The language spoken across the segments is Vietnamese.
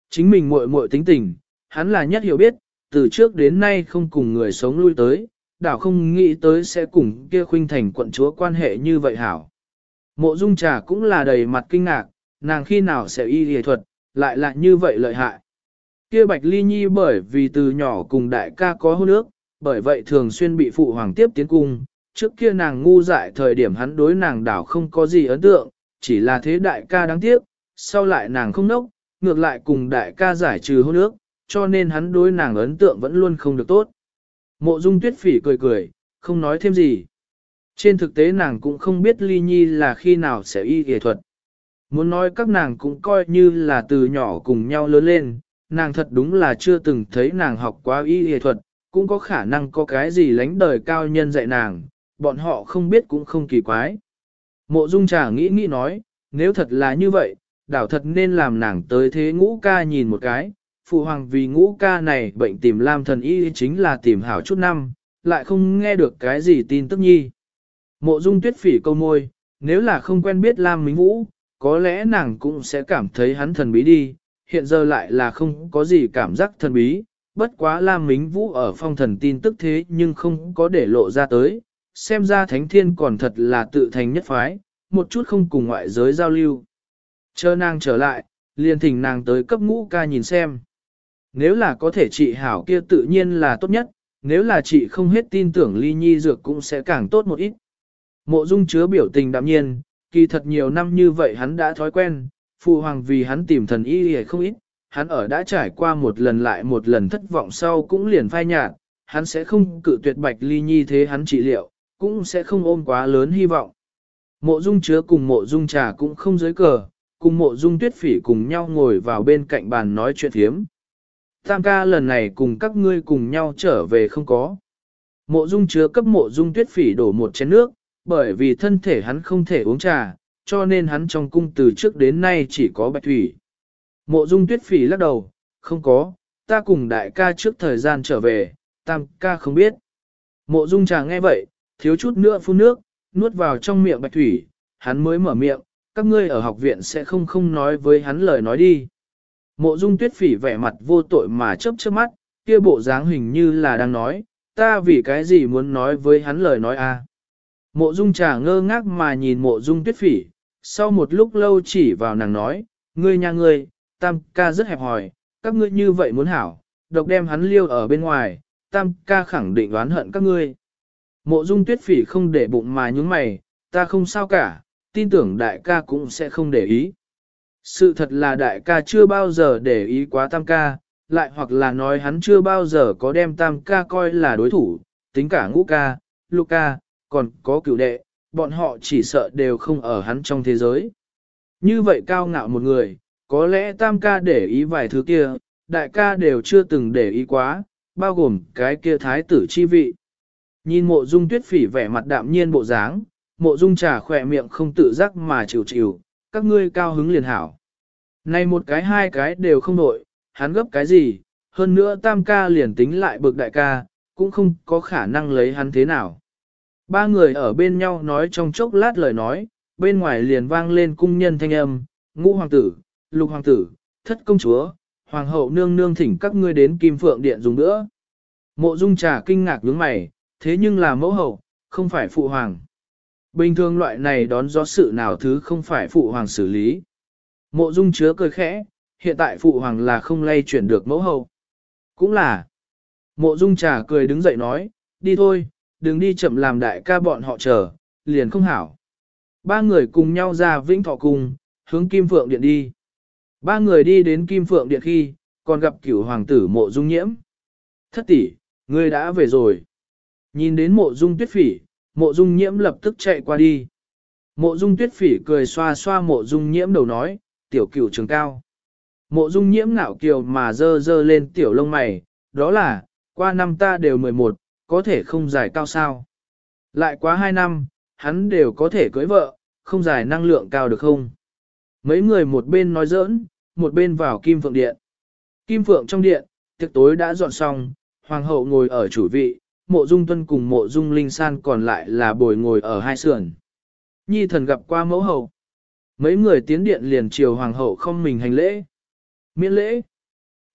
Chính mình muội muội tính tình, hắn là nhất hiểu biết, từ trước đến nay không cùng người sống lui tới, đảo không nghĩ tới sẽ cùng kia Khuynh Thành quận chúa quan hệ như vậy hảo. Mộ Dung Trà cũng là đầy mặt kinh ngạc, nàng khi nào sẽ y y thuật, lại là như vậy lợi hại. Kia Bạch Ly Nhi bởi vì từ nhỏ cùng đại ca có hôn ước, bởi vậy thường xuyên bị phụ hoàng tiếp tiến cung, trước kia nàng ngu dại thời điểm hắn đối nàng đảo không có gì ấn tượng, chỉ là thế đại ca đáng tiếc, sau lại nàng không nốc, ngược lại cùng đại ca giải trừ hôn ước, cho nên hắn đối nàng ấn tượng vẫn luôn không được tốt. Mộ Dung Tuyết Phỉ cười cười, không nói thêm gì. Trên thực tế nàng cũng không biết Ly Nhi là khi nào sẽ y y thuật. Muốn nói các nàng cũng coi như là từ nhỏ cùng nhau lớn lên, nàng thật đúng là chưa từng thấy nàng học quá y y thuật, cũng có khả năng có cái gì lánh đời cao nhân dạy nàng, bọn họ không biết cũng không kỳ quái. Mộ Dung Trà nghĩ nghĩ nói, nếu thật là như vậy, đảo thật nên làm nàng tới thế Ngũ ca nhìn một cái, phụ hoàng vì Ngũ ca này bệnh tìm Lam thần y chính là tìm hảo chút năm, lại không nghe được cái gì tin tức nhi. Mộ Dung Tuyết Phỉ câu môi, nếu là không quen biết Lam Minh Vũ, có lẽ nàng cũng sẽ cảm thấy hắn thần bí đi, hiện giờ lại là không có gì cảm giác thần bí, bất quá Lam Minh Vũ ở phong thần tin tức thế nhưng không có để lộ ra tới, xem ra Thánh Thiên còn thật là tự thành nhất phái, một chút không cùng ngoại giới giao lưu. Chờ nàng trở lại, liền thỉnh nàng tới cấp Ngũ ca nhìn xem. Nếu là có thể trị hảo kia tự nhiên là tốt nhất, nếu là chị không hết tin tưởng Ly Nhi dược cũng sẽ càng tốt một ít. Mộ Dung chứa biểu tình đạm nhiên, kỳ thật nhiều năm như vậy hắn đã thói quen, phụ hoàng vì hắn tìm thần y hề không ít, hắn ở đã trải qua một lần lại một lần thất vọng sau cũng liền phai nhạt, hắn sẽ không cự tuyệt Bạch Ly Nhi thế hắn trị liệu, cũng sẽ không ôm quá lớn hy vọng. Mộ Dung chứa cùng Mộ Dung Trà cũng không dưới cờ, cùng Mộ Dung Tuyết Phỉ cùng nhau ngồi vào bên cạnh bàn nói chuyện thiếm. Tam ca lần này cùng các ngươi cùng nhau trở về không có. Mộ Dung chứa cấp Mộ Dung Tuyết Phỉ đổ một chén nước, bởi vì thân thể hắn không thể uống trà, cho nên hắn trong cung từ trước đến nay chỉ có bạch thủy. Mộ Dung Tuyết Phỉ lắc đầu, không có, ta cùng đại ca trước thời gian trở về, tam ca không biết. Mộ Dung Trà nghe vậy, thiếu chút nữa phun nước, nuốt vào trong miệng bạch thủy, hắn mới mở miệng, các ngươi ở học viện sẽ không nói với hắn lời nói đi. Mộ Dung Tuyết Phỉ vẻ mặt vô tội mà chớp chớp mắt, kia bộ dáng hình như là đang nói, ta vì cái gì muốn nói với hắn lời nói a? Mộ Dung Trà ngơ ngác mà nhìn Mộ Dung Tuyết Phỉ, sau một lúc lâu chỉ vào nàng nói, ngươi nhà ngươi, tam ca rất hẹp hòi, các ngươi như vậy muốn hảo, độc đem hắn liêu ở bên ngoài, tam ca khẳng định oán hận các ngươi. Mộ Dung Tuyết Phỉ không để bụng mà nhúng mày, ta không sao cả, tin tưởng đại ca cũng sẽ không để ý. Sự thật là đại ca chưa bao giờ để ý quá tam ca, lại hoặc là nói hắn chưa bao giờ có đem tam ca coi là đối thủ, tính cả Ngũ ca, Lục ca, còn có cửu đệ, bọn họ chỉ sợ đều không ở hắn trong thế giới. Như vậy cao ngạo một người, có lẽ tam ca để ý vài thứ kia, đại ca đều chưa từng để ý quá, bao gồm cái kia thái tử chi vị. Nhìn Mộ Dung Tuyết Phỉ vẻ mặt đạm nhiên bộ dáng, Mộ Dung Trà khỏe miệng không tự giác mà chịu chịu, các ngươi cao hứng liền hảo. Này một cái hai cái đều không nội, hắn gấp cái gì, hơn nữa tam ca liền tính lại bực đại ca, cũng không có khả năng lấy hắn thế nào. Ba người ở bên nhau nói trong chốc lát lời nói, bên ngoài liền vang lên cung nhân thanh âm, Ngũ hoàng tử, Lục hoàng tử, Thất công chúa, hoàng hậu nương nương thỉnh các ngươi đến Kim Phượng Điện dùng bữa. Mộ Dung Trà kinh ngạc nhướng mày, thế nhưng là mẫu hậu, không phải phụ hoàng. Bình thường loại này đón gió sự nào thứ không phải phụ hoàng xử lý. Mộ Dung chứa cười khẽ, hiện tại phụ hoàng là không lay chuyển được mẫu hậu. Cũng là. Mộ Dung Trà cười đứng dậy nói, đi thôi, đừng đi chậm làm đại ca bọn họ chờ, liền không hảo. Ba người cùng nhau ra Vĩnh Thọ Cung, hướng Kim Phượng Điện đi. Ba người đi đến Kim Phượng Điện khi, còn gặp cửu hoàng tử Mộ Dung Nhiễm. Thất tỷ, ngươi đã về rồi. Nhìn đến Mộ Dung Tuyết Phỉ, Mộ Dung Nhiễm lập tức chạy qua đi. Mộ Dung Tuyết Phỉ cười xoa xoa Mộ Dung Nhiễm đầu nói, tiểu cửu trường cao. Mộ Dung Nhiễm ngạo kiều mà dơ dơ lên tiểu lông mày, đó là, qua năm ta đều 11, có thể không giải cao sao. Lại quá 2 năm, hắn đều có thể cưới vợ, không giải năng lượng cao được không? Mấy người một bên nói giỡn, một bên vào Kim Phượng Điện. Kim Phượng trong điện, tiệc tối đã dọn xong, hoàng hậu ngồi ở chủ vị, Mộ Dung Tuân cùng Mộ Dung Linh San còn lại là bồi ngồi ở hai sườn. Nhi thần gặp qua mẫu hậu. Mấy người tiến điện liền chiều hoàng hậu không mình hành lễ. Miễn lễ,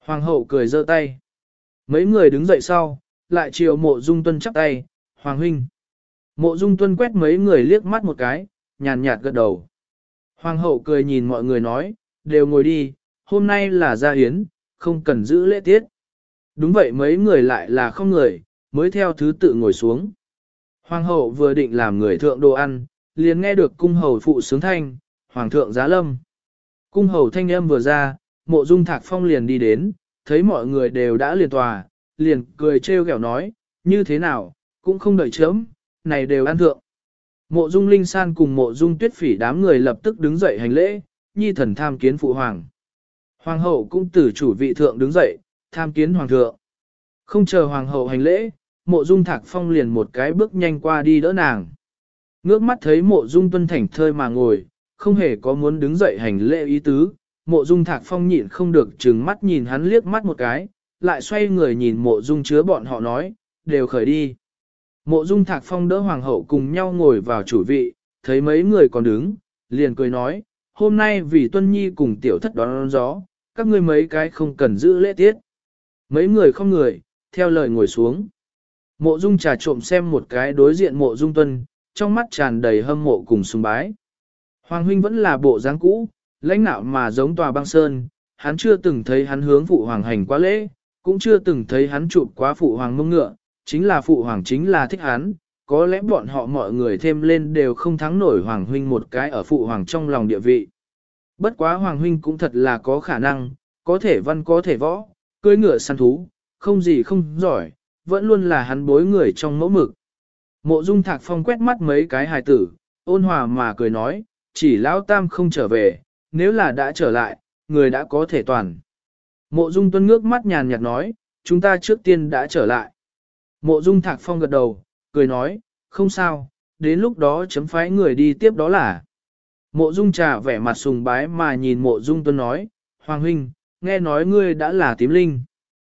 Hoàng hậu cười giơ tay. Mấy người đứng dậy sau, lại chiều Mộ Dung Tuân chắp tay, Hoàng huynh. Mộ Dung Tuân quét mấy người liếc mắt một cái, nhàn nhạt gật đầu. Hoàng hậu cười nhìn mọi người nói, đều ngồi đi, hôm nay là gia hiến, không cần giữ lễ tiết. Đúng vậy, mấy người lại là không người, mới theo thứ tự ngồi xuống. Hoàng hậu vừa định làm người thượng đồ ăn, liền nghe được cung hầu phụ sướng thanh, Hoàng thượng giá lâm. Cung hầu thanh âm vừa ra, Mộ Dung Thạc Phong liền đi đến, thấy mọi người đều đã liền tòa, liền cười trêu ghẹo nói, như thế nào, cũng không đợi chớm, này đều ăn thượng. Mộ Dung Linh San cùng Mộ Dung Tuyết Phỉ đám người lập tức đứng dậy hành lễ, nhi thần tham kiến phụ hoàng. Hoàng hậu cũng từ chủ vị thượng đứng dậy, tham kiến hoàng thượng. Không chờ hoàng hậu hành lễ, Mộ Dung Thạc Phong liền một cái bước nhanh qua đi đỡ nàng. Ngước mắt thấy Mộ Dung Tuân thảnh thơi mà ngồi, không hề có muốn đứng dậy hành lễ ý tứ. Mộ Dung Thạc Phong nhịn không được trừng mắt nhìn hắn liếc mắt một cái, lại xoay người nhìn Mộ Dung Chứa bọn họ nói, đều khởi đi. Mộ Dung Thạc Phong đỡ hoàng hậu cùng nhau ngồi vào chủ vị, thấy mấy người còn đứng, liền cười nói, hôm nay vì Tuân Nhi cùng tiểu thất đón gió, các ngươi mấy cái không cần giữ lễ tiết. Mấy người không người, theo lời ngồi xuống. Mộ Dung trà trộm xem một cái đối diện Mộ Dung Tuân, trong mắt tràn đầy hâm mộ cùng sùng bái. Hoàng huynh vẫn là bộ dáng cũ, lãnh nạo mà giống tòa băng sơn, hắn chưa từng thấy hắn hướng phụ hoàng hành quá lễ, cũng chưa từng thấy hắn chụp quá phụ hoàng mông ngựa, chính là phụ hoàng chính là thích hắn, có lẽ bọn họ mọi người thêm lên đều không thắng nổi hoàng huynh một cái ở phụ hoàng trong lòng địa vị. Bất quá hoàng huynh cũng thật là có khả năng, có thể văn có thể võ, cưỡi ngựa săn thú, không gì không giỏi, vẫn luôn là hắn bối người trong mẫu mực. Mộ Dung Thạc Phong quét mắt mấy cái hài tử, ôn hòa mà cười nói, chỉ lão tam không trở về, nếu là đã trở lại, người đã có thể toàn. Mộ Dung Tuân ngước mắt nhàn nhạt nói, chúng ta trước tiên đã trở lại. Mộ Dung Thạc Phong gật đầu, cười nói, không sao, đến lúc đó chấm phái người đi tiếp đó là. Mộ Dung Trà vẻ mặt sùng bái mà nhìn Mộ Dung Tuân nói, Hoàng huynh, nghe nói ngươi đã là tím linh.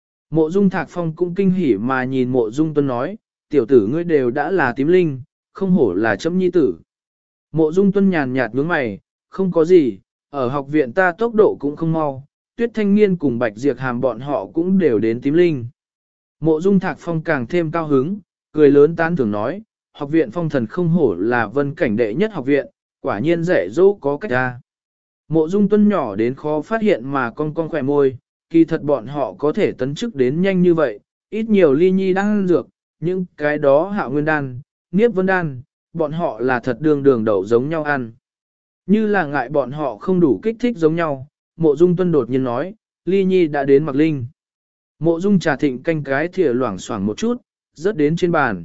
Mộ Dung Thạc Phong cũng kinh hỉ mà nhìn Mộ Dung Tuân nói, tiểu tử ngươi đều đã là tím linh, không hổ là chấm nhi tử. Mộ Dung Tuân nhàn nhạt nhướng mày, không có gì, ở học viện ta tốc độ cũng không mau, Tuyết Thanh Niên cùng Bạch Diệp Hàm bọn họ cũng đều đến tím linh. Mộ Dung Thạc Phong càng thêm cao hứng, cười lớn tán thưởng nói, học viện Phong Thần không hổ là vân cảnh đệ nhất học viện, quả nhiên dạy dỗ có cách ra. Mộ Dung Tuân nhỏ đến khó phát hiện mà con khỏe môi, kỳ thật bọn họ có thể tấn chức đến nhanh như vậy, ít nhiều ly nhi đang ăn dược, nhưng cái đó Hạo Nguyên đan, Niếp Vân đan, bọn họ là thật đường đậu giống nhau ăn. Như là ngại bọn họ không đủ kích thích giống nhau, Mộ Dung Tuân đột nhiên nói, ly nhi đã đến Mạc Linh. Mộ Dung trà thịnh canh cái thìa loảng xoảng một chút, rớt đến trên bàn.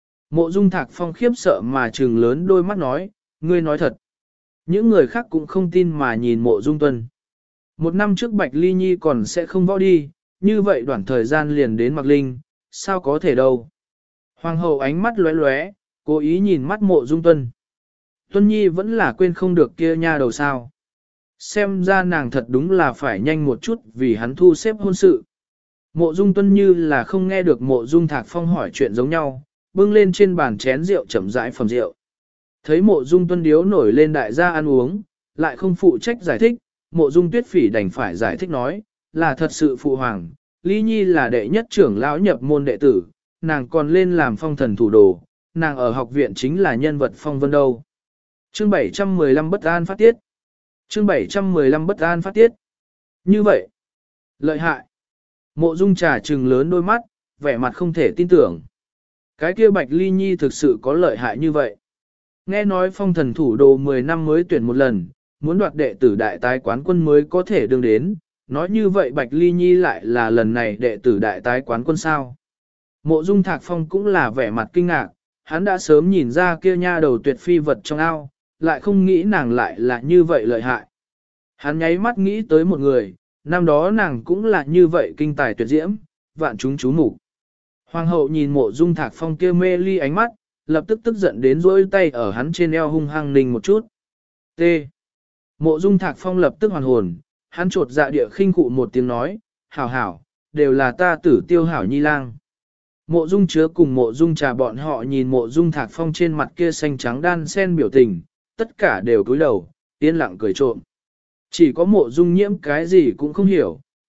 Mộ Dung Thạc Phong khiếp sợ mà trừng lớn đôi mắt nói, ngươi nói thật. Những người khác cũng không tin mà nhìn Mộ Dung Tuân. Một năm trước Bạch Ly Nhi còn sẽ không võ đi, như vậy đoạn thời gian liền đến Mạc Linh, sao có thể đâu. Hoàng hậu ánh mắt lóe lóe, cố ý nhìn mắt Mộ Dung Tuân. Tuân Nhi vẫn là quên không được kia nha đầu sao. Xem ra nàng thật đúng là phải nhanh một chút vì hắn thu xếp hôn sự. Mộ Dung Tuân như là không nghe được Mộ Dung Thạc Phong hỏi chuyện giống nhau, bưng lên trên bàn chén rượu chậm rãi phẩm rượu. Thấy Mộ Dung Tuân điếu nổi lên đại gia ăn uống, lại không phụ trách giải thích, Mộ Dung Tuyết Phỉ đành phải giải thích nói, là thật sự phụ hoàng, Lý Nhi là đệ nhất trưởng lão nhập môn đệ tử, nàng còn lên làm phong thần thủ đồ, nàng ở học viện chính là nhân vật phong vân đâu. Chương 715 bất an phát tiết. Chương 715 bất an phát tiết. Như vậy, lợi hại. Mộ Dung trà trừng lớn đôi mắt, vẻ mặt không thể tin tưởng. Cái kia Bạch Ly Nhi thực sự có lợi hại như vậy. Nghe nói phong thần thủ đồ 10 năm mới tuyển một lần, muốn đoạt đệ tử đại tái quán quân mới có thể đương đến. Nói như vậy Bạch Ly Nhi lại là lần này đệ tử đại tái quán quân sao. Mộ Dung Thạc Phong cũng là vẻ mặt kinh ngạc, hắn đã sớm nhìn ra kia nha đầu tuyệt phi vật trong ao, lại không nghĩ nàng lại là như vậy lợi hại. Hắn nháy mắt nghĩ tới một người, năm đó nàng cũng là như vậy kinh tài tuyệt diễm, vạn chúng chú mục. Hoàng hậu nhìn Mộ Dung Thạc Phong kia mê ly ánh mắt, lập tức tức giận đến rỗi tay ở hắn trên eo hung hăng ninh một chút. T. Mộ Dung Thạc Phong lập tức hoàn hồn, hắn trột dạ địa khinh khụ một tiếng nói, hảo hảo, đều là ta Tử Tiêu hảo nhi lang. Mộ Dung Chứa cùng Mộ Dung Trà bọn họ nhìn Mộ Dung Thạc Phong trên mặt kia xanh trắng đan sen biểu tình, tất cả đều cúi đầu, yên lặng cười trộm. Chỉ có Mộ Dung Nhiễm cái gì cũng không hiểu,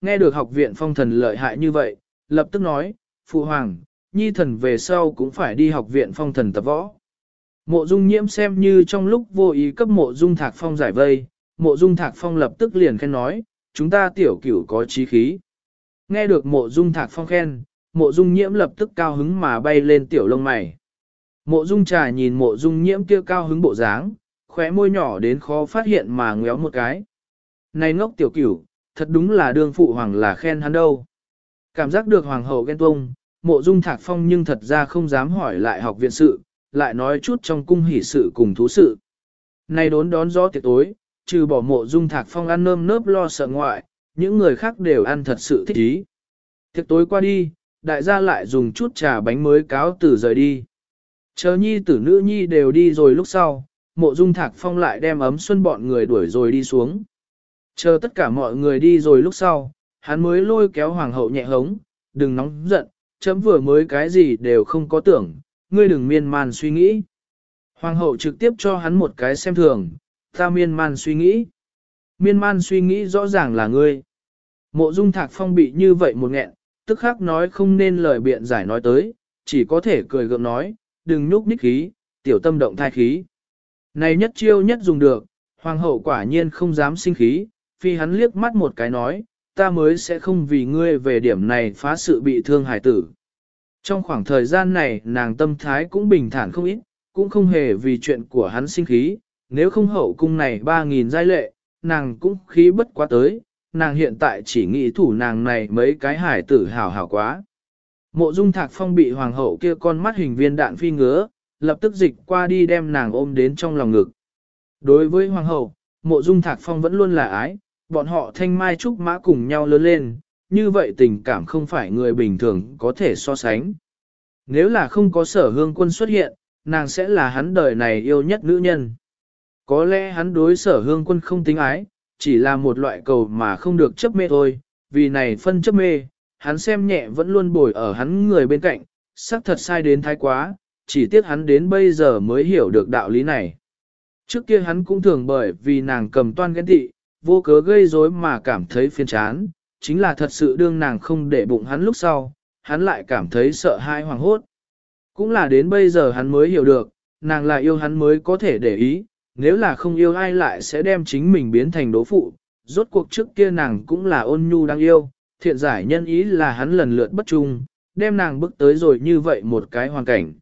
nghe được học viện phong thần lợi hại như vậy, lập tức nói, Phụ Hoàng, nhi thần về sau cũng phải đi học viện phong thần tập võ. Mộ Dung Nhiễm xem như trong lúc vô ý cấp Mộ Dung Thạc Phong giải vây, Mộ Dung Thạc Phong lập tức liền khen nói, chúng ta tiểu cửu có chí khí. Nghe được Mộ Dung Thạc Phong khen, Mộ Dung Nhiễm lập tức cao hứng mà bay lên tiểu lông mày. Mộ Dung Trà nhìn Mộ Dung Nhiễm kia cao hứng bộ dáng, khóe môi nhỏ đến khó phát hiện mà ngéo một cái. Này ngốc tiểu cửu, thật đúng là đương phụ hoàng là khen hắn đâu. Cảm giác được hoàng hậu ghen tuông, Mộ Dung Thạc Phong nhưng thật ra không dám hỏi lại học viện sự, lại nói chút trong cung hỷ sự cùng thú sự. Này đón gió tiệc tối, trừ bỏ Mộ Dung Thạc Phong ăn nơm nớp lo sợ ngoại, những người khác đều ăn thật sự thích ý. Tiệc tối qua đi, đại gia lại dùng chút trà bánh mới cáo từ rời đi. Chờ nhi tử nữ nhi đều đi rồi lúc sau, Mộ Dung Thạc Phong lại đem ấm xuân bọn người đuổi rồi đi xuống. Chờ tất cả mọi người đi rồi lúc sau, hắn mới lôi kéo hoàng hậu nhẹ hống, đừng nóng giận, chấm vừa mới cái gì đều không có tưởng, ngươi đừng miên man suy nghĩ. Hoàng hậu trực tiếp cho hắn một cái xem thường, ta miên man suy nghĩ. Miên man suy nghĩ rõ ràng là ngươi. Mộ Dung Thạc Phong bị như vậy một nghẹn, tức khắc nói không nên lời biện giải nói tới, chỉ có thể cười gượng nói, đừng nhúc nhích khí, tiểu tâm động thai khí. Này nhất chiêu nhất dùng được, hoàng hậu quả nhiên không dám sinh khí, phi hắn liếc mắt một cái nói, ta mới sẽ không vì ngươi về điểm này phá sự bị thương hài tử. Trong khoảng thời gian này nàng tâm thái cũng bình thản không ít, cũng không hề vì chuyện của hắn sinh khí, nếu không hậu cung này 3.000 giai lệ, nàng cũng khí bất quá tới, nàng hiện tại chỉ nghĩ thủ nàng này mấy cái hài tử hảo hảo quá. Mộ Dung Thạc Phong bị hoàng hậu kia con mắt hình viên đạn phi ngứa, lập tức dịch qua đi đem nàng ôm đến trong lòng ngực. Đối với hoàng hậu, Mộ Dung Thạc Phong vẫn luôn là ái, bọn họ thanh mai trúc mã cùng nhau lớn lên, như vậy tình cảm không phải người bình thường có thể so sánh. Nếu là không có Sở Hương Quân xuất hiện, nàng sẽ là hắn đời này yêu nhất nữ nhân. Có lẽ hắn đối Sở Hương Quân không tính ái, chỉ là một loại cầu mà không được chấp mê thôi, vì này phân chấp mê, hắn xem nhẹ vẫn luôn bồi ở hắn người bên cạnh, xác thật sai đến thái quá, chỉ tiếc hắn đến bây giờ mới hiểu được đạo lý này. Trước kia hắn cũng thường bởi vì nàng cầm toan ghen tị, vô cớ gây rối mà cảm thấy phiền chán, chính là thật sự đương nàng không để bụng hắn lúc sau, hắn lại cảm thấy sợ hãi hoàng hốt. Cũng là đến bây giờ hắn mới hiểu được, nàng là yêu hắn mới có thể để ý, nếu là không yêu ai lại sẽ đem chính mình biến thành đố phụ. Rốt cuộc trước kia nàng cũng là ôn nhu đáng yêu, thiện giải nhân ý là hắn lần lượt bất trung, đem nàng bước tới rồi như vậy một cái hoàn cảnh.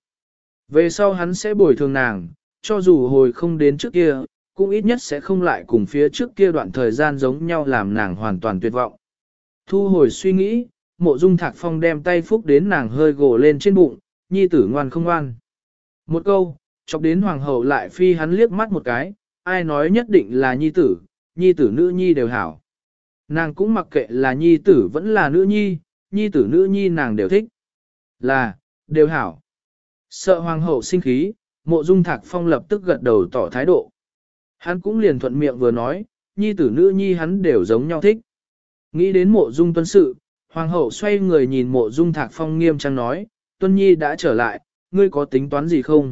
Về sau hắn sẽ bồi thường nàng, cho dù hồi không đến trước kia, cũng ít nhất sẽ không lại cùng phía trước kia đoạn thời gian giống nhau làm nàng hoàn toàn tuyệt vọng. Thu hồi suy nghĩ, Mộ Dung Thạc Phong đem tay phúc đến nàng hơi gồ lên trên bụng, nhi tử ngoan không ngoan. Một câu, chọc đến hoàng hậu lại phi hắn liếc mắt một cái, ai nói nhất định là nhi tử nữ nhi đều hảo. Nàng cũng mặc kệ là nhi tử vẫn là nhi tử nữ nhi nàng đều thích. Là, đều hảo. Sợ hoàng hậu sinh khí, Mộ Dung Thạc Phong lập tức gật đầu tỏ thái độ. Hắn cũng liền thuận miệng vừa nói, nhi tử nữ nhi hắn đều giống nhau thích. Nghĩ đến Mộ Dung tuân sự, hoàng hậu xoay người nhìn Mộ Dung Thạc Phong nghiêm trang nói, Tuân nhi đã trở lại, ngươi có tính toán gì không?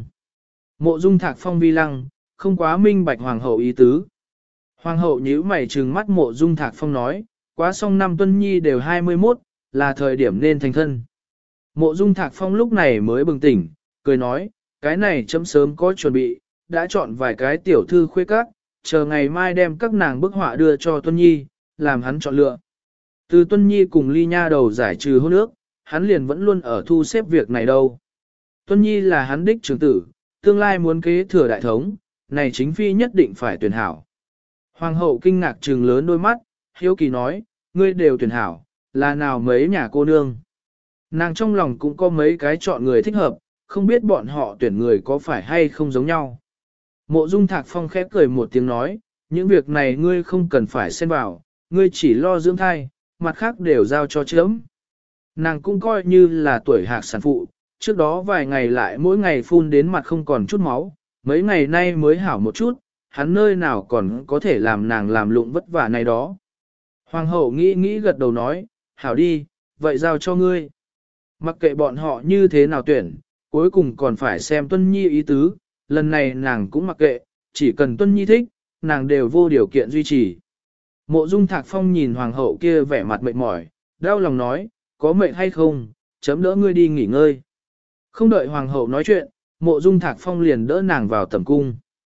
Mộ Dung Thạc Phong vi lăng, không quá minh bạch hoàng hậu ý tứ. Hoàng hậu nhíu mày trừng mắt Mộ Dung Thạc Phong nói, quá xong năm Tuân nhi đều 21, là thời điểm nên thành thân. Mộ Dung Thạc Phong lúc này mới bừng tỉnh, cười nói, cái này chấm sớm có chuẩn bị, đã chọn vài cái tiểu thư khuê các, chờ ngày mai đem các nàng bức họa đưa cho Tuân nhi, làm hắn chọn lựa. Từ Tuân nhi cùng Ly Nha đầu giải trừ hôn ước, hắn liền vẫn luôn ở thu xếp việc này đâu. Tuân nhi là hắn đích trưởng tử, tương lai muốn kế thừa đại thống, này chính phi nhất định phải tuyển hảo. Hoàng hậu kinh ngạc trừng lớn đôi mắt, hiếu kỳ nói, ngươi đều tuyển hảo, là nào mấy nhà cô nương. Nàng trong lòng cũng có mấy cái chọn người thích hợp, không biết bọn họ tuyển người có phải hay không giống nhau. Mộ Dung Thạc Phong khép cười một tiếng nói, những việc này ngươi không cần phải xen vào, ngươi chỉ lo dưỡng thai, mặt khác đều giao cho chấm. Nàng cũng coi như là tuổi hạc sản phụ, trước đó vài ngày lại mỗi ngày phun đến mặt không còn chút máu, mấy ngày nay mới hảo một chút, hắn nơi nào còn có thể làm nàng làm lụng vất vả này đó. Hoàng hậu nghĩ gật đầu nói, hảo đi, vậy giao cho ngươi. Mặc kệ bọn họ như thế nào tuyển, cuối cùng còn phải xem Tuân Nhi ý tứ, lần này nàng cũng mặc kệ, chỉ cần Tuân Nhi thích, nàng đều vô điều kiện duy trì. Mộ Dung Thạc Phong nhìn hoàng hậu kia vẻ mặt mệt mỏi, đau lòng nói, có mệt hay không, chấm đỡ ngươi đi nghỉ ngơi. Không đợi hoàng hậu nói chuyện, Mộ Dung Thạc Phong liền đỡ nàng vào tẩm cung.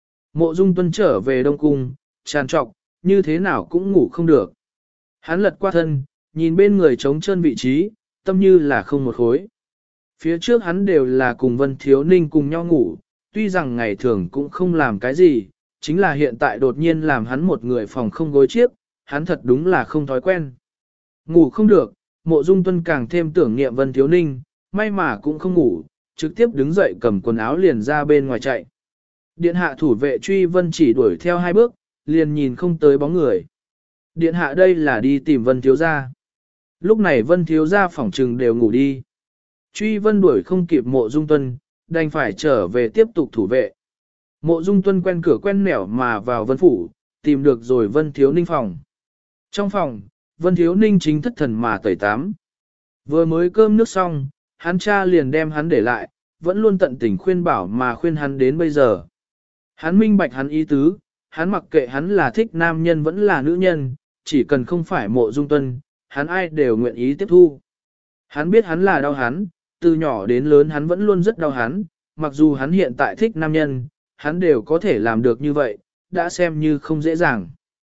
Mộ Dung Tuân trở về Đông Cung, tràn trọc, như thế nào cũng ngủ không được. Hắn lật qua thân, nhìn bên người trống chân vị trí, tâm như là không một khối. Phía trước hắn đều là cùng Vân Thiếu Ninh cùng nhau ngủ, tuy rằng ngày thường cũng không làm cái gì, chính là hiện tại đột nhiên làm hắn một người phòng không gối chiếc, hắn thật đúng là không thói quen. Ngủ không được, Mộ Dung Tuân càng thêm tưởng niệm Vân Thiếu Ninh, may mà cũng không ngủ, trực tiếp đứng dậy cầm quần áo liền ra bên ngoài chạy. Điện hạ thủ vệ truy Vân chỉ đuổi theo 2 bước, liền nhìn không tới bóng người. Điện hạ đây là đi tìm Vân Thiếu Gia. Lúc này Vân Thiếu Gia phỏng trừng đều ngủ đi. Truy Vân đuổi không kịp Mộ Dung Tuân, đành phải trở về tiếp tục thủ vệ. Mộ Dung Tuân quen cửa quen nẻo mà vào Vân Phủ, tìm được rồi Vân Thiếu Ninh phòng. Trong phòng, Vân Thiếu Ninh chính thất thần mà tẩy tắm. Vừa mới cơm nước xong, hắn cha liền đem hắn để lại, vẫn luôn tận tình khuyên bảo mà khuyên hắn đến bây giờ. Hắn minh bạch hắn ý tứ, hắn mặc kệ hắn là thích nam nhân vẫn là nữ nhân, chỉ cần không phải Mộ Dung Tuân, hắn ai đều nguyện ý tiếp thu. Hắn biết hắn là đau hắn, từ nhỏ đến lớn hắn vẫn luôn rất đau hắn, mặc dù hắn hiện tại thích nam nhân, hắn đều có thể làm được như vậy, đã xem như không dễ dàng.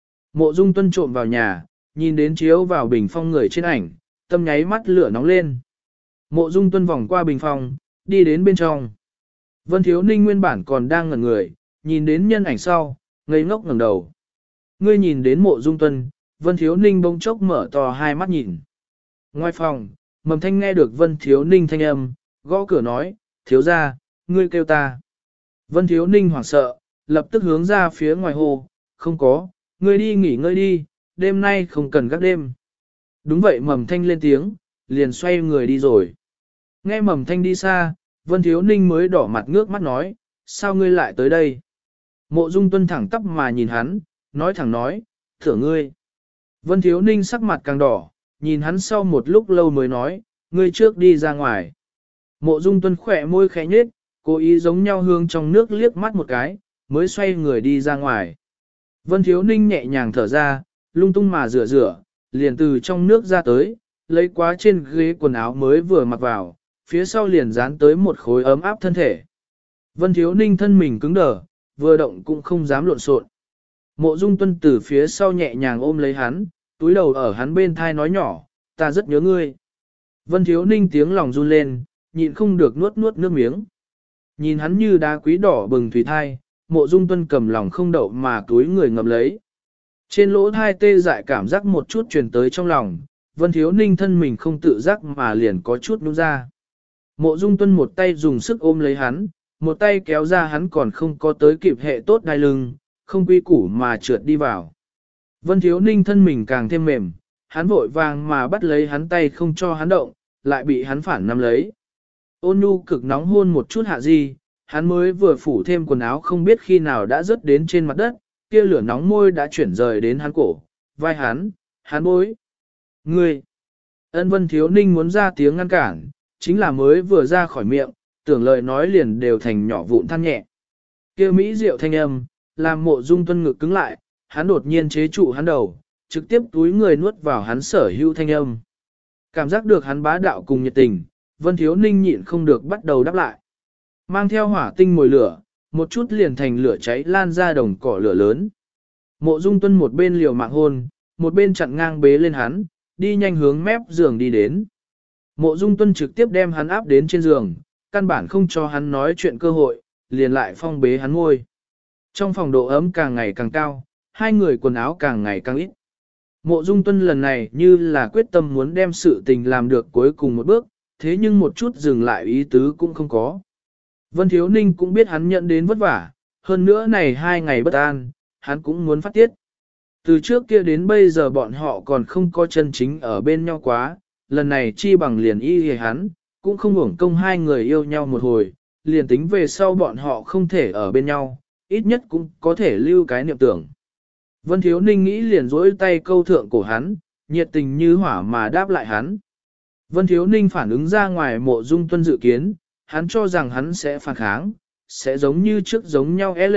Mộ Dung Tuân trộm vào nhà, nhìn đến chiếu vào bình phong người trên ảnh, tâm nháy mắt lửa nóng lên. Mộ Dung Tuân vòng qua bình phong, đi đến bên trong. Vân Thiếu Ninh nguyên bản còn đang ngẩn người, nhìn đến nhân ảnh sau, ngây ngốc ngẩng đầu. Ngươi nhìn đến Mộ Dung Tuân, Vân Thiếu Ninh bỗng chốc mở to hai mắt nhìn. Ngoài phòng, Mầm Thanh nghe được Vân Thiếu Ninh thanh âm, gõ cửa nói, thiếu gia, ngươi kêu ta. Vân Thiếu Ninh hoảng sợ, lập tức hướng ra phía ngoài hồ, không có, ngươi đi nghỉ ngơi đi, đêm nay không cần gác đêm. Đúng vậy Mầm Thanh lên tiếng, liền xoay người đi rồi. Nghe Mầm Thanh đi xa, Vân Thiếu Ninh mới đỏ mặt ngước mắt nói, sao ngươi lại tới đây? Mộ Dung Tuân thẳng tắp mà nhìn hắn, nói thẳng nói, thưởng ngươi. Vân Thiếu Ninh sắc mặt càng đỏ, nhìn hắn sau một lúc lâu mới nói, ngươi trước đi ra ngoài. Mộ Dung Tuân khỏe môi khẽ nhếch, cố ý giống nhau hướng trong nước liếc mắt một cái, mới xoay người đi ra ngoài. Vân Thiếu Ninh nhẹ nhàng thở ra, lung tung mà rửa rửa, liền từ trong nước ra tới, lấy quá trên ghế quần áo mới vừa mặc vào, phía sau liền dán tới một khối ấm áp thân thể. Vân Thiếu Ninh thân mình cứng đờ, vừa động cũng không dám lộn xộn. Mộ Dung Tuân từ phía sau nhẹ nhàng ôm lấy hắn, túi đầu ở hắn bên thai nói nhỏ, ta rất nhớ ngươi. Vân Thiếu Ninh tiếng lòng run lên, nhịn không được nuốt nuốt nước miếng. Nhìn hắn như đá quý đỏ bừng thủy thai, Mộ Dung Tuân cầm lòng không đậu mà túi người ngậm lấy. Trên lỗ thai tê dại cảm giác một chút truyền tới trong lòng, Vân Thiếu Ninh thân mình không tự giác mà liền có chút nút ra. Mộ Dung Tuân một tay dùng sức ôm lấy hắn, một tay kéo ra hắn còn không có tới kịp hệ tốt đai lưng, không quy củ mà trượt đi vào. Vân Thiếu Ninh thân mình càng thêm mềm, hắn vội vàng mà bắt lấy hắn tay không cho hắn động, lại bị hắn phản nắm lấy. Ôn nhu cực nóng hôn một chút hạ di, hắn mới vừa phủ thêm quần áo không biết khi nào đã rớt đến trên mặt đất, kia lửa nóng môi đã chuyển rời đến hắn cổ, vai hắn bối. Ngươi! Ân Vân Thiếu Ninh muốn ra tiếng ngăn cản, chính là mới vừa ra khỏi miệng, tưởng lời nói liền đều thành nhỏ vụn than nhẹ. Kia mỹ diệu thanh âm, làm Mộ Dung Tuân ngực cứng lại, hắn đột nhiên chế trụ hắn đầu, trực tiếp túi người nuốt vào hắn sở hữu thanh âm. Cảm giác được hắn bá đạo cùng nhiệt tình, Vân Thiếu Ninh nhịn không được bắt đầu đáp lại. Mang theo hỏa tinh mồi lửa, một chút liền thành lửa cháy lan ra đồng cỏ lửa lớn. Mộ Dung Tuân một bên liều mạng hôn, một bên chặn ngang bế lên hắn, đi nhanh hướng mép giường đi đến. Mộ Dung Tuân trực tiếp đem hắn áp đến trên giường, căn bản không cho hắn nói chuyện cơ hội, liền lại phong bế hắn ngôi. Trong phòng độ ấm càng ngày càng cao, hai người quần áo càng ngày càng ít. Mộ Dung Tuân lần này như là quyết tâm muốn đem sự tình làm được cuối cùng một bước, thế nhưng một chút dừng lại ý tứ cũng không có. Vân Thiếu Ninh cũng biết hắn nhận đến vất vả, hơn nữa này 2 ngày bất an, hắn cũng muốn phát tiết. Từ trước kia đến bây giờ bọn họ còn không có chân chính ở bên nhau quá, lần này chi bằng liền y hề hắn, cũng không hưởng công hai người yêu nhau một hồi, liền tính về sau bọn họ không thể ở bên nhau, ít nhất cũng có thể lưu cái niệm tưởng. Vân Thiếu Ninh nghĩ liền dỗi tay câu thượng cổ hắn, nhiệt tình như hỏa mà đáp lại hắn. Vân Thiếu Ninh phản ứng ra ngoài Mộ Dung Tuân dự kiến, hắn cho rằng hắn sẽ phản kháng, sẽ giống như trước giống nhau é lệ,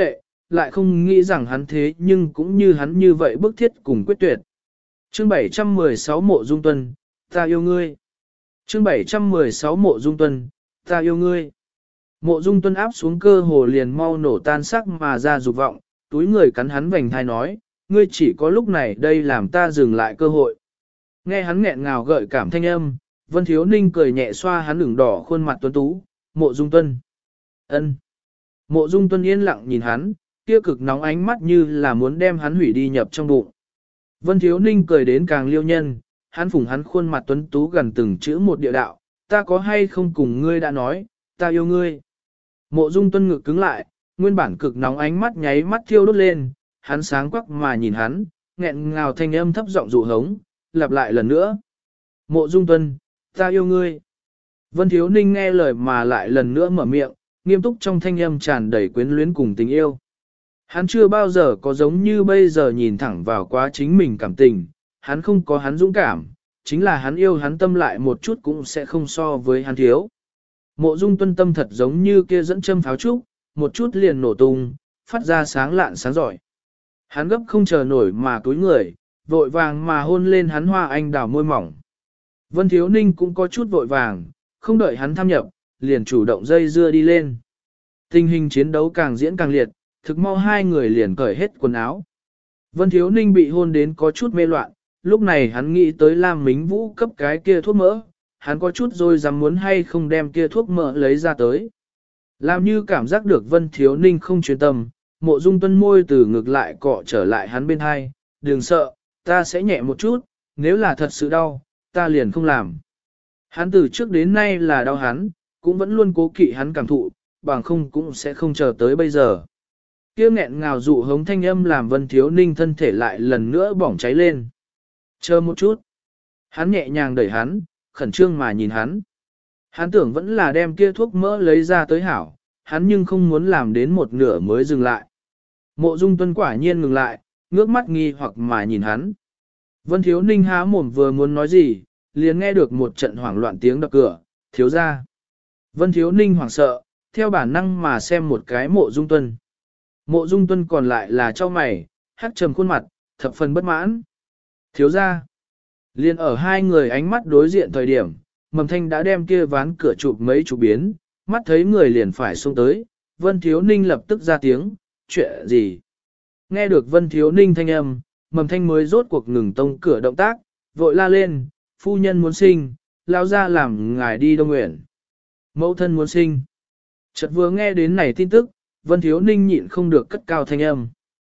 lại không nghĩ rằng hắn thế nhưng cũng như hắn như vậy bức thiết cùng quyết tuyệt. Chương 716 Mộ Dung Tuân, ta yêu ngươi. Chương 716 Mộ Dung Tuân, ta yêu ngươi. Mộ Dung Tuân áp xuống cơ hồ liền mau nổ tan sắc mà ra dục vọng, túi người cắn hắn vành thai nói, ngươi chỉ có lúc này đây làm ta dừng lại cơ hội. Nghe hắn nghẹn ngào gợi cảm thanh âm, Vân Thiếu Ninh cười nhẹ xoa hắn ửng đỏ khuôn mặt tuấn tú, Mộ Dung Tuân. Ân. Mộ Dung Tuân yên lặng nhìn hắn, kia cực nóng ánh mắt như là muốn đem hắn hủy đi nhập trong bụng. Vân Thiếu Ninh cười đến càng liêu nhân, hắn phủng hắn khuôn mặt tuấn tú gần từng chữ một địa đạo, ta có hay không cùng ngươi đã nói, ta yêu ngươi. Mộ Dung Tuân ngực cứng lại, nguyên bản cực nóng ánh mắt nháy mắt thiêu đốt lên, hắn sáng quắc mà nhìn hắn, nghẹn ngào thanh âm thấp giọng dụ hống, lặp lại lần nữa. Mộ Dung Tuân, ta yêu ngươi. Vân Thiếu Ninh nghe lời mà lại lần nữa mở miệng, nghiêm túc trong thanh âm tràn đầy quyến luyến cùng tình yêu. Hắn chưa bao giờ có giống như bây giờ nhìn thẳng vào quá chính mình cảm tình, hắn không có hắn dũng cảm, chính là hắn yêu hắn tâm lại một chút cũng sẽ không so với hắn thiếu. Mộ Dung Tuân tâm thật giống như kia dẫn châm pháo trúc, một chút liền nổ tung, phát ra sáng lạn sáng giỏi. Hắn gấp không chờ nổi mà cúi người, vội vàng mà hôn lên hắn hoa anh đào môi mỏng. Vân Thiếu Ninh cũng có chút vội vàng, không đợi hắn tham nhập, liền chủ động dây dưa đi lên. Tình hình chiến đấu càng diễn càng liệt, thực mau hai người liền cởi hết quần áo. Vân Thiếu Ninh bị hôn đến có chút mê loạn, lúc này hắn nghĩ tới Lam Mính Vũ cấp cái kia thuốc mỡ, hắn có chút rồi dám muốn hay không đem kia thuốc mỡ lấy ra tới. Làm như cảm giác được Vân Thiếu Ninh không chuyên tâm, Mộ Dung Tuân môi từ ngược lại cọ trở lại hắn bên hai, đừng sợ, ta sẽ nhẹ một chút, nếu là thật sự đau, ta liền không làm. Hắn từ trước đến nay là đau hắn, cũng vẫn luôn cố kỵ hắn cảm thụ, bằng không cũng sẽ không chờ tới bây giờ. Kia nghẹn ngào dụ hống thanh âm làm Vân Thiếu Ninh thân thể lại lần nữa bỏng cháy lên. Chờ một chút. Hắn nhẹ nhàng đẩy hắn, khẩn trương mà nhìn hắn. Hắn tưởng vẫn là đem kia thuốc mỡ lấy ra tới hảo, hắn nhưng không muốn làm đến một nửa mới dừng lại. Mộ Dung Tuân quả nhiên ngừng lại, ngước mắt nghi hoặc mà nhìn hắn. Vân Thiếu Ninh há mồm vừa muốn nói gì, liền nghe được một trận hoảng loạn tiếng đập cửa, thiếu ra. Vân Thiếu Ninh hoảng sợ, theo bản năng mà xem một cái Mộ Dung Tuân. Mộ Dung Tuân còn lại là cho mày, hắt trầm khuôn mặt, thập phần bất mãn. Thiếu ra. Liền ở hai người ánh mắt đối diện thời điểm, Mầm Thanh đã đem kia ván cửa chụp mấy chục biến, mắt thấy người liền phải xông tới, Vân Thiếu Ninh lập tức ra tiếng, chuyện gì? Nghe được Vân Thiếu Ninh thanh âm, Mầm Thanh mới rốt cuộc ngừng tông cửa động tác, vội la lên, phu nhân muốn sinh, lao ra làm ngài đi Đông Nguyện. Mẫu thân muốn sinh. Chợt vừa nghe đến này tin tức, Vân Thiếu Ninh nhịn không được cất cao thanh âm.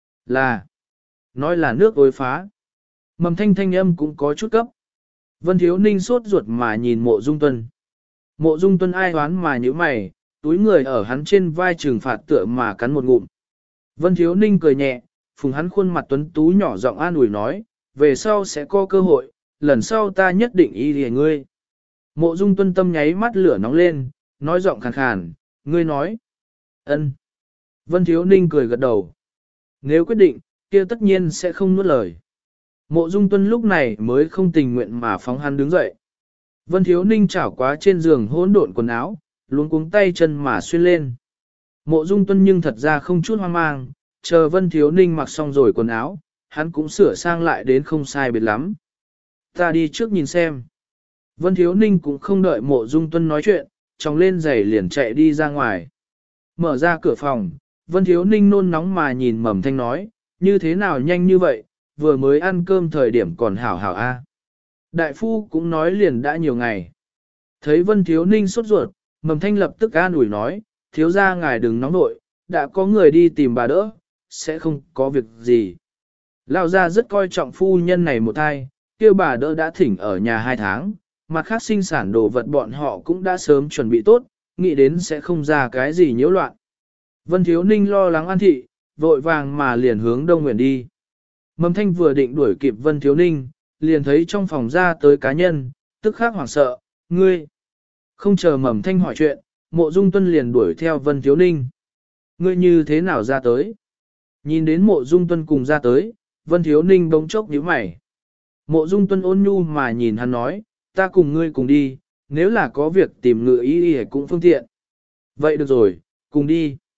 Nói là nước ối phá. Mầm Thanh thanh âm cũng có chút cấp. Vân Thiếu Ninh sốt ruột mà nhìn Mộ Dung Tuân. Mộ Dung Tuân ai hoán mà như mày, túi người ở hắn trên vai trừng phạt tựa mà cắn một ngụm. Vân Thiếu Ninh cười nhẹ, phùng hắn khuôn mặt tuấn tú nhỏ giọng an ủi nói, về sau sẽ có cơ hội, lần sau ta nhất định y lìa ngươi. Mộ Dung Tuân tâm nháy mắt lửa nóng lên, nói giọng khàn khàn, ngươi nói. Ân. Vân Thiếu Ninh cười gật đầu. Nếu quyết định, kia tất nhiên sẽ không nuốt lời. Mộ Dung Tuân lúc này mới không tình nguyện mà phóng hắn đứng dậy. Vân Thiếu Ninh chảo quá trên giường hỗn độn quần áo, luống cuống tay chân mà xuyên lên. Mộ Dung Tuân nhưng thật ra không chút hoang mang, chờ Vân Thiếu Ninh mặc xong rồi quần áo, hắn cũng sửa sang lại đến không sai biệt lắm. Ta đi trước nhìn xem. Vân Thiếu Ninh cũng không đợi Mộ Dung Tuân nói chuyện, tròng lên giày liền chạy đi ra ngoài. Mở ra cửa phòng, Vân Thiếu Ninh nôn nóng mà nhìn Mầm Thanh nói, như thế nào nhanh như vậy, vừa mới ăn cơm thời điểm còn hảo hảo a. Đại phu cũng nói liền đã nhiều ngày. Thấy Vân Thiếu Ninh sốt ruột, Mầm Thanh lập tức an ủi nói, thiếu gia ngài đừng nóng nội, đã có người đi tìm bà đỡ, sẽ không có việc gì. Lão gia rất coi trọng phu nhân này một thai, kêu bà đỡ đã thỉnh ở nhà 2 tháng, mặt khác sinh sản đồ vật bọn họ cũng đã sớm chuẩn bị tốt, nghĩ đến sẽ không ra cái gì nhiễu loạn. Vân Thiếu Ninh lo lắng an thị, vội vàng mà liền hướng Đông Nguyện đi. Mầm Thanh vừa định đuổi kịp Vân Thiếu Ninh, liền thấy trong phòng ra tới cá nhân, tức khắc hoảng sợ, ngươi. Không chờ Mầm Thanh hỏi chuyện, Mộ Dung Tuân liền đuổi theo Vân Thiếu Ninh. Ngươi như thế nào ra tới? Nhìn đến Mộ Dung Tuân cùng ra tới, Vân Thiếu Ninh bỗng chốc nhíu mày. Mộ Dung Tuân ôn nhu mà nhìn hắn nói, ta cùng ngươi cùng đi, nếu là có việc tìm ngựa ý cũng phương tiện. Vậy được rồi, cùng đi.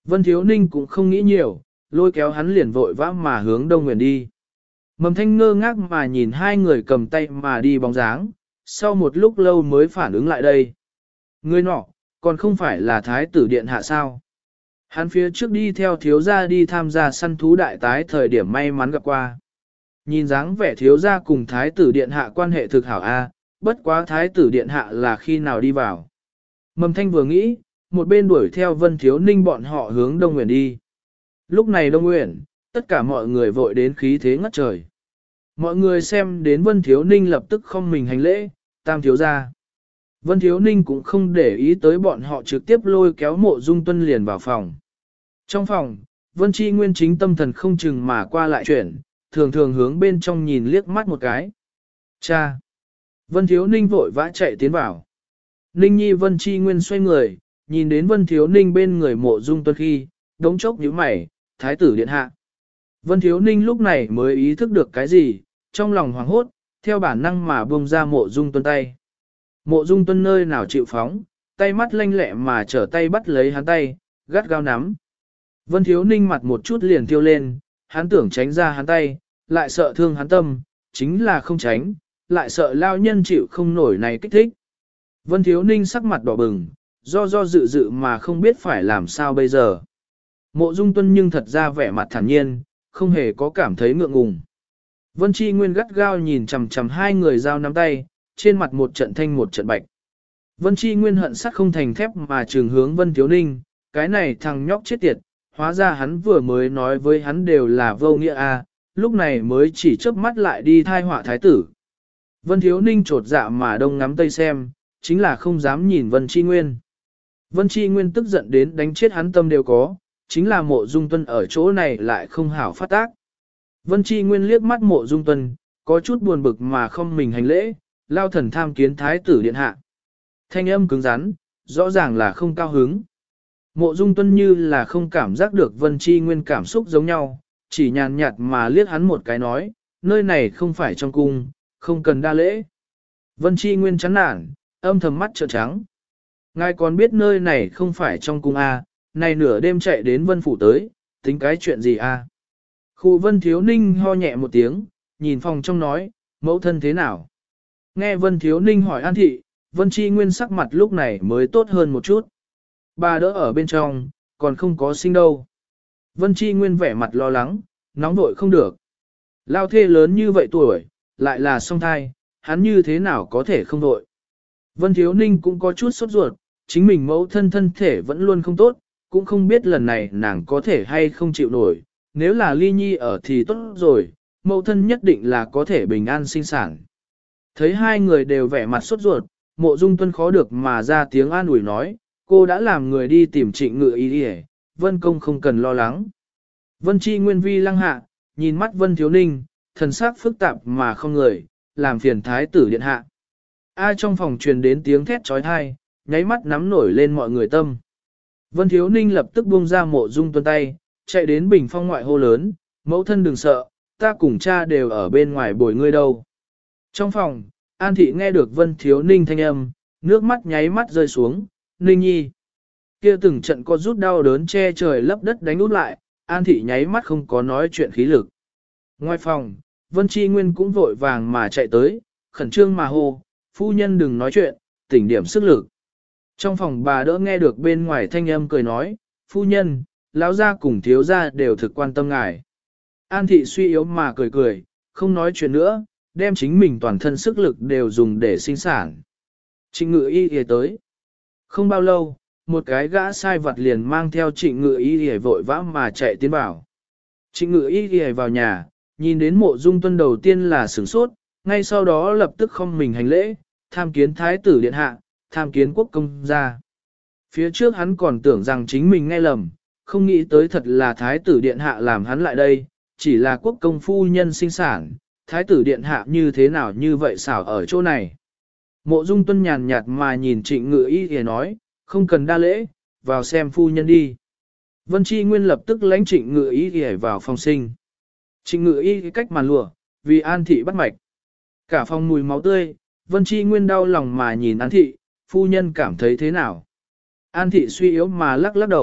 Vân Thiếu Ninh cũng không nghĩ nhiều, lôi kéo hắn liền vội vã mà hướng Đông Nguyên đi. Mầm Thanh ngơ ngác mà nhìn hai người cầm tay mà đi bóng dáng, sau một lúc lâu mới phản ứng lại đây. Người nọ, còn không phải là Thái tử Điện Hạ sao? Hắn phía trước đi theo thiếu gia đi tham gia săn thú đại tái thời điểm may mắn gặp qua. Nhìn dáng vẻ thiếu gia cùng Thái tử Điện Hạ quan hệ thực hảo a, bất quá Thái tử Điện Hạ là khi nào đi vào. Mầm Thanh vừa nghĩ, một bên đuổi theo Vân Thiếu Ninh bọn họ hướng Đông Nguyên đi. Lúc này Đông Nguyên, tất cả mọi người vội đến khí thế ngất trời. Mọi người xem đến Vân Thiếu Ninh lập tức không mình hành lễ, tam thiếu gia. Vân Thiếu Ninh cũng không để ý tới bọn họ trực tiếp lôi kéo Mộ Dung Tuân liền vào phòng. Trong phòng, Vân Chi Nguyên chính tâm thần không chừng mà qua lại chuyển, thường thường hướng bên trong nhìn liếc mắt một cái. Cha! Vân Thiếu Ninh vội vã chạy tiến vào. Ninh Nhi Vân Chi Nguyên xoay người, nhìn đến Vân Thiếu Ninh bên người Mộ Dung Tuân khi, đống chốc nhíu mày, Thái tử Điện Hạ. Vân Thiếu Ninh lúc này mới ý thức được cái gì, trong lòng hoảng hốt, theo bản năng mà buông ra Mộ Dung Tuân tay. Mộ Dung Tuân nơi nào chịu phóng, tay mắt lanh lẹ mà trở tay bắt lấy hắn tay, gắt gao nắm. Vân Thiếu Ninh mặt một chút liền tiêu lên, hắn tưởng tránh ra hắn tay, lại sợ thương hắn tâm, chính là không tránh, lại sợ lao nhân chịu không nổi này kích thích. Vân Thiếu Ninh sắc mặt đỏ bừng, do dự dự mà không biết phải làm sao bây giờ. Mộ Dung Tuân nhưng thật ra vẻ mặt thản nhiên, không hề có cảm thấy ngượng ngùng. Vân Chi Nguyên gắt gao nhìn chằm chằm hai người giao nắm tay, trên mặt một trận thanh một trận bạch. Vân Chi Nguyên hận sắt không thành thép mà trường hướng Vân Thiếu Ninh, cái này thằng nhóc chết tiệt, hóa ra hắn vừa mới nói với hắn đều là vô nghĩa a, lúc này mới chỉ chớp mắt lại đi thai họa thái tử. Vân Thiếu Ninh trột dạ mà đông ngắm tây xem, chính là không dám nhìn Vân Chi Nguyên. Vân Chi Nguyên tức giận đến đánh chết hắn tâm đều có, chính là Mộ Dung Tuân ở chỗ này lại không hảo phát tác. Vân Chi Nguyên liếc mắt Mộ Dung Tuân, có chút buồn bực mà không mình hành lễ, lao thần tham kiến thái tử điện hạ. Thanh âm cứng rắn, rõ ràng là không cao hứng. Mộ Dung Tuân như là không cảm giác được Vân Chi Nguyên cảm xúc giống nhau, chỉ nhàn nhạt mà liếc hắn một cái nói, nơi này không phải trong cung, không cần đa lễ. Vân Chi Nguyên chán nản, âm thầm mắt trợn trắng. Ngài còn biết nơi này không phải trong cung A, này nửa đêm chạy đến Vân Phủ tới, tính cái chuyện gì A. Khu Vân Thiếu Ninh ho nhẹ một tiếng, nhìn phòng trong nói, mẫu thân thế nào? Nghe Vân Thiếu Ninh hỏi An Thị, Vân Chi Nguyên sắc mặt lúc này mới tốt hơn một chút. Bà đỡ ở bên trong, còn không có sinh đâu. Vân Chi Nguyên vẻ mặt lo lắng, nóng vội không được. Lao thê lớn như vậy tuổi, lại là song thai, hắn như thế nào có thể không vội. Vân Thiếu Ninh cũng có chút sốt ruột, chính mình mẫu thân thân thể vẫn luôn không tốt, cũng không biết lần này nàng có thể hay không chịu nổi. Nếu là Ly Nhi ở thì tốt rồi, mẫu thân nhất định là có thể bình an sinh sản. Thấy hai người đều vẻ mặt sốt ruột, Mộ Dung Tuân khó được mà ra tiếng an ủi nói, cô đã làm người đi tìm Trịnh Ngự Y đi, Vân công không cần lo lắng. Vân Chi Nguyên vi lăng hạ, nhìn mắt Vân Thiếu Ninh, thần sắc phức tạp mà không người, làm phiền thái tử điện hạ. Ai trong phòng truyền đến tiếng thét trói thai, nháy mắt nắm nổi lên mọi người tâm. Vân Thiếu Ninh lập tức buông ra Mộ Dung Tuân tay, chạy đến bình phong ngoại hô lớn, mẫu thân đừng sợ, ta cùng cha đều ở bên ngoài bồi ngươi đâu. Trong phòng, An Thị nghe được Vân Thiếu Ninh thanh âm, nước mắt nháy mắt rơi xuống, Ninh Nhi. Kia từng trận có rút đau đớn che trời lấp đất đánh út lại, An Thị nháy mắt không có nói chuyện khí lực. Ngoài phòng, Vân Chi Nguyên cũng vội vàng mà chạy tới, khẩn trương mà hô, phu nhân đừng nói chuyện, tỉnh điểm sức lực. Trong phòng bà đỡ nghe được bên ngoài thanh âm cười nói, phu nhân, lão gia cùng thiếu gia đều thực quan tâm ngài. An Thị suy yếu mà cười cười, không nói chuyện nữa, đem chính mình toàn thân sức lực đều dùng để sinh sản. Trịnh Ngự Y Y tới. Không bao lâu, một cái gã sai vặt liền mang theo Trịnh Ngự Y Y vội vã mà chạy tiến vào. Trịnh Ngự Y Y vào nhà, nhìn đến Mộ Dung Tuân đầu tiên là sửng sốt, ngay sau đó lập tức không mình hành lễ, tham kiến thái tử điện hạ, tham kiến quốc công gia. Phía trước hắn còn tưởng rằng chính mình nghe lầm, không nghĩ tới thật là thái tử điện hạ làm hắn lại đây, chỉ là quốc công phu nhân sinh sản, thái tử điện hạ như thế nào như vậy xảo ở chỗ này. Mộ Dung Tuân nhàn nhạt mà nhìn Trịnh Ngự Y thì nói, không cần đa lễ, vào xem phu nhân đi. Vân Chi Nguyên lập tức lãnh Trịnh Ngự Y thì vào phòng sinh. Trịnh Ngự Y cách màn lụa, vì An Thị bắt mạch. Cả phòng mùi máu tươi, Vân Chi Nguyên đau lòng mà nhìn An Thị, phu nhân cảm thấy thế nào. An Thị suy yếu mà lắc lắc đầu,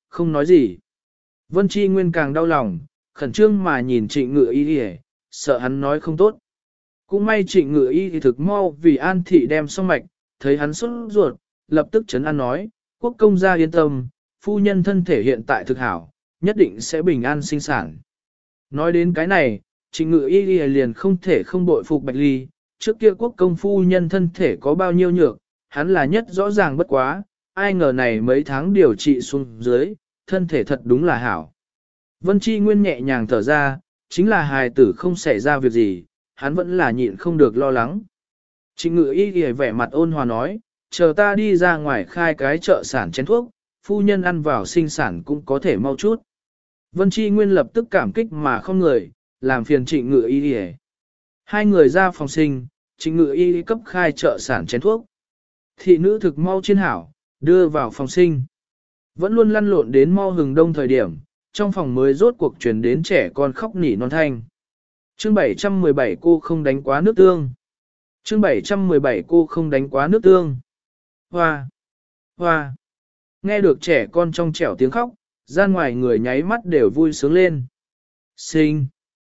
không nói gì. Vân Chi Nguyên càng đau lòng, khẩn trương mà nhìn Trịnh Ngự Y y, sợ hắn nói không tốt. Cũng may Trịnh Ngự Y thì thực mau vì An Thị đem xong mạch, thấy hắn sốt ruột, lập tức trấn an nói, quốc công gia yên tâm, phu nhân thân thể hiện tại thực hảo, nhất định sẽ bình an sinh sản. Nói đến cái này, Trịnh Ngự Y liền không thể không bội phục Bạch Ly, trước kia quốc công phu nhân thân thể có bao nhiêu nhược, hắn là nhất rõ ràng bất quá, ai ngờ này mấy tháng điều trị xuống dưới, thân thể thật đúng là hảo. Vân Chi Nguyên nhẹ nhàng thở ra, chính là hài tử không xảy ra việc gì, hắn vẫn là nhịn không được lo lắng. Trịnh Ngự Y vẻ mặt ôn hòa nói, chờ ta đi ra ngoài khai cái chợ sản chén thuốc, phu nhân ăn vào sinh sản cũng có thể mau chút. Vân Chi Nguyên lập tức cảm kích mà không người, làm phiền Trịnh Ngự Y. Hai người ra phòng sinh, Trịnh Ngự Y cấp khai chợ sản chén thuốc. Thị nữ thực mau chiên hảo, đưa vào phòng sinh. Vẫn luôn lăn lộn đến mau hừng đông thời điểm, trong phòng mới rốt cuộc truyền đến trẻ con khóc nỉ non thanh. Chương 717 cô không đánh quá nước tương. Chương 717 cô không đánh quá nước tương. Hoa! Hoa! Nghe được trẻ con trong trẻo tiếng khóc, ra ngoài người nháy mắt đều vui sướng lên. Sinh!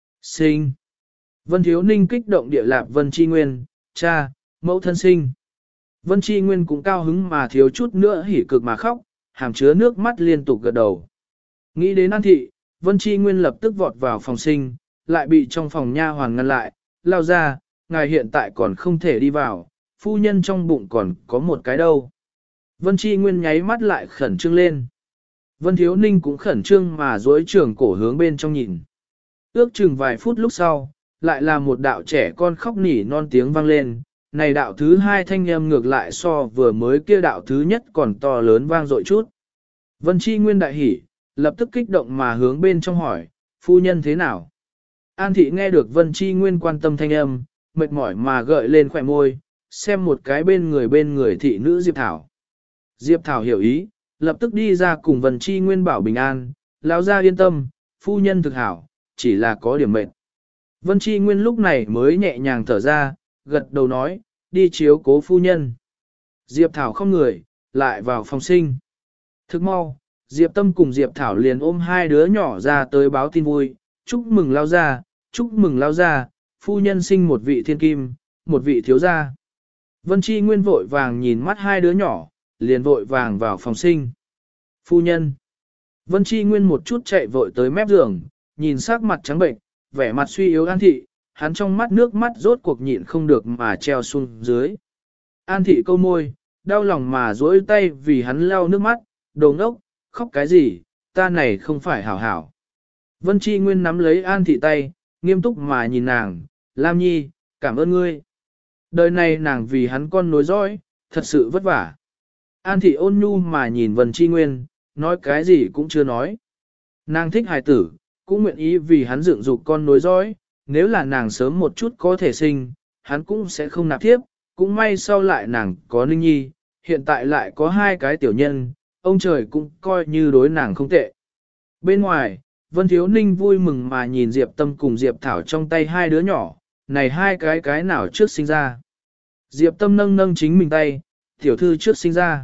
Sinh! Vân Thiếu Ninh kích động địa lạp Vân Chi Nguyên, cha, mẫu thân sinh. Vân Chi Nguyên cũng cao hứng mà thiếu chút nữa hỉ cực mà khóc, hàm chứa nước mắt liên tục gật đầu. Nghĩ đến An Thị, Vân Chi Nguyên lập tức vọt vào phòng sinh, lại bị trong phòng nha hoàn ngăn lại, lao ra, ngài hiện tại còn không thể đi vào, phu nhân trong bụng còn có một cái đâu. Vân Chi Nguyên nháy mắt lại khẩn trương lên. Vân Thiếu Ninh cũng khẩn trương mà duỗi trường cổ hướng bên trong nhìn. Ước chừng vài phút lúc sau, lại là một đạo trẻ con khóc nỉ non tiếng vang lên, này đạo thứ hai thanh âm ngược lại so vừa mới kia đạo thứ nhất còn to lớn vang dội chút. Vân Chi Nguyên đại hỉ, lập tức kích động mà hướng bên trong hỏi, phu nhân thế nào? An Thị nghe được Vân Chi Nguyên quan tâm thanh âm, mệt mỏi mà gợi lên khỏe môi, xem một cái bên người thị nữ Diệp Thảo. Diệp Thảo hiểu ý, lập tức đi ra cùng Vân Chi Nguyên bảo bình an, lão gia yên tâm, phu nhân thực hảo, chỉ là có điểm mệt. Vân Chi Nguyên lúc này mới nhẹ nhàng thở ra, gật đầu nói, đi chiếu cố phu nhân. Diệp Thảo không người, lại vào phòng sinh. Thức mau, Diệp Tâm cùng Diệp Thảo liền ôm hai đứa nhỏ ra tới báo tin vui, chúc mừng lao gia, chúc mừng lao gia, phu nhân sinh một vị thiên kim, một vị thiếu gia. Vân Chi Nguyên vội vàng nhìn mắt hai đứa nhỏ, liền vội vàng vào phòng sinh. Phu nhân. Vân Chi Nguyên một chút chạy vội tới mép giường, nhìn sắc mặt trắng bệnh, vẻ mặt suy yếu An Thị, hắn trong mắt nước mắt rốt cuộc nhịn không được mà treo xuống dưới. An Thị câu môi, đau lòng mà duỗi tay vì hắn lau nước mắt, đồ ngốc, khóc cái gì, ta này không phải hảo hảo. Vân Chi Nguyên nắm lấy An Thị tay, nghiêm túc mà nhìn nàng, Lam Nhi, cảm ơn ngươi. Đời này nàng vì hắn con nối dõi, thật sự vất vả. An Thị ôn nhu mà nhìn Vân Chi Nguyên, nói cái gì cũng chưa nói. Nàng thích hài tử, cũng nguyện ý vì hắn dựng dục con nối dõi, nếu là nàng sớm một chút có thể sinh, hắn cũng sẽ không nạp tiếp, cũng may sau lại nàng có Ninh Nhi, hiện tại lại có hai cái tiểu nhân, ông trời cũng coi như đối nàng không tệ. Bên ngoài, Vân Thiếu Ninh vui mừng mà nhìn Diệp Tâm cùng Diệp Thảo trong tay hai đứa nhỏ, này hai cái nào trước sinh ra. Diệp Tâm nâng nâng chính mình tay, tiểu thư trước sinh ra.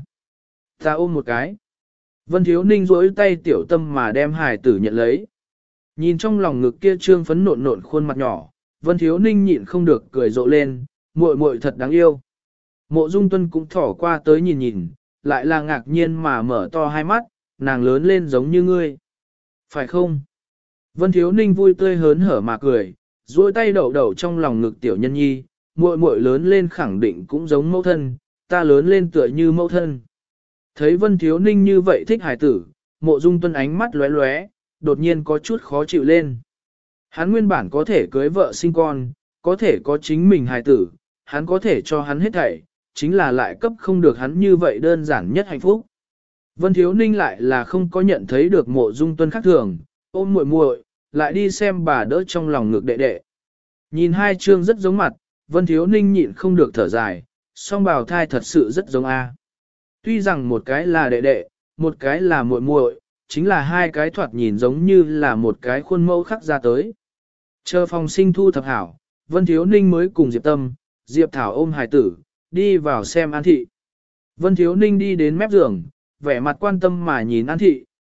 Ta ôm một cái. Vân Thiếu Ninh duỗi tay tiểu Tâm mà đem hài tử nhận lấy. Nhìn trong lòng ngực kia trương phấn nộn nộn khuôn mặt nhỏ, Vân Thiếu Ninh nhịn không được cười rộ lên, muội muội thật đáng yêu. Mộ Dung Tuân cũng thỏ qua tới nhìn nhìn, lại là ngạc nhiên mà mở to hai mắt, nàng lớn lên giống như ngươi. Phải không? Vân Thiếu Ninh vui tươi hớn hở mà cười, duỗi tay đậu đậu trong lòng ngực tiểu nhân nhi, muội muội lớn lên khẳng định cũng giống mẫu thân, ta lớn lên tựa như mẫu thân. Thấy Vân Thiếu Ninh như vậy thích hài tử, Mộ Dung Tuân ánh mắt lóe lóe, đột nhiên có chút khó chịu lên. Hắn nguyên bản có thể cưới vợ sinh con, có thể có chính mình hài tử, hắn có thể cho hắn hết thảy, chính là lại cấp không được hắn như vậy đơn giản nhất hạnh phúc. Vân Thiếu Ninh lại là không có nhận thấy được Mộ Dung Tuân khác thường, ôm muội muội, lại đi xem bà đỡ trong lòng ngực đệ đệ. Nhìn hai chương rất giống mặt, Vân Thiếu Ninh nhịn không được thở dài, song bào thai thật sự rất giống A. Tuy rằng một cái là đệ đệ, một cái là muội muội, chính là hai cái thoạt nhìn giống như là một cái khuôn mẫu khắc ra tới. Chờ phòng sinh thu thập hảo, Vân Thiếu Ninh mới cùng Diệp Tâm, Diệp Thảo ôm hài tử, đi vào xem An Thị. Vân Thiếu Ninh đi đến mép giường, vẻ mặt quan tâm mà nhìn An Thị,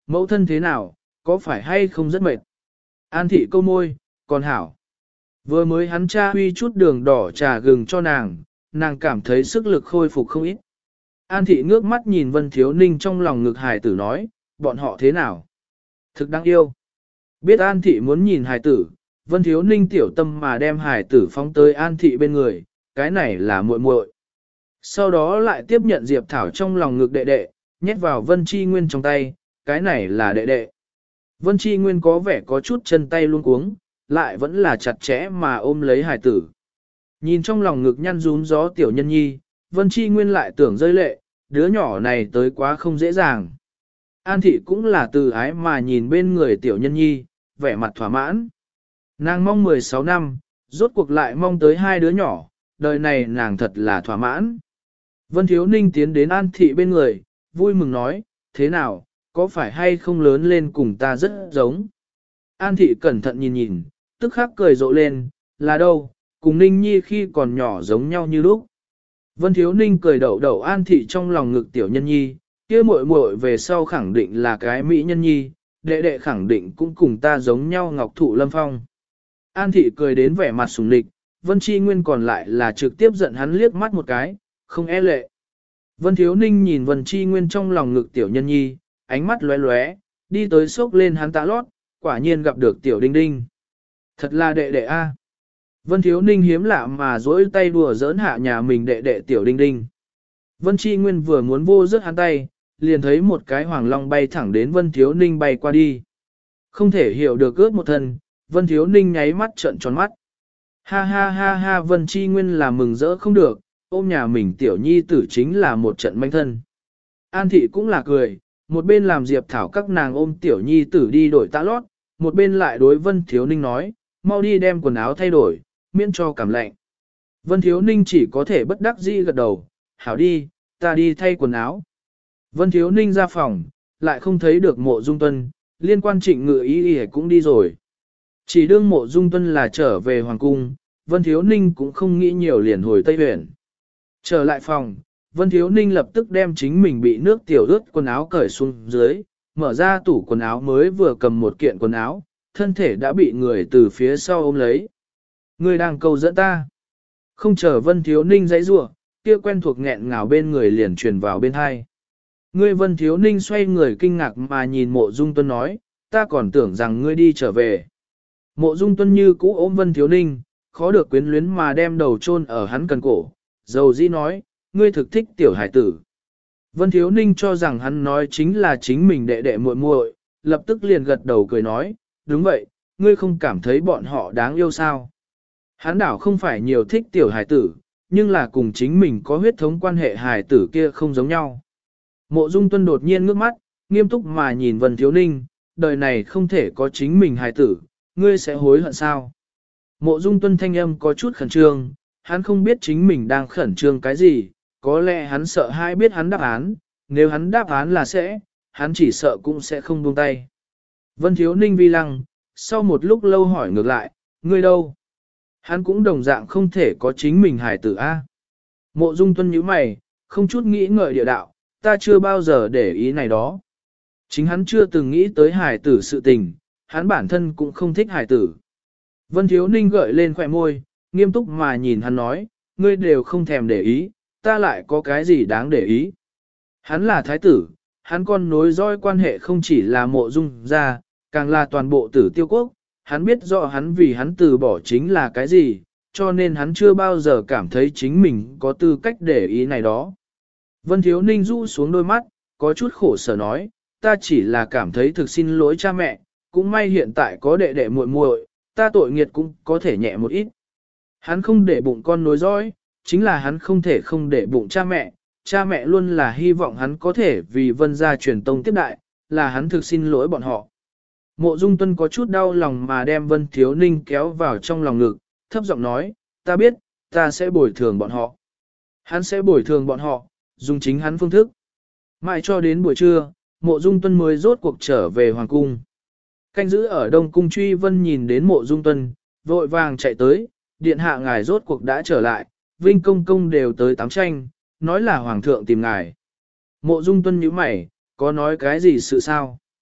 mẫu thân thế nào, có phải hay không rất mệt? An thị câu môi, còn hảo. Vừa mới hắn cha huy chút đường đỏ trà gừng cho nàng, nàng cảm thấy sức lực khôi phục không ít. An thị ngước mắt nhìn Vân Thiếu Ninh trong lòng ngực hài tử nói, bọn họ thế nào? Thực đáng yêu. Biết An thị muốn nhìn hài tử, Vân Thiếu Ninh tiểu tâm mà đem hài tử phóng tới An thị bên người, cái này là muội muội. Sau đó lại tiếp nhận Diệp Thảo trong lòng ngực đệ đệ, nhét vào Vân Chi Nguyên trong tay, cái này là đệ đệ. Vân Chi Nguyên có vẻ có chút chân tay luống cuống, lại vẫn là chặt chẽ mà ôm lấy hài tử. Nhìn trong lòng ngực nhăn rún gió tiểu nhân nhi, Vân Chi Nguyên lại tưởng rơi lệ, đứa nhỏ này tới quá không dễ dàng. An thị cũng là từ ái mà nhìn bên người tiểu nhân nhi, vẻ mặt thỏa mãn. Nàng mong 16 năm, rốt cuộc lại mong tới hai đứa nhỏ, đời này nàng thật là thỏa mãn. Vân Thiếu Ninh tiến đến An thị bên người, vui mừng nói, thế nào, có phải hay không lớn lên cùng ta rất giống. An thị cẩn thận nhìn nhìn, tức khắc cười rộ lên, là đâu, cùng Ninh Nhi khi còn nhỏ giống nhau như lúc. Vân Thiếu Ninh cười đậu đậu An thị trong lòng ngực tiểu nhân nhi, kia muội muội về sau khẳng định là cái mỹ nhân nhi, đệ đệ khẳng định cũng cùng ta giống nhau ngọc thụ lâm phong. An thị cười đến vẻ mặt sùng lịch, Vân Chi Nguyên còn lại là trực tiếp giận hắn liếc mắt một cái, không e lệ. Vân Thiếu Ninh nhìn Vân Chi Nguyên trong lòng ngực tiểu nhân nhi, ánh mắt lóe lóe, đi tới xốc lên hắn tạ lót, quả nhiên gặp được tiểu đinh đinh. Thật là đệ đệ a. Vân Thiếu Ninh hiếm lạ mà dỗi tay đùa giỡn hạ nhà mình đệ đệ tiểu đinh đinh. Vân Chi Nguyên vừa muốn vô rớt hắn tay, liền thấy một cái hoàng long bay thẳng đến Vân Thiếu Ninh bay qua đi. Không thể hiểu được ướt một thân, Vân Thiếu Ninh nháy mắt trợn tròn mắt. Ha ha ha ha Vân Chi Nguyên là mừng rỡ không được, ôm nhà mình tiểu nhi tử chính là một trận manh thân. An thị cũng là cười, một bên làm Diệp Thảo các nàng ôm tiểu nhi tử đi đổi tã lót, một bên lại đối Vân Thiếu Ninh nói, mau đi đem quần áo thay đổi, miễn cho cảm lạnh. Vân Thiếu Ninh chỉ có thể bất đắc dĩ gật đầu, hảo đi, ta đi thay quần áo. Vân Thiếu Ninh ra phòng, lại không thấy được Mộ Dung Tuân, liên quan Trịnh Ngự Y cũng đi rồi. Chỉ đương Mộ Dung Tuân là trở về Hoàng Cung, Vân Thiếu Ninh cũng không nghĩ nhiều liền hồi Tây Huyền. Trở lại phòng, Vân Thiếu Ninh lập tức đem chính mình bị nước tiểu ướt quần áo cởi xuống dưới, mở ra tủ quần áo mới vừa cầm một kiện quần áo, thân thể đã bị người từ phía sau ôm lấy. Người đang cầu dẫn ta. Không chờ Vân Thiếu Ninh dãy rủa, kia quen thuộc nghẹn ngào bên người liền truyền vào bên hai. Ngươi Vân Thiếu Ninh xoay người kinh ngạc mà nhìn Mộ Dung Tuân nói, ta còn tưởng rằng ngươi đi trở về. Mộ Dung Tuân như cũ ôm Vân Thiếu Ninh, khó được quyến luyến mà đem đầu chôn ở hắn cần cổ, dầu dĩ nói, ngươi thực thích tiểu hải tử. Vân Thiếu Ninh cho rằng hắn nói chính là chính mình đệ đệ muội muội, lập tức liền gật đầu cười nói, đúng vậy, ngươi không cảm thấy bọn họ đáng yêu sao. Hắn đảo không phải nhiều thích tiểu hải tử, nhưng là cùng chính mình có huyết thống quan hệ hải tử kia không giống nhau. Mộ Dung Tuân đột nhiên ngước mắt, nghiêm túc mà nhìn Vân Thiếu Ninh, đời này không thể có chính mình hải tử, ngươi sẽ hối hận sao. Mộ Dung Tuân thanh âm có chút khẩn trương, hắn không biết chính mình đang khẩn trương cái gì, có lẽ hắn sợ hai biết hắn đáp án, nếu hắn đáp án là sẽ, hắn chỉ sợ cũng sẽ không buông tay. Vân Thiếu Ninh vi lăng, sau một lúc lâu hỏi ngược lại, ngươi đâu? Hắn cũng đồng dạng không thể có chính mình hài tử A. Mộ Dung Tuân nhíu mày, không chút nghĩ ngợi địa đạo, ta chưa bao giờ để ý này đó. Chính hắn chưa từng nghĩ tới hài tử sự tình, hắn bản thân cũng không thích hài tử. Vân Thiếu Ninh gợi lên khỏe môi, nghiêm túc mà nhìn hắn nói, ngươi đều không thèm để ý, ta lại có cái gì đáng để ý. Hắn là thái tử, hắn còn nối dõi quan hệ không chỉ là Mộ Dung gia, càng là toàn bộ Tử Tiêu quốc, hắn biết rõ hắn vì hắn từ bỏ chính là cái gì, cho nên hắn chưa bao giờ cảm thấy chính mình có tư cách để ý này đó. Vân Thiếu Ninh rũ xuống đôi mắt, có chút khổ sở nói, ta chỉ là cảm thấy thực xin lỗi cha mẹ, cũng may hiện tại có đệ đệ muội muội, ta tội nghiệt cũng có thể nhẹ một ít. Hắn không để bụng con nối dõi, chính là hắn không thể không để bụng cha mẹ luôn là hy vọng hắn có thể vì Vân gia truyền tông tiếp đại, là hắn thực xin lỗi bọn họ. Mộ Dung Tuân có chút đau lòng mà đem Vân Thiếu Ninh kéo vào trong lòng ngực, thấp giọng nói, ta biết, ta sẽ bồi thường bọn họ. Hắn sẽ bồi thường bọn họ, dùng chính hắn phương thức. Mãi cho đến buổi trưa, Mộ Dung Tuân mới rốt cuộc trở về Hoàng Cung. Canh giữ ở Đông Cung Truy Vân nhìn đến Mộ Dung Tuân, vội vàng chạy tới, điện hạ ngài rốt cuộc đã trở lại, Vinh Công Công đều tới tám tranh, nói là Hoàng thượng tìm ngài. Mộ Dung Tuân nhíu mày, có nói cái gì sự sao?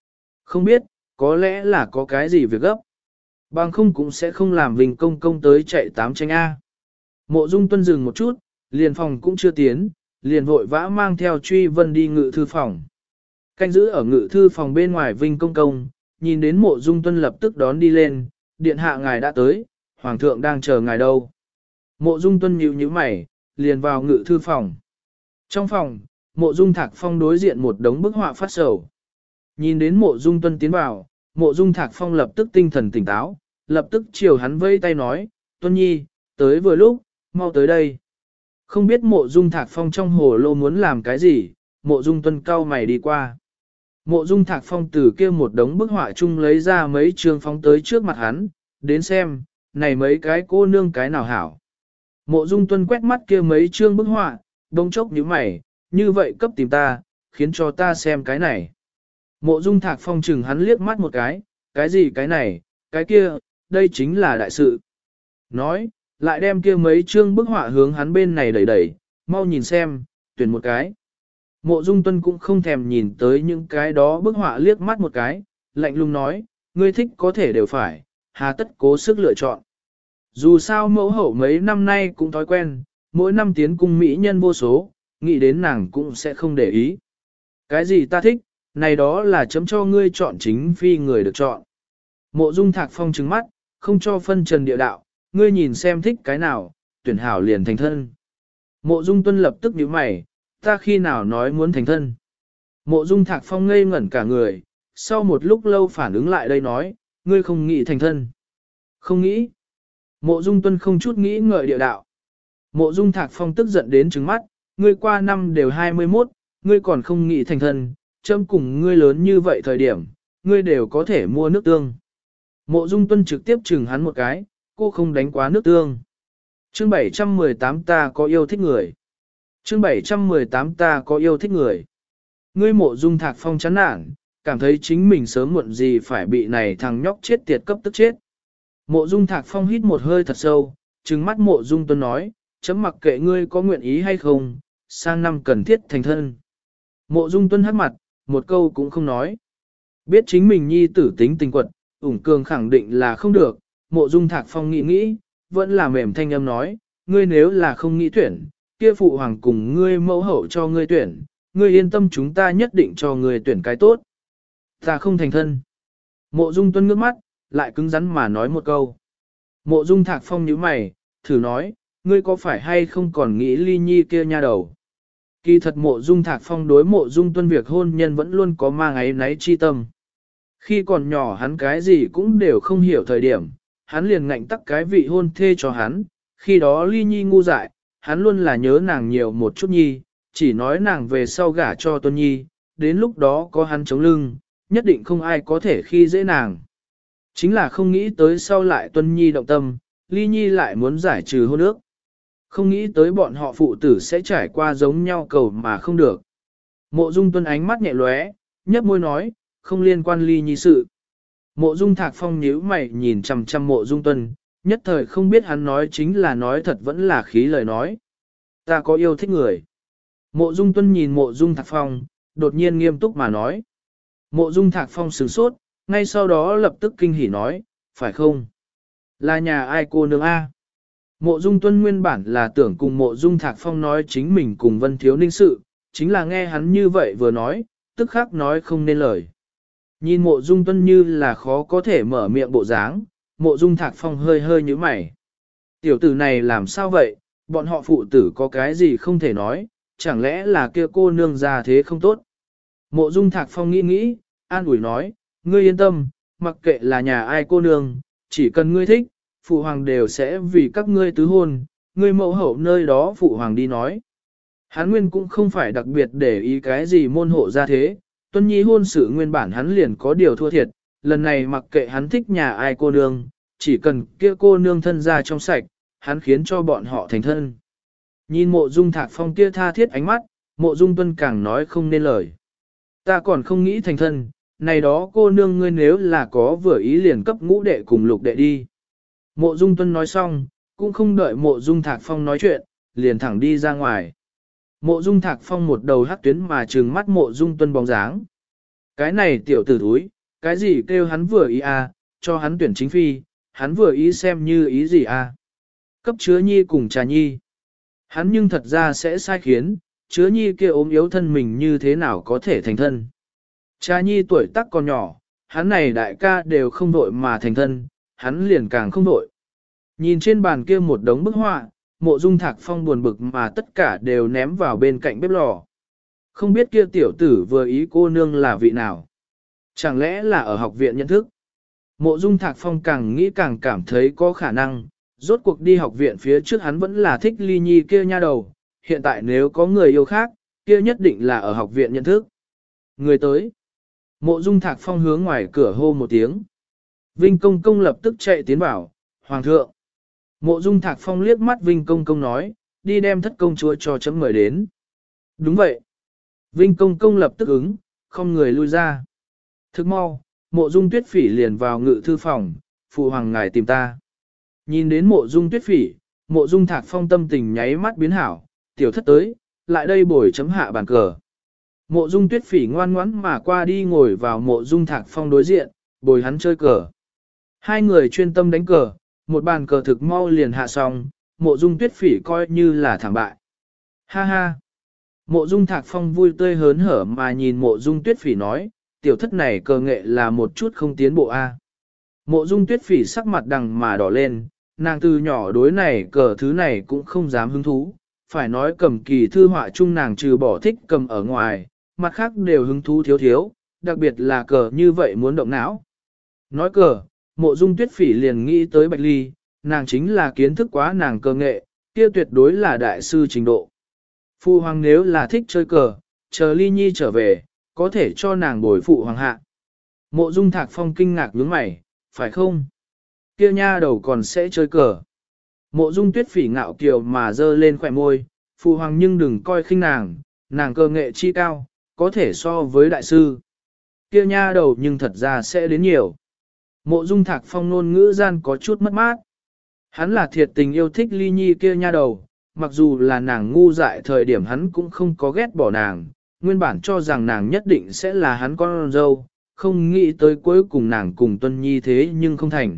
Không biết, có lẽ là có cái gì việc gấp. Bằng không cũng sẽ không làm Vinh Công Công tới chạy tám tranh A. Mộ Dung Tuân dừng một chút, liền phòng cũng chưa tiến, liền vội vã mang theo Truy Vân đi ngự thư phòng. Canh giữ ở ngự thư phòng bên ngoài Vinh Công Công, nhìn đến Mộ Dung Tuân lập tức đón đi lên, điện hạ ngài đã tới, Hoàng thượng đang chờ ngài đâu. Mộ Dung Tuân nhíu mày, liền vào ngự thư phòng. Trong phòng, Mộ Dung Thạc Phong đối diện một đống bức họa phát sầu. Nhìn đến Mộ Dung Tuân tiến vào, Mộ Dung Thạc Phong lập tức tinh thần tỉnh táo, lập tức chiều hắn vây tay nói, Tuân Nhi, tới vừa lúc, mau tới đây. Không biết Mộ Dung Thạc Phong trong hồ lô muốn làm cái gì, Mộ Dung Tuân cau mày đi qua. Mộ Dung Thạc Phong từ kia một đống bức họa chung lấy ra mấy trường phóng tới trước mặt hắn, đến xem, này mấy cái cô nương cái nào hảo. Mộ Dung Tuân quét mắt kia mấy chương bức họa, đông chốc nhíu mày, như vậy cấp tìm ta, khiến cho ta xem cái này. Mộ Dung Thạc Phong chừng hắn liếc mắt một cái gì cái này, cái kia, đây chính là đại sự. Nói, lại đem kia mấy chương bức họa hướng hắn bên này đẩy, mau nhìn xem, tuyển một cái. Mộ Dung Tuân cũng không thèm nhìn tới những cái đó bức họa liếc mắt một cái, lạnh lùng nói, ngươi thích có thể đều phải, hà tất cố sức lựa chọn. Dù sao mẫu hậu mấy năm nay cũng thói quen, mỗi năm tiến cung mỹ nhân vô số, nghĩ đến nàng cũng sẽ không để ý. Cái gì ta thích, này đó là chấm cho ngươi chọn chính phi người được chọn. Mộ Dung Thạc Phong trừng mắt, không cho phân trần địa đạo, ngươi nhìn xem thích cái nào, tuyển hảo liền thành thân. Mộ Dung Tuân lập tức nhíu mày, ta khi nào nói muốn thành thân. Mộ Dung Thạc Phong ngây ngẩn cả người, sau một lúc lâu phản ứng lại đây nói, ngươi không nghĩ thành thân. Không nghĩ. Mộ Dung Tuân không chút nghĩ ngợi địa đạo. Mộ Dung Thạc Phong tức giận đến trừng mắt, ngươi qua năm đều 21, ngươi còn không nghĩ thành thân, châm cùng ngươi lớn như vậy thời điểm, ngươi đều có thể mua nước tương. Mộ Dung Tuân trực tiếp chừng hắn một cái, cô không đánh quá nước tương. Chương 718 ta có yêu thích người. Chương 718 ta có yêu thích người. Ngươi Mộ Dung Thạc Phong chán nản, cảm thấy chính mình sớm muộn gì phải bị này thằng nhóc chết tiệt cấp tức chết. Mộ Dung Thạc Phong hít một hơi thật sâu, trừng mắt Mộ Dung Tuân nói, chấm mặc kệ ngươi có nguyện ý hay không, sang năm cần thiết thành thân. Mộ Dung Tuân hắc mặt, một câu cũng không nói. Biết chính mình nhi tử tính tình quật, ủng cường khẳng định là không được, Mộ Dung Thạc Phong nghĩ, vẫn là mềm thanh âm nói, ngươi nếu là không nghĩ tuyển, kia phụ hoàng cùng ngươi mẫu hậu cho ngươi tuyển, ngươi yên tâm chúng ta nhất định cho ngươi tuyển cái tốt. Ta không thành thân. Mộ Dung Tuân ngước mắt, lại cứng rắn mà nói một câu. Mộ Dung Thạc Phong nhíu mày, thử nói, ngươi có phải hay không còn nghĩ ly nhi kia nha đầu. Kỳ thật Mộ Dung Thạc Phong đối Mộ Dung Tuân việc hôn nhân vẫn luôn có mang áy náy chi tâm. Khi còn nhỏ hắn cái gì cũng đều không hiểu thời điểm, hắn liền ngạnh tắc cái vị hôn thê cho hắn, khi đó ly nhi ngu dại, hắn luôn là nhớ nàng nhiều một chút nhi, chỉ nói nàng về sau gả cho Tuân Nhi, đến lúc đó có hắn chống lưng, nhất định không ai có thể khi dễ nàng. Chính là không nghĩ tới sau lại Tuân Nhi động tâm, ly nhi lại muốn giải trừ hôn ước. Không nghĩ tới bọn họ phụ tử sẽ trải qua giống nhau cầu mà không được. Mộ Dung Tuân ánh mắt nhẹ lóe, nhấp môi nói, không liên quan ly nhi sự. Mộ Dung Thạc Phong nhíu mày nhìn chằm chằm Mộ Dung Tuân, nhất thời không biết hắn nói chính là nói thật vẫn là khí lời nói. Ta có yêu thích người. Mộ Dung Tuân nhìn Mộ Dung Thạc Phong, đột nhiên nghiêm túc mà nói. Mộ Dung Thạc Phong sửng sốt, ngay sau đó lập tức kinh hỉ nói, phải không? Là nhà ai cô nương A? Mộ Dung Tuân nguyên bản là tưởng cùng Mộ Dung Thạc Phong nói chính mình cùng Vân Thiếu Ninh sự, chính là nghe hắn như vậy vừa nói, tức khắc nói không nên lời. Nhìn Mộ Dung Tuân như là khó có thể mở miệng bộ dáng, Mộ Dung Thạc Phong hơi hơi nhíu mày. Tiểu tử này làm sao vậy, bọn họ phụ tử có cái gì không thể nói, chẳng lẽ là kia cô nương già thế không tốt. Mộ Dung Thạc Phong nghĩ, an ủi nói, ngươi yên tâm, mặc kệ là nhà ai cô nương, chỉ cần ngươi thích, phụ hoàng đều sẽ vì các ngươi tứ hôn, ngươi mẫu hậu nơi đó phụ hoàng đi nói. Hắn nguyên cũng không phải đặc biệt để ý cái gì môn hộ ra thế, Tuân Nhi hôn sự nguyên bản hắn liền có điều thua thiệt, lần này mặc kệ hắn thích nhà ai cô nương, chỉ cần kia cô nương thân ra trong sạch, hắn khiến cho bọn họ thành thân. Nhìn Mộ Dung Thạc Phong kia tha thiết ánh mắt, Mộ Dung Tuân càng nói không nên lời. Ta còn không nghĩ thành thân, này đó cô nương ngươi nếu là có vừa ý liền cấp ngũ đệ cùng lục đệ đi. Mộ Dung Tuân nói xong, cũng không đợi Mộ Dung Thạc Phong nói chuyện, liền thẳng đi ra ngoài. Mộ Dung Thạc Phong một đầu hắc tuyến mà trừng mắt Mộ Dung Tuân bóng dáng. Cái này tiểu tử thúi, Cái gì kêu hắn vừa ý à, cho hắn tuyển chính phi, hắn vừa ý xem như ý gì à. Cấp chứa nhi cùng trà nhi. Hắn nhưng thật ra sẽ sai khiến, chứa nhi kia ốm yếu thân mình như thế nào có thể thành thân. Trà nhi tuổi tác còn nhỏ, hắn này đại ca đều không đội mà thành thân, hắn liền càng không đội. Nhìn trên bàn kia một đống bức họa, Mộ Dung Thạc Phong buồn bực mà tất cả đều ném vào bên cạnh bếp lò. Không biết kia tiểu tử vừa ý cô nương là vị nào. Chẳng lẽ là ở học viện nhận thức? Mộ Dung Thạc Phong càng nghĩ càng cảm thấy có khả năng, rốt cuộc đi học viện phía trước hắn vẫn là thích Ly Nhi kia nha đầu, hiện tại nếu có người yêu khác, kia nhất định là ở học viện nhận thức. Người tới. Mộ Dung Thạc Phong hướng ngoài cửa hô một tiếng. Vinh Công Công lập tức chạy tiến vào, Hoàng thượng. Mộ Dung Thạc Phong liếc mắt Vinh Công Công nói, đi đem thất công chúa cho chấm mời đến. Đúng vậy. Vinh Công Công lập tức ứng, không người lui ra. Thức mau, Mộ Dung Tuyết Phỉ liền vào ngự thư phòng, phụ hoàng ngài tìm ta. Nhìn đến Mộ Dung Tuyết Phỉ, Mộ Dung Thạc Phong tâm tình nháy mắt biến hảo, tiểu thất tới, lại đây bồi chấm hạ bàn cờ. Mộ Dung Tuyết Phỉ ngoan ngoãn mà qua đi ngồi vào Mộ Dung Thạc Phong đối diện, bồi hắn chơi cờ. Hai người chuyên tâm đánh cờ, một bàn cờ thực mau liền hạ xong, Mộ Dung Tuyết Phỉ coi như là thảm bại. Ha ha! Mộ Dung Thạc Phong vui tươi hớn hở mà nhìn Mộ Dung Tuyết Phỉ nói, tiểu thất này cờ nghệ là một chút không tiến bộ a. Mộ Dung Tuyết Phỉ sắc mặt đằng mà đỏ lên, nàng từ nhỏ đối này cờ thứ này cũng không dám hứng thú, phải nói cầm kỳ thư họa chung nàng trừ bỏ thích cầm ở ngoài, mặt khác đều hứng thú thiếu thiếu, đặc biệt là cờ như vậy muốn động não. Nói cờ, Mộ Dung Tuyết Phỉ liền nghĩ tới Bạch Ly, nàng chính là kiến thức quá nàng cờ nghệ, kia tuyệt đối là đại sư trình độ. Phụ hoàng nếu là thích chơi cờ, chờ Ly Nhi trở về, có thể cho nàng bồi phụ hoàng hạ. Mộ Dung Thạc Phong kinh ngạc nhướng mày, phải không? Kia nha đầu còn sẽ chơi cờ. Mộ Dung Tuyết Phỉ ngạo kiều mà dơ lên khỏe môi, phụ hoàng nhưng đừng coi khinh nàng, nàng cờ nghệ chi cao, có thể so với đại sư. Kia nha đầu nhưng thật ra sẽ đến nhiều. Mộ Dung Thạc Phong ngôn ngữ gian có chút mất mát. Hắn là thiệt tình yêu thích Ly Nhi kia nha đầu, mặc dù là nàng ngu dại thời điểm hắn cũng không có ghét bỏ nàng, nguyên bản cho rằng nàng nhất định sẽ là hắn con dâu, không nghĩ tới cuối cùng nàng cùng Tuân Nhi thế nhưng không thành.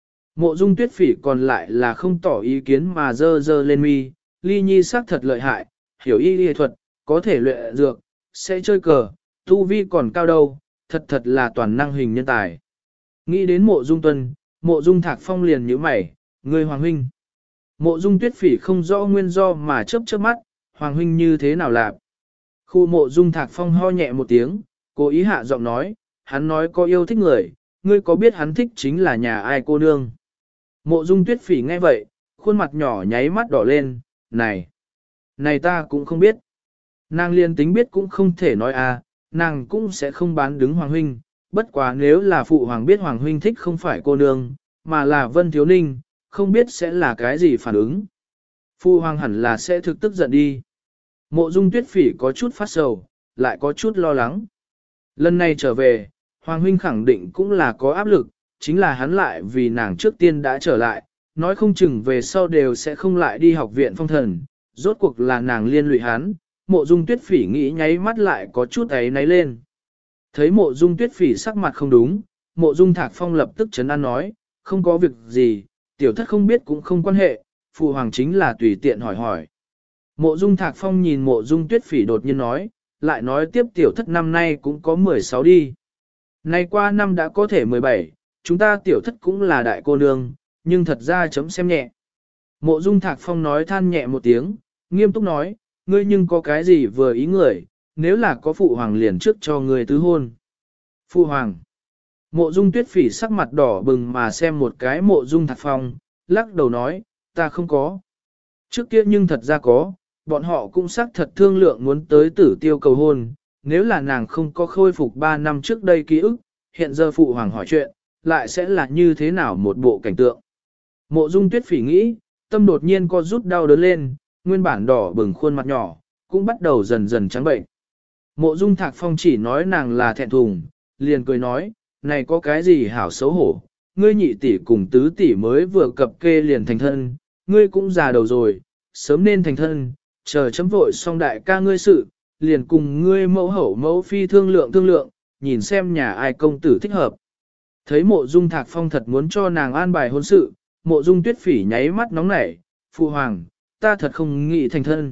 Mộ Dung Tuyết Phỉ còn lại là không tỏ ý kiến mà dơ dơ lên mi, Ly Nhi xác thật lợi hại, hiểu y y thuật, có thể luyện dược, sẽ chơi cờ, tu vi còn cao đâu, thật thật là toàn năng hình nhân tài. Nghĩ đến Mộ Dung Tuân, Mộ Dung Thạc Phong liền nhíu mày, người Hoàng huynh. Mộ Dung Tuyết Phỉ không rõ nguyên do mà chớp chớp mắt, Hoàng huynh như thế nào làm? Khu Mộ Dung Thạc Phong ho nhẹ một tiếng, cố ý hạ giọng nói, hắn nói có yêu thích người, ngươi có biết hắn thích chính là nhà ai cô nương? Mộ Dung Tuyết Phỉ nghe vậy, khuôn mặt nhỏ nháy mắt đỏ lên, này ta cũng không biết. Nàng liên tính biết cũng không thể nói à, nàng cũng sẽ không bán đứng Hoàng huynh, bất quá nếu là phụ hoàng biết Hoàng huynh thích không phải cô nương, mà là Vân Thiếu Ninh, không biết sẽ là cái gì phản ứng. Phụ hoàng hẳn là sẽ thực tức giận đi. Mộ Dung Tuyết Phỉ có chút phát sầu, lại có chút lo lắng. Lần này trở về, Hoàng huynh khẳng định cũng là có áp lực, chính là hắn lại vì nàng trước tiên đã trở lại, nói không chừng về sau đều sẽ không lại đi học viện phong thần, rốt cuộc là nàng liên lụy hắn. Mộ Dung Tuyết Phỉ nghĩ nháy mắt lại có chút ấy náy lên. Thấy Mộ Dung Tuyết Phỉ sắc mặt không đúng, Mộ Dung Thạc Phong lập tức trấn an nói, không có việc gì, tiểu thất không biết cũng không quan hệ, phụ hoàng chính là tùy tiện hỏi hỏi. Mộ Dung Thạc Phong nhìn Mộ Dung Tuyết Phỉ đột nhiên nói, lại nói tiếp tiểu thất năm nay cũng có 16 đi. Nay qua năm đã có thể 17, chúng ta tiểu thất cũng là đại cô nương, nhưng thật ra chấm xem nhẹ. Mộ Dung Thạc Phong nói than nhẹ một tiếng, nghiêm túc nói, ngươi nhưng có cái gì vừa ý người, nếu là có phụ hoàng liền trước cho ngươi tứ hôn. Phụ hoàng. Mộ Dung Tuyết Phỉ sắc mặt đỏ bừng mà xem một cái Mộ Dung Thạc Phong, lắc đầu nói, ta không có. Trước kia nhưng thật ra có, bọn họ cũng xác thật thương lượng muốn tới Tử Tiêu cầu hôn, nếu là nàng không có khôi phục 3 năm trước đây ký ức, hiện giờ phụ hoàng hỏi chuyện, lại sẽ là như thế nào một bộ cảnh tượng. Mộ Dung Tuyết Phỉ nghĩ, tâm đột nhiên co rút đau đớn lên, nguyên bản đỏ bừng khuôn mặt nhỏ, cũng bắt đầu dần dần trắng bệnh. Mộ Dung Thạc Phong chỉ nói nàng là thẹn thùng, liền cười nói, này có cái gì hảo xấu hổ, ngươi nhị tỷ cùng tứ tỷ mới vừa cập kê liền thành thân, ngươi cũng già đầu rồi, sớm nên thành thân, chờ chấm vội xong đại ca ngươi sự, liền cùng ngươi mẫu hậu mẫu phi thương lượng, nhìn xem nhà ai công tử thích hợp. Thấy mộ dung thạc phong thật muốn cho nàng an bài hôn sự, mộ dung tuyết phỉ nháy mắt nóng nảy, phụ hoàng, ta thật không nghĩ thành thân.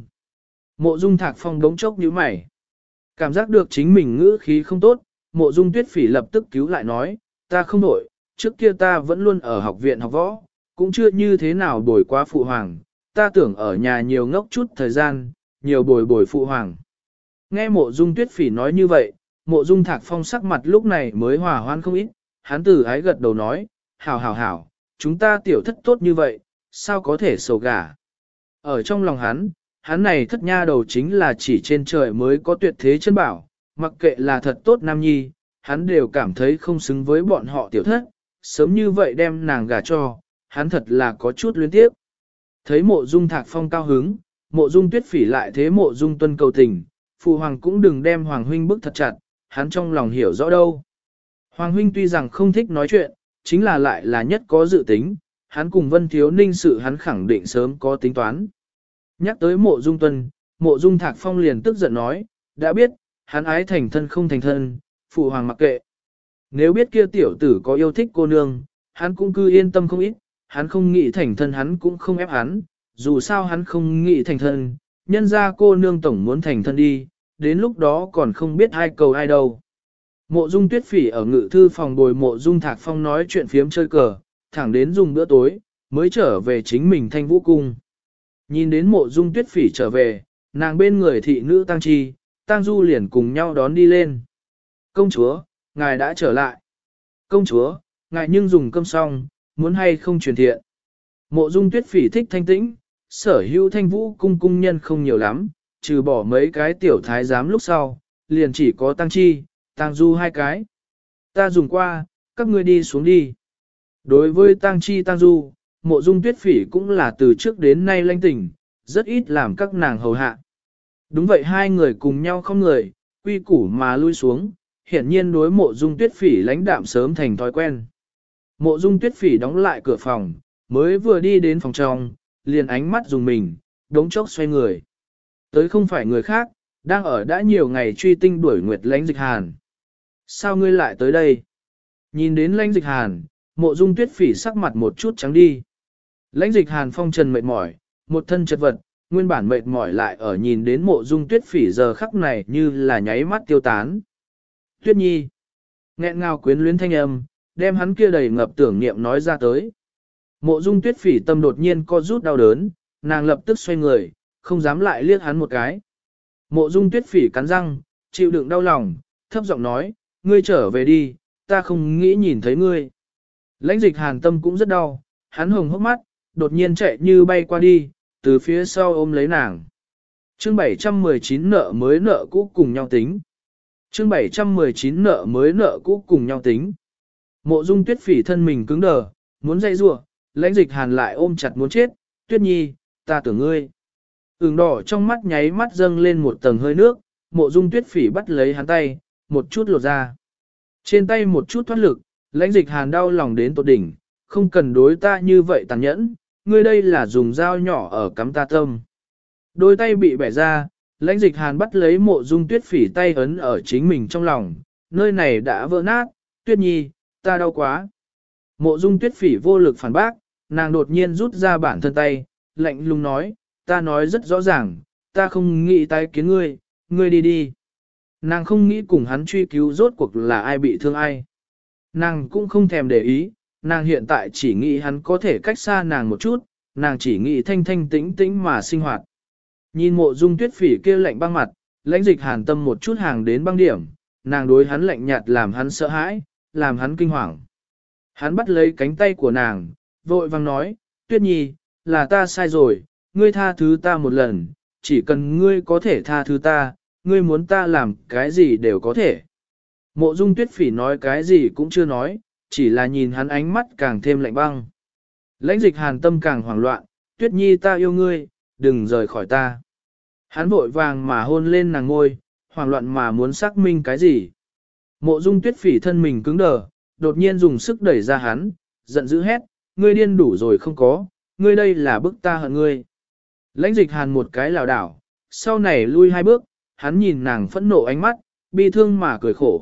Mộ dung thạc phong đống chốc nhíu mày. Cảm giác được chính mình ngữ khí không tốt, mộ dung tuyết phỉ lập tức cứu lại nói, ta không đổi, trước kia ta vẫn luôn ở học viện học võ, cũng chưa như thế nào bồi qua phụ hoàng, ta tưởng ở nhà nhiều ngốc chút thời gian, nhiều bồi phụ hoàng. Nghe mộ dung tuyết phỉ nói như vậy, mộ dung thạc phong sắc mặt lúc này mới hòa hoan không ít, hắn từ ái gật đầu nói, hảo hảo hảo, chúng ta tiểu thất tốt như vậy, sao có thể sầu gả. Ở trong lòng hắn này thất nha đầu chính là chỉ trên trời mới có tuyệt thế chân bảo, mặc kệ là thật tốt nam nhi, hắn đều cảm thấy không xứng với bọn họ tiểu thất, sớm như vậy đem nàng gả cho, hắn thật là có chút luyến tiếc. Thấy mộ dung thạc phong cao hứng, mộ dung tuyết phỉ lại thế mộ dung tuân cầu tình, phụ hoàng cũng đừng đem hoàng huynh bức thật chặt, hắn trong lòng hiểu rõ đâu. Hoàng huynh tuy rằng không thích nói chuyện, chính là lại là nhất có dự tính, hắn cùng Vân Thiếu Ninh sự hắn khẳng định sớm có tính toán. Nhắc tới mộ dung tuân, mộ dung thạc phong liền tức giận nói, đã biết, hắn ái thành thân không thành thân, phụ hoàng mặc kệ. Nếu biết kia tiểu tử có yêu thích cô nương, hắn cũng cứ yên tâm không ít, hắn không nghĩ thành thân hắn cũng không ép hắn, dù sao hắn không nghĩ thành thân, nhân ra cô nương tổng muốn thành thân đi, đến lúc đó còn không biết ai cầu ai đâu. Mộ dung tuyết phỉ ở ngự thư phòng bồi mộ dung thạc phong nói chuyện phiếm chơi cờ, thẳng đến dùng bữa tối, mới trở về chính mình thanh vũ cung. Nhìn đến mộ dung tuyết phỉ trở về, nàng bên người thị nữ Tăng Chi, Tăng Du liền cùng nhau đón đi lên. Công chúa, ngài đã trở lại. Công chúa, ngài nhưng dùng cơm xong, muốn hay không truyền thiện. Mộ dung tuyết phỉ thích thanh tĩnh, sở hữu thanh vũ cung cung nhân không nhiều lắm, trừ bỏ mấy cái tiểu thái giám lúc sau, liền chỉ có Tăng Chi, Tăng Du hai cái. Ta dùng qua, các ngươi đi xuống đi. Đối với Tăng Chi Tăng Du, mộ dung tuyết phỉ cũng là từ trước đến nay lanh tỉnh, rất ít làm các nàng hầu hạ. Đúng vậy hai người cùng nhau không người, quy củ mà lui xuống, hiển nhiên đối mộ dung tuyết phỉ lãnh đạm sớm thành thói quen. Mộ dung tuyết phỉ đóng lại cửa phòng, mới vừa đi đến phòng trong, liền ánh mắt dùng mình, đống chốc xoay người. Tới không phải người khác, đang ở đã nhiều ngày truy tinh đuổi Nguyệt Lãnh Dịch Hàn. Sao ngươi lại tới đây? Nhìn đến Lãnh Dịch Hàn, mộ dung tuyết phỉ sắc mặt một chút trắng đi. Lãnh Dịch Hàn phong trần mệt mỏi, một thân chật vật, nguyên bản mệt mỏi lại ở nhìn đến mộ dung tuyết phỉ giờ khắc này như là nháy mắt tiêu tán. Tuyết nhi, nghẹn ngào quyến luyến thanh âm, đem hắn kia đầy ngập tưởng niệm nói ra tới. Mộ dung tuyết phỉ tâm đột nhiên co rút đau đớn, nàng lập tức xoay người, không dám lại liếc hắn một cái. Mộ dung tuyết phỉ cắn răng, chịu đựng đau lòng, thấp giọng nói, ngươi trở về đi, ta không nghĩ nhìn thấy ngươi. Lãnh Dịch Hàn tâm cũng rất đau, hắn hồng hốc mắt, đột nhiên chạy như bay qua đi, từ phía sau ôm lấy nàng. Chương 719 nợ mới nợ cũ cùng nhau tính. Chương 719 nợ mới nợ cũ cùng nhau tính. Mộ dung tuyết phỉ thân mình cứng đờ, muốn dây rủa, Lãnh Dịch Hàn lại ôm chặt muốn chết, Tuyết nhi, ta tưởng ngươi. Ửng đỏ trong mắt nháy mắt dâng lên một tầng hơi nước, mộ dung tuyết phỉ bắt lấy hắn tay, một chút lột ra. Trên tay một chút thoát lực, Lãnh Dịch Hàn đau lòng đến tột đỉnh, không cần đối ta như vậy tàn nhẫn, ngươi đây là dùng dao nhỏ ở cắm ta tâm. Đôi tay bị bẻ ra, Lãnh Dịch Hàn bắt lấy mộ dung tuyết phỉ tay ấn ở chính mình trong lòng, nơi này đã vỡ nát, Tuyết nhi, ta đau quá. Mộ dung tuyết phỉ vô lực phản bác, nàng đột nhiên rút ra bản thân tay, lạnh lùng nói, ta nói rất rõ ràng, ta không nghĩ tái kiến ngươi, ngươi đi đi. Nàng không nghĩ cùng hắn truy cứu rốt cuộc là ai bị thương ai. Nàng cũng không thèm để ý, nàng hiện tại chỉ nghĩ hắn có thể cách xa nàng một chút, nàng chỉ nghĩ thanh thanh tĩnh tĩnh mà sinh hoạt. Nhìn mộ dung tuyết phỉ kia lạnh băng mặt, Lãnh Dịch Hàn tâm một chút hàng đến băng điểm, nàng đối hắn lạnh nhạt làm hắn sợ hãi, làm hắn kinh hoàng. Hắn bắt lấy cánh tay của nàng, vội vang nói, Tuyết nhi, là ta sai rồi, ngươi tha thứ ta một lần, chỉ cần ngươi có thể tha thứ ta, ngươi muốn ta làm cái gì đều có thể. Mộ dung tuyết phỉ nói cái gì cũng chưa nói, chỉ là nhìn hắn ánh mắt càng thêm lạnh băng. Lãnh Dịch Hàn tâm càng hoảng loạn, Tuyết nhi ta yêu ngươi, đừng rời khỏi ta. Hắn vội vàng mà hôn lên nàng ngôi, hoảng loạn mà muốn xác minh cái gì. Mộ dung tuyết phỉ thân mình cứng đờ, đột nhiên dùng sức đẩy ra hắn, giận dữ hét, ngươi điên đủ rồi không có, ngươi đây là bức ta hận ngươi. Lãnh Dịch Hàn một cái lảo đảo, sau này lui hai bước, hắn nhìn nàng phẫn nộ ánh mắt, bi thương mà cười khổ,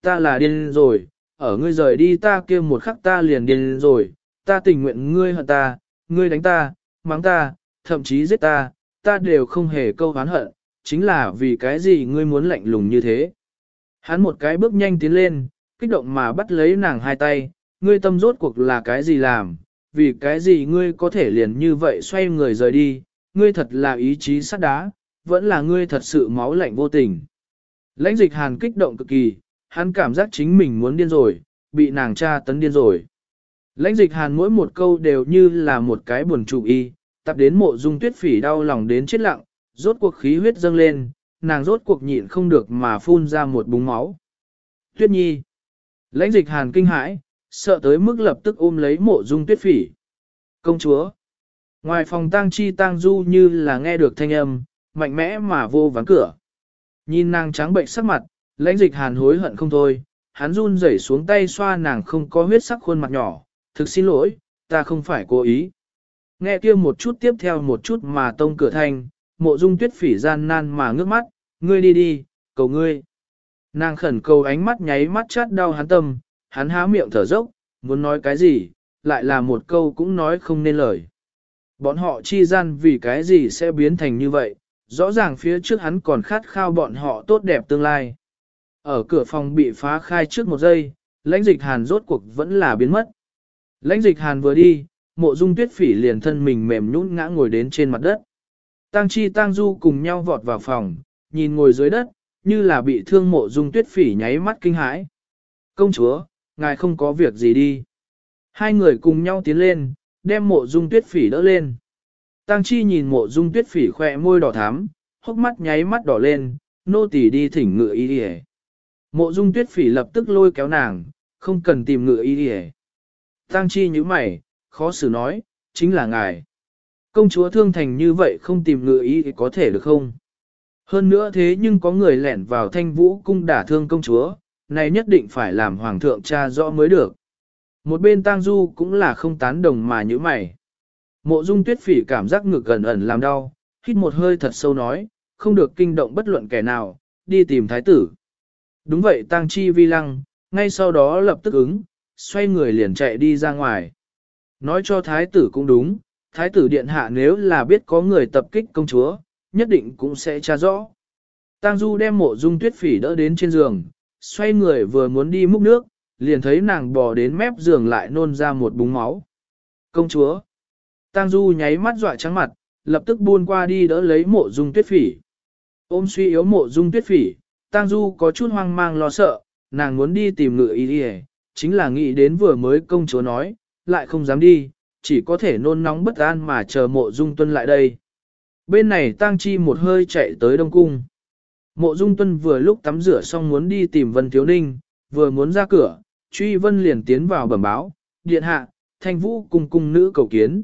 ta là điên rồi, ở ngươi rời đi ta kia một khắc ta liền điên rồi, ta tình nguyện ngươi hận ta, ngươi đánh ta, mắng ta, thậm chí giết ta, ta đều không hề câu oán hận, chính là vì cái gì ngươi muốn lạnh lùng như thế. Hắn một cái bước nhanh tiến lên, kích động mà bắt lấy nàng hai tay, ngươi tâm rốt cuộc là cái gì làm, vì cái gì ngươi có thể liền như vậy xoay người rời đi, ngươi thật là ý chí sắt đá, vẫn là ngươi thật sự máu lạnh vô tình. Lãnh Dịch Hàn kích động cực kỳ, hắn cảm giác chính mình muốn điên rồi, bị nàng tra tấn điên rồi. Lãnh Dịch Hàn mỗi một câu đều như là một cái buồn trụ y, tập đến Mộ Dung Tuyết Phỉ đau lòng đến chết lặng, rốt cuộc khí huyết dâng lên, nàng rốt cuộc nhịn không được mà phun ra một búng máu. Tuyết Nhi. Lãnh Dịch Hàn kinh hãi, sợ tới mức lập tức ôm lấy Mộ Dung Tuyết Phỉ. Công chúa. Ngoài phòng tang chi tang du như là nghe được thanh âm, mạnh mẽ mà vô ván cửa. Nhìn nàng trắng bệnh sắc mặt, Lãnh Dịch Hàn hối hận không thôi, hắn run rẩy xuống tay xoa nàng không có huyết sắc khuôn mặt nhỏ, thực xin lỗi, ta không phải cố ý. Nghe kia một chút tiếp theo một chút mà tông cửa thanh, Mộ Dung Tuyết Phỉ gian nan mà ngước mắt, ngươi đi đi, cầu ngươi. Nàng khẩn cầu ánh mắt nháy mắt chát đau hắn tâm, hắn há miệng thở dốc, muốn nói cái gì, lại là một câu cũng nói không nên lời. Bọn họ chi gian vì cái gì sẽ biến thành như vậy, rõ ràng phía trước hắn còn khát khao bọn họ tốt đẹp tương lai. Ở cửa phòng bị phá khai trước một giây, Lãnh Dịch Hàn rốt cuộc vẫn là biến mất. Lãnh Dịch Hàn vừa đi, Mộ Dung Tuyết Phỉ liền thân mình mềm nhũn ngã ngồi đến trên mặt đất. Tang Chi Tang Du cùng nhau vọt vào phòng, nhìn ngồi dưới đất, như là bị thương Mộ Dung Tuyết Phỉ nháy mắt kinh hãi. Công chúa, ngài không có việc gì đi. Hai người cùng nhau tiến lên, đem Mộ Dung Tuyết Phỉ đỡ lên. Tang Chi nhìn Mộ Dung Tuyết Phỉ khỏe môi đỏ thắm, hốc mắt nháy mắt đỏ lên, nô tỳ đi thỉnh ngựa y đi. Mộ Dung Tuyết Phỉ lập tức lôi kéo nàng, không cần tìm ngựa y đi. Tang Chi nhíu mày, khó xử nói, chính là ngài. Công chúa thương thành như vậy không tìm ngựa y thì có thể được không? Hơn nữa thế nhưng có người lẻn vào Thanh Vũ cung đả thương công chúa, này nhất định phải làm hoàng thượng tra rõ mới được. Một bên Tang Du cũng là không tán đồng mà nhíu mày. Mộ Dung Tuyết Phỉ cảm giác ngực gần ẩn làm đau, hít một hơi thật sâu nói, không được kinh động bất luận kẻ nào, đi tìm thái tử. Đúng vậy Tang Chi vi lăng, ngay sau đó lập tức ứng, xoay người liền chạy đi ra ngoài. Nói cho thái tử cũng đúng, thái tử điện hạ nếu là biết có người tập kích công chúa, nhất định cũng sẽ tra rõ. Tang Du đem Mộ Dung Tuyết Phỉ đỡ đến trên giường, xoay người vừa muốn đi múc nước, liền thấy nàng bò đến mép giường lại nôn ra một búng máu. Công chúa. Tang Du nháy mắt dọa trắng mặt, lập tức buôn qua đi đỡ lấy Mộ Dung Tuyết Phỉ. Ôm suy yếu Mộ Dung Tuyết Phỉ, Tang Du có chút hoang mang lo sợ, nàng muốn đi tìm ngựa y đi, chính là nghĩ đến vừa mới công chúa nói, lại không dám đi, chỉ có thể nôn nóng bất an mà chờ Mộ Dung Tuân lại đây. Bên này Tang Chi một hơi chạy tới Đông Cung. Mộ Dung Tuân vừa lúc tắm rửa xong muốn đi tìm Vân Thiếu Ninh, vừa muốn ra cửa, Truy Vân liền tiến vào bẩm báo, điện hạ, Thanh Vũ cung cung nữ cầu kiến.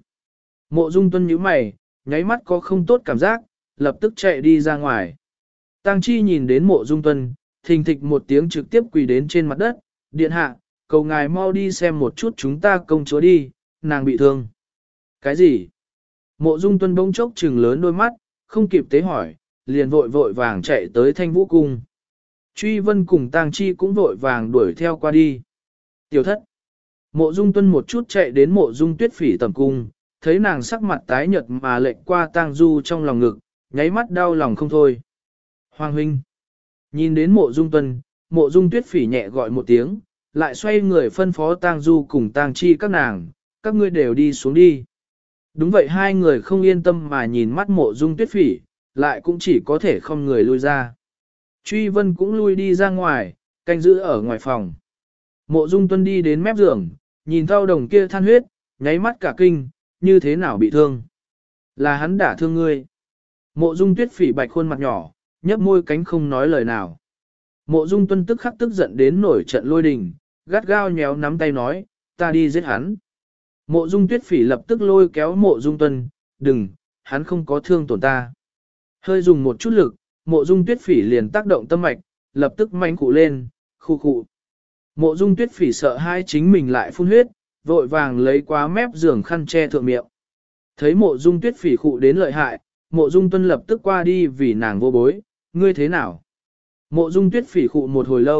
Mộ Dung Tuân nhíu mày, nháy mắt có không tốt cảm giác, lập tức chạy đi ra ngoài. Tang Chi nhìn đến Mộ Dung Tuân, thình thịch một tiếng trực tiếp quỳ đến trên mặt đất, điện hạ, cầu ngài mau đi xem một chút chúng ta công chúa đi, nàng bị thương. Cái gì? Mộ Dung Tuân bỗng chốc trừng lớn đôi mắt, không kịp tế hỏi, liền vội vội vàng chạy tới Thanh Vũ cung. Truy Vân cùng Tang Chi cũng vội vàng đuổi theo qua đi. Tiểu thất. Mộ Dung Tuân một chút chạy đến Mộ Dung Tuyết Phỉ tầm cung, thấy nàng sắc mặt tái nhợt mà lệnh qua Tang Du trong lòng ngực, nháy mắt đau lòng không thôi. Hoàng huynh. Nhìn đến Mộ Dung Tuân, Mộ Dung Tuyết Phỉ nhẹ gọi một tiếng, lại xoay người phân phó Tang Du cùng Tang Chi các nàng, các ngươi đều đi xuống đi. Đúng vậy hai người không yên tâm mà nhìn mắt Mộ Dung Tuyết Phỉ, lại cũng chỉ có thể không người lui ra. Truy Vân cũng lui đi ra ngoài, canh giữ ở ngoài phòng. Mộ Dung Tuân đi đến mép giường, nhìn thao đồng kia than huyết, nháy mắt cả kinh, như thế nào bị thương. Là hắn đả thương ngươi. Mộ Dung Tuyết Phỉ bạch khuôn mặt nhỏ, nhấp môi cánh không nói lời nào. Mộ Dung Tuân tức khắc tức giận đến nổi trận lôi đình, gắt gao nhéo nắm tay nói, ta đi giết hắn. Mộ Dung Tuyết Phỉ lập tức lôi kéo Mộ Dung Tuân, đừng, hắn không có thương tổn ta. Hơi dùng một chút lực, Mộ Dung Tuyết Phỉ liền tác động tâm mạch, lập tức manh cụ lên, khu khụ. Mộ Dung Tuyết Phỉ sợ hai chính mình lại phun huyết, vội vàng lấy quá mép giường khăn che thượng miệng. Thấy Mộ Dung Tuyết Phỉ khụ đến lợi hại, Mộ Dung Tuân lập tức qua đi vì nàng vô bối, ngươi thế nào? Mộ Dung Tuyết Phỉ khụ một hồi lâu,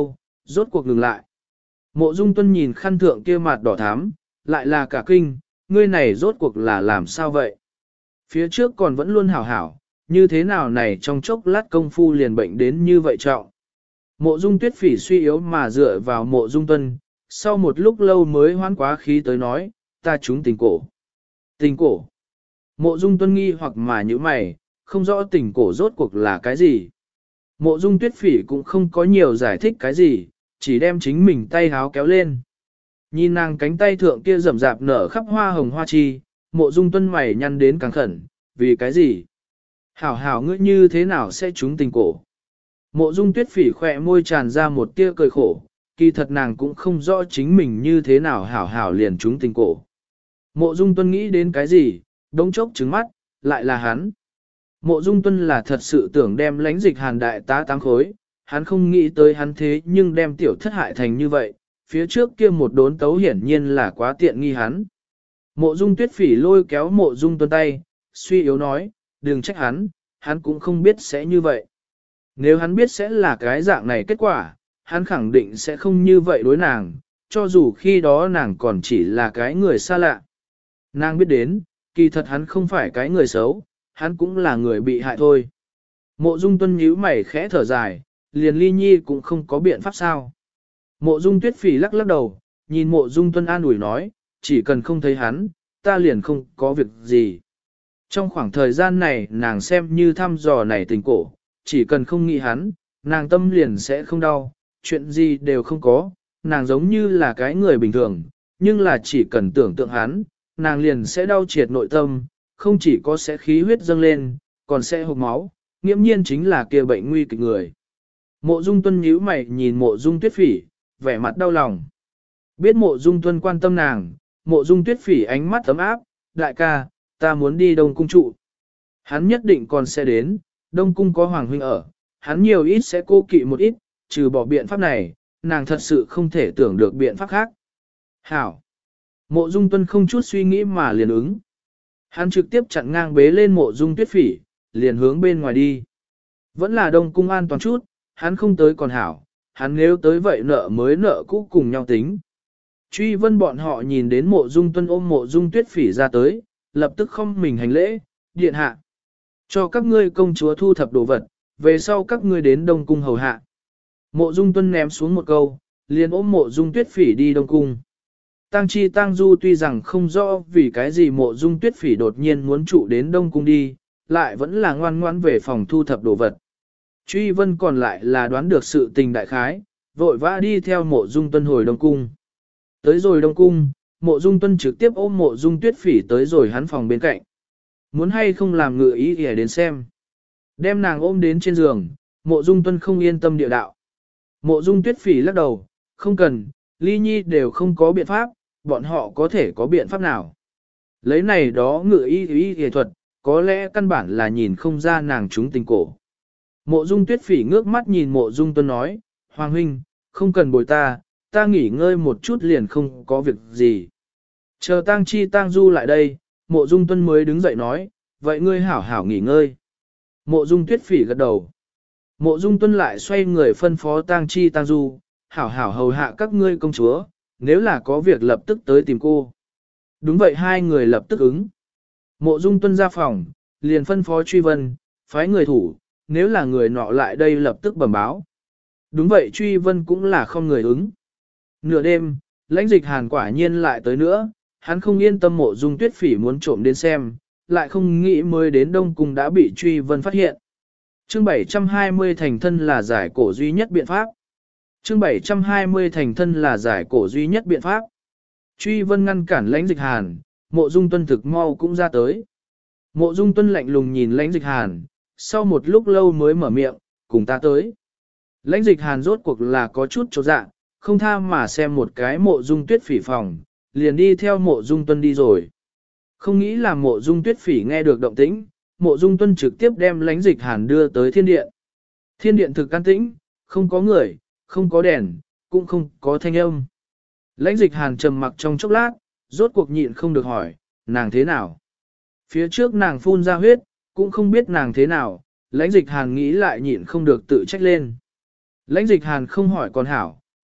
rốt cuộc ngừng lại. Mộ Dung Tuân nhìn khăn thượng kia mặt đỏ thắm, lại là cả kinh, ngươi này rốt cuộc là làm sao vậy? Phía trước còn vẫn luôn hảo hảo, như thế nào này trong chốc lát công phu liền bệnh đến như vậy trọng. Mộ Dung Tuyết Phỉ suy yếu mà dựa vào Mộ Dung Tuân, sau một lúc lâu mới hoán quá khí tới nói, ta trúng tình cổ. Tình cổ. Mộ Dung Tuân nghi hoặc mà như mày, không rõ tình cổ rốt cuộc là cái gì. Mộ Dung Tuyết Phỉ cũng không có nhiều giải thích cái gì, chỉ đem chính mình tay háo kéo lên. Nhìn nàng cánh tay thượng kia rậm rạp nở khắp hoa hồng hoa chi, Mộ Dung Tuân mày nhăn đến càng khẩn, vì cái gì? Hảo hảo ngươi như thế nào sẽ trúng tình cổ? Mộ Dung Tuyết Phỉ khỏe môi tràn ra một tia cười khổ, kỳ thật nàng cũng không rõ chính mình như thế nào hảo hảo liền trúng tình cổ. Mộ Dung Tuân nghĩ đến cái gì, đống chốc trứng mắt, lại là hắn. Mộ Dung Tuân là thật sự tưởng đem lãnh dịch hàn đại tá tám khối, hắn không nghĩ tới hắn thế nhưng đem tiểu thất hại thành như vậy, phía trước kia một đốn tấu hiển nhiên là quá tiện nghi hắn. Mộ Dung Tuyết Phỉ lôi kéo Mộ Dung Tuân tay, suy yếu nói, đừng trách hắn cũng không biết sẽ như vậy. Nếu hắn biết sẽ là cái dạng này kết quả, hắn khẳng định sẽ không như vậy đối nàng, cho dù khi đó nàng còn chỉ là cái người xa lạ. Nàng biết đến, kỳ thật hắn không phải cái người xấu, hắn cũng là người bị hại thôi. Mộ Dung Tuân nhíu mày khẽ thở dài, liền Ly Nhi cũng không có biện pháp sao. Mộ Dung Tuyết Phỉ lắc lắc đầu, nhìn Mộ Dung Tuân an ủi nói, chỉ cần không thấy hắn, ta liền không có việc gì. Trong khoảng thời gian này nàng xem như thăm dò này tình cổ, chỉ cần không nghĩ hắn, nàng tâm liền sẽ không đau, chuyện gì đều không có, nàng giống như là cái người bình thường, nhưng là chỉ cần tưởng tượng hắn, nàng liền sẽ đau triệt nội tâm, không chỉ có sẽ khí huyết dâng lên, còn sẽ hộc máu, nghiễm nhiên chính là kia bệnh nguy kịch người. Mộ Dung Tuân nhíu mày nhìn Mộ Dung Tuyết Phỉ, vẻ mặt đau lòng. Biết Mộ Dung Tuân quan tâm nàng, Mộ Dung Tuyết Phỉ ánh mắt ấm áp, đại ca, ta muốn đi Đông Cung trụ. Hắn nhất định còn sẽ đến, Đông Cung có Hoàng huynh ở, hắn nhiều ít sẽ cố kỵ một ít, trừ bỏ biện pháp này, nàng thật sự không thể tưởng được biện pháp khác. Hảo! Mộ Dung Tuân không chút suy nghĩ mà liền ứng. Hắn trực tiếp chặn ngang bế lên Mộ Dung Tuyết Phỉ, liền hướng bên ngoài đi. Vẫn là Đông Cung an toàn chút, hắn không tới còn hảo, hắn nếu tới vậy nợ mới nợ cũ cùng nhau tính. Truy Vân bọn họ nhìn đến Mộ Dung Tuân ôm Mộ Dung Tuyết Phỉ ra tới, lập tức không mình hành lễ, điện hạ. Cho các ngươi công chúa thu thập đồ vật, về sau các ngươi đến Đông Cung hầu hạ. Mộ Dung Tuân ném xuống một câu, liền ôm Mộ Dung Tuyết Phỉ đi Đông Cung. Tang Chi Tang Du tuy rằng không rõ vì cái gì Mộ Dung Tuyết Phỉ đột nhiên muốn trụ đến Đông Cung đi, lại vẫn là ngoan ngoãn về phòng thu thập đồ vật. Truy Vân còn lại là đoán được sự tình đại khái, vội vã đi theo Mộ Dung Tuân hồi Đông Cung. Tới rồi Đông Cung, Mộ Dung Tuân trực tiếp ôm Mộ Dung Tuyết Phỉ tới rồi hắn phòng bên cạnh. Muốn hay không làm ngựa ý để đến xem. Đem nàng ôm đến trên giường, Mộ Dung Tuân không yên tâm địa đạo. Mộ Dung Tuyết Phỉ lắc đầu, không cần, Ly Nhi đều không có biện pháp, bọn họ có thể có biện pháp nào. Lấy này đó ngựa y y thuật, có lẽ căn bản là nhìn không ra nàng trúng tình cổ. Mộ Dung Tuyết Phỉ ngước mắt nhìn Mộ Dung Tuân nói, Hoàng huynh, không cần bồi ta nghỉ ngơi một chút liền không có việc gì. Chờ Tang Chi Tang Du lại đây, Mộ Dung Tuân mới đứng dậy nói, vậy ngươi hảo hảo nghỉ ngơi. Mộ Dung Tuyết Phỉ gật đầu. Mộ Dung Tuân lại xoay người phân phó Tang Chi Tang Du, hảo hảo hầu hạ các ngươi công chúa, nếu là có việc lập tức tới tìm cô. Đúng vậy hai người lập tức ứng. Mộ Dung Tuân ra phòng, liền phân phó Truy Vân, phái người thủ, nếu là người nọ lại đây lập tức bẩm báo. Đúng vậy Truy Vân cũng là không người ứng. Nửa đêm, lãnh dịch hàn quả nhiên lại tới nữa, hắn không yên tâm Mộ Dung Tuyết Phỉ muốn trộm đến xem, lại không nghĩ mới đến Đông Cung đã bị Truy Vân phát hiện. Chương 720 thành thân là giải cổ duy nhất biện pháp. Chương 720 thành thân là giải cổ duy nhất biện pháp. Truy Vân ngăn cản lãnh dịch hàn, Mộ Dung Tuân thực mau cũng ra tới. Mộ Dung Tuân lạnh lùng nhìn lãnh dịch hàn, sau một lúc lâu mới mở miệng, cùng ta tới. Lãnh dịch hàn rốt cuộc là có chút chột dạ, không tha mà xem một cái Mộ Dung Tuyết Phỉ phòng, liền đi theo Mộ Dung Tuân đi rồi. Không nghĩ là Mộ Dung Tuyết Phỉ nghe được động tĩnh, Mộ Dung Tuân trực tiếp đem lãnh dịch hàn đưa tới thiên điện. Thiên điện thực an tĩnh, không có người, không có đèn, cũng không có thanh âm. Lãnh dịch hàn trầm mặc trong chốc lát, rốt cuộc nhịn không được hỏi, nàng thế nào? Phía trước nàng phun ra huyết, cũng không biết nàng thế nào, lãnh dịch hàn nghĩ lại nhịn không được tự trách lên. Lãnh dịch hàn không hỏi còn hảo,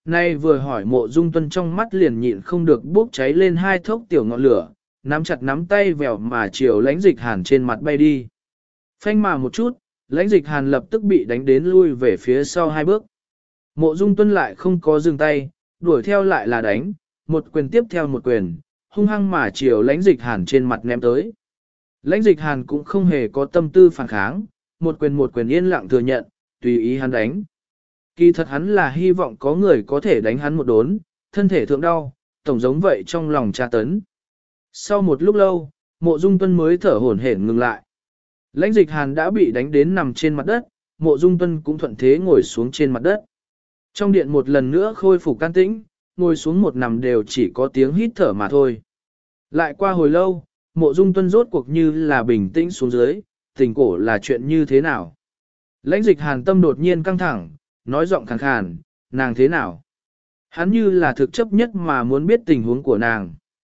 Nay vừa hỏi Mộ Dung Tuân trong mắt liền nhịn không được bốc cháy lên hai thốc tiểu ngọn lửa, nắm chặt nắm tay vèo mà chiều Lãnh Dịch Hàn trên mặt bay đi. Phanh mà một chút, Lãnh Dịch Hàn lập tức bị đánh đến lui về phía sau hai bước. Mộ Dung Tuân lại không có dừng tay, đuổi theo lại là đánh, một quyền tiếp theo một quyền, hung hăng mà chiều Lãnh Dịch Hàn trên mặt ném tới. Lãnh Dịch Hàn cũng không hề có tâm tư phản kháng, một quyền yên lặng thừa nhận, tùy ý hắn đánh. Kỳ thật hắn là hy vọng có người có thể đánh hắn một đốn, thân thể thượng đau, tổng giống vậy trong lòng tra tấn. Sau một lúc lâu, Mộ Dung Tuân mới thở hổn hển ngừng lại. Lãnh Dịch Hàn đã bị đánh đến nằm trên mặt đất, Mộ Dung Tuân cũng thuận thế ngồi xuống trên mặt đất. Trong điện một lần nữa khôi phục can tĩnh, ngồi xuống một nằm đều chỉ có tiếng hít thở mà thôi. Lại qua hồi lâu, Mộ Dung Tuân rốt cuộc như là bình tĩnh xuống dưới, tình cổ là chuyện như thế nào. Lãnh Dịch Hàn tâm đột nhiên căng thẳng, nói giọng khàn khàn, nàng thế nào? Hắn như là thực chấp nhất mà muốn biết tình huống của nàng.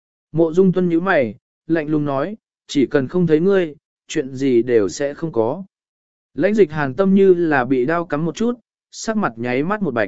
Mộ Dung Tuân nhíu mày, lạnh lùng nói, chỉ cần không thấy ngươi, chuyện gì đều sẽ không có. Lãnh Dịch Hàn tâm như là bị đao cắm một chút, sắc mặt nháy mắt một bạch.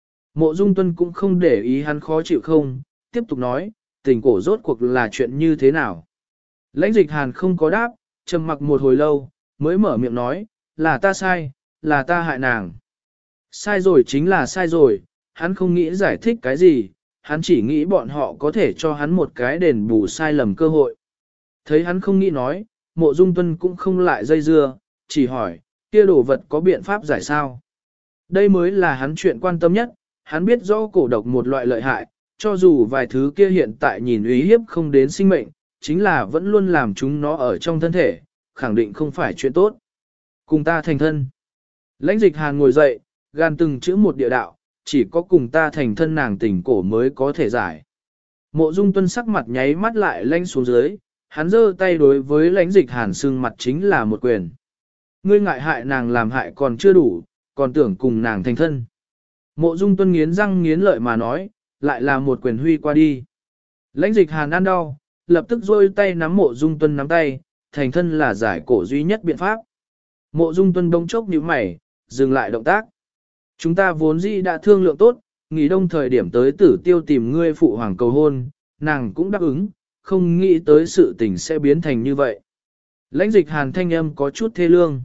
Mộ Dung Tuân cũng không để ý hắn khó chịu không, tiếp tục nói, tình cổ rốt cuộc là chuyện như thế nào. Lãnh Dịch Hàn không có đáp, trầm mặc một hồi lâu, mới mở miệng nói, là ta sai, là ta hại nàng. Sai rồi chính là sai rồi, hắn không nghĩ giải thích cái gì, hắn chỉ nghĩ bọn họ có thể cho hắn một cái đền bù sai lầm cơ hội. Thấy hắn không nghĩ nói, Mộ Dung Tuân cũng không lại dây dưa, chỉ hỏi, kia đồ vật có biện pháp giải sao? Đây mới là hắn chuyện quan tâm nhất, hắn biết rõ cổ độc một loại lợi hại, cho dù vài thứ kia hiện tại nhìn uy hiếp không đến sinh mệnh, chính là vẫn luôn làm chúng nó ở trong thân thể, khẳng định không phải chuyện tốt. Cùng ta thành thân. Lãnh Dịch Hàn ngồi dậy, gan từng chữ một địa đạo, chỉ có cùng ta thành thân nàng tình cổ mới có thể giải. Mộ Dung Tuân sắc mặt nháy mắt lại lanh xuống dưới, hắn giơ tay đối với Lãnh Dịch Hàn sưng mặt chính là một quyền. Ngươi ngại hại nàng làm hại còn chưa đủ, còn tưởng cùng nàng thành thân. Mộ Dung Tuân nghiến răng nghiến lợi mà nói, lại là một quyền huy qua đi. Lãnh Dịch Hàn ăn đau, lập tức rôi tay nắm Mộ Dung Tuân nắm tay, thành thân là giải cổ duy nhất biện pháp. Mộ Dung Tuân bỗng chốc nhíu mày, dừng lại động tác. Chúng ta vốn dĩ đã thương lượng tốt, nghỉ đông thời điểm tới Tử Tiêu tìm ngươi phụ hoàng cầu hôn, nàng cũng đáp ứng, không nghĩ tới sự tình sẽ biến thành như vậy. Lãnh Dịch Hàn thanh âm có chút thê lương.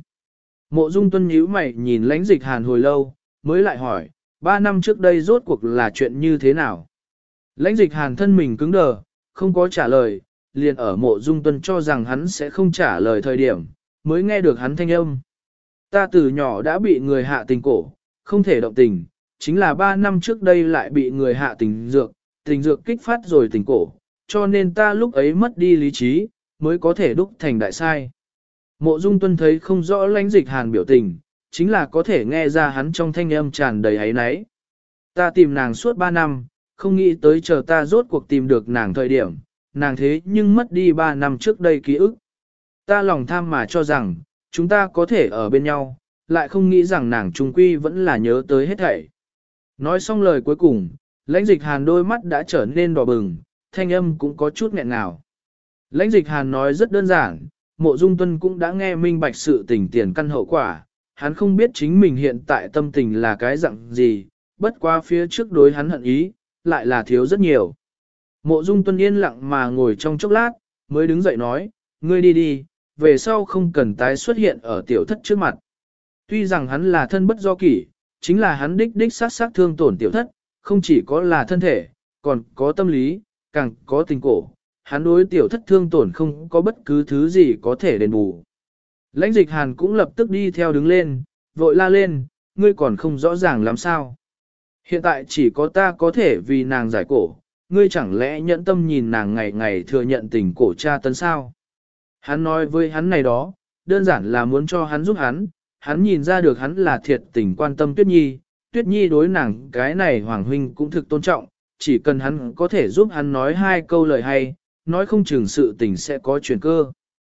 Mộ Dung Tuân nhíu mày nhìn Lãnh Dịch Hàn hồi lâu, mới lại hỏi, 3 năm trước đây rốt cuộc là chuyện như thế nào? Lãnh Dịch Hàn thân mình cứng đờ, không có trả lời, liền ở Mộ Dung Tuân cho rằng hắn sẽ không trả lời thời điểm, mới nghe được hắn thanh âm. Ta từ nhỏ đã bị người hạ tình cổ, không thể động tình, chính là 3 năm trước đây lại bị người hạ tình dược kích phát rồi tình cổ, cho nên ta lúc ấy mất đi lý trí, mới có thể đúc thành đại sai. Mộ Dung Tuân thấy không rõ Lãnh Dịch Hàn biểu tình, chính là có thể nghe ra hắn trong thanh âm tràn đầy áy náy. Ta tìm nàng suốt 3 năm, không nghĩ tới chờ ta rốt cuộc tìm được nàng thời điểm, nàng thế nhưng mất đi 3 năm trước đây ký ức. Ta lòng tham mà cho rằng, chúng ta có thể ở bên nhau, lại không nghĩ rằng nàng trung quy vẫn là nhớ tới hết thảy. Nói xong lời cuối cùng, Lãnh Dịch Hàn đôi mắt đã trở nên đỏ bừng, thanh âm cũng có chút nghẹn ngào. Lãnh Dịch Hàn nói rất đơn giản, Mộ Dung Tuân cũng đã nghe minh bạch sự tình tiền căn hậu quả, hắn không biết chính mình hiện tại tâm tình là cái dạng gì, bất qua phía trước đối hắn hận ý, lại là thiếu rất nhiều. Mộ Dung Tuân yên lặng mà ngồi trong chốc lát, mới đứng dậy nói, ngươi đi đi, về sau không cần tái xuất hiện ở tiểu thất trước mặt. Tuy rằng hắn là thân bất do kỷ, chính là hắn đích sát thương tổn tiểu thất, không chỉ có là thân thể, còn có tâm lý, càng có tình cổ. Hắn đối tiểu thất thương tổn không có bất cứ thứ gì có thể đền bù. Lãnh Dịch Hàn cũng lập tức đi theo đứng lên, vội la lên, ngươi còn không rõ ràng làm sao. Hiện tại chỉ có ta có thể vì nàng giải cổ, ngươi chẳng lẽ nhẫn tâm nhìn nàng ngày ngày thừa nhận tình cổ tra tấn sao. Hắn nói với hắn này đó, đơn giản là muốn cho hắn giúp hắn nhìn ra được hắn là thiệt tình quan tâm Tuyết Nhi đối nàng cái này Hoàng Huynh cũng thực tôn trọng, chỉ cần hắn có thể giúp hắn nói 2 câu lời hay, nói không chừng sự tình sẽ có chuyển cơ.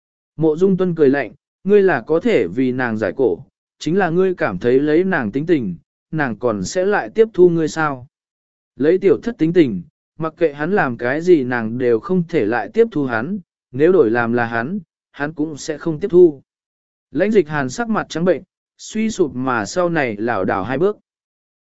Mộ Dung Tuân cười lạnh, ngươi là có thể vì nàng giải cổ, chính là ngươi cảm thấy lấy nàng tính tình, nàng còn sẽ lại tiếp thu ngươi sao. Lấy tiểu thất tính tình, mặc kệ hắn làm cái gì nàng đều không thể lại tiếp thu hắn, nếu đổi làm là hắn cũng sẽ không tiếp thu. Lãnh Dịch Hàn sắc mặt trắng bệnh, suy sụp mà sau này lảo đảo 2 bước.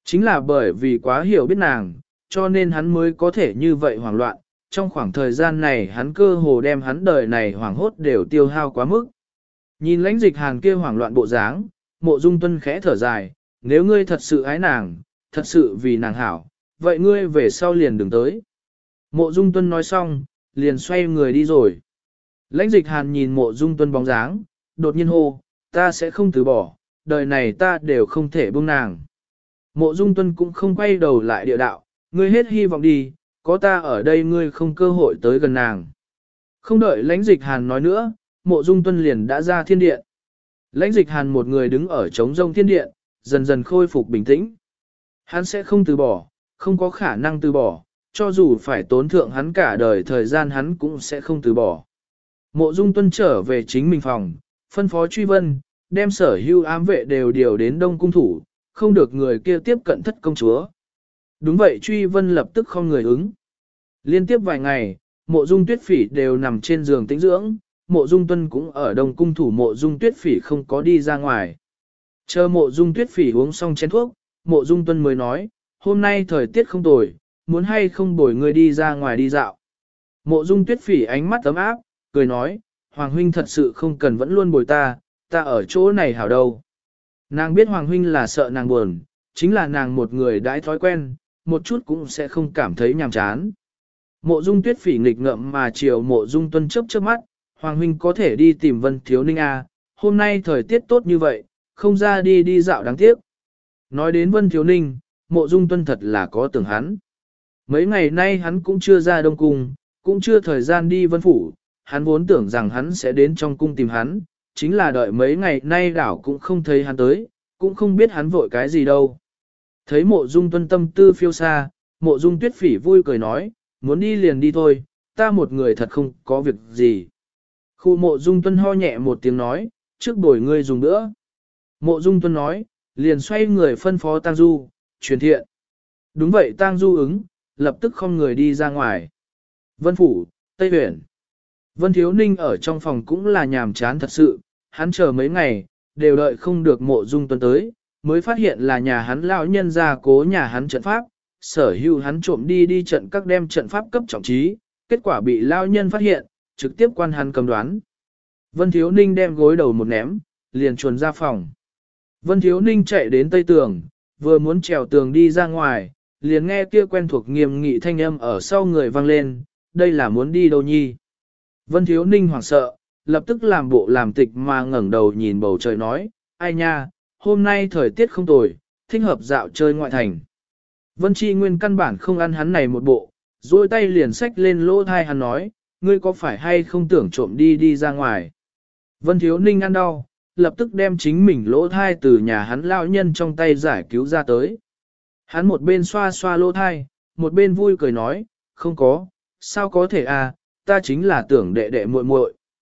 Chính là bởi vì quá hiểu biết nàng, cho nên hắn mới có thể như vậy hoảng loạn. Trong khoảng thời gian này hắn cơ hồ đem hắn đời này hoảng hốt đều tiêu hao quá mức. Nhìn lãnh dịch hàn kia hoảng loạn bộ dáng, Mộ Dung Tuân khẽ thở dài, nếu ngươi thật sự ái nàng, thật sự vì nàng hảo, vậy ngươi về sau liền đừng tới. Mộ Dung Tuân nói xong, liền xoay người đi rồi. Lãnh dịch hàn nhìn Mộ Dung Tuân bóng dáng, đột nhiên hô, ta sẽ không từ bỏ, đời này ta đều không thể buông nàng. Mộ Dung Tuân cũng không quay đầu lại địa đạo, ngươi hết hy vọng đi, có ta ở đây ngươi không cơ hội tới gần nàng. Không đợi lãnh dịch hàn nói nữa, Mộ Dung Tuân liền đã ra thiên điện. Lãnh dịch hàn một người đứng ở trống rông thiên điện, dần dần khôi phục bình tĩnh. Hắn sẽ không từ bỏ, không có khả năng từ bỏ, cho dù phải tốn thượng hắn cả đời thời gian hắn cũng sẽ không từ bỏ. Mộ Dung Tuân trở về chính mình phòng, phân phó truy vân, đem sở hưu ám vệ đều điều đến Đông Cung thủ, không được người kia tiếp cận thất công chúa. Đúng vậy truy vân lập tức không người ứng. Liên tiếp vài ngày, Mộ Dung Tuyết Phỉ đều nằm trên giường tĩnh dưỡng, Mộ Dung Tuân cũng ở Đông Cung thủ, Mộ Dung Tuyết Phỉ không có đi ra ngoài. Chờ Mộ Dung Tuyết Phỉ uống xong chén thuốc, Mộ Dung Tuân mới nói, hôm nay thời tiết không tồi, muốn hay không bồi người đi ra ngoài đi dạo. Mộ Dung Tuyết Phỉ ánh mắt ấm áp, cười nói, Hoàng huynh thật sự không cần vẫn luôn bồi ta, ta ở chỗ này hảo đâu. Nàng biết Hoàng huynh là sợ nàng buồn, chính là nàng một người đãi thói quen, một chút cũng sẽ không cảm thấy nhàm chán. Mộ Dung Tuyết Phỉ nghịch ngợm mà chiều Mộ Dung Tuân chớp chớp mắt, Hoàng huynh có thể đi tìm Vân Thiếu Ninh à, hôm nay thời tiết tốt như vậy, không ra đi đi dạo đáng tiếc. Nói đến Vân Thiếu Ninh, Mộ Dung Tuân thật là có tưởng hắn. Mấy ngày nay hắn cũng chưa ra Đông Cung, cũng chưa thời gian đi Vân Phủ, hắn vốn tưởng rằng hắn sẽ đến trong cung tìm hắn, chính là đợi mấy ngày nay đảo cũng không thấy hắn tới, cũng không biết hắn vội cái gì đâu. Thấy Mộ Dung Tuân tâm tư phiêu xa, Mộ Dung Tuyết Phỉ vui cười nói, muốn đi liền đi thôi, ta một người thật không có việc gì. Khu Mộ Dung Tuân ho nhẹ một tiếng nói, trước bồi ngươi dùng nữa. Mộ Dung Tuân nói, liền xoay người phân phó Tang Du, truyền thiện. Đúng vậy Tang Du ứng, lập tức không người đi ra ngoài. Vân Phủ, Tây Huyển. Vân Thiếu Ninh ở trong phòng cũng là nhàm chán thật sự, hắn chờ mấy ngày, đều đợi không được Mộ Dung Tuân tới, mới phát hiện là nhà hắn lão nhân ra cố nhà hắn trận pháp, sở hữu hắn trộm đi trận các đem trận pháp cấp trọng trí, kết quả bị lão nhân phát hiện, trực tiếp quan hắn cầm đoán. Vân Thiếu Ninh đem gối đầu một ném, liền chuồn ra phòng. Vân Thiếu Ninh chạy đến tây tường, vừa muốn trèo tường đi ra ngoài, liền nghe kia quen thuộc nghiêm nghị thanh âm ở sau người vang lên, đây là muốn đi đâu nhi. Vân Thiếu Ninh hoảng sợ, lập tức làm bộ làm tịch mà ngẩng đầu nhìn bầu trời nói, ai nha, hôm nay thời tiết không tồi, thích hợp dạo chơi ngoại thành. Vân Chi Nguyên căn bản không ăn hắn này một bộ, duỗi tay liền xách lên lỗ thai hắn nói, ngươi có phải hay không tưởng trộm đi ra ngoài. Vân Thiếu Ninh ăn đau, lập tức đem chính mình lỗ thai từ nhà hắn lão nhân trong tay giải cứu ra tới. Hắn một bên xoa xoa lỗ thai, một bên vui cười nói, không có, sao có thể à, ta chính là tưởng đệ đệ muội muội.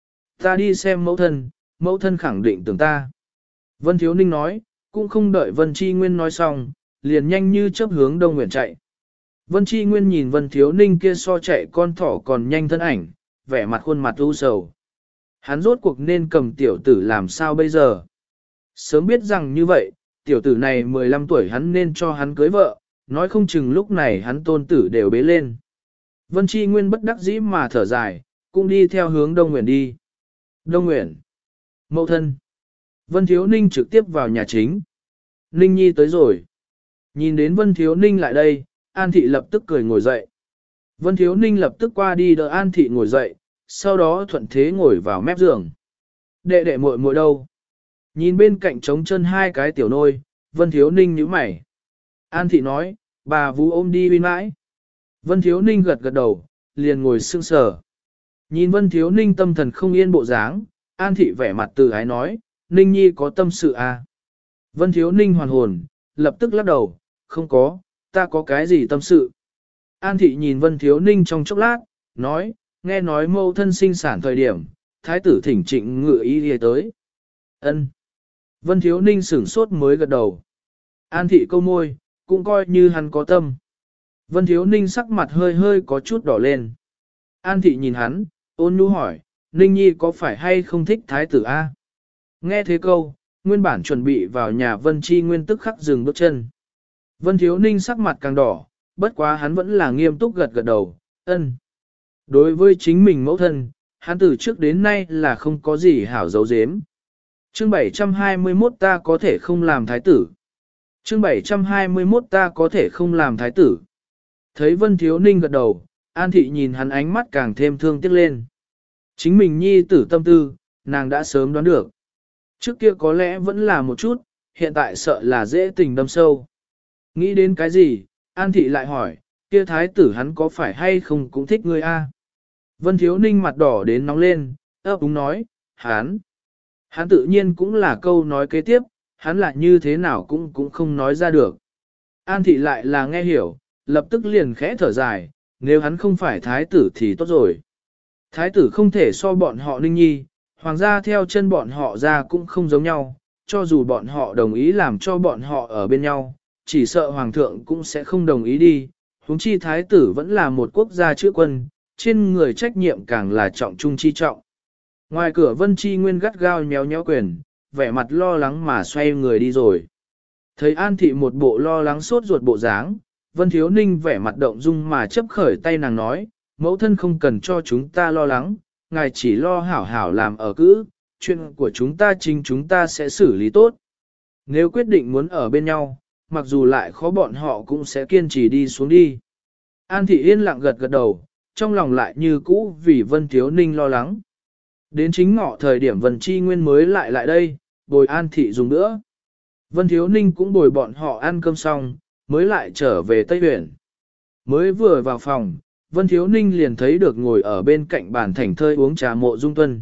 Ta đi xem mẫu thân khẳng định tưởng ta. Vân Thiếu Ninh nói, cũng không đợi Vân Chi Nguyên nói xong, liền nhanh như chớp hướng Đông Nguyện chạy. Vân Chi Nguyên nhìn Vân Thiếu Ninh kia so chạy con thỏ còn nhanh thân ảnh, vẻ mặt khuôn mặt u sầu. Hắn rốt cuộc nên cầm tiểu tử làm sao bây giờ? Sớm biết rằng như vậy, tiểu tử này 15 tuổi hắn nên cho hắn cưới vợ, nói không chừng lúc này hắn tôn tử đều bế lên. Vân Chi Nguyên bất đắc dĩ mà thở dài, cũng đi theo hướng Đông Nguyện đi. Đông Nguyện. Mậu thân. Vân Thiếu Ninh trực tiếp vào nhà chính. Ninh Nhi tới rồi. Nhìn đến Vân Thiếu Ninh lại đây, An Thị lập tức cười ngồi dậy. Vân Thiếu Ninh lập tức qua đi đỡ An Thị ngồi dậy, sau đó thuận thế ngồi vào mép giường. Đệ đệ muội muội đâu? Nhìn bên cạnh trống chân hai cái tiểu nôi, Vân Thiếu Ninh nhíu mày. An Thị nói, bà Vũ ôm đi bên mãi. Vân Thiếu Ninh gật gật đầu, liền ngồi sững sờ. Nhìn Vân Thiếu Ninh tâm thần không yên bộ dáng, An Thị vẻ mặt từ ái nói, Ninh Nhi có tâm sự à? Vân Thiếu Ninh hoàn hồn, lập tức lắc đầu, không có, ta có cái gì tâm sự. An Thị nhìn Vân Thiếu Ninh trong chốc lát, nói, nghe nói mâu thân sinh sản thời điểm, thái tử thỉnh trịnh ngự ý đi tới. Ân. Vân Thiếu Ninh sửng sốt mới gật đầu. An Thị câu môi, cũng coi như hắn có tâm. Vân Thiếu Ninh sắc mặt hơi hơi có chút đỏ lên. An Thị nhìn hắn, ôn nhu hỏi, Ninh Nhi có phải hay không thích thái tử A? Nghe thế câu, nguyên bản chuẩn bị vào nhà Vân Chi Nguyên tức khắc dừng bước chân. Vân Thiếu Ninh sắc mặt càng đỏ, bất quá hắn vẫn là nghiêm túc gật gật đầu, ân. Đối với chính mình mẫu thân, hắn từ trước đến nay là không có gì hảo dấu dếm. Chương 721 ta có thể không làm thái tử. Chương 721 ta có thể không làm thái tử. Thấy Vân Thiếu Ninh gật đầu, An Thị nhìn hắn ánh mắt càng thêm thương tiếc lên. Chính mình nhi tử tâm tư, nàng đã sớm đoán được. Trước kia có lẽ vẫn là một chút, hiện tại sợ là dễ tình đâm sâu. Nghĩ đến cái gì, An Thị lại hỏi, kia thái tử hắn có phải hay không cũng thích ngươi a? Vân Thiếu Ninh mặt đỏ đến nóng lên, ấp úng nói, hắn tự nhiên cũng là câu nói kế tiếp, hắn là như thế nào cũng không nói ra được. An Thị lại là nghe hiểu, lập tức liền khẽ thở dài, nếu hắn không phải thái tử thì tốt rồi. Thái tử không thể so bọn họ Ninh Nhi, hoàng gia theo chân bọn họ ra cũng không giống nhau, cho dù bọn họ đồng ý làm cho bọn họ ở bên nhau, chỉ sợ hoàng thượng cũng sẽ không đồng ý đi, huống chi thái tử vẫn là một quốc gia chữa quân, trên người trách nhiệm càng là trọng trung chi trọng. Ngoài cửa Vân Chi Nguyên gắt gao nhéo nhéo quyền, vẻ mặt lo lắng mà xoay người đi rồi. Thấy An Thị một bộ lo lắng sốt ruột bộ dáng, Vân Thiếu Ninh vẻ mặt động dung mà chấp khởi tay nàng nói, mẫu thân không cần cho chúng ta lo lắng, ngài chỉ lo hảo hảo làm ở cữ, chuyện của chúng ta chính chúng ta sẽ xử lý tốt. Nếu quyết định muốn ở bên nhau, mặc dù lại khó bọn họ cũng sẽ kiên trì đi xuống đi. An Thị yên lặng gật gật đầu, trong lòng lại như cũ vì Vân Thiếu Ninh lo lắng. Đến chính ngọ thời điểm Vân Chi Nguyên mới lại đây, bồi An Thị dùng nữa. Vân Thiếu Ninh cũng bồi bọn họ ăn cơm xong, mới lại trở về Tây Huyện. Mới vừa vào phòng, Vân Thiếu Ninh liền thấy được ngồi ở bên cạnh bàn thảnh thơi uống trà Mộ Dung Tuân.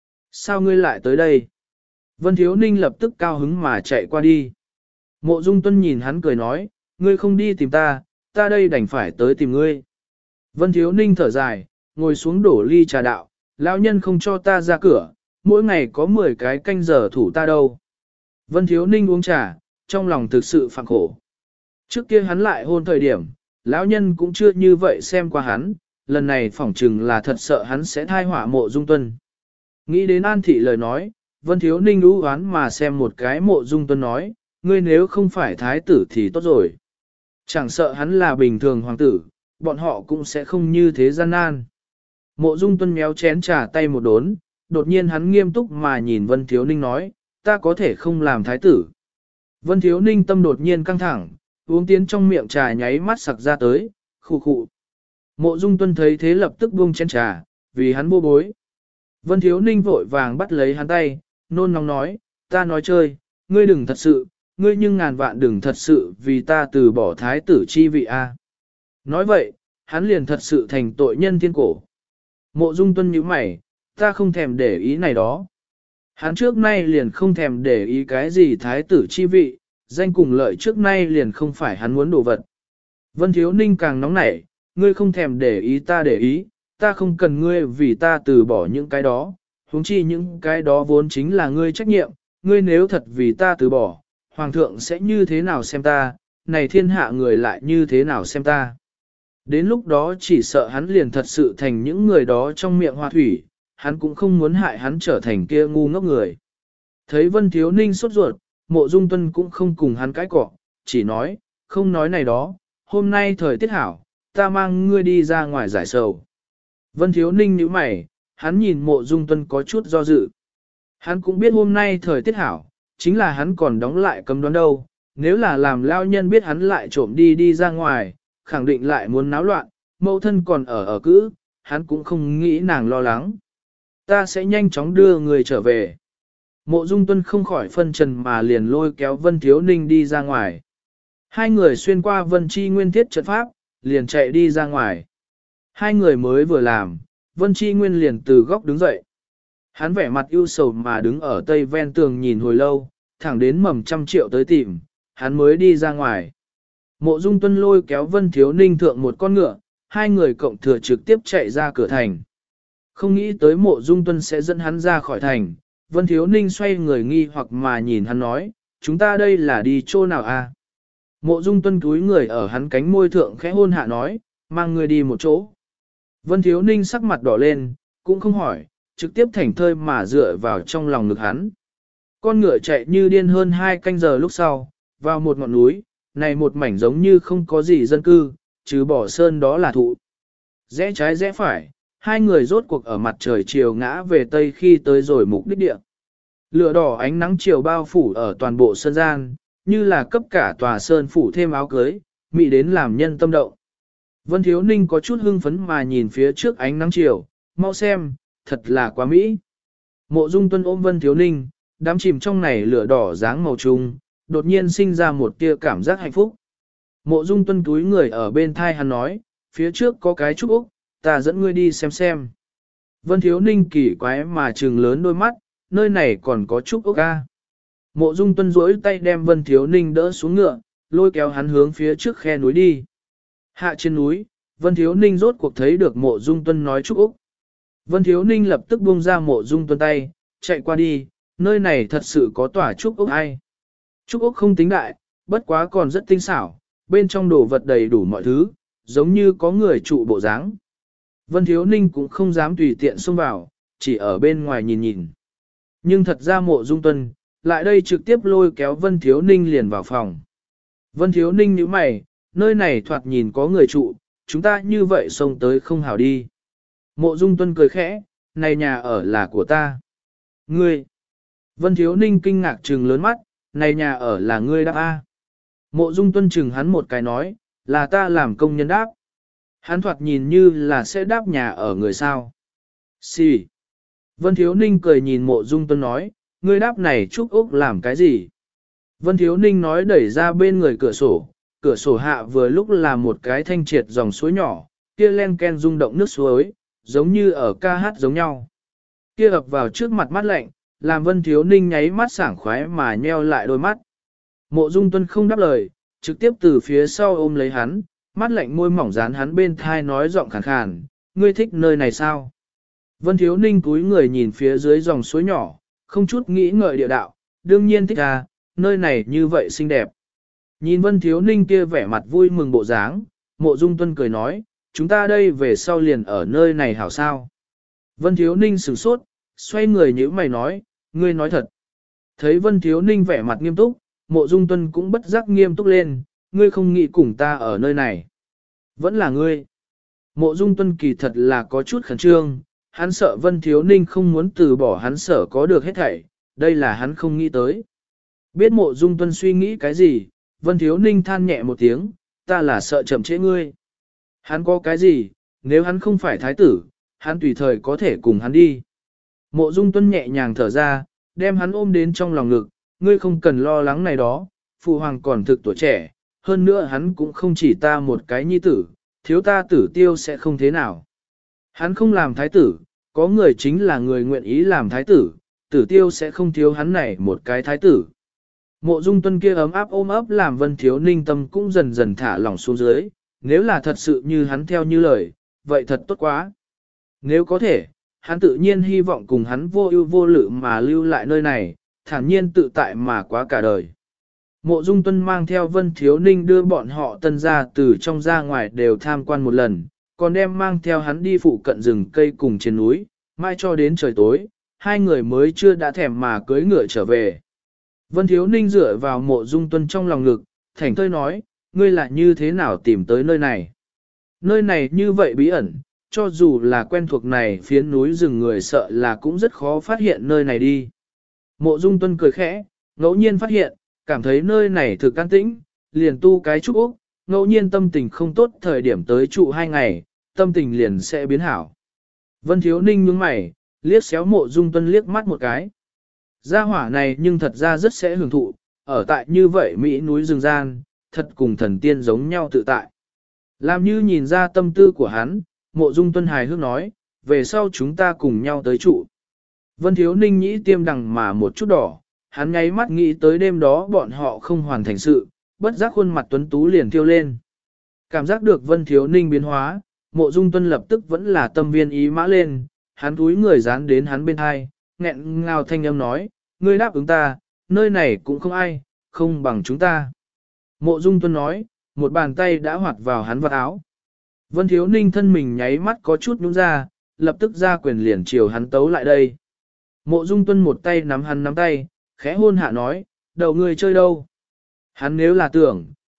Sao ngươi lại tới đây? Vân Thiếu Ninh lập tức cao hứng mà chạy qua đi. Mộ Dung Tuân nhìn hắn cười nói, ngươi không đi tìm ta, ta đây đành phải tới tìm ngươi. Vân Thiếu Ninh thở dài, ngồi xuống đổ ly trà đạo, lão nhân không cho ta ra cửa, mỗi ngày có 10 cái canh giờ thủ ta đâu. Vân Thiếu Ninh uống trà, trong lòng thực sự phạm khổ. Trước kia hắn lại hôn thời điểm, lão nhân cũng chưa như vậy xem qua hắn, lần này phỏng chừng là thật sợ hắn sẽ thai họa Mộ Dung Tuân. Nghĩ đến An Thị lời nói, Vân Thiếu Ninh ú oán mà xem một cái Mộ Dung Tuân nói, ngươi nếu không phải thái tử thì tốt rồi. Chẳng sợ hắn là bình thường hoàng tử, bọn họ cũng sẽ không như thế gian nan. Mộ Dung Tuân méo chén trà tay một đốn, đột nhiên hắn nghiêm túc mà nhìn Vân Thiếu Ninh nói, ta có thể không làm thái tử. Vân Thiếu Ninh tâm đột nhiên căng thẳng, uống tiến trong miệng trà nháy mắt sặc ra tới, khụ khụ. Mộ Dung Tuân thấy thế lập tức buông chén trà, vì hắn bô bối. Vân Thiếu Ninh vội vàng bắt lấy hắn tay, nôn nóng nói, ta nói chơi, ngươi đừng thật sự, ngươi nhưng ngàn vạn đừng thật sự vì ta từ bỏ thái tử chi vị a. Nói vậy, hắn liền thật sự thành tội nhân thiên cổ. Mộ Dung Tuân nhíu mày, ta không thèm để ý này đó. Hắn trước nay liền không thèm để ý cái gì thái tử chi vị, danh cùng lợi trước nay liền không phải hắn muốn đổ vật. Vân Thiếu Ninh càng nóng nảy, ngươi không thèm để ý, ta không cần ngươi vì ta từ bỏ những cái đó, huống chi những cái đó vốn chính là ngươi trách nhiệm, ngươi nếu thật vì ta từ bỏ, hoàng thượng sẽ như thế nào xem ta, này thiên hạ người lại như thế nào xem ta. Đến lúc đó chỉ sợ hắn liền thật sự thành những người đó trong miệng hoa thủy, hắn cũng không muốn hại hắn trở thành kia ngu ngốc người. Thấy Vân Thiếu Ninh sốt ruột, Mộ Dung Tuân cũng không cùng hắn cãi cọ, chỉ nói, không nói này đó, hôm nay thời tiết hảo, ta mang ngươi đi ra ngoài giải sầu. Vân Thiếu Ninh nhíu mày, hắn nhìn Mộ Dung Tuân có chút do dự. Hắn cũng biết hôm nay thời tiết hảo, chính là hắn còn đóng lại cấm đoán đâu, nếu là làm lao nhân biết hắn lại trộm đi ra ngoài, khẳng định lại muốn náo loạn, mẫu thân còn ở cữ, hắn cũng không nghĩ nàng lo lắng. Ta sẽ nhanh chóng đưa người trở về. Mộ Dung Tuân không khỏi phân trần mà liền lôi kéo Vân Thiếu Ninh đi ra ngoài. Hai người xuyên qua Vân Chi Nguyên thiết trận pháp, liền chạy đi ra ngoài. Hai người mới vừa làm, Vân Chi Nguyên liền từ góc đứng dậy. Hắn vẻ mặt ưu sầu mà đứng ở tây ven tường nhìn hồi lâu, thẳng đến mầm 100 triệu tới tìm, hắn mới đi ra ngoài. Mộ Dung Tuân lôi kéo Vân Thiếu Ninh thượng một con ngựa, hai người cộng thừa trực tiếp chạy ra cửa thành. Không nghĩ tới Mộ Dung Tuân sẽ dẫn hắn ra khỏi thành, Vân Thiếu Ninh xoay người nghi hoặc mà nhìn hắn nói, chúng ta đây là đi chỗ nào a? Mộ Dung Tuân cúi người ở hắn cánh môi thượng khẽ hôn hạ nói, mang người đi một chỗ. Vân Thiếu Ninh sắc mặt đỏ lên, cũng không hỏi, trực tiếp thảnh thơi mà dựa vào trong lòng ngực hắn. Con ngựa chạy như điên hơn 2 canh giờ lúc sau, vào một ngọn núi, này một mảnh giống như không có gì dân cư, trừ bỏ sơn đó là thụ. Rẽ trái rẽ phải, hai người rốt cuộc ở mặt trời chiều ngã về tây khi tới rồi mục đích địa. Lửa đỏ ánh nắng chiều bao phủ ở toàn bộ sơn gian, như là cấp cả tòa sơn phủ thêm áo cưới, mị đến làm nhân tâm động. Vân Thiếu Ninh có chút hưng phấn mà nhìn phía trước ánh nắng chiều, mau xem, thật là quá mỹ. Mộ Dung Tuân ôm Vân Thiếu Ninh, đám chìm trong này lửa đỏ dáng màu trung, đột nhiên sinh ra một tia cảm giác hạnh phúc. Mộ Dung Tuân túi người ở bên thai hắn nói, phía trước có cái trúc úc, ta dẫn ngươi đi xem. Vân Thiếu Ninh kỳ quái mà trừng lớn đôi mắt, nơi này còn có trúc úc ca. Mộ Dung Tuân duỗi tay đem Vân Thiếu Ninh đỡ xuống ngựa, lôi kéo hắn hướng phía trước khe núi đi. Hạ trên núi, Vân Thiếu Ninh rốt cuộc thấy được Mộ Dung Tuân nói trúc úc. Vân Thiếu Ninh lập tức buông ra Mộ Dung Tuân tay, chạy qua đi, nơi này thật sự có tòa trúc úc ai. Trúc úc không tính đại, bất quá còn rất tinh xảo, bên trong đồ vật đầy đủ mọi thứ, giống như có người trụ bộ dáng. Vân Thiếu Ninh cũng không dám tùy tiện xông vào, chỉ ở bên ngoài nhìn. Nhưng thật ra Mộ Dung Tuân, lại đây trực tiếp lôi kéo Vân Thiếu Ninh liền vào phòng. Vân Thiếu Ninh nhíu mày, nơi này thoạt nhìn có người trụ, chúng ta như vậy xông tới không hảo đi. Mộ Dung Tuân cười khẽ, này nhà ở là của ta. Ngươi! Vân Thiếu Ninh kinh ngạc trừng lớn mắt, này nhà ở là ngươi đáp A. Mộ Dung Tuân chừng hắn một cái nói, là ta làm công nhân đáp. Hắn thoạt nhìn như là sẽ đáp nhà ở người sao. Xì. Vân Thiếu Ninh cười nhìn Mộ Dung Tuân nói, ngươi đáp này Trúc Úc làm cái gì? Vân Thiếu Ninh nói đẩy ra bên người cửa sổ hạ vừa lúc là một cái thanh triệt dòng suối nhỏ, kia len ken rung động nước suối, giống như ở ca hát giống nhau. Kia ập vào trước mặt mắt lạnh, làm Vân Thiếu Ninh nháy mắt sảng khoái mà nheo lại đôi mắt. Mộ Dung Tuân không đáp lời, trực tiếp từ phía sau ôm lấy hắn, mắt lạnh môi mỏng dán hắn bên thai nói giọng khàn khàn, ngươi thích nơi này sao? Vân Thiếu Ninh cúi người nhìn phía dưới dòng suối nhỏ, không chút nghĩ ngợi địa đạo, đương nhiên thích à, nơi này như vậy xinh đẹp. Nhìn Vân Thiếu Ninh kia vẻ mặt vui mừng bộ dáng, Mộ Dung Tuân cười nói, chúng ta đây về sau liền ở nơi này hảo sao. Vân Thiếu Ninh sửng sốt, xoay người nhíu mày nói, ngươi nói thật. Thấy Vân Thiếu Ninh vẻ mặt nghiêm túc, Mộ Dung Tuân cũng bất giác nghiêm túc lên, ngươi không nghĩ cùng ta ở nơi này. Vẫn là ngươi. Mộ Dung Tuân kỳ thật là có chút khẩn trương, hắn sợ Vân Thiếu Ninh không muốn từ bỏ hắn sở có được hết thảy, đây là hắn không nghĩ tới. Biết Mộ Dung Tuân suy nghĩ cái gì, Vân Thiếu Ninh than nhẹ một tiếng, ta là sợ chậm trễ ngươi. Hắn có cái gì, nếu hắn không phải thái tử, hắn tùy thời có thể cùng hắn đi. Mộ Dung Tuân nhẹ nhàng thở ra, đem hắn ôm đến trong lòng ngực, ngươi không cần lo lắng này đó, phụ hoàng còn thực tuổi trẻ, hơn nữa hắn cũng không chỉ ta một cái nhi tử, thiếu ta tử tiêu sẽ không thế nào. Hắn không làm thái tử, có người chính là người nguyện ý làm thái tử, tử tiêu sẽ không thiếu hắn này một cái thái tử. Mộ Dung Tuân kia ấm áp ôm ấp làm Vân Thiếu Ninh tâm cũng dần dần thả lỏng xuống dưới, nếu là thật sự như hắn theo như lời, vậy thật tốt quá. Nếu có thể, hắn tự nhiên hy vọng cùng hắn vô ưu vô lự mà lưu lại nơi này, thản nhiên tự tại mà quá cả đời. Mộ Dung Tuân mang theo Vân Thiếu Ninh đưa bọn họ Tân ra từ trong ra ngoài đều tham quan một lần, còn đem mang theo hắn đi phụ cận rừng cây cùng trên núi, mai cho đến trời tối, hai người mới chưa đã thèm mà cưới ngựa trở về. Vân Thiếu Ninh dựa vào Mộ Dung Tuân trong lòng ngực, thảnh thơi nói, ngươi lại như thế nào tìm tới nơi này? Nơi này như vậy bí ẩn, cho dù là quen thuộc này phiến núi rừng người sợ là cũng rất khó phát hiện nơi này đi. Mộ Dung Tuân cười khẽ, ngẫu nhiên phát hiện, cảm thấy nơi này thực an tĩnh, liền tu cái Trúc Úc, ngẫu nhiên tâm tình không tốt thời điểm tới trụ 2 ngày, tâm tình liền sẽ biến hảo. Vân Thiếu Ninh nhướng mày, liếc xéo Mộ Dung Tuân liếc mắt một cái. Gia hỏa này nhưng thật ra rất sẽ hưởng thụ, ở tại như vậy Mỹ núi rừng gian, thật cùng thần tiên giống nhau tự tại. Làm như nhìn ra tâm tư của hắn, Mộ Dung Tuân hài hước nói, về sau chúng ta cùng nhau tới trụ. Vân Thiếu Ninh nhĩ tiêm đằng mà một chút đỏ, hắn nháy mắt nghĩ tới đêm đó bọn họ không hoàn thành sự, bất giác khuôn mặt tuấn tú liền thiêu lên. Cảm giác được Vân Thiếu Ninh biến hóa, Mộ Dung Tuân lập tức vẫn là tâm viên ý mã lên, hắn túi người dán đến hắn bên hai, nghẹn ngào thanh âm nói, ngươi đáp ứng ta, nơi này cũng không ai, không bằng chúng ta. Mộ Dung Tuân nói, một bàn tay đã hoạt vào hắn vật áo. Vân Thiếu Ninh thân mình nháy mắt có chút nhũn ra, lập tức ra quyền liền chiều hắn tấu lại đây. Mộ Dung Tuân một tay nắm hắn nắm tay, khẽ hôn hạ nói, đầu ngươi chơi đâu? Hắn nếu là tưởng,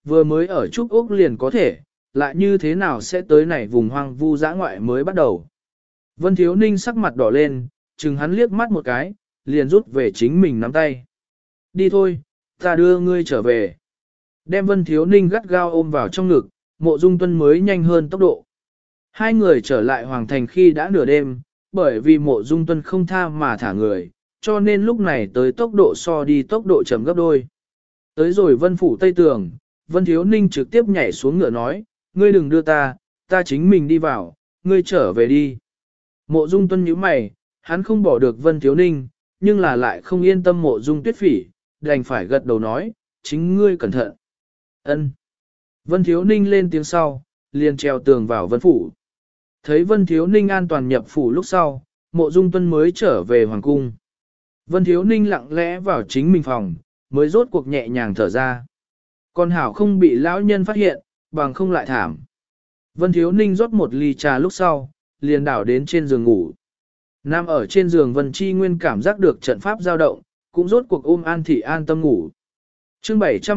vừa mới ở Trúc Úc liền có thể, lại như thế nào sẽ tới này vùng hoang vu dã ngoại mới bắt đầu. Vân Thiếu Ninh sắc mặt đỏ lên, chừng hắn liếc mắt một cái, liền rút về chính mình nắm tay. Đi thôi, ta đưa ngươi trở về. Đem Vân Thiếu Ninh gắt gao ôm vào trong ngực, Mộ Dung Tuân mới nhanh hơn tốc độ. Hai người trở lại Hoàng Thành khi đã nửa đêm, bởi vì Mộ Dung Tuân không tha mà thả người, cho nên lúc này tới tốc độ so đi tốc độ chậm gấp đôi. Tới rồi Vân Phủ Tây Tường, Vân Thiếu Ninh trực tiếp nhảy xuống ngựa nói, ngươi đừng đưa ta, ta chính mình đi vào, ngươi trở về đi. Mộ Dung Tuân nhíu mày, hắn không bỏ được Vân Thiếu Ninh, nhưng là lại không yên tâm Mộ Dung Tuyết Phỉ, đành phải gật đầu nói, chính ngươi cẩn thận. Ân. Vân Thiếu Ninh lên tiếng sau, liền treo tường vào Vân Phủ. Thấy Vân Thiếu Ninh an toàn nhập phủ lúc sau, Mộ Dung Tuân mới trở về Hoàng Cung. Vân Thiếu Ninh lặng lẽ vào chính mình phòng, mới rốt cuộc nhẹ nhàng thở ra. Con hảo không bị lão nhân phát hiện, bằng không lại thảm. Vân Thiếu Ninh rót một ly trà lúc sau, liền đảo đến trên giường ngủ. Nằm ở trên giường Vân Chi Nguyên cảm giác được trận pháp dao động, cũng rốt cuộc ôm An Thị an tâm ngủ. Chương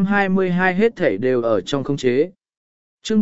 722 hết thể đều ở trong khống chế. Chương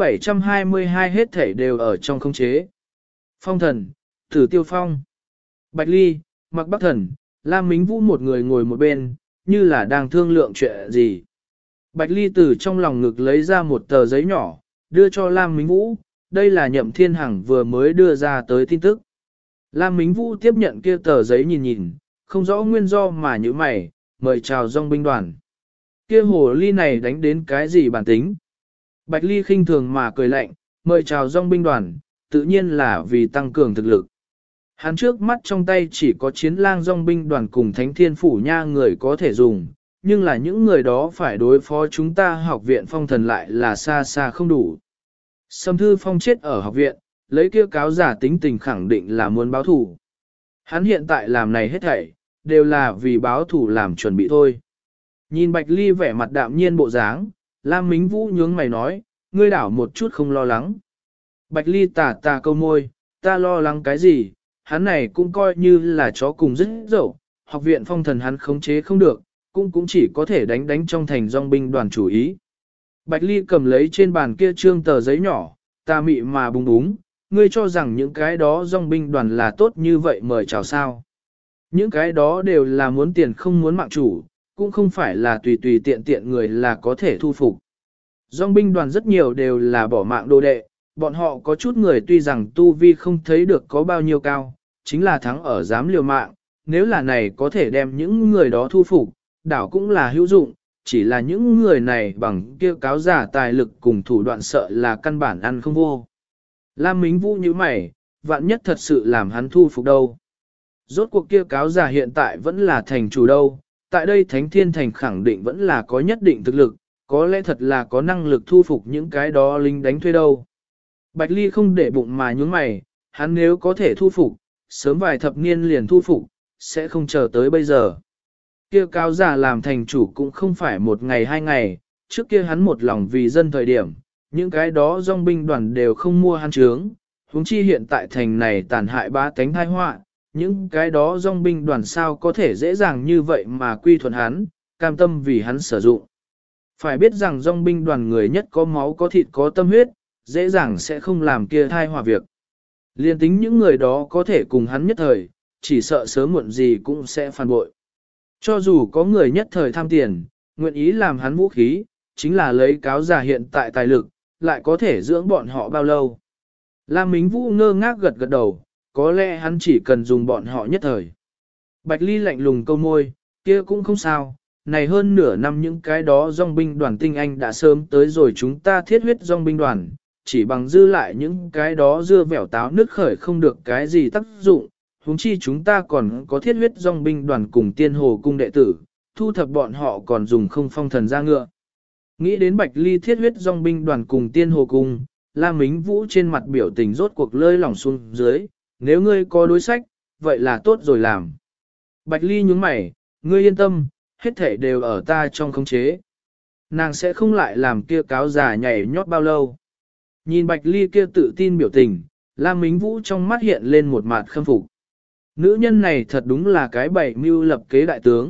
722 hết thể đều ở trong khống chế. Phong Thần, Tử Tiêu Phong, Bạch Ly, Mặc Bắc Thần, Lam Mính Vũ một người ngồi một bên, như là đang thương lượng chuyện gì. Bạch Ly từ trong lòng ngực lấy ra một tờ giấy nhỏ, đưa cho Lam Mính Vũ, đây là Nhậm Thiên Hằng vừa mới đưa ra tới tin tức. Lam Mính Vũ tiếp nhận kia tờ giấy nhìn nhìn, không rõ nguyên do mà như mày, mời chào dòng binh đoàn. Kia hồ ly này đánh đến cái gì bản tính? Bạch Ly khinh thường mà cười lạnh, mời chào dòng binh đoàn, tự nhiên là vì tăng cường thực lực. Hắn trước mắt trong tay chỉ có chiến lang dòng binh đoàn cùng thánh thiên phủ nha người có thể dùng, nhưng là những người đó phải đối phó chúng ta học viện phong thần lại là xa xa không đủ. Sâm Thư Phong chết ở học viện, lấy kia cáo giả tính tình khẳng định là muốn báo thù. Hắn hiện tại làm này hết thảy, đều là vì báo thù làm chuẩn bị thôi. Nhìn Bạch Ly vẻ mặt đạm nhiên bộ dáng, Lam Mính Vũ nhướng mày nói, ngươi đảo một chút không lo lắng. Bạch Ly tà câu môi, ta lo lắng cái gì, hắn này cũng coi như là chó cùng rất dẫu, học viện phong thần hắn khống chế không được, cũng chỉ có thể đánh trong thành dòng binh đoàn chủ ý. Bạch Ly cầm lấy trên bàn kia trương tờ giấy nhỏ, ta mị mà bùng búng, ngươi cho rằng những cái đó dòng binh đoàn là tốt như vậy mời chào sao. Những cái đó đều là muốn tiền không muốn mạng chủ, cũng không phải là tùy tùy tiện tiện người là có thể thu phục. Dòng binh đoàn rất nhiều đều là bỏ mạng đồ đệ, bọn họ có chút người tuy rằng tu vi không thấy được có bao nhiêu cao, chính là thắng ở dám liều mạng, nếu là này có thể đem những người đó thu phục, đảo cũng là hữu dụng, chỉ là những người này bằng kia cáo giả tài lực cùng thủ đoạn sợ là căn bản ăn không vô. Lam Mính Vũ như mày, vạn nhất thật sự làm hắn thu phục đâu. Rốt cuộc kia cáo giả hiện tại vẫn là thành chủ đâu, tại đây Thánh Thiên Thành khẳng định vẫn là có nhất định thực lực, có lẽ thật là có năng lực thu phục những cái đó lính đánh thuê đâu. Bạch Ly không để bụng mà nhún mày, hắn nếu có thể thu phục, sớm vài thập niên liền thu phục, sẽ không chờ tới bây giờ. Kia cáo giả làm thành chủ cũng không phải một ngày hai ngày, trước kia hắn một lòng vì dân thời điểm, những cái đó dòng binh đoàn đều không mua hắn trướng, huống chi hiện tại thành này tàn hại bá tánh tai họa, những cái đó dòng binh đoàn sao có thể dễ dàng như vậy mà quy thuận hắn, cam tâm vì hắn sử dụng. Phải biết rằng dòng binh đoàn người nhất có máu có thịt có tâm huyết, dễ dàng sẽ không làm kia thai hòa việc. Liên tính những người đó có thể cùng hắn nhất thời, chỉ sợ sớm muộn gì cũng sẽ phản bội. Cho dù có người nhất thời tham tiền, nguyện ý làm hắn vũ khí, chính là lấy cáo giả hiện tại tài lực, lại có thể dưỡng bọn họ bao lâu. Lam Mính Vũ ngơ ngác gật gật đầu, có lẽ hắn chỉ cần dùng bọn họ nhất thời. Bạch Ly lạnh lùng câu môi, kia cũng không sao, này hơn nửa năm những cái đó dòng binh đoàn tinh anh đã sớm tới rồi chúng ta thiết huyết dòng binh đoàn, chỉ bằng dư lại những cái đó dưa vẻo táo nứt khởi không được cái gì tác dụng, huống chi chúng ta còn có thiết huyết dòng binh đoàn cùng tiên hồ cung đệ tử, thu thập bọn họ còn dùng không phong thần ra ngựa. Nghĩ đến Bạch Ly thiết huyết dòng binh đoàn cùng tiên hồ cung, Lam Mính Vũ trên mặt biểu tình rốt cuộc lơi lỏng xuống dưới, nếu ngươi có đối sách, vậy là tốt rồi làm. Bạch Ly nhúng mày, ngươi yên tâm, hết thể đều ở ta trong khống chế. Nàng sẽ không lại làm kia cáo già nhảy nhót bao lâu. Nhìn Bạch Ly kia tự tin biểu tình, Lam Mính Vũ trong mắt hiện lên một mặt khâm phục. Nữ nhân này thật đúng là cái bảy mưu lập kế đại tướng,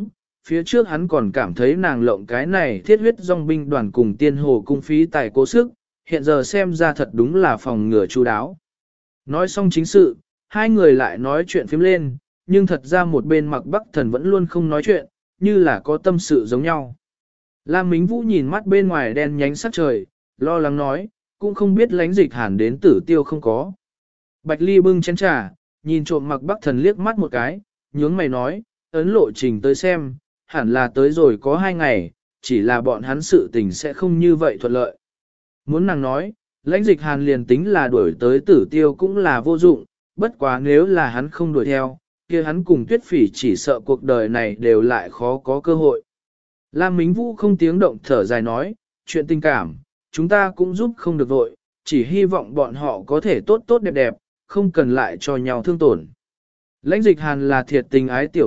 phía trước hắn còn cảm thấy nàng lộng cái này thiết huyết dòng binh đoàn cùng tiên hồ cung phí tài cố sức, hiện giờ xem ra thật đúng là phòng ngừa chu đáo. Nói xong chính sự, hai người lại nói chuyện phím lên, nhưng thật ra một bên Mặc Bắc Thần vẫn luôn không nói chuyện, như là có tâm sự giống nhau. Lam Mính Vũ nhìn mắt bên ngoài đen nhánh sắc trời, lo lắng nói, cũng không biết lánh dịch hàn đến Tử Tiêu không có. Bạch Ly bưng chén trà, nhìn trộm Mặc Bắc Thần liếc mắt một cái, nhướng mày nói, ấn lộ trình tới xem, hẳn là tới rồi có 2 ngày, chỉ là bọn hắn sự tình sẽ không như vậy thuận lợi. Muốn nàng nói, lãnh dịch hàn liền tính là đuổi tới Tử Tiêu cũng là vô dụng, bất quá nếu là hắn không đuổi theo, kia hắn cùng Tuyết Phỉ chỉ sợ cuộc đời này đều lại khó có cơ hội. Lam Mính Vũ không tiếng động thở dài nói, chuyện tình cảm, chúng ta cũng giúp không được vội, chỉ hy vọng bọn họ có thể tốt tốt đẹp đẹp, không cần lại cho nhau thương tổn. Lãnh dịch hàn là thiệt tình ái tiểu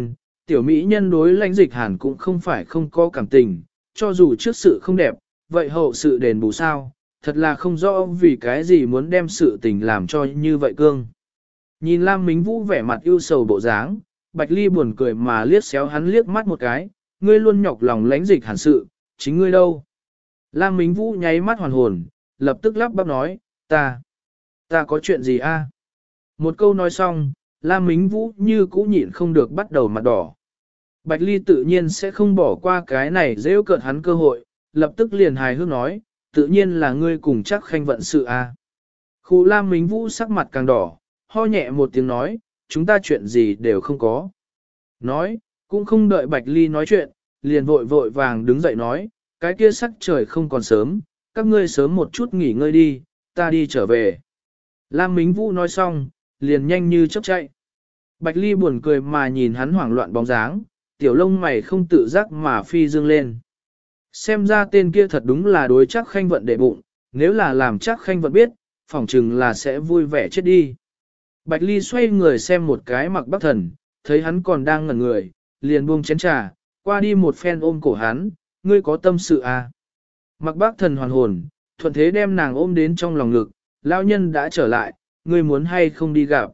mỹ nhân đối lãnh dịch hàn cũng không phải không có cảm tình, cho dù trước sự không đẹp, vậy hậu sự đền bù sao, thật là không rõ vì cái gì muốn đem sự tình làm cho như vậy cương. Nhìn Lam Mính Vũ vẻ mặt ưu sầu bộ dáng, Bạch Ly buồn cười mà liếc xéo hắn liếc mắt một cái, ngươi luôn nhọc lòng lãnh dịch hàn sự, chính ngươi đâu. Lam Mính Vũ nháy mắt hoàn hồn, lập tức lắp bắp nói, ta có chuyện gì a? Một câu nói xong, Lam Mính Vũ như cũ nhịn không được bắt đầu mặt đỏ. Bạch Ly tự nhiên sẽ không bỏ qua cái này dễ cợt hắn cơ hội, lập tức liền hài hước nói, tự nhiên là ngươi cùng chắc khanh vận sự a. Khu Lam Mính Vũ sắc mặt càng đỏ, ho nhẹ một tiếng nói, chúng ta chuyện gì đều không có. Nói, cũng không đợi Bạch Ly nói chuyện, liền vội vội vàng đứng dậy nói, cái kia sắc trời không còn sớm, các ngươi sớm một chút nghỉ ngơi đi, ta đi trở về. Lam Mính Vũ nói xong, liền nhanh như chớp chạy. Bạch Ly buồn cười mà nhìn hắn hoảng loạn bóng dáng, tiểu lông mày không tự giác mà phi dương lên. Xem ra tên kia thật đúng là đối chắc khanh vận để bụng, nếu là làm chắc khanh vận biết, phỏng chừng là sẽ vui vẻ chết đi. Bạch Ly xoay người xem một cái Mặc Bắc Thần, thấy hắn còn đang ngẩn người, liền buông chén trà, qua đi một phen ôm cổ hắn, ngươi có tâm sự à. Mặc Bắc Thần hoàn hồn, thuận thế đem nàng ôm đến trong lòng ngực, lão nhân đã trở lại, ngươi muốn hay không đi gặp.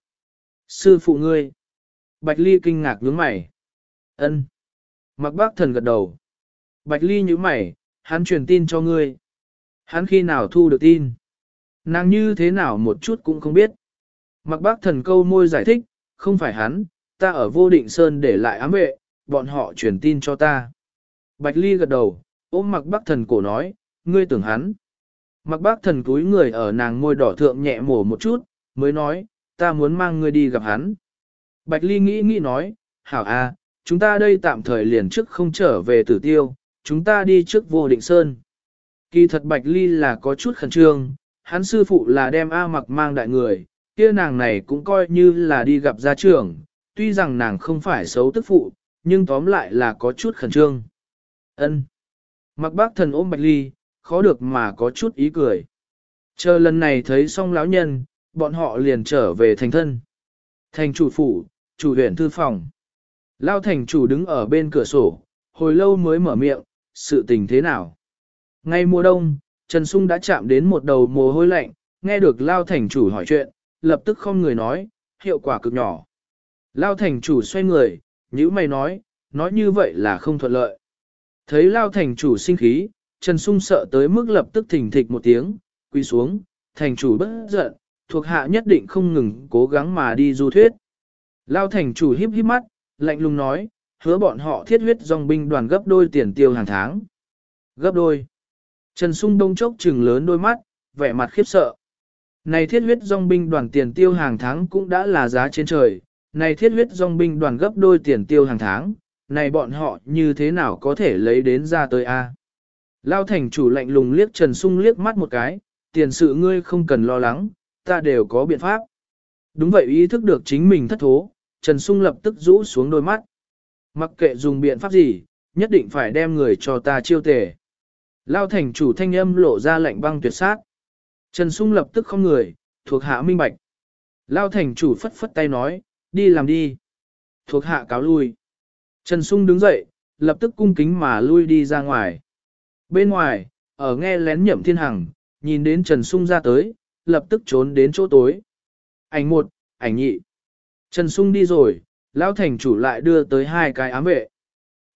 Sư phụ ngươi. Bạch Ly kinh ngạc nhướng mày. Ân. Mặc Bắc Thần gật đầu. Bạch Ly nhíu mày, hắn truyền tin cho ngươi. Hắn khi nào thu được tin? Nàng như thế nào một chút cũng không biết. Mặc Bắc Thần câu môi giải thích, không phải hắn, ta ở Vô Định Sơn để lại ám vệ, bọn họ truyền tin cho ta. Bạch Ly gật đầu, ôm Mặc Bắc Thần cổ nói, ngươi tưởng hắn. Mặc Bắc Thần cúi người ở nàng môi đỏ thượng nhẹ mổ một chút, mới nói, ta muốn mang ngươi đi gặp hắn. Bạch Ly nghĩ nói, hảo a, chúng ta đây tạm thời liền trước không trở về Tử Tiêu, chúng ta đi trước Vô Định Sơn. Kỳ thật Bạch Ly là có chút khẩn trương, hắn sư phụ là đem A Mặc mang đại người, kia nàng này cũng coi như là đi gặp gia trưởng, tuy rằng nàng không phải xấu tức phụ, nhưng tóm lại là có chút khẩn trương. Ân. Mặc Bác Thần ôm Bạch Ly, khó được mà có chút ý cười. Chờ lần này thấy xong lão nhân, bọn họ liền trở về thành thân. Thành chủ phủ, chủ huyện thư phòng. Lao thành chủ đứng ở bên cửa sổ, hồi lâu mới mở miệng, sự tình thế nào? Ngay mùa đông, Trần Sung đã chạm đến một đầu mồ hôi lạnh, nghe được Lao thành chủ hỏi chuyện, lập tức không người nói, hiệu quả cực nhỏ. Lao thành chủ xoay người, nhữ mày nói như vậy là không thuận lợi. Thấy Lao thành chủ sinh khí, Trần Sung sợ tới mức lập tức thình thịch một tiếng, quỳ xuống, thành chủ bất giận, thuộc hạ nhất định không ngừng cố gắng mà đi du thuyết. Lao thành chủ híp híp mắt, lạnh lùng nói, hứa bọn họ thiết huyết dòng binh đoàn gấp đôi tiền tiêu hàng tháng. Gấp đôi. Trần Sung đông chốc trừng lớn đôi mắt, vẻ mặt khiếp sợ. Này thiết huyết dòng binh đoàn tiền tiêu hàng tháng cũng đã là giá trên trời, này thiết huyết dòng binh đoàn gấp đôi tiền tiêu hàng tháng, này bọn họ như thế nào có thể lấy đến ra tới a? Lao thành chủ lạnh lùng liếc Trần Sung liếc mắt một cái, tiền sự ngươi không cần lo lắng, ta đều có biện pháp. Đúng vậy, ý thức được chính mình thất thố, Trần Sung lập tức rũ xuống đôi mắt. Mặc kệ dùng biện pháp gì, nhất định phải đem người cho ta chiêu tề. Lao thành chủ thanh âm lộ ra lạnh băng tuyệt sát. Trần Sung lập tức không người, thuộc hạ minh bạch. Lao thành chủ phất phất tay nói, đi làm đi. Thuộc hạ cáo lui. Trần Sung đứng dậy, lập tức cung kính mà lui đi ra ngoài. Bên ngoài, ở nghe lén Nhậm Thiên Hằng, nhìn đến Trần Sung ra tới, lập tức trốn đến chỗ tối. Ảnh một, ảnh nhị. Trần Sung đi rồi, Lão thành chủ lại đưa tới 2 cái ám vệ.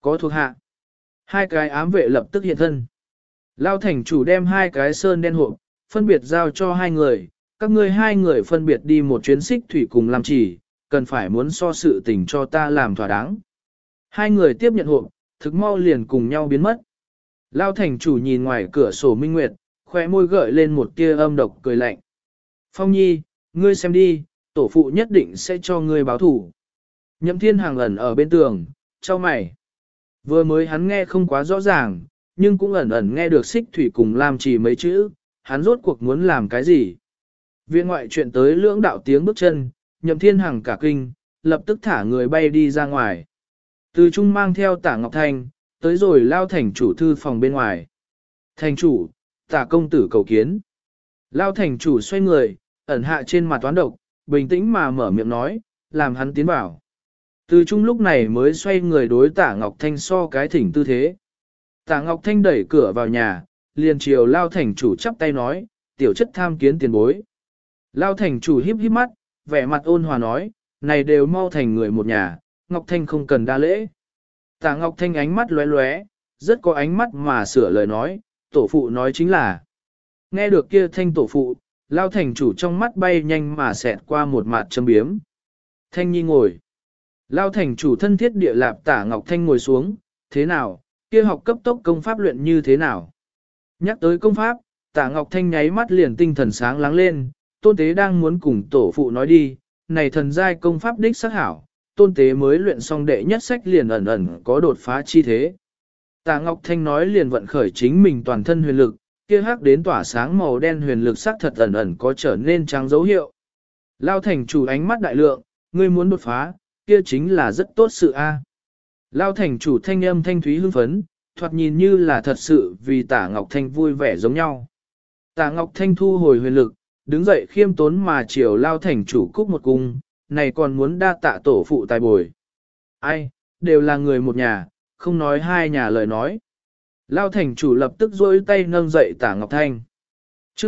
Có thuộc hạ. Hai cái ám vệ lập tức hiện thân. Lao thành chủ đem hai cái sơn đen hộp, phân biệt giao cho hai người, các ngươi hai người phân biệt đi một chuyến xích thủy cùng làm chỉ, cần phải muốn so sự tình cho ta làm thỏa đáng. Hai người tiếp nhận hộp, thực mau liền cùng nhau biến mất. Lao thành chủ nhìn ngoài cửa sổ minh nguyệt, khóe môi gợi lên một tia âm độc cười lạnh. Phong Nhi, ngươi xem đi, tổ phụ nhất định sẽ cho ngươi báo thủ. Nhậm Thiên Hằng ẩn ở bên tường, chau mày. Vừa mới hắn nghe không quá rõ ràng, nhưng cũng ẩn ẩn nghe được xích thủy cùng làm chỉ mấy chữ, hắn rốt cuộc muốn làm cái gì. Viện ngoại chuyện tới lưỡng đạo tiếng bước chân, Nhậm Thiên Hằng cả kinh, lập tức thả người bay đi ra ngoài. Từ Trung mang theo Tả Ngọc Thanh, tới rồi Lao thành chủ thư phòng bên ngoài. Thành chủ, Tả công tử cầu kiến. Lao thành chủ xoay người, ẩn hạ trên mặt toán độc, bình tĩnh mà mở miệng nói, làm hắn tiến vào. Từ Trung lúc này mới xoay người đối Tả Ngọc Thanh so cái thỉnh tư thế. Tả Ngọc Thanh đẩy cửa vào nhà, liền chiều Lao thành chủ chắp tay nói, tiểu chất tham kiến tiền bối. Lao thành chủ híp híp mắt, vẻ mặt ôn hòa nói, này đều mau thành người một nhà, Ngọc Thanh không cần đa lễ. Tả Ngọc Thanh ánh mắt lóe lóe, rất có ánh mắt mà sửa lời nói, tổ phụ nói chính là. Nghe được kia thanh tổ phụ, Lao thành chủ trong mắt bay nhanh mà xẹt qua một mặt châm biếm. Thanh Nhi ngồi. Lao thành chủ thân thiết địa lạp Tả Ngọc Thanh ngồi xuống, thế nào, kia học cấp tốc công pháp luyện như thế nào. Nhắc tới công pháp, Tả Ngọc Thanh nháy mắt liền tinh thần sáng láng lên, tôn tế đang muốn cùng tổ phụ nói đi, này thần giai công pháp đích sắc hảo, tôn tế mới luyện xong đệ nhất sách liền ẩn ẩn có đột phá chi thế. Tả Ngọc Thanh nói liền vận khởi chính mình toàn thân huyền lực, kia hắc đến tỏa sáng màu đen huyền lực sắc thật ẩn ẩn có trở nên trắng dấu hiệu. Lao thành chủ ánh mắt đại lượng, ngươi muốn đột phá, kia chính là rất tốt sự a. Lao thành chủ thanh âm thanh thúy hưng phấn, thoạt nhìn như là thật sự vì Tả Ngọc Thanh vui vẻ giống nhau. Tả Ngọc Thanh thu hồi huyền lực, đứng dậy khiêm tốn mà chiều Lao thành chủ cúc một cung, này còn muốn đa tạ tổ phụ tài bồi. Ai, đều là người một nhà, không nói hai nhà lời nói. Lao thành chủ lập tức duỗi tay nâng dậy Tả Ngọc Thanh. Chương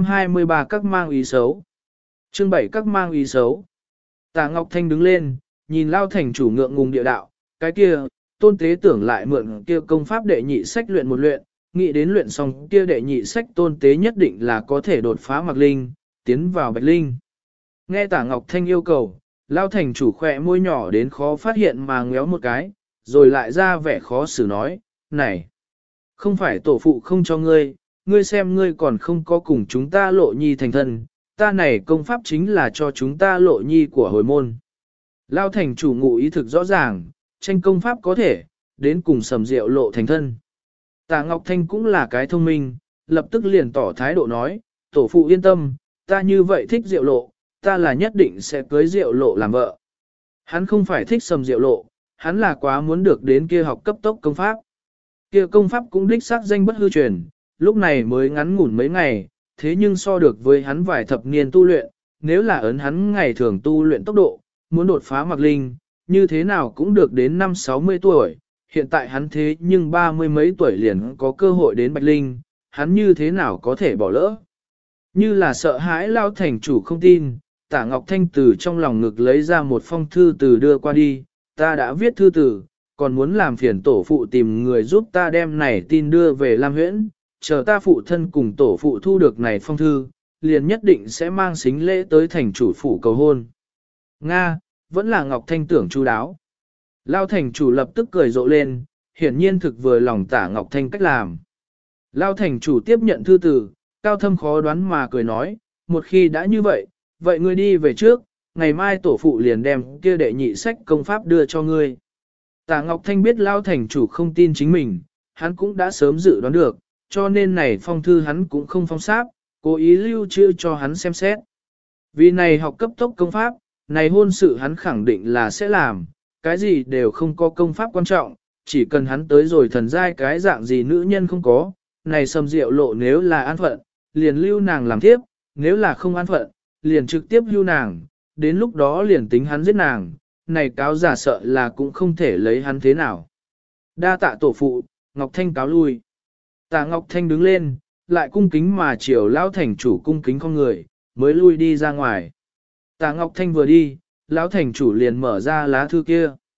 723 các mang ý xấu. Chương 7 các mang ý xấu. Tả Ngọc Thanh đứng lên, nhìn Lao thành chủ ngượng ngùng địa đạo, cái kia, tôn tế tưởng lại mượn kia công pháp đệ nhị sách luyện một luyện, nghĩ đến luyện xong kia đệ nhị sách tôn tế nhất định là có thể đột phá mặc linh, tiến vào bạch linh. Nghe Tả Ngọc Thanh yêu cầu, Lao thành chủ khỏe môi nhỏ đến khó phát hiện mà ngéo một cái, rồi lại ra vẻ khó xử nói, này, không phải tổ phụ không cho ngươi, ngươi xem ngươi còn không có cùng chúng ta lộ nhi thành thân, ta này công pháp chính là cho chúng ta lộ nhi của hồi môn. Lao thành chủ ngụ ý thực rõ ràng, tranh công pháp có thể, đến cùng sầm rượu lộ thành thân. Tả Ngọc Thanh cũng là cái thông minh, lập tức liền tỏ thái độ nói, tổ phụ yên tâm, ta như vậy thích rượu lộ, ta là nhất định sẽ cưới rượu lộ làm vợ. Hắn không phải thích sầm rượu lộ, hắn là quá muốn được đến kia học cấp tốc công pháp. Kia công pháp cũng đích xác danh bất hư truyền, lúc này mới ngắn ngủn mấy ngày, thế nhưng so được với hắn vài thập niên tu luyện, nếu là ấn hắn ngày thường tu luyện tốc độ, muốn đột phá mặc linh, như thế nào cũng được đến 5-60 tuổi, hiện tại hắn thế nhưng 30 mấy tuổi liền có cơ hội đến bạch linh, hắn như thế nào có thể bỏ lỡ. Như là sợ hãi Lao thành chủ không tin, Tả Ngọc Thanh từ trong lòng ngực lấy ra một phong thư từ đưa qua đi, ta đã viết thư từ, còn muốn làm phiền tổ phụ tìm người giúp ta đem này tin đưa về Lam Huyễn, chờ ta phụ thân cùng tổ phụ thu được này phong thư, liền nhất định sẽ mang xính lễ tới thành chủ phủ cầu hôn. Nga, vẫn là Ngọc Thanh tưởng chu đáo. Lao thành chủ lập tức cười rộ lên, hiển nhiên thực vừa lòng Tả Ngọc Thanh cách làm. Lao thành chủ tiếp nhận thư từ, cao thâm khó đoán mà cười nói, một khi đã như vậy, vậy ngươi đi về trước, ngày mai tổ phụ liền đem kia đệ nhị sách công pháp đưa cho ngươi. Tả Ngọc Thanh biết Lao thành chủ không tin chính mình, hắn cũng đã sớm dự đoán được, cho nên này phong thư hắn cũng không phong sáp, cố ý lưu trữ cho hắn xem xét. Vì này học cấp tốc công pháp, này hôn sự hắn khẳng định là sẽ làm, cái gì đều không có công pháp quan trọng, chỉ cần hắn tới rồi thần giai cái dạng gì nữ nhân không có, này sầm rượu lộ nếu là an phận, liền lưu nàng làm tiếp, nếu là không an phận, liền trực tiếp lưu nàng, đến lúc đó liền tính hắn giết nàng, này cáo giả sợ là cũng không thể lấy hắn thế nào. Đa tạ tổ phụ, Ngọc Thanh cáo lui. Tả Ngọc Thanh đứng lên, lại cung kính mà chiều Lão thành chủ cung kính con người, mới lui đi ra ngoài. Tả Ngọc Thanh vừa đi, Lão thành chủ liền mở ra lá thư kia.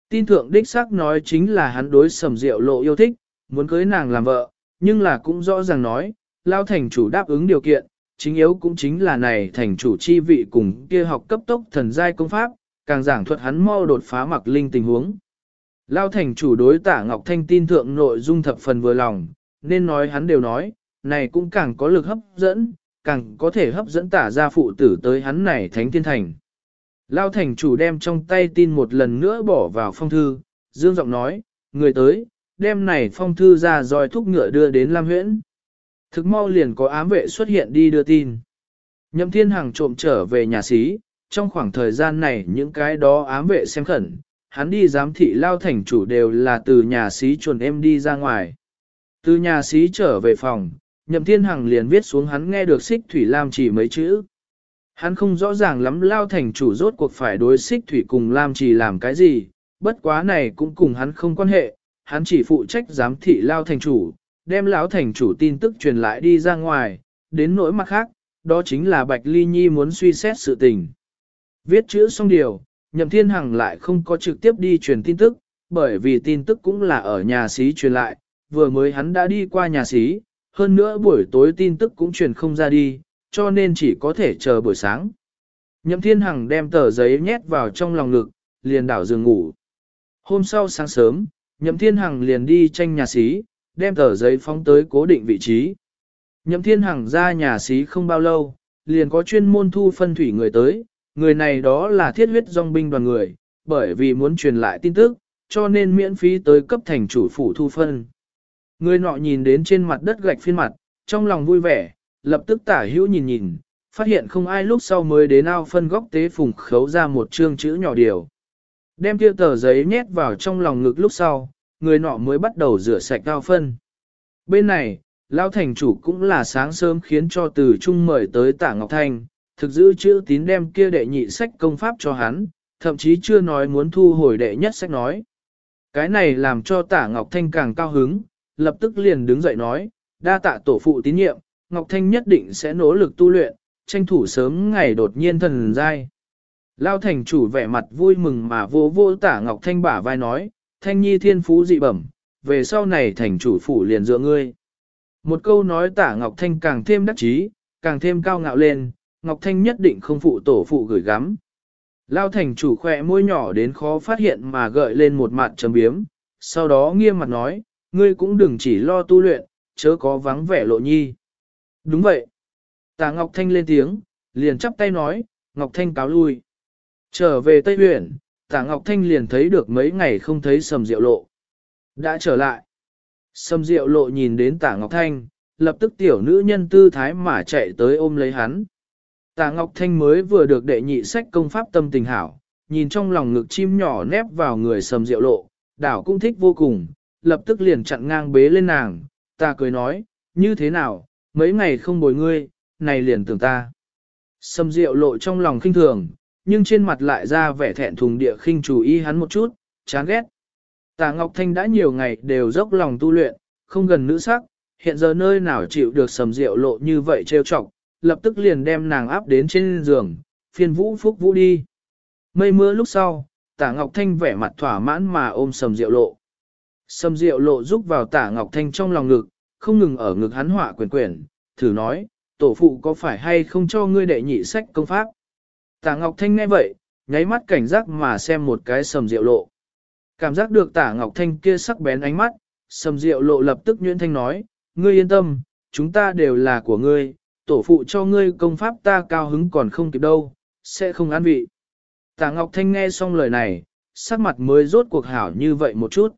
Tin thượng đích xác nói chính là hắn đối Sầm Diệu Lộ yêu thích, muốn cưới nàng làm vợ, nhưng là cũng rõ ràng nói, Lao thành chủ đáp ứng điều kiện, chính yếu cũng chính là này thành chủ chi vị cùng kia học cấp tốc thần giai công pháp, càng giảng thuật hắn mau đột phá mặc linh tình huống. Lao thành chủ đối Tả Ngọc Thanh tin thượng nội dung thập phần vừa lòng, nên nói hắn đều nói, này cũng càng có lực hấp dẫn, càng có thể hấp dẫn Tả gia phụ tử tới hắn này thánh thiên thành. Lao thành chủ đem trong tay tin một lần nữa bỏ vào phong thư, dương giọng nói, người tới, đem này phong thư ra rồi thúc ngựa đưa đến Lam Huyễn. Thực mau liền có ám vệ xuất hiện đi đưa tin. Nhậm Thiên Hằng trộm trở về nhà xí, trong khoảng thời gian này những cái đó ám vệ xem khẩn, hắn đi giám thị Lao thành chủ đều là từ nhà xí chuồn em đi ra ngoài. Từ nhà xí trở về phòng, Nhậm Thiên Hằng liền viết xuống hắn nghe được Xích Thủy Lam chỉ mấy chữ. Hắn không rõ ràng lắm Lao thành chủ rốt cuộc phải đối Xích Thủy cùng Lam chỉ làm cái gì, bất quá này cũng cùng hắn không quan hệ, hắn chỉ phụ trách giám thị Lao thành chủ, đem lão thành chủ tin tức truyền lại đi ra ngoài, đến nỗi mặt khác, đó chính là Bạch Ly Nhi muốn suy xét sự tình. Viết chữ xong điều, Nhậm Thiên Hằng lại không có trực tiếp đi truyền tin tức, bởi vì tin tức cũng là ở nhà xí truyền lại, vừa mới hắn đã đi qua nhà xí, hơn nữa buổi tối tin tức cũng truyền không ra đi, cho nên chỉ có thể chờ buổi sáng. Nhậm Thiên Hằng đem tờ giấy nhét vào trong lòng ngực, liền đảo giường ngủ. Hôm sau sáng sớm, Nhậm Thiên Hằng liền đi tranh nhà xí, đem tờ giấy phóng tới cố định vị trí. Nhậm Thiên Hằng ra nhà xí không bao lâu, liền có chuyên môn thu phân thủy người tới, người này đó là thiết huyết dòng binh đoàn người, bởi vì muốn truyền lại tin tức, cho nên miễn phí tới cấp thành chủ phủ thu phân. Người nọ nhìn đến trên mặt đất gạch phiên mặt, trong lòng vui vẻ, lập tức tả hữu nhìn nhìn, phát hiện không ai lúc sau mới đến ao phân góc tế phùng khấu ra một chương chữ nhỏ điều. Đem kia tờ giấy nhét vào trong lòng ngực lúc sau, người nọ mới bắt đầu rửa sạch ao phân. Bên này, Lão thành chủ cũng là sáng sớm khiến cho từ trung mời tới Tả Ngọc Thanh, thực giữ chữ tín đem kia đệ nhị sách công pháp cho hắn, thậm chí chưa nói muốn thu hồi đệ nhất sách nói. Cái này làm cho Tả Ngọc Thanh càng cao hứng, lập tức liền đứng dậy nói, đa tạ tổ phụ tín nhiệm, Ngọc Thanh nhất định sẽ nỗ lực tu luyện, tranh thủ sớm ngày đột nhiên thần giai. Lao thành chủ vẻ mặt vui mừng mà vô vô Tả Ngọc Thanh bả vai nói, Thanh nhi thiên phú dị bẩm, về sau này thành chủ phủ liền dựa ngươi. Một câu nói Tả Ngọc Thanh càng thêm đắc chí, càng thêm cao ngạo lên, Ngọc Thanh nhất định không phụ tổ phụ gửi gắm. Lao thành chủ khỏe môi nhỏ đến khó phát hiện mà gợi lên một mặt trầm biếm, sau đó nghiêm mặt nói, ngươi cũng đừng chỉ lo tu luyện, chớ có vắng vẻ lộ nhi. Đúng vậy. Tả Ngọc Thanh lên tiếng, liền chắp tay nói, Ngọc Thanh cáo lui. Trở về Tây Huyện, Tả Ngọc Thanh liền thấy được mấy ngày không thấy Sầm Diệu Lộ. Đã trở lại. Sầm Diệu Lộ nhìn đến Tả Ngọc Thanh, lập tức tiểu nữ nhân tư thái mà chạy tới ôm lấy hắn. Tả Ngọc Thanh mới vừa được đệ nhị sách công pháp tâm tình hảo, nhìn trong lòng ngực chim nhỏ nép vào người Sầm Diệu Lộ, đảo cũng thích vô cùng, lập tức liền chặn ngang bế lên nàng, ta cười nói, như thế nào, mấy ngày không bồi ngươi, này liền tưởng ta. Sầm Diệu Lộ trong lòng khinh thường, nhưng trên mặt lại ra vẻ thẹn thùng địa khinh chú ý hắn một chút, chán ghét. Tả Ngọc Thanh đã nhiều ngày đều dốc lòng tu luyện, không gần nữ sắc, hiện giờ nơi nào chịu được Sầm Diệu Lộ như vậy trêu chọc, lập tức liền đem nàng áp đến trên giường, phiên vũ phúc vũ đi. Mây mưa lúc sau, Tả Ngọc Thanh vẻ mặt thỏa mãn mà ôm Sầm Diệu Lộ. Sầm Diệu Lộ rúc vào Tả Ngọc Thanh trong lòng ngực, không ngừng ở ngực hắn họa quyển quyển, thử nói, tổ phụ có phải hay không cho ngươi đệ nhị sách công pháp. Tả Ngọc Thanh nghe vậy, nháy mắt cảnh giác mà xem một cái Sầm Diệu Lộ. Cảm giác được Tả Ngọc Thanh kia sắc bén ánh mắt, Sầm Diệu Lộ lập tức nhuyễn thanh nói, ngươi yên tâm, chúng ta đều là của ngươi, tổ phụ cho ngươi công pháp ta cao hứng còn không kịp đâu, sẽ không an vị. Tả Ngọc Thanh nghe xong lời này, sắc mặt mới rốt cuộc hảo như vậy một chút.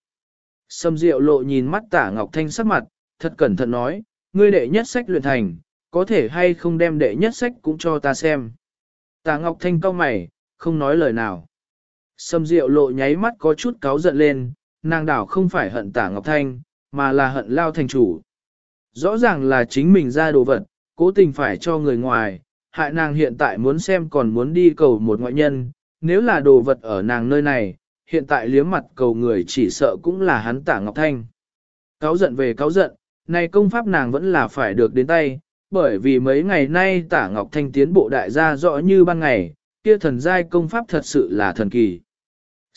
Sầm Diệu Lộ nhìn mắt Tả Ngọc Thanh sắc mặt, thật cẩn thận nói, ngươi đệ nhất sách luyện thành, có thể hay không đem đệ nhất sách cũng cho ta xem. Tả Ngọc Thanh cau mày, không nói lời nào. Sầm Diệu Lộ nháy mắt có chút cáu giận lên, nàng đảo không phải hận Tả Ngọc Thanh, mà là hận Lao thành chủ. Rõ ràng là chính mình ra đồ vật, cố tình phải cho người ngoài, hại nàng hiện tại muốn xem còn muốn đi cầu một ngoại nhân, nếu là đồ vật ở nàng nơi này, hiện tại liếm mặt cầu người chỉ sợ cũng là hắn Tả Ngọc Thanh. Cáu giận về cáu giận, này công pháp nàng vẫn là phải được đến tay, bởi vì mấy ngày nay Tả Ngọc Thanh tiến bộ đại gia rõ như ban ngày, kia thần giai công pháp thật sự là thần kỳ.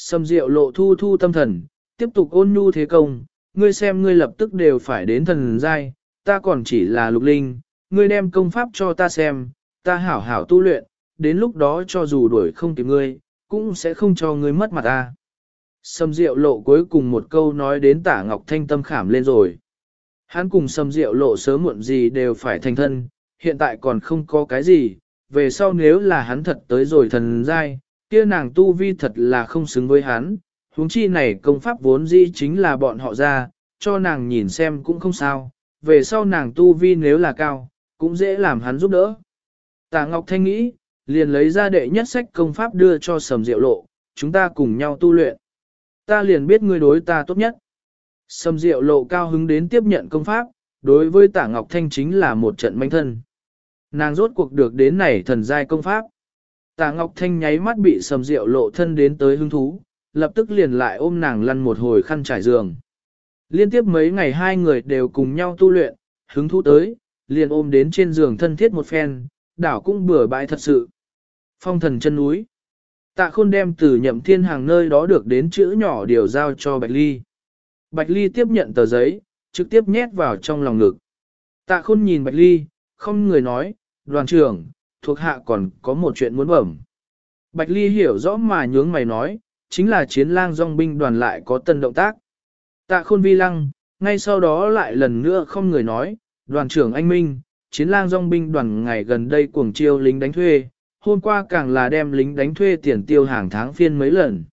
Sầm Diệu Lộ thu thu tâm thần, tiếp tục ôn nhu thế công, ngươi xem ngươi lập tức đều phải đến thần giai, ta còn chỉ là lục linh, ngươi đem công pháp cho ta xem, ta hảo hảo tu luyện, đến lúc đó cho dù đuổi không kịp ngươi, cũng sẽ không cho ngươi mất mặt ta. Sầm Diệu Lộ cuối cùng một câu nói đến Tả Ngọc Thanh tâm khảm lên rồi. Hắn cùng Sầm Diệu Lộ sớm muộn gì đều phải thành thân, hiện tại còn không có cái gì, về sau nếu là hắn thật tới rồi thần giai, kia nàng tu vi thật là không xứng với hắn, huống chi này công pháp vốn dĩ chính là bọn họ ra, cho nàng nhìn xem cũng không sao, về sau nàng tu vi nếu là cao, cũng dễ làm hắn giúp đỡ. Tả Ngọc Thanh nghĩ, liền lấy ra đệ nhất sách công pháp đưa cho Sầm Diệu Lộ, chúng ta cùng nhau tu luyện. Ta liền biết ngươi đối ta tốt nhất. Sầm Diệu Lộ cao hứng đến tiếp nhận công pháp, đối với Tả Ngọc Thanh chính là một trận manh thân. Nàng rốt cuộc được đến này thần giai công pháp. Tả Ngọc Thanh nháy mắt bị Sầm Diệu Lộ thân đến tới hứng thú, lập tức liền lại ôm nàng lăn một hồi khăn trải giường. Liên tiếp mấy ngày hai người đều cùng nhau tu luyện, hứng thú tới, liền ôm đến trên giường thân thiết một phen, đảo cũng bừa bãi thật sự. Phong thần chân núi. Tạ Khôn đem từ Nhậm Thiên Hàng nơi đó được đến chữ nhỏ điều giao cho Bạch Ly. Bạch Ly tiếp nhận tờ giấy, trực tiếp nhét vào trong lòng ngực. Tạ Khôn nhìn Bạch Ly, không người nói, đoàn trưởng, thuộc hạ còn có một chuyện muốn bẩm. Bạch Ly hiểu rõ mà nhướng mày nói, chính là chiến lang dòng binh đoàn lại có tân động tác. Tạ Khôn vi lăng, ngay sau đó lại lần nữa không người nói, đoàn trưởng anh Minh, chiến lang dòng binh đoàn ngày gần đây cuồng chiêu lính đánh thuê, hôm qua càng là đem lính đánh thuê tiền tiêu hàng tháng phiên mấy lần.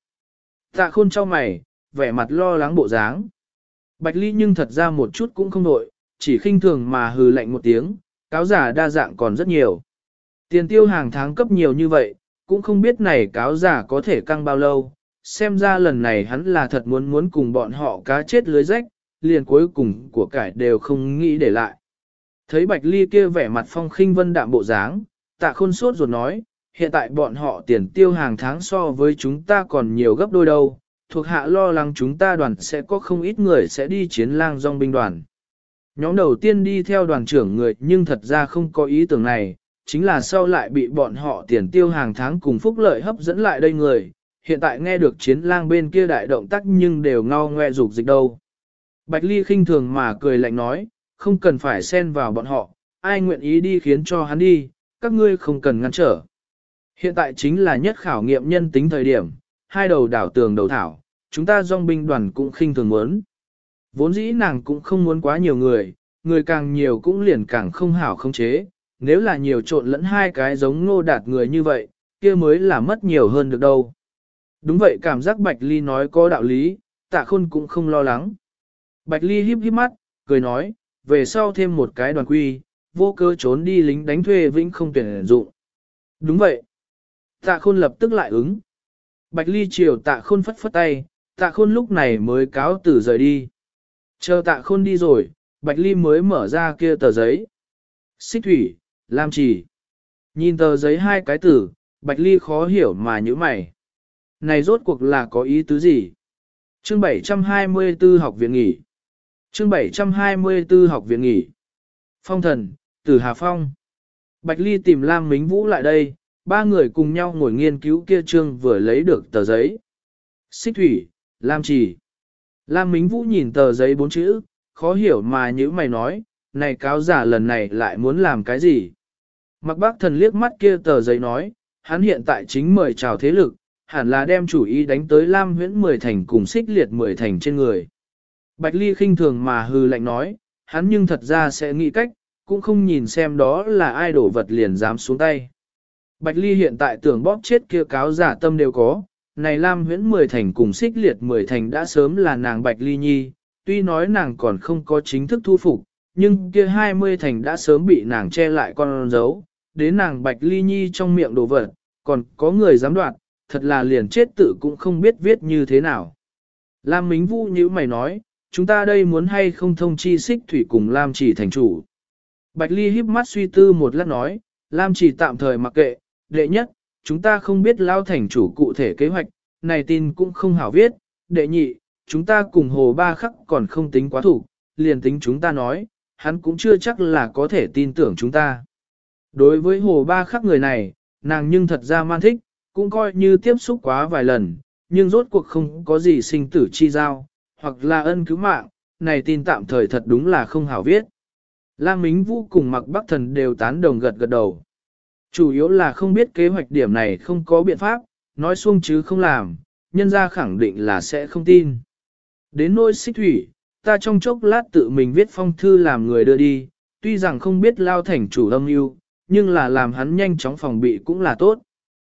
Tạ Khôn trao mày, vẻ mặt lo lắng bộ dáng. Bạch Ly nhưng thật ra một chút cũng không nội, chỉ khinh thường mà hừ lạnh một tiếng, cáo giả đa dạng còn rất nhiều. Tiền tiêu hàng tháng cấp nhiều như vậy, cũng không biết này cáo giả có thể căng bao lâu, xem ra lần này hắn là thật muốn cùng bọn họ cá chết lưới rách, liền cuối cùng của cải đều không nghĩ để lại. Thấy Bạch Ly kia vẻ mặt phong khinh vân đạm bộ dáng, Tạ Khôn sốt ruột nói, hiện tại bọn họ tiền tiêu hàng tháng so với chúng ta còn nhiều gấp đôi đâu, thuộc hạ lo lắng chúng ta đoàn sẽ có không ít người sẽ đi chiến lang dòng binh đoàn. Nhóm đầu tiên đi theo đoàn trưởng người nhưng thật ra không có ý tưởng này, chính là sau lại bị bọn họ tiền tiêu hàng tháng cùng phúc lợi hấp dẫn lại đây người, hiện tại nghe được chiến lang bên kia đại động tác nhưng đều ngao ngoe dục dịch đâu. Bạch Ly khinh thường mà cười lạnh nói, không cần phải xen vào bọn họ, ai nguyện ý đi khiến cho hắn đi, các ngươi không cần ngăn trở. Hiện tại chính là nhất khảo nghiệm nhân tính thời điểm, hai đầu đảo tường đầu thảo, chúng ta dòng binh đoàn cũng khinh thường muốn. Vốn dĩ nàng cũng không muốn quá nhiều người, người càng nhiều cũng liền càng không hảo không chế, nếu là nhiều trộn lẫn hai cái giống Ngô Đạt người như vậy, kia mới là mất nhiều hơn được đâu. Đúng vậy, cảm giác Bạch Ly nói có đạo lý, Tạ Khôn cũng không lo lắng. Bạch Ly híp híp mắt, cười nói, về sau thêm một cái đoàn quy, vô cơ trốn đi lính đánh thuê vĩnh không tuyển dụng. Đúng vậy. Tạ Khôn lập tức lại ứng. Bạch Ly chiều Tạ Khôn phất phất tay, Tạ Khôn lúc này mới cáo từ rời đi. Chờ Tạ Khôn đi rồi, Bạch Ly mới mở ra kia tờ giấy. Xích thủy, Lam Chỉ. Nhìn tờ giấy hai cái từ, Bạch Ly khó hiểu mà nhíu mày. Này rốt cuộc là có ý tứ gì? Chương 724 học viện nghỉ. Chương 724 học viện nghỉ. Phong thần, Tử Hà Phong. Bạch Ly tìm Lam Mính Vũ lại đây, ba người cùng nhau ngồi nghiên cứu kia chương vừa lấy được tờ giấy. Xích thủy, Lam Chỉ. Lam Mính Vũ nhìn tờ giấy bốn chữ, khó hiểu mà nhíu mày nói, này cáo giả lần này lại muốn làm cái gì? Mặc Bác Thần liếc mắt kia tờ giấy nói, hắn hiện tại chính mời chào thế lực, hẳn là đem chủ ý đánh tới Lam Huyễn 10 thành cùng Xích Liệt 10 thành trên người. Bạch Ly khinh thường mà hừ lạnh nói, hắn nhưng thật ra sẽ nghĩ cách, cũng không nhìn xem đó là ai đổ vật liền dám xuống tay. Bạch Ly hiện tại tưởng bóp chết kia cáo giả tâm đều có, này Lam Huyễn 10 thành cùng Xích Liệt 10 thành đã sớm là nàng Bạch Ly nhi, tuy nói nàng còn không có chính thức thu phục, nhưng kia 20 thành đã sớm bị nàng che lại con dấu, đến nàng Bạch Ly nhi trong miệng đổ vật, còn có người dám đoạt, thật là liền chết tự cũng không biết viết như thế nào. Lam Mính Vũ như mày nói, chúng ta đây muốn hay không thông chi Xích thủy cùng Lam Chỉ thành chủ. Bạch Ly híp mắt suy tư một lát nói, Lam Chỉ tạm thời mặc kệ, đệ nhất, chúng ta không biết Lao thành chủ cụ thể kế hoạch, này tin cũng không hảo viết, đệ nhị, chúng ta cùng Hồ Ba Khắc còn không tính quá thủ, liền tính chúng ta nói, hắn cũng chưa chắc là có thể tin tưởng chúng ta. Đối với Hồ Ba Khắc người này, nàng nhưng thật ra man thích, cũng coi như tiếp xúc quá vài lần, nhưng rốt cuộc không có gì sinh tử chi giao, hoặc là ân cứu mạng, này tin tạm thời thật đúng là không hảo viết. Lam Mính Vũ cùng Mạc Bắc Thần đều tán đồng gật gật đầu. Chủ yếu là không biết kế hoạch điểm này không có biện pháp, nói xuông chứ không làm, nhân ra khẳng định là sẽ không tin. Đến nỗi Xích Thủy, ta trong chốc lát tự mình viết phong thư làm người đưa đi, tuy rằng không biết Lao thành chủ âm mưu, nhưng là làm hắn nhanh chóng phòng bị cũng là tốt.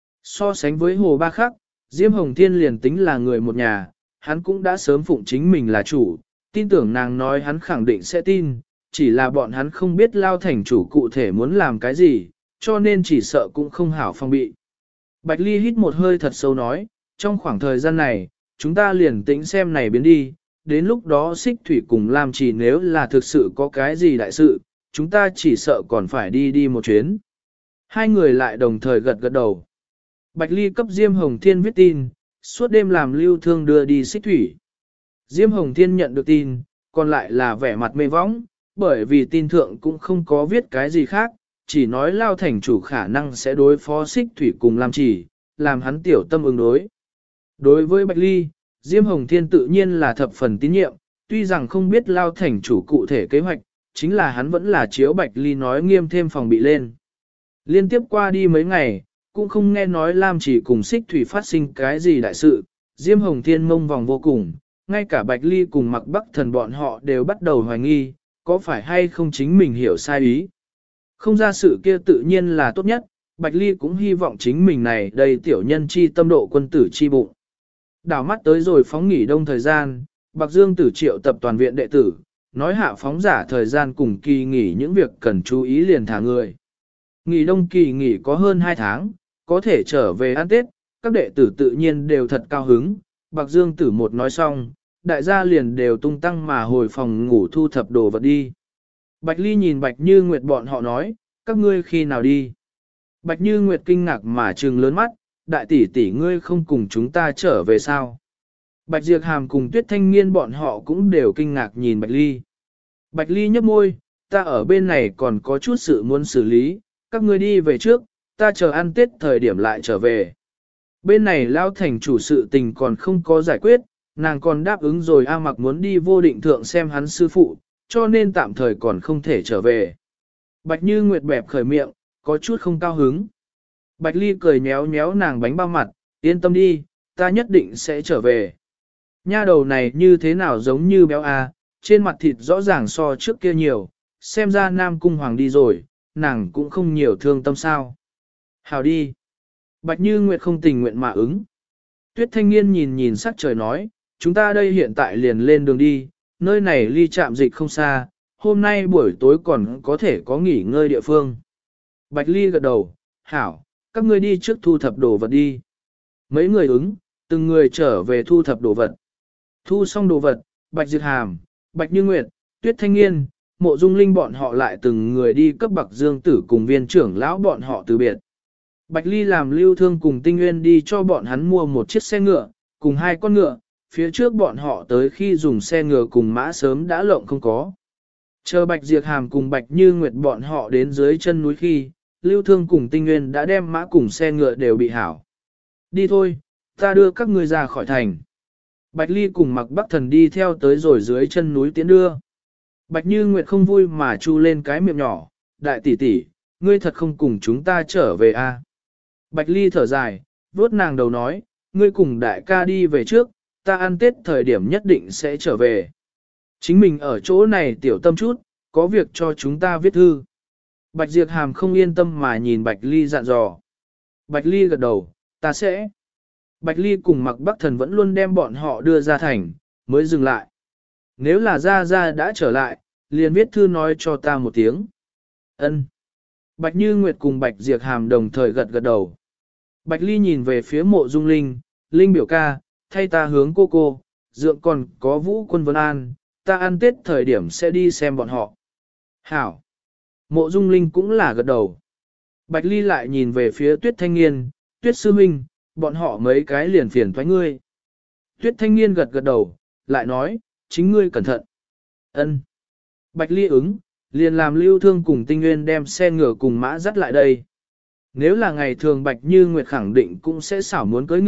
So sánh với Hồ Ba Khắc, Diêm Hồng Thiên liền tính là người một nhà, hắn cũng đã sớm phụng chính mình là chủ, tin tưởng nàng nói hắn khẳng định sẽ tin, chỉ là bọn hắn không biết Lao thành chủ cụ thể muốn làm cái gì, cho nên chỉ sợ cũng không hảo phòng bị. Bạch Ly hít một hơi thật sâu nói, trong khoảng thời gian này, chúng ta liền tĩnh xem này biến đi, đến lúc đó Xích Thủy cùng Lam Chỉ nếu là thực sự có cái gì đại sự, chúng ta chỉ sợ còn phải đi một chuyến. Hai người lại đồng thời gật gật đầu. Bạch Ly cấp Diêm Hồng Thiên viết tin, suốt đêm làm Lưu Thương đưa đi Xích Thủy. Diêm Hồng Thiên nhận được tin, còn lại là vẻ mặt mê võng, bởi vì tin thượng cũng không có viết cái gì khác, chỉ nói Lao thành chủ khả năng sẽ đối phó Xích Thủy cùng Lam Chỉ, làm hắn tiểu tâm ứng đối. Đối với Bạch Ly, Diêm Hồng Thiên tự nhiên là thập phần tín nhiệm, tuy rằng không biết Lao thành chủ cụ thể kế hoạch, chính là hắn vẫn là chiếu Bạch Ly nói nghiêm thêm phòng bị lên. Liên tiếp qua đi mấy ngày, cũng không nghe nói Lam Chỉ cùng Xích Thủy phát sinh cái gì đại sự, Diêm Hồng Thiên mông vòng vô cùng, ngay cả Bạch Ly cùng Mạc Bắc Thần bọn họ đều bắt đầu hoài nghi, có phải hay không chính mình hiểu sai ý. Không ra sự kia tự nhiên là tốt nhất, Bạch Ly cũng hy vọng chính mình này đầy tiểu nhân chi tâm độ quân tử chi bụng. Đảo mắt tới rồi phóng nghỉ đông thời gian, Bạc Dương Tử triệu tập toàn viện đệ tử, nói hạ phóng giả thời gian cùng kỳ nghỉ những việc cần chú ý liền thả người. Nghỉ đông kỳ nghỉ có hơn 2 tháng, có thể trở về ăn Tết, các đệ tử tự nhiên đều thật cao hứng. Bạc Dương Tử một nói xong, đại gia liền đều tung tăng mà hồi phòng ngủ thu thập đồ vật đi. Bạch Ly nhìn Bạch Như Nguyệt bọn họ nói, các ngươi khi nào đi? Bạch Như Nguyệt kinh ngạc mà trừng lớn mắt, đại tỷ tỷ ngươi không cùng chúng ta trở về sao? Bạch Diệp Hàm cùng Tuyết Thanh Nghiên bọn họ cũng đều kinh ngạc nhìn Bạch Ly. Bạch Ly nhấp môi, ta ở bên này còn có chút sự muốn xử lý, các ngươi đi về trước, ta chờ ăn Tết thời điểm lại trở về. Bên này Lao thành chủ sự tình còn không có giải quyết, nàng còn đáp ứng rồi A Mặc muốn đi Vô Định Thượng xem hắn sư phụ, cho nên tạm thời còn không thể trở về. Bạch Như Nguyệt bẹp khởi miệng, có chút không cao hứng. Bạch Ly cười nhéo nhéo nàng bánh bao mặt, yên tâm đi, ta nhất định sẽ trở về. Nha đầu này như thế nào giống như béo a, trên mặt thịt rõ ràng so trước kia nhiều, xem ra Nam Cung Hoàng đi rồi, nàng cũng không nhiều thương tâm sao. Hào đi. Bạch Như Nguyệt không tình nguyện mà ứng. Tuyết Thanh Nghiên nhìn nhìn sắc trời nói, chúng ta đây hiện tại liền lên đường đi, nơi này ly trạm dịch không xa, hôm nay buổi tối còn có thể có nghỉ ngơi địa phương. Bạch Ly gật đầu, hảo, các ngươi đi trước thu thập đồ vật đi. Mấy người ứng, từng người trở về thu thập đồ vật. Thu xong đồ vật, Bạch Diệp Hàm, Bạch Như Nguyệt, Tuyết Thanh Nghiên, Mộ Dung Linh bọn họ lại từng người đi cấp Bạc Dương Tử cùng viên trưởng lão bọn họ từ biệt. Bạch Ly làm Lưu Thương cùng Tinh Nguyên đi cho bọn hắn mua một chiếc xe ngựa, cùng 2 con ngựa, phía trước bọn họ tới khi dùng xe ngựa cùng mã sớm đã lộng không có. Chờ Bạch Diệp Hàm cùng Bạch Như Nguyệt bọn họ đến dưới chân núi khi, Lưu Thương cùng Tinh Nguyên đã đem mã cùng xe ngựa đều bị hảo. Đi thôi, ta đưa các ngươi ra khỏi thành. Bạch Ly cùng Mạc Bắc Thần đi theo tới rồi dưới chân núi tiến đưa. Bạch Như Nguyệt không vui mà chu lên cái miệng nhỏ, đại tỷ tỷ, ngươi thật không cùng chúng ta trở về a? Bạch Ly thở dài, vuốt nàng đầu nói, ngươi cùng đại ca đi về trước, ta ăn Tết thời điểm nhất định sẽ trở về. Chính mình ở chỗ này tiểu tâm chút, có việc cho chúng ta viết thư. Bạch Diệp Hàm không yên tâm mà nhìn Bạch Ly dặn dò. Bạch Ly gật đầu, ta sẽ. Bạch Ly cùng Mạc Bắc Thần vẫn luôn đem bọn họ đưa ra thành, mới dừng lại. Nếu là Gia Gia đã trở lại, liền viết thư nói cho ta một tiếng. Ân. Bạch Như Nguyệt cùng Bạch Diệp Hàm đồng thời gật gật đầu. Bạch Ly nhìn về phía Mộ Dung Linh, Linh biểu ca, thay ta hướng cô, dượng còn có Vũ Quân Vân An, ta ăn Tết thời điểm sẽ đi xem bọn họ. Hảo. Mộ Dung Linh cũng là gật đầu. Bạch Ly lại nhìn về phía Tuyết Thanh Nghiên, Tuyết Sư Minh, bọn họ mấy cái liền phiền thoái ngươi. Tuyết Thanh Nghiên gật gật đầu, lại nói, chính ngươi cẩn thận. Ân. Bạch Ly ứng, liền làm Lưu Thương cùng Tinh Nguyên đem xe ngựa cùng mã dắt lại đây. Nếu là ngày thường Bạch Như Nguyệt khẳng định cũng sẽ xảo muốn cưỡi ngựa,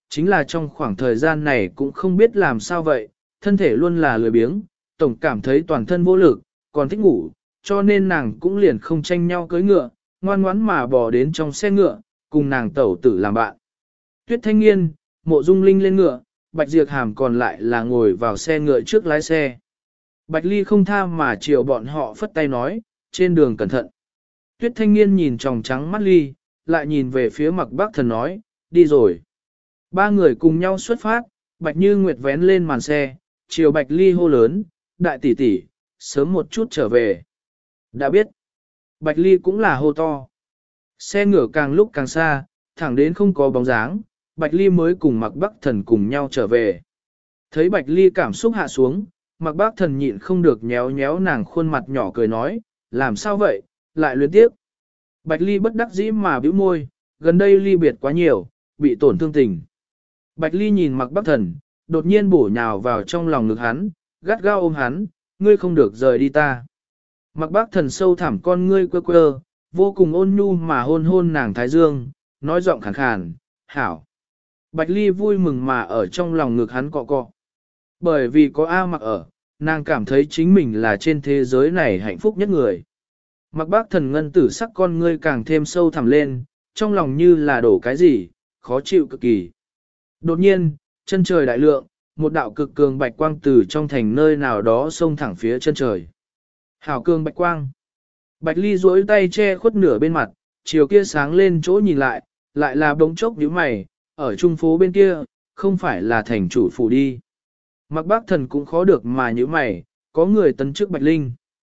chính là trong khoảng thời gian này cũng không biết làm sao vậy, thân thể luôn là lười biếng, tổng cảm thấy toàn thân vô lực, còn thích ngủ, cho nên nàng cũng liền không tranh nhau cưỡi ngựa, ngoan ngoãn mà bò đến trong xe ngựa, cùng nàng tẩu tử làm bạn. Tuyết Thanh Nghiên, Mộ Dung Linh lên ngựa, Bạch Diệp Hàm còn lại là ngồi vào xe ngựa trước lái xe. Bạch Ly không tha mà chiều bọn họ phất tay nói, trên đường cẩn thận. Tuyết Thanh Nghiên nhìn tròng trắng mắt Ly, lại nhìn về phía Mặc Bắc Thần nói, đi rồi. Ba người cùng nhau xuất phát, Bạch Như Nguyệt vén lên màn xe, chiều Bạch Ly hô lớn, đại tỷ tỷ, sớm một chút trở về. Đã biết. Bạch Ly cũng là hô to. Xe ngựa càng lúc càng xa, thẳng đến không có bóng dáng, Bạch Ly mới cùng Mặc Bắc Thần cùng nhau trở về. Thấy Bạch Ly cảm xúc hạ xuống, Mặc Bắc Thần nhịn không được nhéo nhéo nàng khuôn mặt nhỏ cười nói, làm sao vậy, lại luyến tiếp. Bạch Ly bất đắc dĩ mà bĩu môi, gần đây ly biệt quá nhiều, bị tổn thương tình. Bạch Ly nhìn Mặc Bắc Thần, đột nhiên bổ nhào vào trong lòng ngực hắn, gắt gao ôm hắn, ngươi không được rời đi ta. Mặc Bắc Thần sâu thẳm con ngươi quơ quơ, vô cùng ôn nhu mà hôn hôn nàng thái dương, nói giọng khàn khàn, hảo. Bạch Ly vui mừng mà ở trong lòng ngực hắn cọ cọ. Bởi vì có A Mặc ở, nàng cảm thấy chính mình là trên thế giới này hạnh phúc nhất người. Mặc Bác Thần ngân tử sắc con ngươi càng thêm sâu thẳm lên, trong lòng như là đổ cái gì, khó chịu cực kỳ. Đột nhiên, chân trời đại lượng, một đạo cực cường bạch quang từ trong thành nơi nào đó xông thẳng phía chân trời. Hảo cường bạch quang. Bạch Ly duỗi tay che khuất nửa bên mặt, chiều kia sáng lên chỗ nhìn lại, lại là bỗng chốc nhíu mày, ở trung phố bên kia, không phải là thành chủ phủ đi. Mặc Bác Thần cũng khó được mà nhíu mày, có người tấn chức Bạch Linh.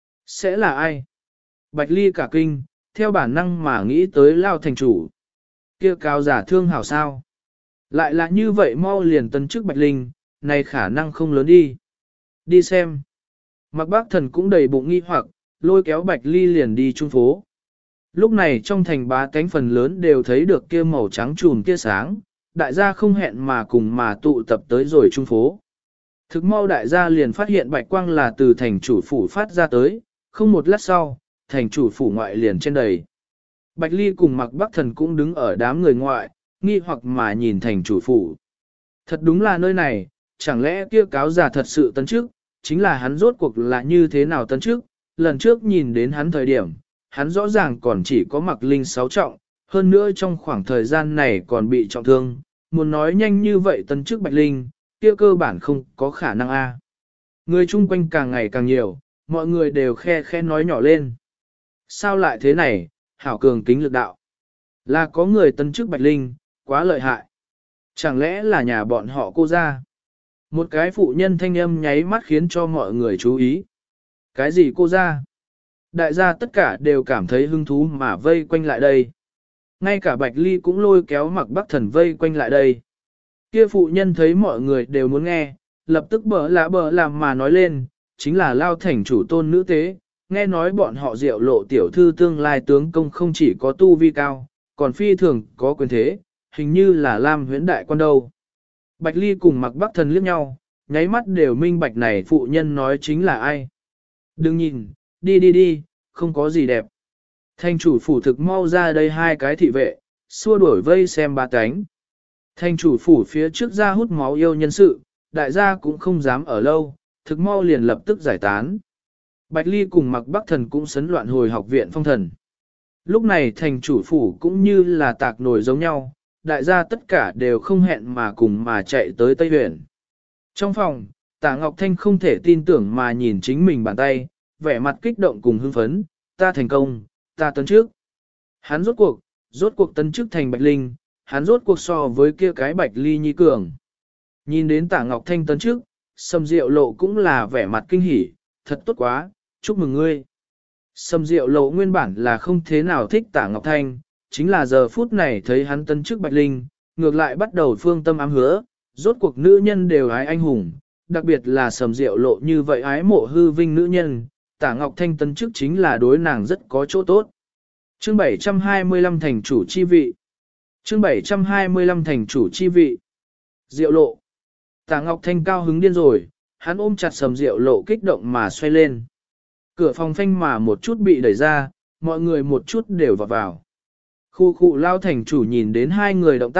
Sẽ là ai? Bạch Ly cả kinh, theo bản năng mà nghĩ tới Lao thành chủ. Kia cao giả thương hảo sao? Lại là như vậy mau liền tấn chức Bạch Linh, này khả năng không lớn đi. Đi xem. Mặc Bác Thần cũng đầy bụng nghi hoặc, lôi kéo Bạch Ly liền đi trung phố. Lúc này trong thành bá tánh phần lớn đều thấy được kia màu trắng trùn kia sáng, đại gia không hẹn mà cùng mà tụ tập tới rồi trung phố. Thực mau đại gia liền phát hiện bạch quang là từ thành chủ phủ phát ra tới, không một lát sau, thành chủ phủ ngoại liền trên đầy. Bạch Ly cùng Mặc Bắc Thần cũng đứng ở đám người ngoại, nghi hoặc mà nhìn thành chủ phủ. Thật đúng là nơi này, chẳng lẽ kia cáo giả thật sự tấn chức, chính là hắn rốt cuộc là như thế nào tấn chức, lần trước nhìn đến hắn thời điểm, hắn rõ ràng còn chỉ có Mặc Linh 6 trọng, hơn nữa trong khoảng thời gian này còn bị trọng thương, muốn nói nhanh như vậy tấn chức Bạch Linh, kia cơ bản không có khả năng a. Người chung quanh càng ngày càng nhiều, mọi người đều khe khe nói nhỏ lên. Sao lại thế này, hảo cường kính lực đạo. Là có người tấn chức Bạch Linh, quá lợi hại. Chẳng lẽ là nhà bọn họ cô ra? Một cái phụ nhân thanh âm nháy mắt khiến cho mọi người chú ý. Cái gì cô ra? Đại gia tất cả đều cảm thấy hứng thú mà vây quanh lại đây. Ngay cả Bạch Ly cũng lôi kéo Mặc Bắc Thần vây quanh lại đây. Kia phụ nhân thấy mọi người đều muốn nghe, lập tức bỡ làm mà nói lên, chính là Lao thành chủ tôn nữ tế, nghe nói bọn họ Diệu Lộ tiểu thư tương lai tướng công không chỉ có tu vi cao, còn phi thường có quyền thế, hình như là Lam Huyễn đại quan đâu. Bạch Ly cùng Mặc Bắc Thần liếc nhau, nháy mắt đều minh bạch này phụ nhân nói chính là ai. Đừng nhìn, đi, không có gì đẹp. Thành chủ phủ thực mau ra đây hai cái thị vệ, xua đuổi vây xem ba cánh. Thành chủ phủ phía trước ra hút máu yêu nhân sự, đại gia cũng không dám ở lâu, thực mau liền lập tức giải tán. Bạch Ly cùng Mặc Bắc Thần cũng sấn loạn hồi học viện phong thần. Lúc này thành chủ phủ cũng như là tạc nổi giống nhau, đại gia tất cả đều không hẹn mà cùng mà chạy tới Tây Huyền. Trong phòng, Tả Ngọc Thanh không thể tin tưởng mà nhìn chính mình bàn tay, vẻ mặt kích động cùng hưng phấn, ta thành công, ta tấn trước. Hắn rốt cuộc tấn chức thành Bạch Linh, hắn rốt cuộc so với kia cái Bạch Ly nhi cường. Nhìn đến Tả Ngọc Thanh tấn trước, Sầm Diệu Lộ cũng là vẻ mặt kinh hỉ, thật tốt quá, chúc mừng ngươi. Sầm Diệu Lộ nguyên bản là không thế nào thích Tả Ngọc Thanh, chính là giờ phút này thấy hắn tấn chức Bạch Linh, ngược lại bắt đầu phương tâm ám hứa, rốt cuộc nữ nhân đều ái anh hùng, đặc biệt là Sầm Diệu Lộ như vậy ái mộ hư vinh nữ nhân, Tả Ngọc Thanh tấn chức chính là đối nàng rất có chỗ tốt. Chương 725 thành chủ chi vị. Chương 725 thành chủ chi vị. Diệu Lộ. Tả Ngọc Thanh cao hứng điên rồi, hắn ôm chặt Sầm Diệu Lộ kích động mà xoay lên. Cửa phòng phanh mà một chút bị đẩy ra, mọi người một chút đều vào vào. Khu Lao thành chủ nhìn đến hai người động tác,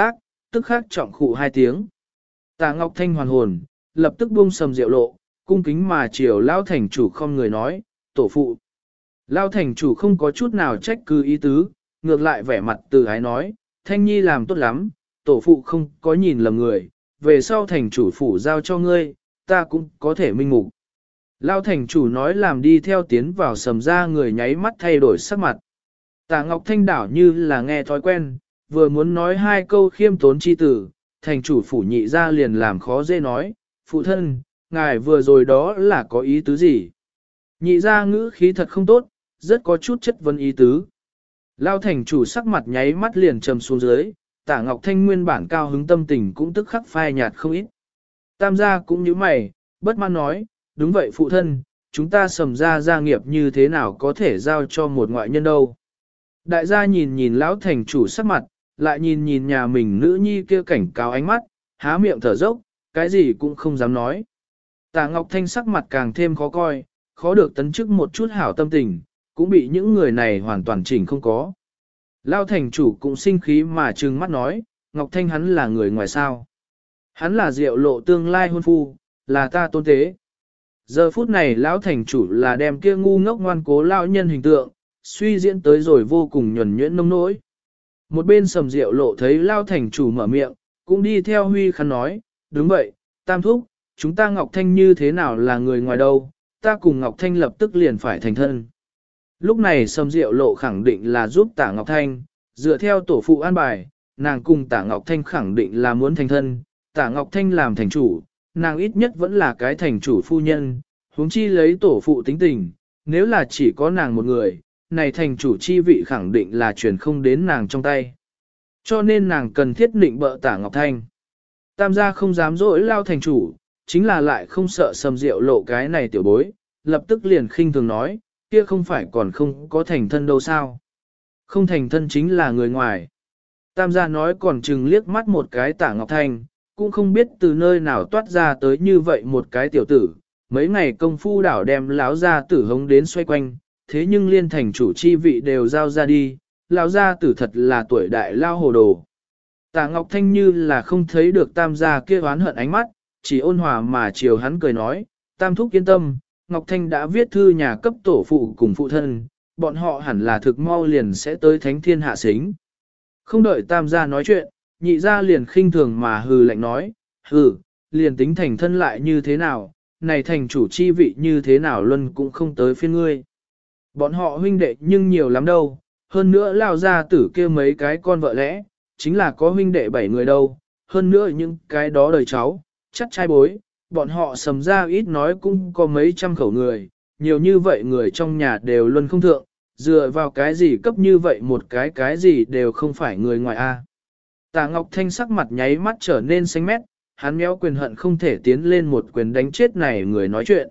tức khắc trọng khụ hai tiếng. Tạ Ngọc Thanh hoàn hồn, lập tức buông sầm rượu lộ, cung kính mà chiều Lao thành chủ không người nói, tổ phụ. Lao thành chủ không có chút nào trách cứ ý tứ, ngược lại vẻ mặt từ ái nói, Thanh Nhi làm tốt lắm, tổ phụ không có nhìn lầm người, về sau thành chủ phủ giao cho ngươi, ta cũng có thể minh mục. Lao thành chủ nói làm đi theo tiến vào sầm ra người nháy mắt thay đổi sắc mặt. Tạ Ngọc Thanh đảo như là nghe thói quen, vừa muốn nói hai câu khiêm tốn chi tử, thành chủ phủ nhị ra liền làm khó dễ nói, phụ thân, ngài vừa rồi đó là có ý tứ gì? Nhị ra ngữ khí thật không tốt, rất có chút chất vấn ý tứ. Lao thành chủ sắc mặt nháy mắt liền trầm xuống dưới, Tạ Ngọc Thanh nguyên bản cao hứng tâm tình cũng tức khắc phai nhạt không ít. Tam gia cũng như mày, bất mãn nói, đúng vậy phụ thân, chúng ta sầm ra gia nghiệp như thế nào có thể giao cho một ngoại nhân đâu. Đại gia nhìn nhìn lão thành chủ sắc mặt, lại nhìn nhìn nhà mình nữ nhi kia cảnh cáo ánh mắt, há miệng thở dốc, cái gì cũng không dám nói. Tạ Ngọc Thanh sắc mặt càng thêm khó coi, khó được tấn chức một chút hảo tâm tình, cũng bị những người này hoàn toàn chỉnh không có. Lão thành chủ cũng sinh khí mà trừng mắt nói, Ngọc Thanh hắn là người ngoài sao. Hắn là Diệu Lộ tương lai hôn phu, là ta tôn tế. Giờ phút này lão thành chủ là đem kia ngu ngốc ngoan cố lão nhân hình tượng, suy diễn tới rồi vô cùng nhuần nhuyễn nông nỗi. Một bên Sầm Diệu Lộ thấy lão thành chủ mở miệng, cũng đi theo huy khăn nói, đúng vậy, Tam thúc, chúng ta Ngọc Thanh như thế nào là người ngoài đâu, ta cùng Ngọc Thanh lập tức liền phải thành thân. Lúc này Sầm Diệu Lộ khẳng định là giúp Tạ Ngọc Thanh, dựa theo tổ phụ an bài, nàng cùng Tạ Ngọc Thanh khẳng định là muốn thành thân, Tạ Ngọc Thanh làm thành chủ, nàng ít nhất vẫn là cái thành chủ phu nhân, huống chi lấy tổ phụ tính tình, nếu là chỉ có nàng một người, này thành chủ chi vị khẳng định là truyền không đến nàng trong tay. Cho nên nàng cần thiết định bợ Tạ Ngọc Thanh. Tam gia không dám dỗi lao thành chủ, chính là lại không sợ Sầm Diệu Lộ cái này tiểu bối, lập tức liền khinh thường nói, kia không phải còn không có thành thân đâu sao. Không thành thân chính là người ngoài. Tam gia nói còn chừng liếc mắt một cái Tạ Ngọc Thanh, cũng không biết từ nơi nào toát ra tới như vậy một cái tiểu tử, mấy ngày công phu đảo đem lão gia tử hống đến xoay quanh, thế nhưng liên thành chủ chi vị đều giao ra đi, lão gia tử thật là tuổi đại lao hồ đồ. Tạ Ngọc Thanh như là không thấy được tam gia kia oán hận ánh mắt, chỉ ôn hòa mà chiều hắn cười nói, tam thúc yên tâm, Ngọc Thanh đã viết thư nhà cấp tổ phụ cùng phụ thân, bọn họ hẳn là thực mau liền sẽ tới thánh thiên hạ xính. Không đợi tam gia nói chuyện, nhị gia liền khinh thường mà hừ lạnh nói, hừ, liền tính thành thân lại như thế nào, này thành chủ chi vị như thế nào luôn cũng không tới phiên ngươi. Bọn họ huynh đệ nhưng nhiều lắm đâu, hơn nữa lao ra tử kia mấy cái con vợ lẽ, chính là có huynh đệ 7 người đâu, hơn nữa những cái đó đời cháu, chắc trai bối, bọn họ sầm ra ít nói cũng có mấy trăm khẩu người, nhiều như vậy người trong nhà đều luôn không thượng, dựa vào cái gì cấp như vậy một cái gì đều không phải người ngoài a. Tạ Ngọc Thanh sắc mặt nháy mắt trở nên xanh mét, hắn méo quyền hận không thể tiến lên một quyền đánh chết này người nói chuyện.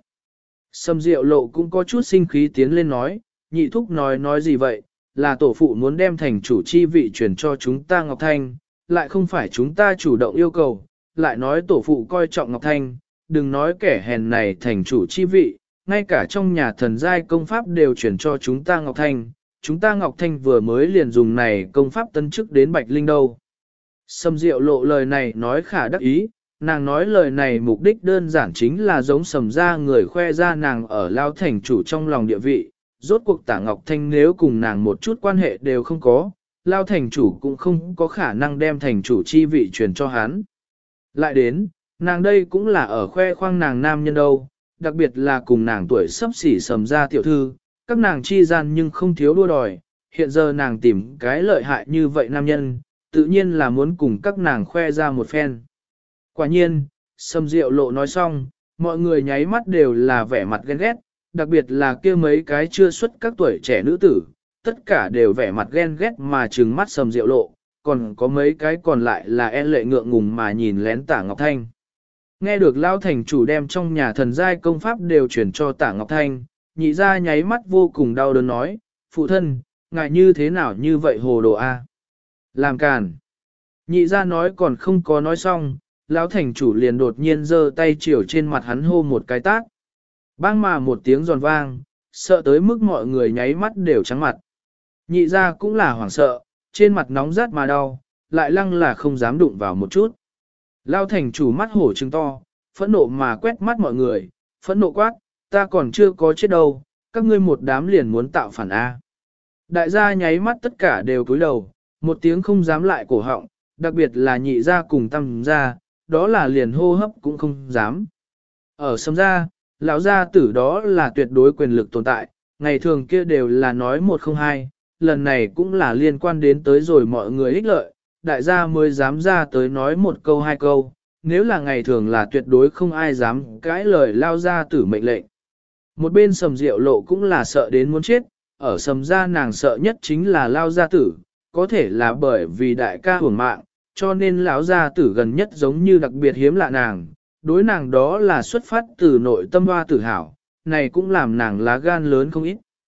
Sầm Diệu Lộ cũng có chút sinh khí tiến lên nói, nhị thúc nói gì vậy, là tổ phụ muốn đem thành chủ chi vị truyền cho chúng ta Ngọc Thanh, lại không phải chúng ta chủ động yêu cầu, lại nói tổ phụ coi trọng Ngọc Thanh, đừng nói kẻ hèn này thành chủ chi vị, ngay cả trong nhà thần giai công pháp đều truyền cho chúng ta Ngọc Thanh, chúng ta Ngọc Thanh vừa mới liền dùng này công pháp tân chức đến Bạch Linh đâu. Sầm Diệu Lộ lời này nói khả đắc ý, nàng nói lời này mục đích đơn giản chính là giống sầm ra người khoe ra nàng ở lao thành chủ trong lòng địa vị, rốt cuộc Tạ Ngọc Thanh nếu cùng nàng một chút quan hệ đều không có, lao thành chủ cũng không có khả năng đem thành chủ chi vị truyền cho hắn. Lại đến, nàng đây cũng là ở khoe khoang nàng nam nhân đâu, đặc biệt là cùng nàng tuổi sắp xỉ sầm ra tiểu thư, các nàng chi gian nhưng không thiếu đua đòi, hiện giờ nàng tìm cái lợi hại như vậy nam nhân, tự nhiên là muốn cùng các nàng khoe ra một phen. Quả nhiên, Sầm Diệu Lộ nói xong, mọi người nháy mắt đều là vẻ mặt ghen ghét, đặc biệt là kia mấy cái chưa xuất các tuổi trẻ nữ tử, tất cả đều vẻ mặt ghen ghét mà trừng mắt Sầm Diệu Lộ, còn có mấy cái còn lại là lệ ngượng ngùng mà nhìn lén Tạ Ngọc Thanh. Nghe được Lao thành chủ đem trong nhà thần giai công pháp đều chuyển cho Tạ Ngọc Thanh, nhị ra nháy mắt vô cùng đau đớn nói, phụ thân, ngài như thế nào như vậy hồ đồ a? Làm càn. Nhị ra nói còn không có nói xong, Lão thành chủ liền đột nhiên giơ tay chiều trên mặt hắn hô một cái tát. Bang mà một tiếng giòn vang, sợ tới mức mọi người nháy mắt đều trắng mặt. Nhị ra cũng là hoảng sợ, trên mặt nóng rát mà đau, lại lăng là không dám đụng vào một chút. Lao thành chủ mắt hổ trừng to, phẫn nộ mà quét mắt mọi người, phẫn nộ quát, ta còn chưa có chết đâu, các ngươi một đám liền muốn tạo phản A. Đại gia nháy mắt tất cả đều cúi đầu, một tiếng không dám lại cổ họng, đặc biệt là nhị gia cùng tam gia, đó là liền hô hấp cũng không dám. Ở Sầm gia, lão gia tử đó là tuyệt đối quyền lực tồn tại, ngày thường kia đều là nói một không hai, lần này cũng là liên quan đến tới rồi mọi người ích lợi, đại gia mới dám ra tới nói một câu hai câu, nếu là ngày thường là tuyệt đối không ai dám cãi lời lao gia tử mệnh lệnh. Một bên Sầm Diệu Lộ cũng là sợ đến muốn chết, ở Sầm gia nàng sợ nhất chính là lao gia tử, có thể là bởi vì đại ca hưởng mạng, cho nên lão gia tử gần nhất giống như đặc biệt hiếm lạ nàng, đối nàng đó là xuất phát từ nội tâm hoa tử hảo, này cũng làm nàng lá gan lớn không ít.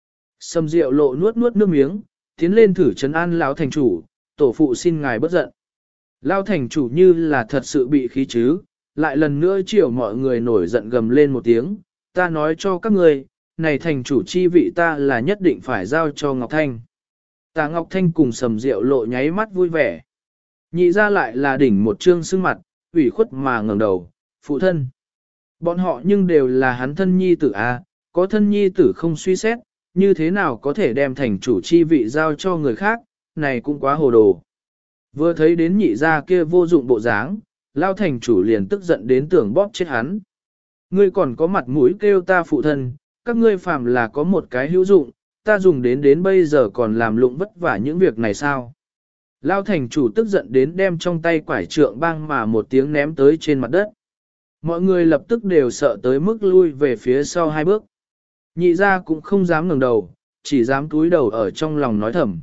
Sầm Diệu Lộ nuốt nuốt nước miếng, tiến lên thử trấn an lão thành chủ, tổ phụ xin ngài bất giận. Lão thành chủ như là thật sự bị khí chứ, lại lần nữa chiều mọi người nổi giận gầm lên một tiếng, ta nói cho các người, này thành chủ chi vị ta là nhất định phải giao cho Ngọc Thanh. Tạ Ngọc Thanh cùng Sầm Diệu Lộ nháy mắt vui vẻ. Nhị ra lại là đỉnh một trương sưng mặt, ủy khuất mà ngẩng đầu, phụ thân. Bọn họ nhưng đều là hắn thân nhi tử a, có thân nhi tử không suy xét, như thế nào có thể đem thành chủ chi vị giao cho người khác, này cũng quá hồ đồ. Vừa thấy đến nhị ra kia vô dụng bộ dáng, lao thành chủ liền tức giận đến tưởng bóp chết hắn. Ngươi còn có mặt mũi kêu ta phụ thân, các ngươi phàm là có một cái hữu dụng, ta dùng đến bây giờ còn làm lụng vất vả những việc này sao? Lao thành chủ tức giận đến đem trong tay quải trượng bang mà một tiếng ném tới trên mặt đất. Mọi người lập tức đều sợ tới mức lui về phía sau hai bước. Nhị ra cũng không dám ngẩng đầu, chỉ dám túi đầu ở trong lòng nói thầm.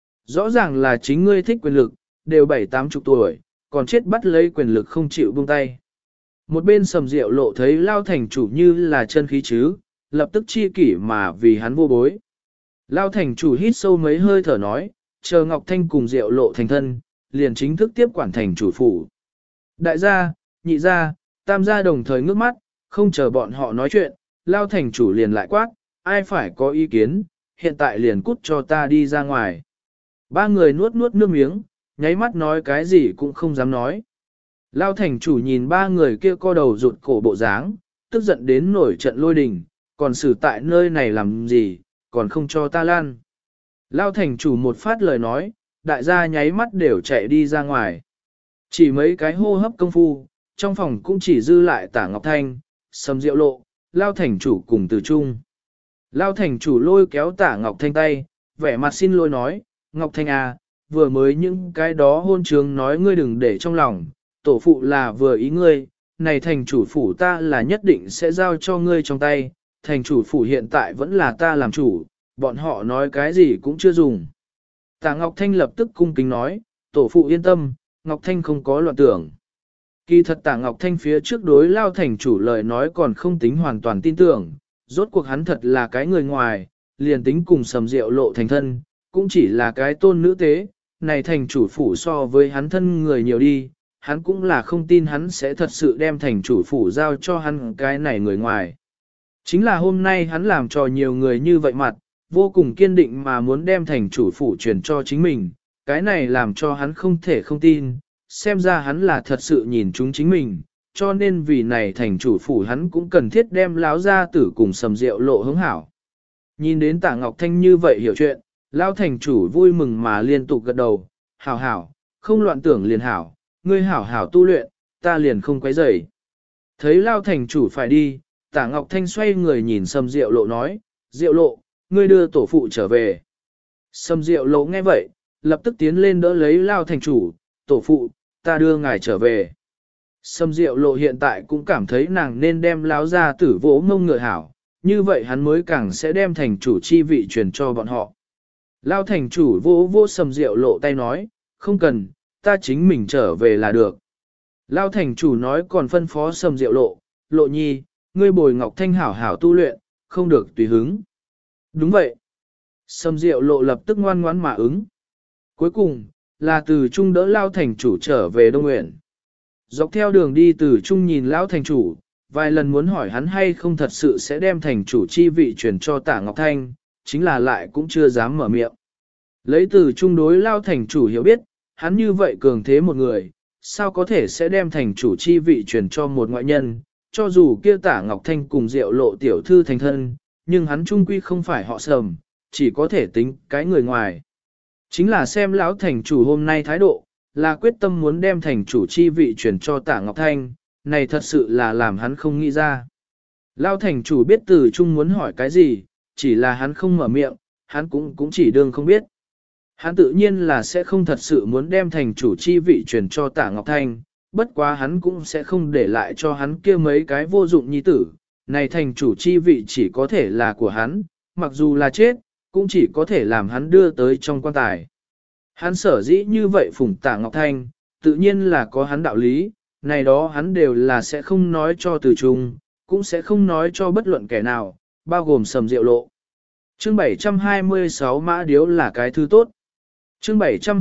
Rõ ràng là chính ngươi thích quyền lực, đều 7-80 tuổi, còn chết bắt lấy quyền lực không chịu buông tay. Một bên Sầm Diệu Lộ thấy Lao thành chủ như là chân khí chứ, lập tức chi kỷ mà vì hắn vô bối. Lao thành chủ hít sâu mấy hơi thở nói, chờ Ngọc Thanh cùng Diệu Lộ thành thân, liền chính thức tiếp quản thành chủ phủ. Đại gia, nhị gia, tam gia đồng thời ngước mắt, không chờ bọn họ nói chuyện, Lao thành chủ liền lại quát, ai phải có ý kiến, hiện tại liền cút cho ta đi ra ngoài. Ba người nuốt nuốt nước miếng, nháy mắt nói cái gì cũng không dám nói. Lao thành chủ nhìn ba người kia co đầu rụt cổ bộ dáng, tức giận đến nổi trận lôi đình, còn xử tại nơi này làm gì, còn không cho ta lan. Lao thành chủ một phát lời nói, đại gia nháy mắt đều chạy đi ra ngoài. Chỉ mấy cái hô hấp công phu, trong phòng cũng chỉ dư lại Tả Ngọc Thanh, Sầm Diệu Lộ, Lao thành chủ cùng Từ Trung. Lao thành chủ lôi kéo Tả Ngọc Thanh tay, vẻ mặt xin lỗi nói, Ngọc Thanh à, vừa mới những cái đó hôn trường nói ngươi đừng để trong lòng, tổ phụ là vừa ý ngươi, này thành chủ phủ ta là nhất định sẽ giao cho ngươi trong tay, thành chủ phủ hiện tại vẫn là ta làm chủ, bọn họ nói cái gì cũng chưa dùng. Tả Ngọc Thanh lập tức cung kính nói, tổ phụ yên tâm, Ngọc Thanh không có loạn tưởng. Kỳ thật Tả Ngọc Thanh phía trước đối Lao thành chủ lời nói còn không tính hoàn toàn tin tưởng, rốt cuộc hắn thật là cái người ngoài, liền tính cùng Sầm Diệu Lộ thành thân, cũng chỉ là cái tôn nữ tế, này thành chủ phủ so với hắn thân người nhiều đi, hắn cũng là không tin hắn sẽ thật sự đem thành chủ phủ giao cho hắn cái này người ngoài. Chính là hôm nay hắn làm cho nhiều người như vậy mặt, vô cùng kiên định mà muốn đem thành chủ phủ truyền cho chính mình, cái này làm cho hắn không thể không tin, xem ra hắn là thật sự nhìn chúng chính mình, cho nên vì này thành chủ phủ hắn cũng cần thiết đem lão gia tử cùng Sầm Diệu Lộ hứng hảo. Nhìn đến Tả Ngọc Thanh như vậy hiểu chuyện, lão thành chủ vui mừng mà liên tục gật đầu, hảo hảo, không loạn tưởng liền hảo, ngươi hảo hảo tu luyện, ta liền không quấy rầy. Thấy lão thành chủ phải đi, Tả Ngọc Thanh xoay người nhìn Sầm Diệu Lộ nói, Diệu Lộ, ngươi đưa tổ phụ trở về. Sầm Diệu Lộ nghe vậy, lập tức tiến lên đỡ lấy lão thành chủ, tổ phụ, ta đưa ngài trở về. Sầm Diệu Lộ hiện tại cũng cảm thấy nàng nên đem lão gia tử vỗ mông ngựa hảo, như vậy hắn mới càng sẽ đem thành chủ chi vị truyền cho bọn họ. Lão thành chủ vỗ Sầm Diệu Lộ tay nói, không cần, ta chính mình trở về là được. Lão thành chủ nói còn phân phó Sầm Diệu Lộ, Lộ nhi, ngươi bồi Ngọc Thanh hảo hảo tu luyện, không được tùy hứng. Đúng vậy. Sầm Diệu Lộ lập tức ngoan ngoãn mà ứng. Cuối cùng, là Từ Trung đỡ Lão thành chủ trở về Đông Nguyện. Dọc theo đường đi Từ Trung nhìn Lão thành chủ, vài lần muốn hỏi hắn hay không thật sự sẽ đem thành chủ chi vị truyền cho Tả Ngọc Thanh, chính là lại cũng chưa dám mở miệng. Lấy Từ Trung đối Lão thành chủ hiểu biết, hắn như vậy cường thế một người, sao có thể sẽ đem thành chủ chi vị truyền cho một ngoại nhân, cho dù kia Tả Ngọc Thanh cùng Diệu Lộ tiểu thư thành thân, nhưng hắn trung quy không phải họ Sầm, chỉ có thể tính cái người ngoài. Chính là xem lão thành chủ hôm nay thái độ, là quyết tâm muốn đem thành chủ chi vị truyền cho Tả Ngọc Thanh, này thật sự là làm hắn không nghĩ ra. Lão thành chủ biết từ chung muốn hỏi cái gì, chỉ là hắn không mở miệng, hắn cũng chỉ đương không biết. Hắn tự nhiên là sẽ không thật sự muốn đem thành chủ chi vị truyền cho Tả Ngọc Thanh, bất quá hắn cũng sẽ không để lại cho hắn kia mấy cái vô dụng nhi tử, này thành chủ chi vị chỉ có thể là của hắn, mặc dù là chết, cũng chỉ có thể làm hắn đưa tới trong quan tài. Hắn sở dĩ như vậy phủng Tả Ngọc Thanh, tự nhiên là có hắn đạo lý, này đó hắn đều là sẽ không nói cho từ chung, cũng sẽ không nói cho bất luận kẻ nào, bao gồm Sầm Diệu Lộ. Chương 726 Mã Điếu là cái thứ tốt. Chương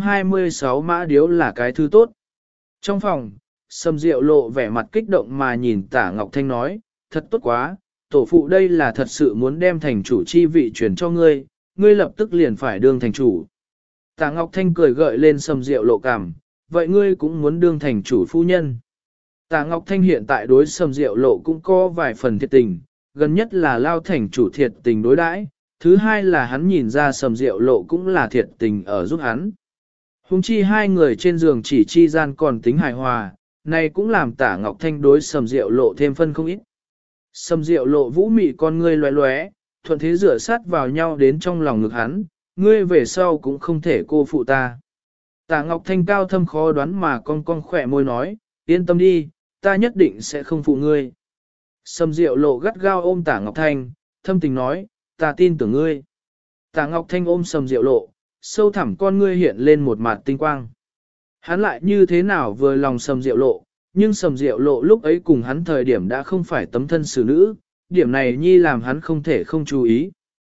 726 Mã Điếu là cái thứ tốt. Trong phòng, Sầm Diệu Lộ vẻ mặt kích động mà nhìn Tả Ngọc Thanh nói, thật tốt quá, tổ phụ đây là thật sự muốn đem thành chủ chi vị truyền cho ngươi, ngươi lập tức liền phải đương thành chủ. Tả Ngọc Thanh cười gợi lên Sầm Diệu Lộ cảm, vậy ngươi cũng muốn đương thành chủ phu nhân. Tả Ngọc Thanh hiện tại đối Sầm Diệu Lộ cũng có vài phần thiệt tình, gần nhất là lao thành chủ thiệt tình đối đãi, thứ hai là hắn nhìn ra Sầm Diệu Lộ cũng là thiệt tình ở giúp hắn. Hùng chi hai người trên giường chỉ chi gian còn tính hài hòa, này cũng làm Tả Ngọc Thanh đối Sầm Diệu Lộ thêm phân không ít. Sầm Diệu Lộ vũ mị con ngươi loé loé, thuận thế rửa sát vào nhau đến trong lòng ngực hắn, ngươi về sau cũng không thể cô phụ ta. Tả Ngọc Thanh cao thâm khó đoán mà con khỏe môi nói, yên tâm đi, ta nhất định sẽ không phụ ngươi. Sầm Diệu Lộ gắt gao ôm Tả Ngọc Thanh, thâm tình nói, ta tin tưởng ngươi. Tả Ngọc Thanh ôm Sầm Diệu Lộ, sâu thẳm con ngươi hiện lên một mặt tinh quang. Hắn lại như thế nào vừa lòng Sầm Diệu Lộ, nhưng Sầm Diệu Lộ lúc ấy cùng hắn thời điểm đã không phải tấm thân xử nữ, điểm này nhi làm hắn không thể không chú ý.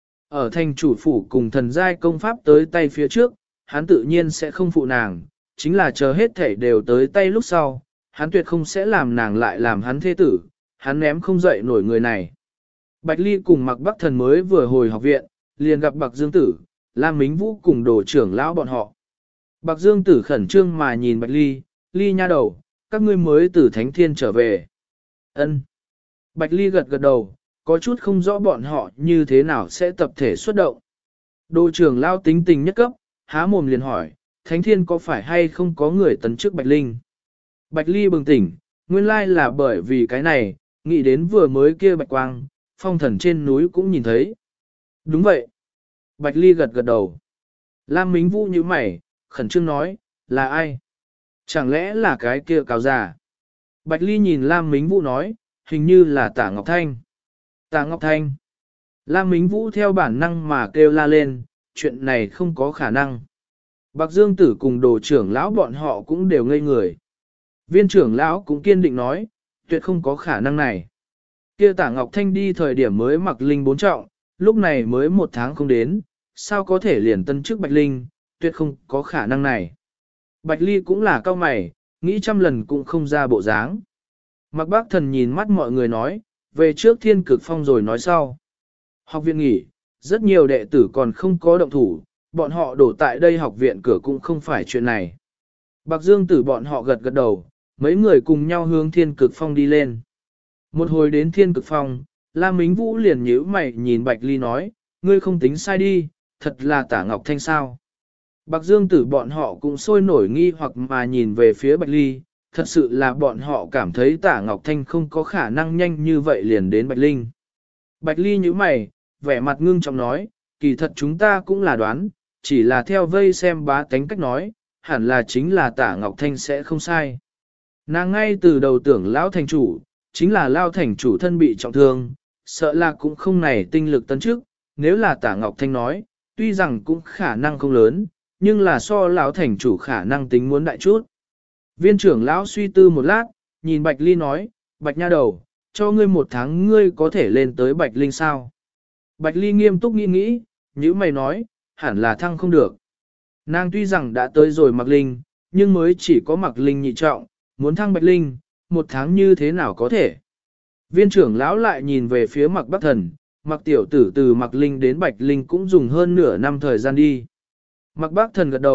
Ở thành chủ phủ cùng thần giai công pháp tới tay phía trước, hắn tự nhiên sẽ không phụ nàng, chính là chờ hết thể đều tới tay lúc sau, hắn tuyệt không sẽ làm nàng lại làm hắn thế tử, hắn ném không dậy nổi người này. Bạch Ly cùng Mạc Bắc Thần mới vừa hồi học viện, liền gặp Bạc Dương Tử, Lam Mính Vũ cùng đồ trưởng lão bọn họ. Bạc Dương Tử khẩn trương mà nhìn Bạch Ly, Ly nha đầu, các ngươi mới từ Thánh Thiên trở về. Ân. Bạch Ly gật gật đầu, có chút không rõ bọn họ như thế nào sẽ tập thể xuất động. Đồ trưởng lão tính tình nhất cấp, há mồm liền hỏi, Thánh Thiên có phải hay không có người tấn chức Bạch Linh? Bạch Ly bừng tỉnh, nguyên lai là bởi vì cái này, nghĩ đến vừa mới kia Bạch Quang, phong thần trên núi cũng nhìn thấy. Đúng vậy. Bạch Ly gật gật đầu. Lam Mính Vũ như mày, khẩn trương nói, là ai? Chẳng lẽ là cái kia cáo già? Bạch Ly nhìn Lam Mính Vũ nói, hình như là Tả Ngọc Thanh. Tả Ngọc Thanh. Lam Mính Vũ theo bản năng mà kêu la lên, chuyện này không có khả năng. Bạc Dương Tử cùng đồ trưởng lão bọn họ cũng đều ngây người. Viên trưởng lão cũng kiên định nói, tuyệt không có khả năng này. Kia Tả Ngọc Thanh đi thời điểm mới mặc linh 4 trọng, lúc này mới 1 tháng không đến, sao có thể liền tân chức Bạch Linh, tuyệt không có khả năng này. Bạch Ly cũng là cao mày, nghĩ trăm lần cũng không ra bộ dáng. Mạc Bác Thần nhìn mắt mọi người nói, về trước Thiên Cực Phong rồi nói sau. Học viện nghỉ, rất nhiều đệ tử còn không có động thủ, bọn họ đổ tại đây học viện cửa cũng không phải chuyện này. Bạc Dương Tử bọn họ gật gật đầu, mấy người cùng nhau hướng Thiên Cực Phong đi lên. Một hồi đến Thiên Cực Phong, Lam Mính Vũ liền nhíu mày nhìn Bạch Ly nói, ngươi không tính sai đi, thật là Tả Ngọc Thanh sao. Bạc Dương Tử bọn họ cũng sôi nổi nghi hoặc mà nhìn về phía Bạch Ly, thật sự là bọn họ cảm thấy Tả Ngọc Thanh không có khả năng nhanh như vậy liền đến Bạch Linh. Bạch Ly nhíu mày, vẻ mặt ngưng trọng nói, kỳ thật chúng ta cũng là đoán, chỉ là theo vây xem bá tánh cách nói, hẳn là chính là Tả Ngọc Thanh sẽ không sai. Nàng ngay từ đầu tưởng lão thành chủ, chính là lao thành chủ thân bị trọng thương, sợ là cũng không này tinh lực tấn trước, nếu là Tả Ngọc Thanh nói, tuy rằng cũng khả năng không lớn, nhưng là so lão thành chủ khả năng tính muốn đại chút. Viên trưởng lão suy tư một lát, nhìn Bạch Ly nói, Bạch nha đầu, cho ngươi 1 tháng ngươi có thể lên tới Bạch Linh sao? Bạch Ly nghiêm túc nghĩ nghĩ, như mày nói, hẳn là thăng không được. Nàng tuy rằng đã tới rồi Mạc Linh, nhưng mới chỉ có Mạc Linh nhị trọng, muốn thăng Bạch Linh, 1 tháng như thế nào có thể? Viên trưởng lão lại nhìn về phía Mạc Bắc Thần, Mạc tiểu tử từ Mạc Linh đến Bạch Linh cũng dùng hơn nửa năm thời gian đi. Mạc Bắc Thần gật đầu,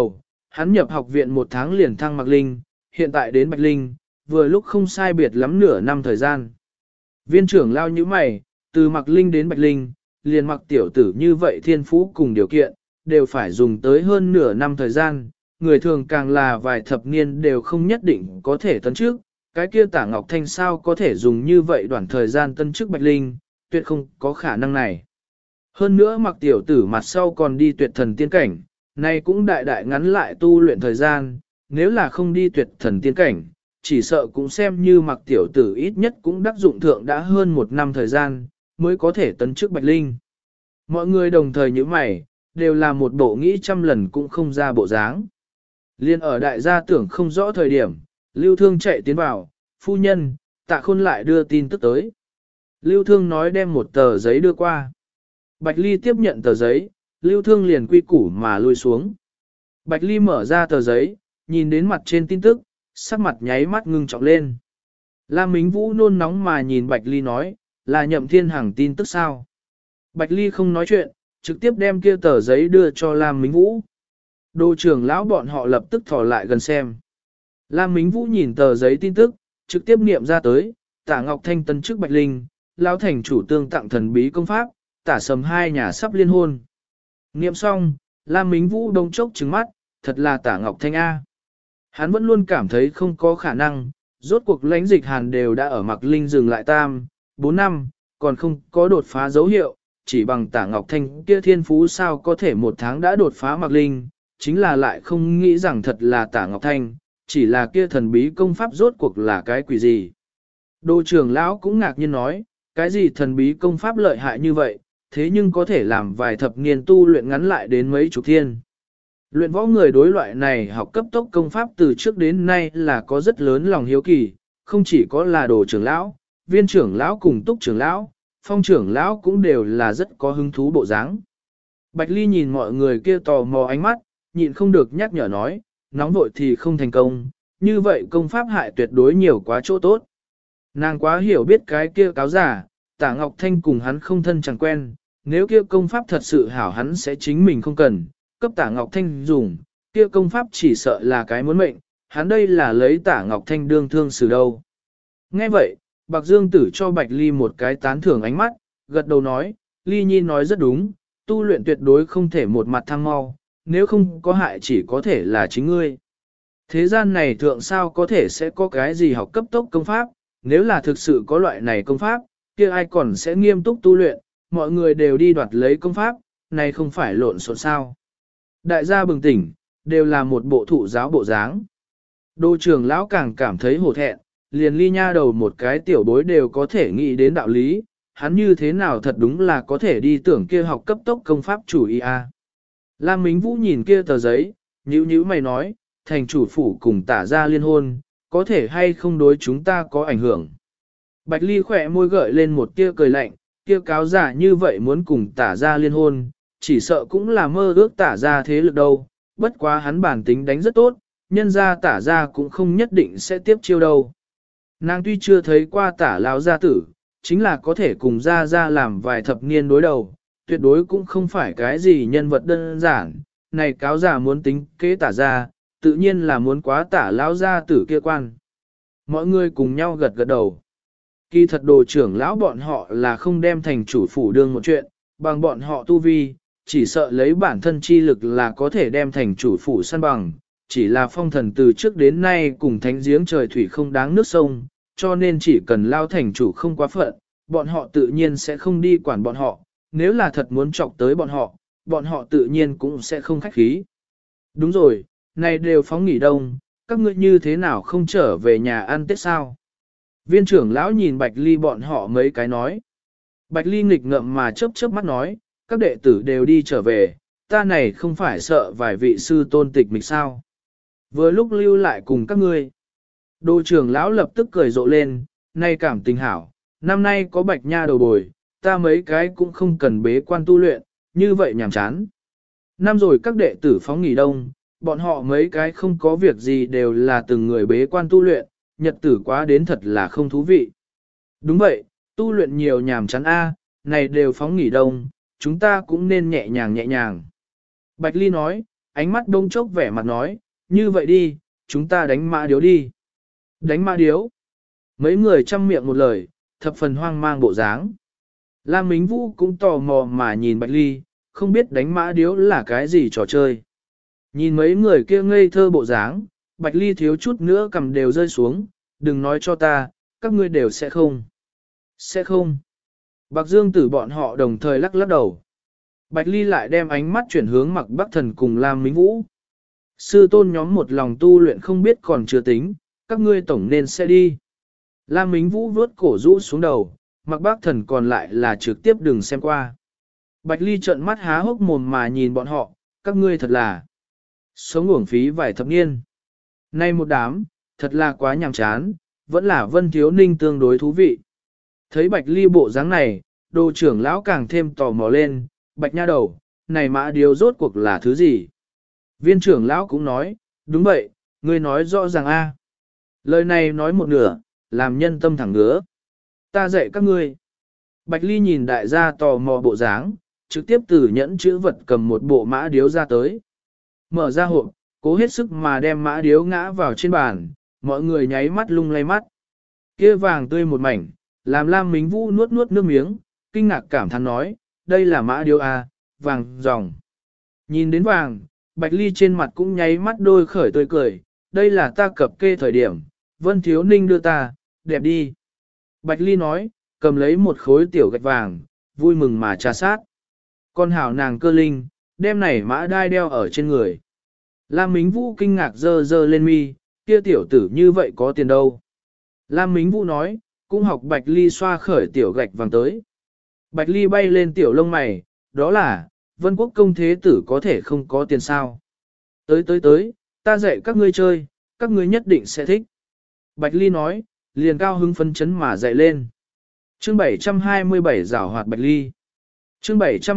hắn nhập học viện 1 tháng liền thăng Mạc Linh, hiện tại đến Bạch Linh, vừa lúc không sai biệt lắm nửa năm thời gian. Viên trưởng lao như mày, từ Mạc Linh đến Bạch Linh, liền mặc tiểu tử như vậy thiên phú cùng điều kiện, đều phải dùng tới hơn nửa năm thời gian, người thường càng là vài thập niên đều không nhất định có thể tấn trước, cái kia Tả Ngọc Thanh sao có thể dùng như vậy đoạn thời gian tân chức Bạch Linh, tuyệt không có khả năng này. Hơn nữa mặc tiểu tử mặt sau còn đi tuyệt thần tiên cảnh, này cũng đại đại ngắn lại tu luyện thời gian, nếu là không đi tuyệt thần tiên cảnh, chỉ sợ cũng xem như mặc tiểu tử ít nhất cũng đắc dụng thượng đã hơn 1 năm thời gian, mới có thể tấn chức Bạch Linh. Mọi người đồng thời như mày, đều là một bộ nghĩ trăm lần cũng không ra bộ dáng. Liên ở đại gia tưởng không rõ thời điểm, Lưu Thương chạy tiến vào, phu nhân, Tạ Khôn lại đưa tin tức tới. Lưu Thương nói đem một tờ giấy đưa qua. Bạch Ly tiếp nhận tờ giấy, Lưu Thương liền quy củ mà lui xuống. Bạch Ly mở ra tờ giấy, nhìn đến mặt trên tin tức, sắc mặt nháy mắt ngưng trọng lên. Lam Mính Vũ nôn nóng mà nhìn Bạch Ly nói, là Nhậm Thiên Hằng tin tức sao? Bạch Ly không nói chuyện, trực tiếp đem kia tờ giấy đưa cho Lam Mính Vũ. Đô trưởng lão bọn họ lập tức thò lại gần xem. Lam Mính Vũ nhìn tờ giấy tin tức, trực tiếp niệm ra tới, Tả Ngọc Thanh tân chức Bạch Linh, lão thành chủ tương tặng thần bí công pháp, Tả Sầm hai nhà sắp liên hôn. Niệm xong, Lam Mính Vũ đông chốc trừng mắt, thật là Tả Ngọc Thanh A. Hắn vẫn luôn cảm thấy không có khả năng, rốt cuộc lãnh dịch hàn đều đã ở Mạc Linh dừng lại 4 năm, còn không có đột phá dấu hiệu, chỉ bằng Tả Ngọc Thanh kia thiên phú sao có thể 1 tháng đã đột phá Mạc Linh, chính là lại không nghĩ rằng thật là Tả Ngọc Thanh, chỉ là kia thần bí công pháp rốt cuộc là cái quỷ gì. Đô trưởng lão cũng ngạc nhiên nói, cái gì thần bí công pháp lợi hại như vậy, thế nhưng có thể làm vài thập niên tu luyện ngắn lại đến mấy chục thiên. Luyện võ người đối loại này học cấp tốc công pháp từ trước đến nay là có rất lớn lòng hiếu kỳ, không chỉ có là đồ trưởng lão, viên trưởng lão cùng túc trưởng lão, phong trưởng lão cũng đều là rất có hứng thú bộ dáng. Bạch Ly nhìn mọi người kia tò mò ánh mắt, nhịn không được nhắc nhở nói, nóng vội thì không thành công, như vậy công pháp hại tuyệt đối nhiều quá chỗ tốt. Nàng quá hiểu biết cái kia cáo giả, Tả Ngọc Thanh cùng hắn không thân chẳng quen, nếu kia công pháp thật sự hảo hắn sẽ chính mình không cần, cấp Tả Ngọc Thanh dùng, kia công pháp chỉ sợ là cái muốn mệnh, hắn đây là lấy Tả Ngọc Thanh đương thương xử đâu. Nghe vậy, Bạc Dương Tử cho Bạch Ly một cái tán thưởng ánh mắt, gật đầu nói, Ly Nhi nói rất đúng, tu luyện tuyệt đối không thể một mặt thăng mau, nếu không có hại chỉ có thể là chính ngươi. Thế gian này thượng sao có thể sẽ có cái gì học cấp tốc công pháp, nếu là thực sự có loại này công pháp, kia ai còn sẽ nghiêm túc tu luyện, mọi người đều đi đoạt lấy công pháp, này không phải lộn xộn sao. Đại gia bừng tỉnh, đều là một bộ thụ giáo bộ dáng. Đô trưởng lão càng cảm thấy hổ thẹn, liền Ly nha đầu một cái tiểu bối đều có thể nghĩ đến đạo lý, hắn như thế nào thật đúng là có thể đi tưởng kia học cấp tốc công pháp chủ ý a. Lam Mính Vũ nhìn kia tờ giấy, nhíu mày nói, thành chủ phủ cùng Tả gia liên hôn, có thể hay không đối chúng ta có ảnh hưởng. Bạch Ly khỏe môi gợi lên một tia cười lạnh, kia cáo giả như vậy muốn cùng Tả gia liên hôn, chỉ sợ cũng là mơ ước Tả gia thế lực đâu, bất quá hắn bản tính đánh rất tốt, nhân ra Tả gia cũng không nhất định sẽ tiếp chiêu đâu. Nàng tuy chưa thấy qua Tả lão gia tử, chính là có thể cùng gia làm vài thập niên đối đầu, tuyệt đối cũng không phải cái gì nhân vật đơn giản, này cáo giả muốn tính kế Tả gia, tự nhiên là muốn quá Tả lão gia tử kia quan. Mọi người cùng nhau gật gật đầu. Kỳ thật đồ trưởng lão bọn họ là không đem thành chủ phủ đương một chuyện, bằng bọn họ tu vi, chỉ sợ lấy bản thân chi lực là có thể đem thành chủ phủ săn bằng, chỉ là phong thần từ trước đến nay cùng thánh giếng trời thủy không đáng nước sông, cho nên chỉ cần lao thành chủ không quá phận, bọn họ tự nhiên sẽ không đi quản bọn họ, nếu là thật muốn chọc tới bọn họ tự nhiên cũng sẽ không khách khí. Đúng rồi, này đều phóng nghỉ đông, các ngươi như thế nào không trở về nhà ăn Tết sao? Viên trưởng lão nhìn Bạch Ly bọn họ mấy cái nói. Bạch Ly nghịch ngợm mà chớp mắt nói, các đệ tử đều đi trở về, ta này không phải sợ vài vị sư tôn tịch mịch sao. Vừa lúc lưu lại cùng các ngươi. Đô trưởng lão lập tức cười rộ lên, nay cảm tình hảo, năm nay có Bạch Nha đầu bồi, ta mấy cái cũng không cần bế quan tu luyện, như vậy nhàm chán. Năm rồi các đệ tử phóng nghỉ đông, bọn họ mấy cái không có việc gì đều là từng người bế quan tu luyện, nhật tử quá đến thật là không thú vị. Đúng vậy, tu luyện nhiều nhàm chán a, này đều phóng nghỉ đông, chúng ta cũng nên nhẹ nhàng nhẹ nhàng. Bạch Ly nói, ánh mắt đông chốc vẻ mặt nói, như vậy đi, chúng ta đánh mã điếu đi. Đánh mã điếu. Mấy người chăm miệng một lời, thập phần hoang mang bộ dáng. Lam Mính Vũ cũng tò mò mà nhìn Bạch Ly, không biết đánh mã điếu là cái gì trò chơi. Nhìn mấy người kia ngây thơ bộ dáng, Bạch Ly thiếu chút nữa cầm đều rơi xuống, đừng nói cho ta, các ngươi đều sẽ không. Sẽ không. Bạc Dương Tử bọn họ đồng thời lắc lắc đầu. Bạch Ly lại đem ánh mắt chuyển hướng Mặc Bắc Thần cùng Lam Mính Vũ. Sư tôn nhóm một lòng tu luyện không biết còn chưa tính, các ngươi tổng nên sẽ đi. Lam Mính Vũ vuốt cổ rũ xuống đầu, Mặc Bắc Thần còn lại là trực tiếp đừng xem qua. Bạch Ly trợn mắt há hốc mồm mà nhìn bọn họ, các ngươi thật là sống uổng phí vài thập niên. Nay một đám, thật là quá nhàm chán, vẫn là Vân Thiếu Ninh tương đối thú vị. Thấy Bạch Ly bộ dáng này, Đồ trưởng lão càng thêm tò mò lên, Bạch nha đầu, này mã điếu rốt cuộc là thứ gì? Viên trưởng lão cũng nói, đúng vậy, ngươi nói rõ ràng a. Lời này nói một nửa, làm nhân tâm thẳng ngứa. Ta dạy các ngươi. Bạch Ly nhìn đại gia tò mò bộ dáng, trực tiếp từ nhẫn chữ vật cầm một bộ mã điếu ra tới. Mở ra hộp, cố hết sức mà đem mã điếu ngã vào trên bàn, mọi người nháy mắt lung lay mắt. Kia vàng tươi một mảnh, làm Lam Mính Vũ nuốt nuốt nước miếng, kinh ngạc cảm thán nói, đây là mã điếu à, vàng ròng. Nhìn đến vàng, Bạch Ly trên mặt cũng nháy mắt đôi khởi tươi cười, đây là ta cập kê thời điểm, Vân Thiếu Ninh đưa ta, đẹp đi. Bạch Ly nói, cầm lấy một khối tiểu gạch vàng, vui mừng mà trà sát. Con hảo nàng cơ linh, đem này mã đai đeo ở trên người. Lam Mính Vũ kinh ngạc dơ dơ lên mi, kia tiểu tử như vậy có tiền đâu. Lam Mính Vũ nói, cũng học Bạch Ly xoa khởi tiểu gạch vàng tới. Bạch Ly bay lên tiểu lông mày, đó là, Vân Quốc công thế tử có thể không có tiền sao. Tới, ta dạy các ngươi chơi, các ngươi nhất định sẽ thích. Bạch Ly nói, liền cao hứng phấn chấn mà dạy lên. Chương 727 giảo hoạt Bạch Ly. Chương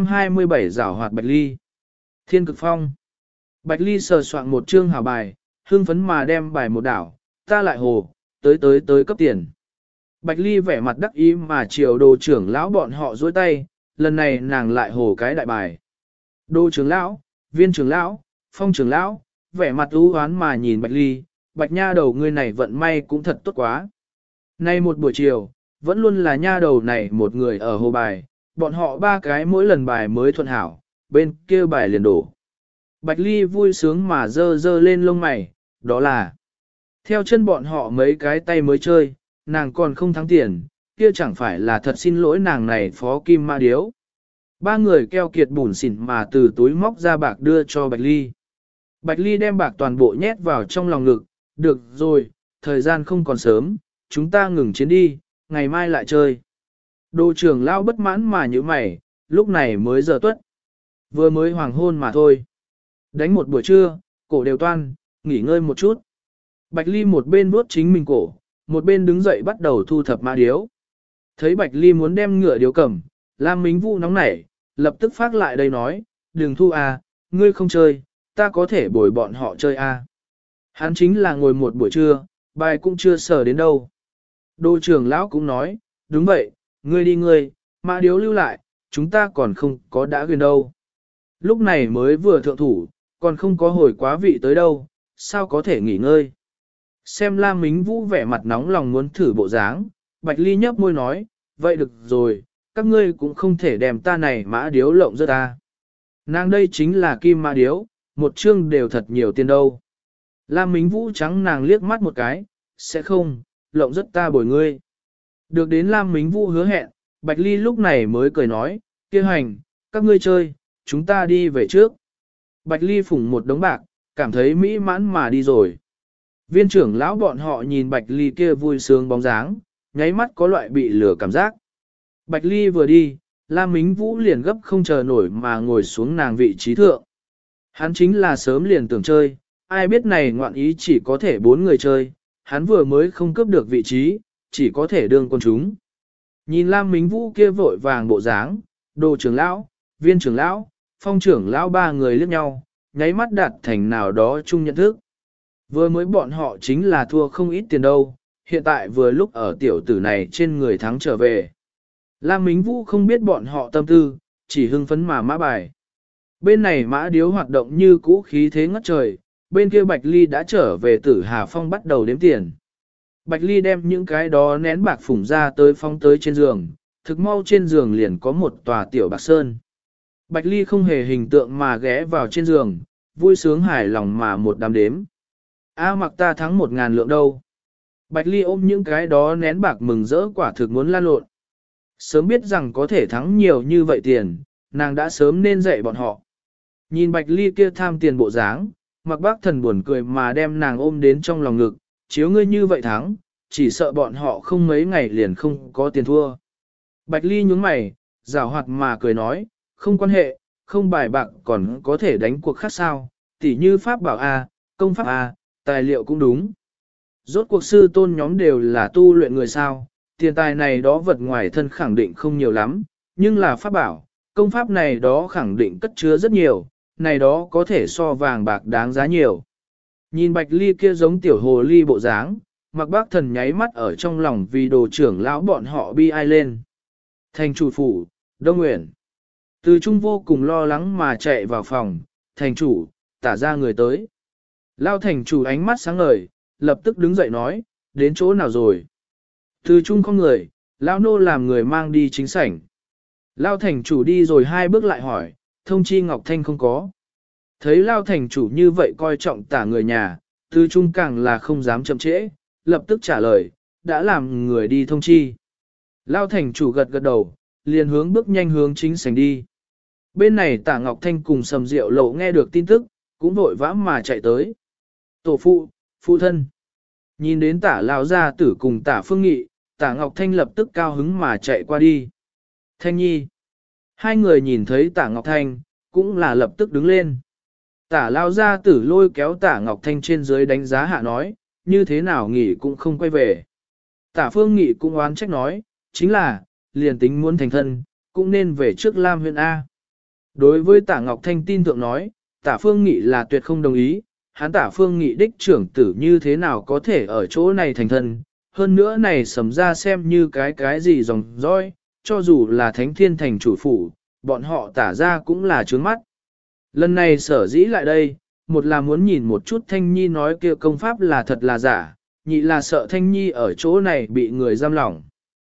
727 giảo hoạt Bạch Ly. Thiên cực phong. Bạch Ly sờ soạn một chương hảo bài, hưng phấn mà đem bài một đảo, ta lại hồ, tới cấp tiền. Bạch Ly vẻ mặt đắc ý mà chiều Đồ trưởng lão bọn họ dối tay, lần này nàng lại hồ cái đại bài. Đồ trưởng lão, Viên trưởng lão, Phong trưởng lão, vẻ mặt u hoán mà nhìn Bạch Ly, Bạch nha đầu ngươi này vận may cũng thật tốt quá. Nay một buổi chiều, vẫn luôn là nha đầu này một người ở hồ bài, bọn họ ba cái mỗi lần bài mới thuận hảo, bên kia bài liền đổ. Bạch Ly vui sướng mà dơ dơ lên lông mày, đó là theo chân bọn họ mấy cái tay mới chơi, nàng còn không thắng tiền, kia chẳng phải là thật xin lỗi nàng này phó kim ma điếu. Ba người keo kiệt bùn xỉn mà từ túi móc ra bạc đưa cho Bạch Ly. Bạch Ly đem bạc toàn bộ nhét vào trong lòng ngực, được rồi, thời gian không còn sớm, chúng ta ngừng chiến đi, ngày mai lại chơi. Đồ trưởng lao bất mãn mà như mày, lúc này mới giờ tuất. Vừa mới hoàng hôn mà thôi. Đánh một buổi trưa, cổ đều toan, nghỉ ngơi một chút. Bạch Ly một bên vuốt chính mình cổ, một bên đứng dậy bắt đầu thu thập mã điếu. Thấy Bạch Ly muốn đem ngựa điếu cầm, Lam Mính Vũ nóng nảy, lập tức phát lại đây nói, đừng thu à, ngươi không chơi, ta có thể bồi bọn họ chơi à. Hắn chính là ngồi một buổi trưa, bài cũng chưa sờ đến đâu. Đô trưởng lão cũng nói, đúng vậy, ngươi, mã điếu lưu lại, chúng ta còn không có đã gần đâu. Lúc này mới vừa thượng thủ, còn không có hồi quá vị tới đâu, sao có thể nghỉ ngơi. Xem Lam Mính Vũ vẻ mặt nóng lòng muốn thử bộ dáng, Bạch Ly nhấp môi nói, vậy được rồi, các ngươi cũng không thể đem ta này mã điếu lộng rất ta. Nàng đây chính là kim mã điếu, một chương đều thật nhiều tiền đâu. Lam Mính Vũ trắng nàng liếc mắt một cái, sẽ không, lộng rất ta bồi ngươi. Được đến Lam Mính Vũ hứa hẹn, Bạch Ly lúc này mới cười nói, kia hành, các ngươi chơi, chúng ta đi về trước. Bạch Ly phủng một đống bạc, cảm thấy mỹ mãn mà đi rồi. Viên trưởng lão bọn họ nhìn Bạch Ly kia vui sướng bóng dáng, nháy mắt có loại bị lửa cảm giác. Bạch Ly vừa đi, Lam Mính Vũ liền gấp không chờ nổi mà ngồi xuống nàng vị trí thượng. Hắn chính là sớm liền tưởng chơi, ai biết này ngoạn ý chỉ có thể 4 người chơi, hắn vừa mới không cướp được vị trí, chỉ có thể đương con chúng. Nhìn Lam Mính Vũ kia vội vàng bộ dáng, Đồ trưởng lão, Viên trưởng lão, Phong trưởng lão ba người liếc nhau, nháy mắt đạt thành nào đó chung nhận thức. Vừa mới bọn họ chính là thua không ít tiền đâu, hiện tại vừa lúc ở tiểu tử này trên người thắng trở về. Lam Mính Vũ không biết bọn họ tâm tư, chỉ hưng phấn mà mã bài. Bên này mã điếu hoạt động như cũ khí thế ngất trời, bên kia Bạch Ly đã trở về Tử Hà Phong bắt đầu đếm tiền. Bạch Ly đem những cái đó nén bạc phủng ra tới phong tới trên giường, thực mau trên giường liền có một tòa tiểu bạc sơn. Bạch Ly không hề hình tượng mà ghé vào trên giường, vui sướng hài lòng mà một đám đếm. A mặc ta thắng 1.000 lượng đâu. Bạch Ly ôm những cái đó nén bạc mừng rỡ quả thực muốn lan lộn. Sớm biết rằng có thể thắng nhiều như vậy tiền, nàng đã sớm nên dạy bọn họ. Nhìn Bạch Ly kia tham tiền bộ dáng, Mặc Bác Thần buồn cười mà đem nàng ôm đến trong lòng ngực, chiếu ngươi như vậy thắng, chỉ sợ bọn họ không mấy ngày liền không có tiền thua. Bạch Ly nhướng mày, giảo hoạt mà cười nói, không quan hệ, không bài bạc còn có thể đánh cuộc khác sao, tỉ như pháp bảo A, công pháp A, tài liệu cũng đúng. Rốt cuộc sư tôn nhóm đều là tu luyện người sao, tiền tài này đó vật ngoài thân khẳng định không nhiều lắm, nhưng là pháp bảo, công pháp này đó khẳng định cất chứa rất nhiều, này đó có thể so vàng bạc đáng giá nhiều. Nhìn Bạch Ly kia giống tiểu hồ ly bộ dáng, Mặc Bác Thần nháy mắt ở trong lòng vì đồ trưởng lão bọn họ bi ai lên. Thành chủ phủ, Đông Nguyễn. Từ Trung vô cùng lo lắng mà chạy vào phòng, thành chủ, tả ra người tới. Lao thành chủ ánh mắt sáng ngời, lập tức đứng dậy nói, đến chỗ nào rồi? Từ Trung không người, Lao nô làm người mang đi chính sảnh. Lao thành chủ đi rồi 2 bước lại hỏi, thông chi Ngọc Thanh không có. Thấy Lao thành chủ như vậy coi trọng tả người nhà, Từ Trung càng là không dám chậm trễ, lập tức trả lời, đã làm người đi thông chi. Lao thành chủ gật gật đầu, liền hướng bước nhanh hướng chính sảnh đi. Bên này tả Ngọc Thanh cùng Sầm Diệu Lộ nghe được tin tức, cũng vội vã mà chạy tới. Tổ phụ, phụ thân. Nhìn đến tả Lao gia tử cùng tả Phương Nghị, tả Ngọc Thanh lập tức cao hứng mà chạy qua đi. Thanh nhi. Hai người nhìn thấy tả Ngọc Thanh, cũng là lập tức đứng lên. Tả Lao gia tử lôi kéo tả Ngọc Thanh trên dưới đánh giá hạ nói, như thế nào nghỉ cũng không quay về. Tả Phương Nghị cũng oán trách nói, chính là, liền tính muốn thành thân, cũng nên về trước Lam huyện A. Đối với tả Ngọc Thanh tin thượng nói, tả Phương Nghị là tuyệt không đồng ý, hắn tả Phương Nghị đích trưởng tử như thế nào có thể ở chỗ này thành thân, hơn nữa này sầm ra xem như cái gì dòng dõi, cho dù là thánh thiên thành chủ phủ, bọn họ tả ra cũng là trướng mắt. Lần này sở dĩ lại đây, một là muốn nhìn một chút Thanh Nhi nói kia công pháp là thật là giả, nhị là sợ Thanh Nhi ở chỗ này bị người giam lỏng.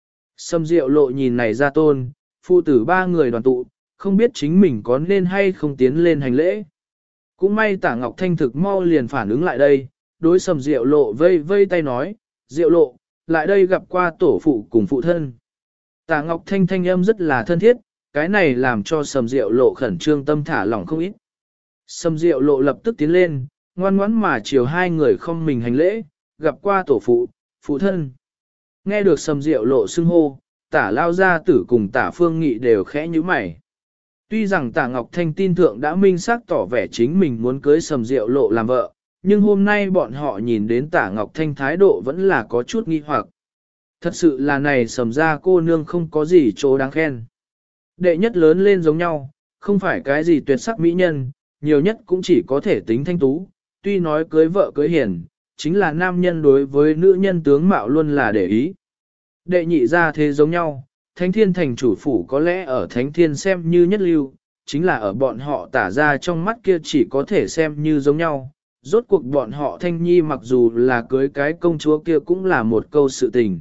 Sâm Diệu Lộ nhìn này ra tôn, phụ tử 3 người đoàn tụ, không biết chính mình có nên hay không tiến lên hành lễ. Cũng may tả Ngọc Thanh thực mau liền phản ứng lại đây, đối Sâm Diệu Lộ vây vây tay nói, Diệu Lộ, lại đây gặp qua tổ phụ cùng phụ thân. Tả Ngọc Thanh thanh âm rất là thân thiết, cái này làm cho Sâm Diệu Lộ khẩn trương tâm thả lỏng không ít. Sâm Diệu Lộ lập tức tiến lên, ngoan ngoãn mà chiều 2 người không mình hành lễ, gặp qua tổ phụ, phụ thân. Nghe được Sâm Diệu Lộ xưng hô, tả Lao gia tử cùng tả Phương Nghị đều khẽ nhíu mày. Tuy rằng tả Ngọc Thanh tin thượng đã minh xác tỏ vẻ chính mình muốn cưới Sâm Diệu Lộ làm vợ, nhưng hôm nay bọn họ nhìn đến tả Ngọc Thanh thái độ vẫn là có chút nghi hoặc. Thật sự là này Sâm gia cô nương không có gì chỗ đáng khen. Đệ nhất lớn lên giống nhau, không phải cái gì tuyệt sắc mỹ nhân, nhiều nhất cũng chỉ có thể tính thanh tú, tuy nói cưới vợ cưới hiền, chính là nam nhân đối với nữ nhân tướng mạo luôn là để ý. Đệ nhị ra thế giống nhau, Thánh Thiên thành chủ phủ có lẽ ở Thánh Thiên xem như nhất lưu, chính là ở bọn họ tả ra trong mắt kia chỉ có thể xem như giống nhau. Rốt cuộc bọn họ Thanh Nhi mặc dù là cưới cái công chúa kia cũng là một câu sự tình.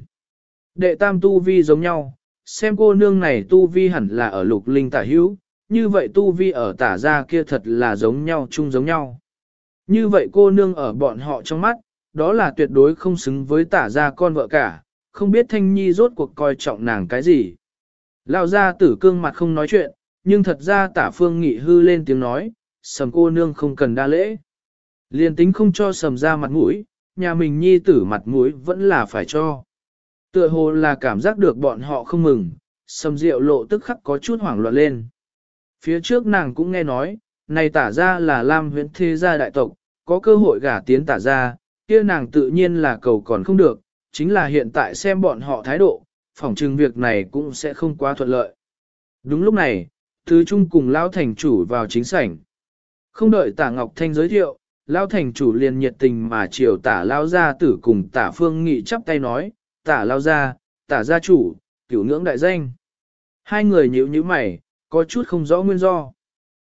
Đệ tam tu vi giống nhau, xem cô nương này tu vi hẳn là ở lục linh tả hữu, như vậy tu vi ở tả ra kia thật là giống nhau chung giống nhau. Như vậy cô nương ở bọn họ trong mắt, đó là tuyệt đối không xứng với tả ra con vợ cả, không biết Thanh Nhi rốt cuộc coi trọng nàng cái gì. Lão gia tử cương mặt không nói chuyện, nhưng thật ra tả Phương Nghị hư lên tiếng nói, Sầm cô nương không cần đa lễ. Liền tính không cho Sầm ra mặt mũi, nhà mình Nhi tử mặt mũi vẫn là phải cho. Tựa hồ là cảm giác được bọn họ không mừng, Sầm Diệu Lộ tức khắc có chút hoảng loạn lên. Phía trước nàng cũng nghe nói, này tả ra là Lam huyện thế gia đại tộc, có cơ hội gả tiến tả ra, kia nàng tự nhiên là cầu còn không được, chính là hiện tại xem bọn họ thái độ, phỏng chừng việc này cũng sẽ không quá thuận lợi. Đúng lúc này, Thứ Trung cùng Lão Thành Chủ vào chính sảnh. Không đợi tả Ngọc Thanh giới thiệu, Lão Thành Chủ liền nhiệt tình mà chiều tả Lão gia tử cùng tả Phương Nghị chắp tay nói, tả Lão gia, tả gia chủ, cửu ngưỡng đại danh. Hai người nhíu nhíu mày, có chút không rõ nguyên do.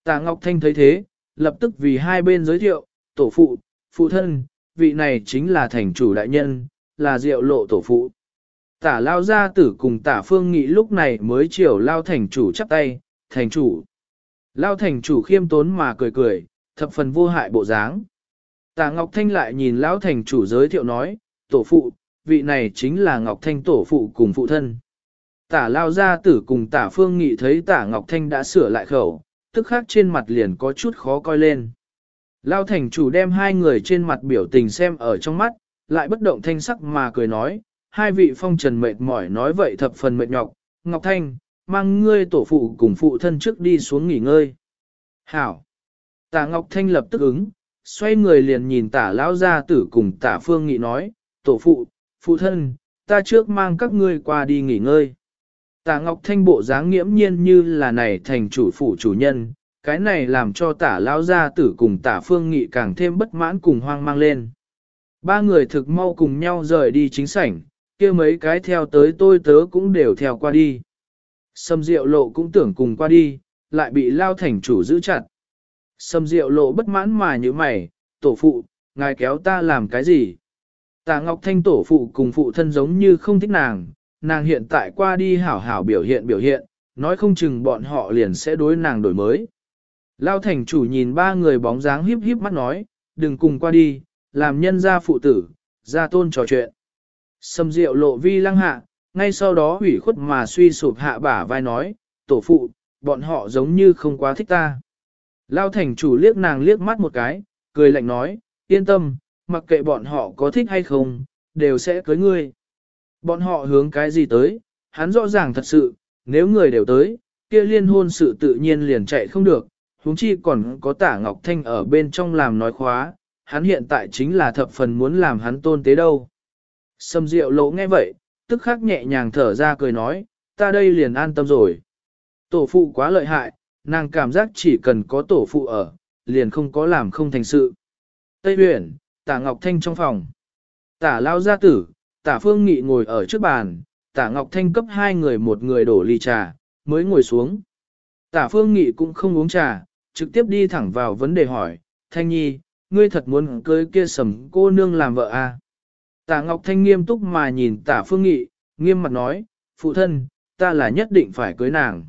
Tạ Ngọc Thanh thấy thế, lập tức vì hai bên giới thiệu, tổ phụ, phụ thân, vị này chính là thành chủ đại nhân, là Diệu Lộ tổ phụ. Tả Lao gia tử cùng Tả Phương Nghị lúc này mới chiều Lao thành chủ chắp tay, thành chủ. Lao thành chủ khiêm tốn mà cười cười, thập phần vô hại bộ dáng. Tả Ngọc Thanh lại nhìn Lão thành chủ giới thiệu nói, tổ phụ, vị này chính là Ngọc Thanh tổ phụ cùng phụ thân. Tả Lao gia tử cùng Tả Phương Nghị thấy Tả Ngọc Thanh đã sửa lại khẩu, tức khắc trên mặt liền có chút khó coi lên. Lao thành chủ đem hai người trên mặt biểu tình xem ở trong mắt, lại bất động thanh sắc mà cười nói, hai vị phong trần mệt mỏi nói vậy thập phần mệt nhọc, Ngọc Thanh, mang ngươi tổ phụ cùng phụ thân trước đi xuống nghỉ ngơi. Hảo! Tả Ngọc Thanh lập tức ứng, xoay người liền nhìn Tả Lão gia tử cùng Tả Phương Nghị nói, tổ phụ, phụ thân, ta trước mang các ngươi qua đi nghỉ ngơi. Tả Ngọc Thanh bộ dáng nghiễm nhiên như là này thành chủ phụ chủ nhân, cái này làm cho Tả Lão gia tử cùng Tả Phương Nghị càng thêm bất mãn cùng hoang mang lên. Ba người thực mau cùng nhau rời đi chính sảnh, kia mấy cái theo tới tôi tớ cũng đều theo qua đi. Sâm Diệu Lộ cũng tưởng cùng qua đi, lại bị Lao thành chủ giữ chặt. Sâm Diệu Lộ bất mãn mà như mày, tổ phụ, ngài kéo ta làm cái gì? Tả Ngọc Thanh tổ phụ cùng phụ thân giống như không thích nàng hiện tại qua đi hảo hảo biểu hiện, nói không chừng bọn họ liền sẽ đối nàng đổi mới. Lao thành chủ nhìn ba người bóng dáng híp híp mắt nói, đừng cùng qua đi, làm nhân gia phụ tử, gia tôn trò chuyện. Sâm Diệu Lộ vi lăng hạ, ngay sau đó hủy khuất mà suy sụp hạ bả vai nói, tổ phụ, bọn họ giống như không quá thích ta. Lao thành chủ liếc nàng liếc mắt một cái, cười lạnh nói, yên tâm, mặc kệ bọn họ có thích hay không, đều sẽ cưới ngươi. Bọn họ hướng cái gì tới, hắn rõ ràng thật sự, nếu người đều tới, kia liên hôn sự tự nhiên liền chạy không được, huống chi còn có Tả Ngọc Thanh ở bên trong làm nói khóa, hắn hiện tại chính là thập phần muốn làm hắn tôn tế đâu. Sâm Diệu Lộ nghe vậy, tức khắc nhẹ nhàng thở ra cười nói, ta đây liền an tâm rồi. Tổ phụ quá lợi hại, nàng cảm giác chỉ cần có tổ phụ ở, liền không có làm không thành sự. Tây Huyền, Tả Ngọc Thanh trong phòng. Tả Lao gia tử, Tả Phương Nghị ngồi ở trước bàn, Tả Ngọc Thanh cấp hai người một người đổ ly trà, mới ngồi xuống. Tả Phương Nghị cũng không uống trà, trực tiếp đi thẳng vào vấn đề hỏi, Thanh Nhi, ngươi thật muốn cưới kia Sầm cô nương làm vợ à? Tả Ngọc Thanh nghiêm túc mà nhìn Tả Phương Nghị, nghiêm mặt nói, phụ thân, ta là nhất định phải cưới nàng.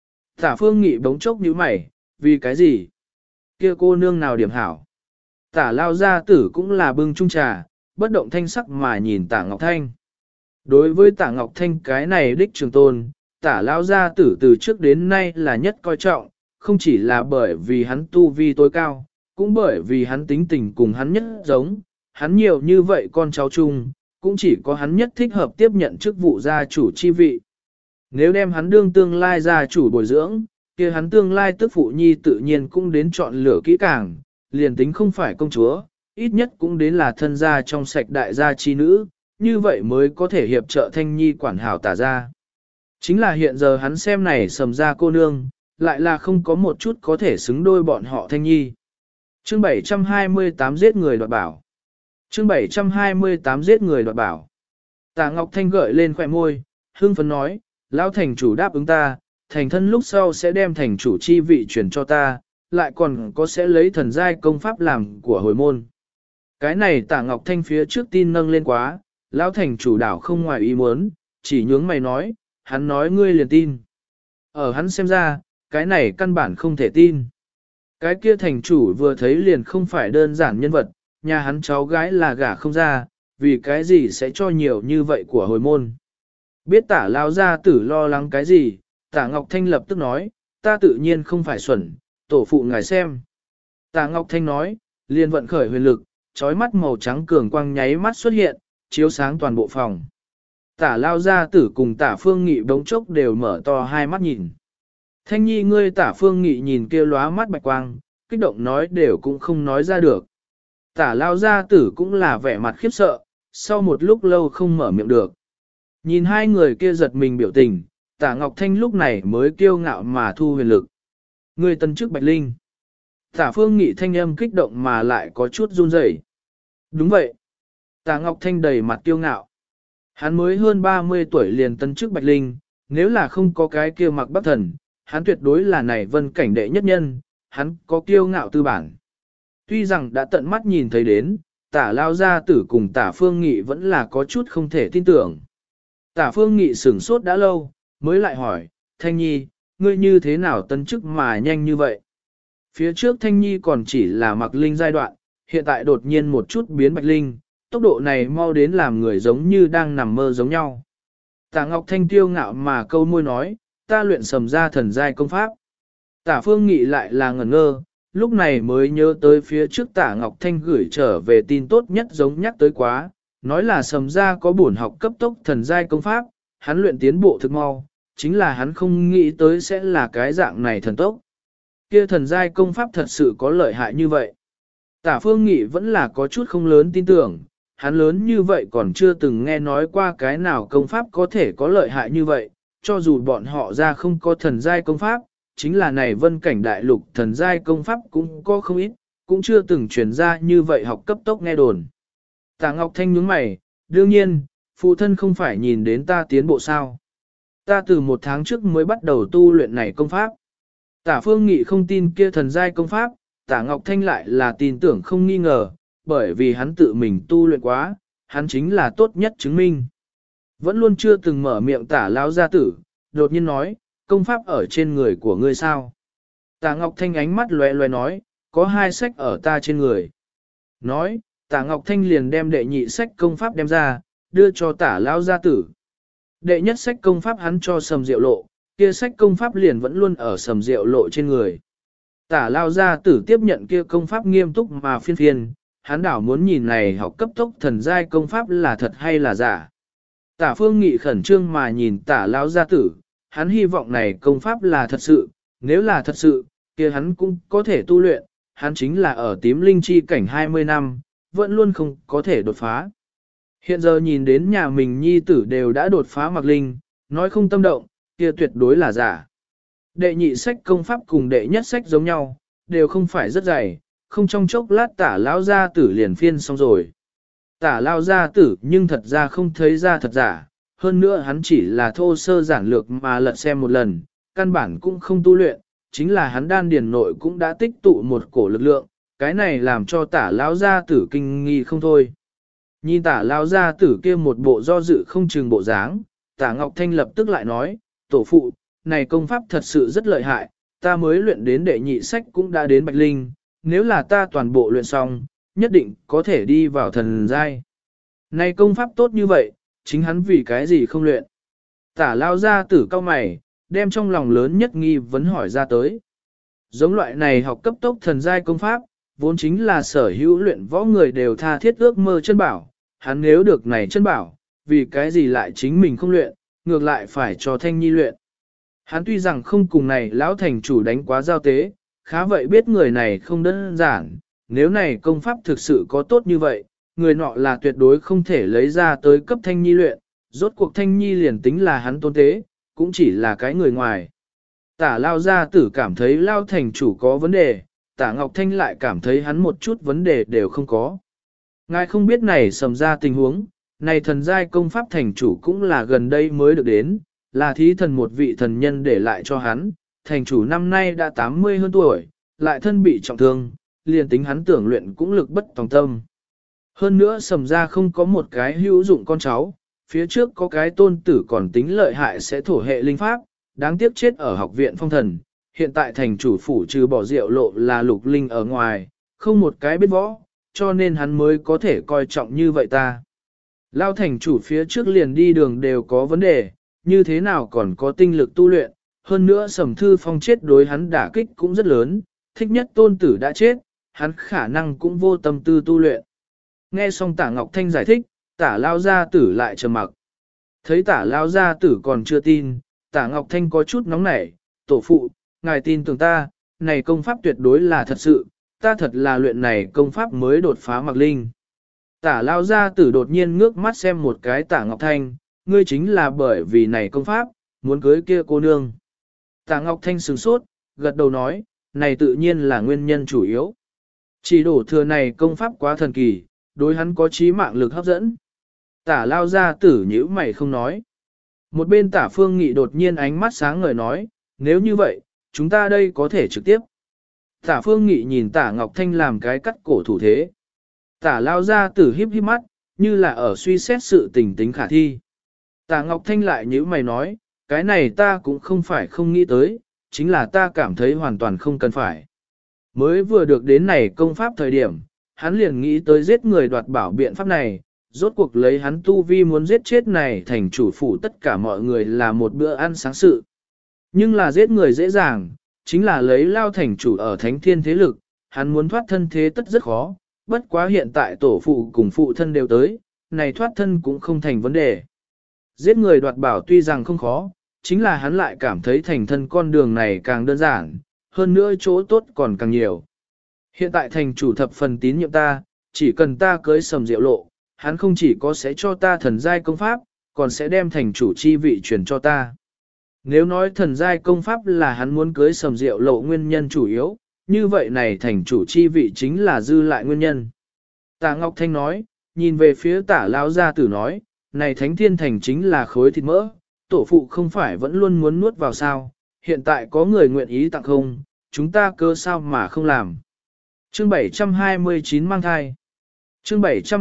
Tả Phương Nghị bỗng chốc nhíu mày, vì cái gì? Kia cô nương nào điểm hảo? Tả Lao gia tử cũng là bưng chung trà, bất động thanh sắc mà nhìn Tả Ngọc Thanh. Đối với Tả Ngọc Thanh cái này đích trường tôn, Tả Lao gia tử từ trước đến nay là nhất coi trọng, không chỉ là bởi vì hắn tu vi tối cao, cũng bởi vì hắn tính tình cùng hắn nhất giống, hắn nhiều như vậy con cháu chung, cũng chỉ có hắn nhất thích hợp tiếp nhận chức vụ gia chủ chi vị. Nếu đem hắn đương tương lai gia chủ bồi dưỡng, kia hắn tương lai tức phụ nhi tự nhiên cũng đến chọn lựa kỹ càng, liền tính không phải công chúa, ít nhất cũng đến là thân gia trong sạch đại gia chi nữ, như vậy mới có thể hiệp trợ Thanh Nhi quản hảo Tả gia. Chính là hiện giờ hắn xem này Sầm gia cô nương, lại là không có một chút có thể xứng đôi bọn họ Thanh Nhi. Chương 728 giết người đoạt bảo. Chương 728 giết người đoạt bảo. Tả Ngọc Thanh gợi lên khỏe môi, hương phấn nói, lão thành chủ đáp ứng ta, thành thân lúc sau sẽ đem thành chủ chi vị chuyển cho ta, lại còn có sẽ lấy thần giai công pháp làm của hồi môn. Cái này Tả Ngọc Thanh phía trước tin nâng lên quá, lão thành chủ đảo không ngoài ý muốn, chỉ nhướng mày nói, hắn nói ngươi liền tin. Ở hắn xem ra, cái này căn bản không thể tin. Cái kia thành chủ vừa thấy liền không phải đơn giản nhân vật, nhà hắn cháu gái là gả không ra, vì cái gì sẽ cho nhiều như vậy của hồi môn. Biết Tả Lao gia tử lo lắng cái gì, Tả Ngọc Thanh lập tức nói, ta tự nhiên không phải xuẩn, tổ phụ ngài xem. Tả Ngọc Thanh nói, liền vận khởi huyền lực, trói mắt màu trắng cường quang nháy mắt xuất hiện, chiếu sáng toàn bộ phòng. Tả Lao gia tử cùng Tả Phương Nghị bỗng chốc đều mở to hai mắt nhìn. Thanh Nhi ngươi Tả Phương Nghị nhìn kia lóa mắt bạch quang, kích động nói đều cũng không nói ra được. Tả Lao gia tử cũng là vẻ mặt khiếp sợ, sau một lúc lâu không mở miệng được. Nhìn hai người kia giật mình biểu tình, Tả Ngọc Thanh lúc này mới kiêu ngạo mà thu huyền lực. Ngươi tân chức Bạch Linh. Tả Phương Nghị thanh âm kích động mà lại có chút run rẩy. Đúng vậy. Tả Ngọc Thanh đầy mặt kiêu ngạo. Hắn mới hơn 30 tuổi liền tân chức Bạch Linh, nếu là không có cái kia Mặc Bắc Thần, hắn tuyệt đối là này vân cảnh đệ nhất nhân, hắn có kiêu ngạo tư bản. Tuy rằng đã tận mắt nhìn thấy đến, tả lao gia tử cùng tả phương nghị vẫn là có chút không thể tin tưởng. Tả phương nghị sửng sốt đã lâu, mới lại hỏi, Thanh Nhi, ngươi như thế nào tân chức mà nhanh như vậy? Phía trước Thanh Nhi còn chỉ là mặc linh giai đoạn, hiện tại đột nhiên một chút biến bạch linh, tốc độ này mau đến làm người giống như đang nằm mơ giống nhau. Tả Ngọc Thanh tiêu ngạo mà câu môi nói, ta luyện sầm ra thần giai công pháp. Tả Phương Nghị lại là ngẩn ngơ, lúc này mới nhớ tới phía trước Tả Ngọc Thanh gửi trở về tin tốt nhất giống nhắc tới quá, nói là sầm ra có bổn học cấp tốc thần giai công pháp, hắn luyện tiến bộ thực mau, chính là hắn không nghĩ tới sẽ là cái dạng này thần tốc. Kia thần giai công pháp thật sự có lợi hại như vậy. Tả Phương Nghị vẫn là có chút không lớn tin tưởng, hắn lớn như vậy còn chưa từng nghe nói qua cái nào công pháp có thể có lợi hại như vậy, cho dù bọn họ ra không có thần giai công pháp, chính là này vân cảnh đại lục thần giai công pháp cũng có không ít, cũng chưa từng truyền ra như vậy học cấp tốc nghe đồn. Tả Ngọc Thanh nhướng mày, đương nhiên, phụ thân không phải nhìn đến ta tiến bộ sao. Ta từ 1 tháng trước mới bắt đầu tu luyện này công pháp. Tả Phương Nghị không tin kia thần giai công pháp, Tả Ngọc Thanh lại là tin tưởng không nghi ngờ, bởi vì hắn tự mình tu luyện quá, hắn chính là tốt nhất chứng minh. Vẫn luôn chưa từng mở miệng Tả lão gia tử, đột nhiên nói, công pháp ở trên người của ngươi sao? Tả Ngọc Thanh ánh mắt lóe lóe nói, có 2 sách ở ta trên người. Nói, Tả Ngọc Thanh liền đem đệ nhị sách công pháp đem ra, đưa cho Tả lão gia tử. Đệ nhất sách công pháp hắn cho Sầm Diệu Lộ, kia sách công pháp liền vẫn luôn ở Sầm Diệu Lộ trên người. Tả lao gia tử tiếp nhận kia công pháp nghiêm túc mà phiên phiên, hắn đảo muốn nhìn này học cấp tốc thần giai công pháp là thật hay là giả. Tả Phương Nghị khẩn trương mà nhìn Tả lao gia tử, hắn hy vọng này công pháp là thật sự, nếu là thật sự, kia hắn cũng có thể tu luyện, hắn chính là ở tím linh chi cảnh 20 năm, vẫn luôn không có thể đột phá. Hiện giờ nhìn đến nhà mình nhi tử đều đã đột phá mặc linh, nói không tâm động, kia tuyệt đối là giả. Đệ nhị sách công pháp cùng đệ nhất sách giống nhau, đều không phải rất dày, không trong chốc lát Tả lão gia tử liền phiên xong rồi. Tả lao gia tử nhưng thật ra không thấy ra thật giả, hơn nữa hắn chỉ là thô sơ giản lược mà lật xem một lần, căn bản cũng không tu luyện, chính là hắn đan điền nội cũng đã tích tụ một cổ lực lượng, cái này làm cho Tả lão gia tử kinh nghi không thôi. Nhìn Tả lão gia tử kia một bộ do dự không chừng bộ dáng, Tả Ngọc Thanh lập tức lại nói, tổ phụ, này công pháp thật sự rất lợi hại, ta mới luyện đến đệ nhị sách cũng đã đến bạch linh, nếu là ta toàn bộ luyện xong, nhất định có thể đi vào thần giai. Này công pháp tốt như vậy, chính hắn vì cái gì không luyện. Tả lao ra tử cao mày, đem trong lòng lớn nhất nghi vấn hỏi ra tới. Giống loại này học cấp tốc thần giai công pháp, vốn chính là sở hữu luyện võ người đều tha thiết ước mơ chân bảo, hắn nếu được này chân bảo, vì cái gì lại chính mình không luyện, ngược lại phải cho Thanh Nhi luyện. Hắn tuy rằng không cùng này lão thành chủ đánh quá giao tế, khá vậy biết người này không đơn giản, nếu này công pháp thực sự có tốt như vậy, người nọ là tuyệt đối không thể lấy ra tới cấp Thanh Nhi luyện, rốt cuộc Thanh Nhi liền tính là hắn tôn tế, cũng chỉ là cái người ngoài. Tả lao gia tử cảm thấy lao thành chủ có vấn đề, Tả Ngọc Thanh lại cảm thấy hắn một chút vấn đề đều không có. Ngài không biết này sầm ra tình huống, này thần giai công pháp thành chủ cũng là gần đây mới được đến, là thí thần một vị thần nhân để lại cho hắn, thành chủ năm nay đã 80 hơn tuổi, lại thân bị trọng thương, liền tính hắn tưởng luyện cũng lực bất tòng tâm. Hơn nữa sầm ra không có một cái hữu dụng con cháu, phía trước có cái tôn tử còn tính lợi hại sẽ thổ hệ linh pháp, đáng tiếc chết ở học viện phong thần, hiện tại thành chủ phủ trừ bỏ rượu lộ là lục linh ở ngoài, không một cái biết võ, cho nên hắn mới có thể coi trọng như vậy ta. Lao thành chủ phía trước liền đi đường đều có vấn đề, như thế nào còn có tinh lực tu luyện, hơn nữa Sầm Thư Phong chết đối hắn đả kích cũng rất lớn, thích nhất tôn tử đã chết, hắn khả năng cũng vô tâm tư tu luyện. Nghe xong Tả Ngọc Thanh giải thích, Tả Lao Gia Tử lại trầm mặc. Thấy Tả Lao Gia Tử còn chưa tin, Tả Ngọc Thanh có chút nóng nảy, tổ phụ, ngài tin tưởng ta, này công pháp tuyệt đối là thật sự, ta thật là luyện này công pháp mới đột phá mặc linh. Tả Lao Gia Tử đột nhiên ngước mắt xem một cái Tả Ngọc Thanh, ngươi chính là bởi vì này công pháp, muốn cưới kia cô nương. Tả Ngọc Thanh sửng sốt, gật đầu nói, này tự nhiên là nguyên nhân chủ yếu. Chỉ đổ thừa này công pháp quá thần kỳ, đối hắn có trí mạng lực hấp dẫn. Tả Lao Gia Tử nhíu mày không nói. Một bên Tả Phương Nghị đột nhiên ánh mắt sáng ngời nói, nếu như vậy, chúng ta đây có thể trực tiếp. Tả Phương Nghị nhìn Tả Ngọc Thanh làm cái cắt cổ thủ thế. Tả lao ra tử híp híp mắt, như là ở suy xét sự tình tính khả thi. Tả Ngọc Thanh lại nhíu mày nói, cái này ta cũng không phải không nghĩ tới, chính là ta cảm thấy hoàn toàn không cần phải. Mới vừa được đến này công pháp thời điểm, hắn liền nghĩ tới giết người đoạt bảo biện pháp này, rốt cuộc lấy hắn tu vi muốn giết chết này thành chủ phủ tất cả mọi người là một bữa ăn sáng sự. Nhưng là giết người dễ dàng, chính là lấy lao thành chủ ở thánh thiên thế lực, hắn muốn thoát thân thế tất rất khó, bất quá hiện tại tổ phụ cùng phụ thân đều tới, này thoát thân cũng không thành vấn đề. Giết người đoạt bảo tuy rằng không khó, chính là hắn lại cảm thấy thành thân con đường này càng đơn giản, hơn nữa chỗ tốt còn càng nhiều. Hiện tại thành chủ thập phần tín nhiệm ta, chỉ cần ta cưới Sầm Diệu Lộ, hắn không chỉ có sẽ cho ta thần giai công pháp, còn sẽ đem thành chủ chi vị truyền cho ta. Nếu nói thần giai công pháp là hắn muốn cưới Sầm Diệu Lộ nguyên nhân chủ yếu, như vậy này thành chủ chi vị chính là dư lại nguyên nhân. Tả Ngọc Thanh nói, nhìn về phía Tả lão gia tử nói, này thánh thiên thành chính là khối thịt mỡ, tổ phụ không phải vẫn luôn muốn nuốt vào sao, hiện tại có người nguyện ý tặng không, chúng ta cơ sao mà không làm. Chương 729 mang thai. Chương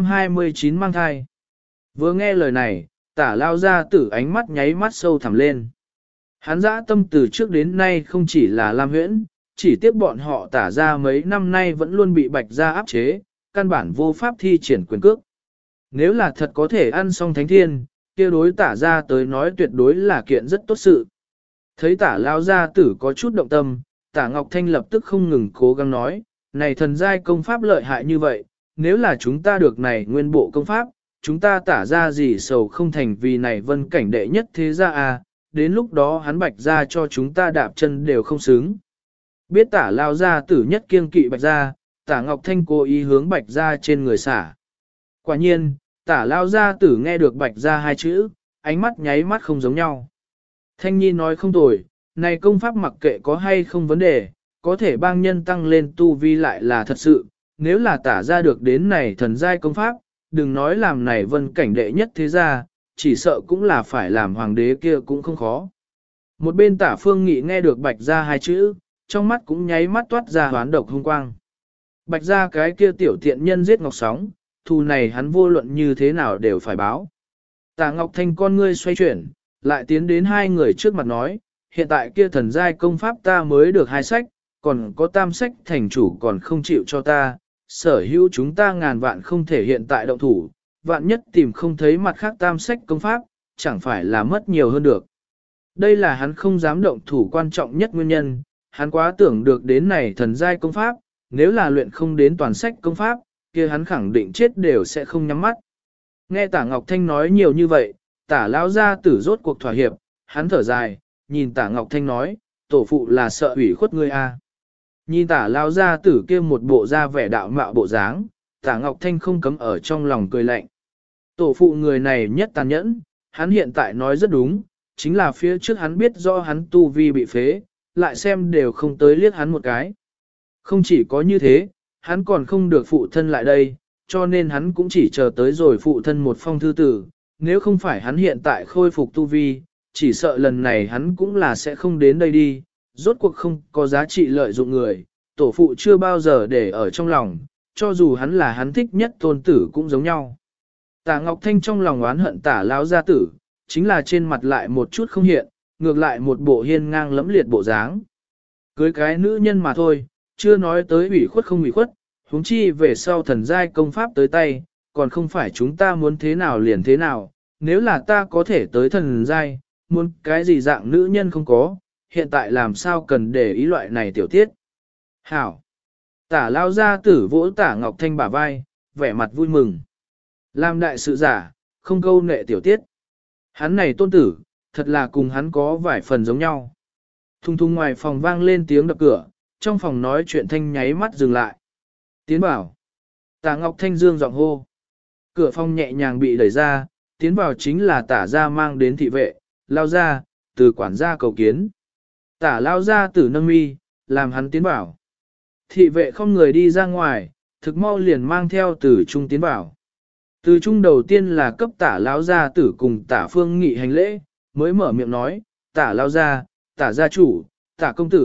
729 mang thai. Vừa nghe lời này, Tả lao gia tử ánh mắt nháy mắt sâu thẳm lên. Hắn dã tâm từ trước đến nay không chỉ là Lam Huyễn, chỉ tiếp bọn họ Tả ra mấy năm nay vẫn luôn bị Bạch gia áp chế, căn bản vô pháp thi triển quyền cước. Nếu là thật có thể ăn xong thánh thiên, kia đối Tả ra tới nói tuyệt đối là kiện rất tốt sự. Thấy Tả lao gia tử có chút động tâm, Tả Ngọc Thanh lập tức không ngừng cố gắng nói, này thần giai công pháp lợi hại như vậy, nếu là chúng ta được này nguyên bộ công pháp, chúng ta Tả ra gì sầu không thành vì này vân cảnh đệ nhất thế gia à, đến lúc đó hắn Bạch gia cho chúng ta đạp chân đều không xứng. Biết Tả lao gia tử nhất kiêng kỵ Bạch gia, Tả Ngọc Thanh cố ý hướng Bạch gia trên người xả. Quả nhiên, Tả lao gia tử nghe được Bạch gia hai chữ, ánh mắt nháy mắt không giống nhau. Thanh Nhi nói không tồi, này công pháp mặc kệ có hay không vấn đề, có thể bang nhân tăng lên tu vi lại là thật sự, nếu là Tả ra được đến này thần giai công pháp, đừng nói làm này vân cảnh đệ nhất thế gia, chỉ sợ cũng là phải làm hoàng đế kia cũng không khó. Một bên Tả Phương Nghị nghe được Bạch gia hai chữ, trong mắt cũng nháy mắt toát ra hoán độc hung quang. Bạch gia cái kia tiểu tiện nhân giết Ngọc Sóng, thù này hắn vô luận như thế nào đều phải báo. Tả Ngọc Thanh con ngươi xoay chuyển, lại tiến đến hai người trước mặt nói, hiện tại kia thần giai công pháp ta mới được hai sách, còn có tam sách thành chủ còn không chịu cho ta, sở hữu chúng ta ngàn vạn không thể hiện tại động thủ, vạn nhất tìm không thấy mặt khác tam sách công pháp, chẳng phải là mất nhiều hơn được. Đây là hắn không dám động thủ quan trọng nhất nguyên nhân, hắn quá tưởng được đến này thần giai công pháp, nếu là luyện không đến toàn sách công pháp, kia hắn khẳng định chết đều sẽ không nhắm mắt. Nghe Tả Ngọc Thanh nói nhiều như vậy, Tả lão gia tử rốt cuộc thỏa hiệp, hắn thở dài, nhìn Tả Ngọc Thanh nói, tổ phụ là sợ ủy khuất ngươi à. Nhìn Tả lão gia tử kia một bộ da vẻ đạo mạo bộ dáng, Tả Ngọc Thanh không cấm ở trong lòng cười lạnh. Tổ phụ người này nhất tàn nhẫn, hắn hiện tại nói rất đúng, chính là phía trước hắn biết do hắn tu vi bị phế, lại xem đều không tới liếc hắn một cái. Không chỉ có như thế, hắn còn không được phụ thân lại đây, cho nên hắn cũng chỉ chờ tới rồi phụ thân một phong thư tử, nếu không phải hắn hiện tại khôi phục tu vi, chỉ sợ lần này hắn cũng là sẽ không đến đây đi, rốt cuộc không có giá trị lợi dụng người, tổ phụ chưa bao giờ để ở trong lòng, cho dù hắn là hắn thích nhất tôn tử cũng giống nhau. Tả Ngọc Thanh trong lòng oán hận Tả lão gia tử, chính là trên mặt lại một chút không hiện, ngược lại một bộ hiên ngang lẫm liệt bộ dáng. Cưới cái nữ nhân mà thôi, chưa nói tới ủy khuất không ủy khuất, huống chi về sau thần giai công pháp tới tay, còn không phải chúng ta muốn thế nào liền thế nào, nếu là ta có thể tới thần giai, muốn cái gì dạng nữ nhân không có, hiện tại làm sao cần để ý loại này tiểu tiết. Hảo! Tả lao gia tử vỗ Tả Ngọc Thanh bả vai, vẻ mặt vui mừng. Làm đại sự giả, không câu nệ tiểu tiết. Hắn này tôn tử, thật là cùng hắn có vài phần giống nhau. Thung thung ngoài phòng vang lên tiếng đập cửa, trong phòng nói chuyện thanh nháy mắt dừng lại. Tiến bảo. Tả Ngọc Thanh dương giọng hô. Cửa phòng nhẹ nhàng bị đẩy ra, tiến vào chính là Tả gia mang đến thị vệ, lao ra, từ quản gia cầu kiến. Tả lao ra tử nâng mi, làm hắn tiến bảo. Thị vệ không người đi ra ngoài, thực mau liền mang theo từ trung tiến bảo. Từ trung đầu tiên là cấp Tả lão gia tử cùng Tả Phương Nghị hành lễ, mới mở miệng nói, Tả lao gia, Tả gia chủ, Tả công tử,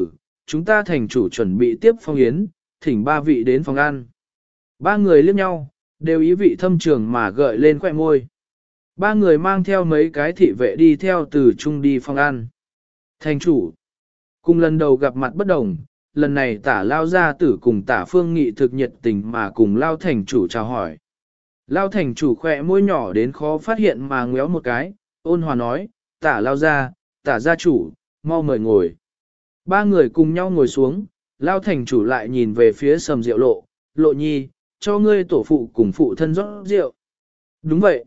chúng ta thành chủ chuẩn bị tiếp phong yến, thỉnh ba vị đến phòng ăn. Ba người liếc nhau, đều ý vị thâm trường mà gợi lên khóe môi. Ba người mang theo mấy cái thị vệ đi theo từ trung đi phòng ăn. Thành chủ, cùng lần đầu gặp mặt bất đồng, lần này tả lao gia tử cùng tả phương nghị thực nhiệt tình mà cùng lao thành chủ chào hỏi. Lao thành chủ khỏe môi nhỏ đến khó phát hiện mà ngéo một cái, ôn hòa nói, tả lao gia, tả gia chủ, mau mời ngồi. Ba người cùng nhau ngồi xuống, lao thành chủ lại nhìn về phía Sầm Diệu Lộ, Lộ nhi, cho ngươi tổ phụ cùng phụ thân rót rượu. Đúng vậy.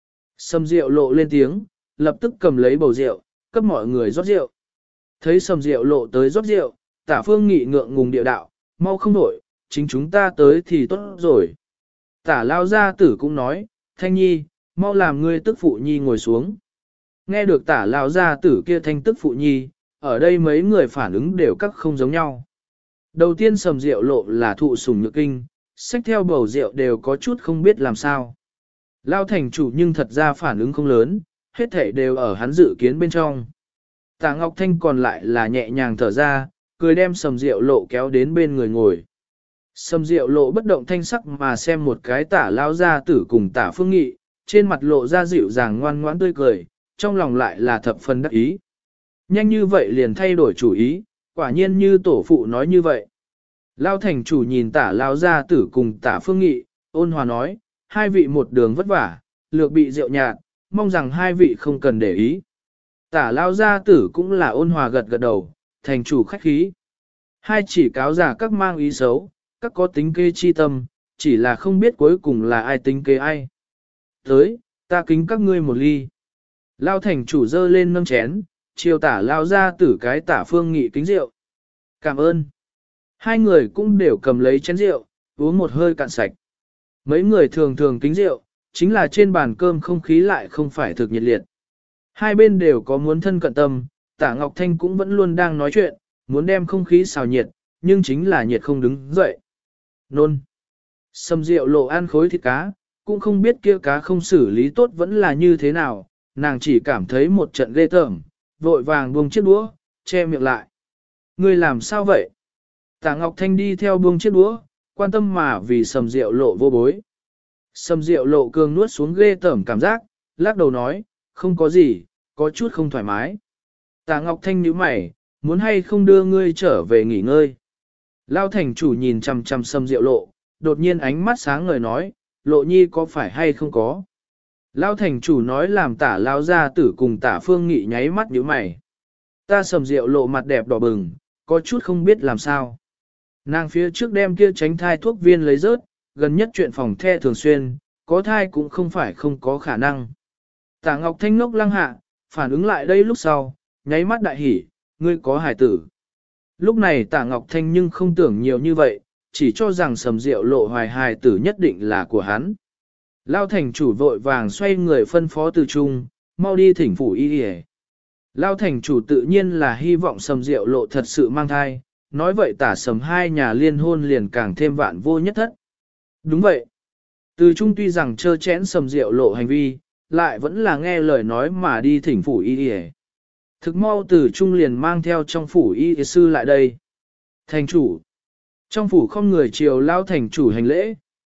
Sầm Diệu Lộ lên tiếng, lập tức cầm lấy bầu rượu, cấp mọi người rót rượu. Thấy Sầm Diệu Lộ tới rót rượu, tả phương nghị ngượng ngùng địa đạo, mau không nổi, chính chúng ta tới thì tốt rồi. Tả lao gia tử cũng nói, Thanh Nhi, mau làm ngươi tức phụ nhi ngồi xuống. Nghe được tả lao gia tử kia thanh tức phụ nhi, ở đây mấy người phản ứng đều các không giống nhau. Đầu tiên Sầm Diệu Lộ là thụ sủng nhược kinh, xách theo bầu rượu đều có chút không biết làm sao. Lao thành chủ nhưng thật ra phản ứng không lớn, hết thảy đều ở hắn dự kiến bên trong. Tả Ngọc Thanh còn lại là nhẹ nhàng thở ra, cười đem Sầm Diệu Lộ kéo đến bên người ngồi. Sầm Diệu Lộ bất động thanh sắc mà xem một cái tả lao gia tử cùng tả phương nghị, trên mặt lộ ra dịu dàng ngoan ngoãn tươi cười, trong lòng lại là thập phần đắc ý. Nhanh như vậy liền thay đổi chủ ý, quả nhiên như tổ phụ nói như vậy. Lao thành chủ nhìn tả lao gia tử cùng tả phương nghị, ôn hòa nói, hai vị một đường vất vả, lược bị rượu nhạt, mong rằng hai vị không cần để ý. Tả lao gia tử cũng là ôn hòa gật gật đầu, thành chủ khách khí. Hai chỉ cáo giả các mang ý xấu, các có tính kế chi tâm, chỉ là không biết cuối cùng là ai tính kế ai. Tới, ta kính các ngươi một ly. Lao thành chủ dơ lên nâng chén, chiều tả lao gia tử cái tả phương nghị kính rượu. Cảm ơn. Hai người cũng đều cầm lấy chén rượu, uống một hơi cạn sạch. Mấy người thường thường kính rượu, chính là trên bàn cơm không khí lại không phải thực nhiệt liệt. Hai bên đều có muốn thân cận tâm, tả Ngọc Thanh cũng vẫn luôn đang nói chuyện, muốn đem không khí xào nhiệt, nhưng chính là nhiệt không đứng dậy. Nôn. Sầm Diệu Lộ ăn khối thịt cá, cũng không biết kia cá không xử lý tốt vẫn là như thế nào, nàng chỉ cảm thấy một trận ghê tởm, vội vàng buông chiếc đũa, che miệng lại. Ngươi làm sao vậy? Tả Ngọc Thanh đi theo buông chiếc đũa, quan tâm mà vì Sầm Diệu Lộ vô bối. Sầm Diệu Lộ cường nuốt xuống ghê tởm cảm giác, lắc đầu nói, không có gì, có chút không thoải mái. Tả Ngọc Thanh nhíu mày, muốn hay không đưa ngươi trở về nghỉ ngơi. Lao thành chủ nhìn chằm chằm Sầm Diệu Lộ, đột nhiên ánh mắt sáng ngời nói, Lộ nhi có phải hay không có. Lao thành chủ nói làm tả lao gia tử cùng tả phương nghị nháy mắt nhíu mày. Ta Sầm Diệu Lộ mặt đẹp đỏ bừng, có chút không biết làm sao. Nàng phía trước đem kia tránh thai thuốc viên lấy rớt, gần nhất chuyện phòng the thường xuyên, có thai cũng không phải không có khả năng. Tả Ngọc Thanh ngốc lăng hạ, phản ứng lại đây lúc sau, nháy mắt đại hỉ, ngươi có hài tử. Lúc này Tả Ngọc Thanh nhưng không tưởng nhiều như vậy, chỉ cho rằng Sầm Diệu Lộ hoài hài tử nhất định là của hắn. Lao thành chủ vội vàng xoay người phân phó từ trung, mau đi thỉnh phủ y đi. Lao thành chủ tự nhiên là hy vọng Sầm Diệu Lộ thật sự mang thai, nói vậy Tả Sầm hai nhà liên hôn liền càng thêm vạn vô nhất thất. Đúng vậy. Từ trung tuy rằng trơ chẽn Sầm Diệu Lộ hành vi, lại vẫn là nghe lời nói mà đi thỉnh phủ y đi. Thực mau từ trung liền mang theo trong phủ y sư lại đây. Thành chủ. Trong phủ không người chiều Lao thành chủ hành lễ.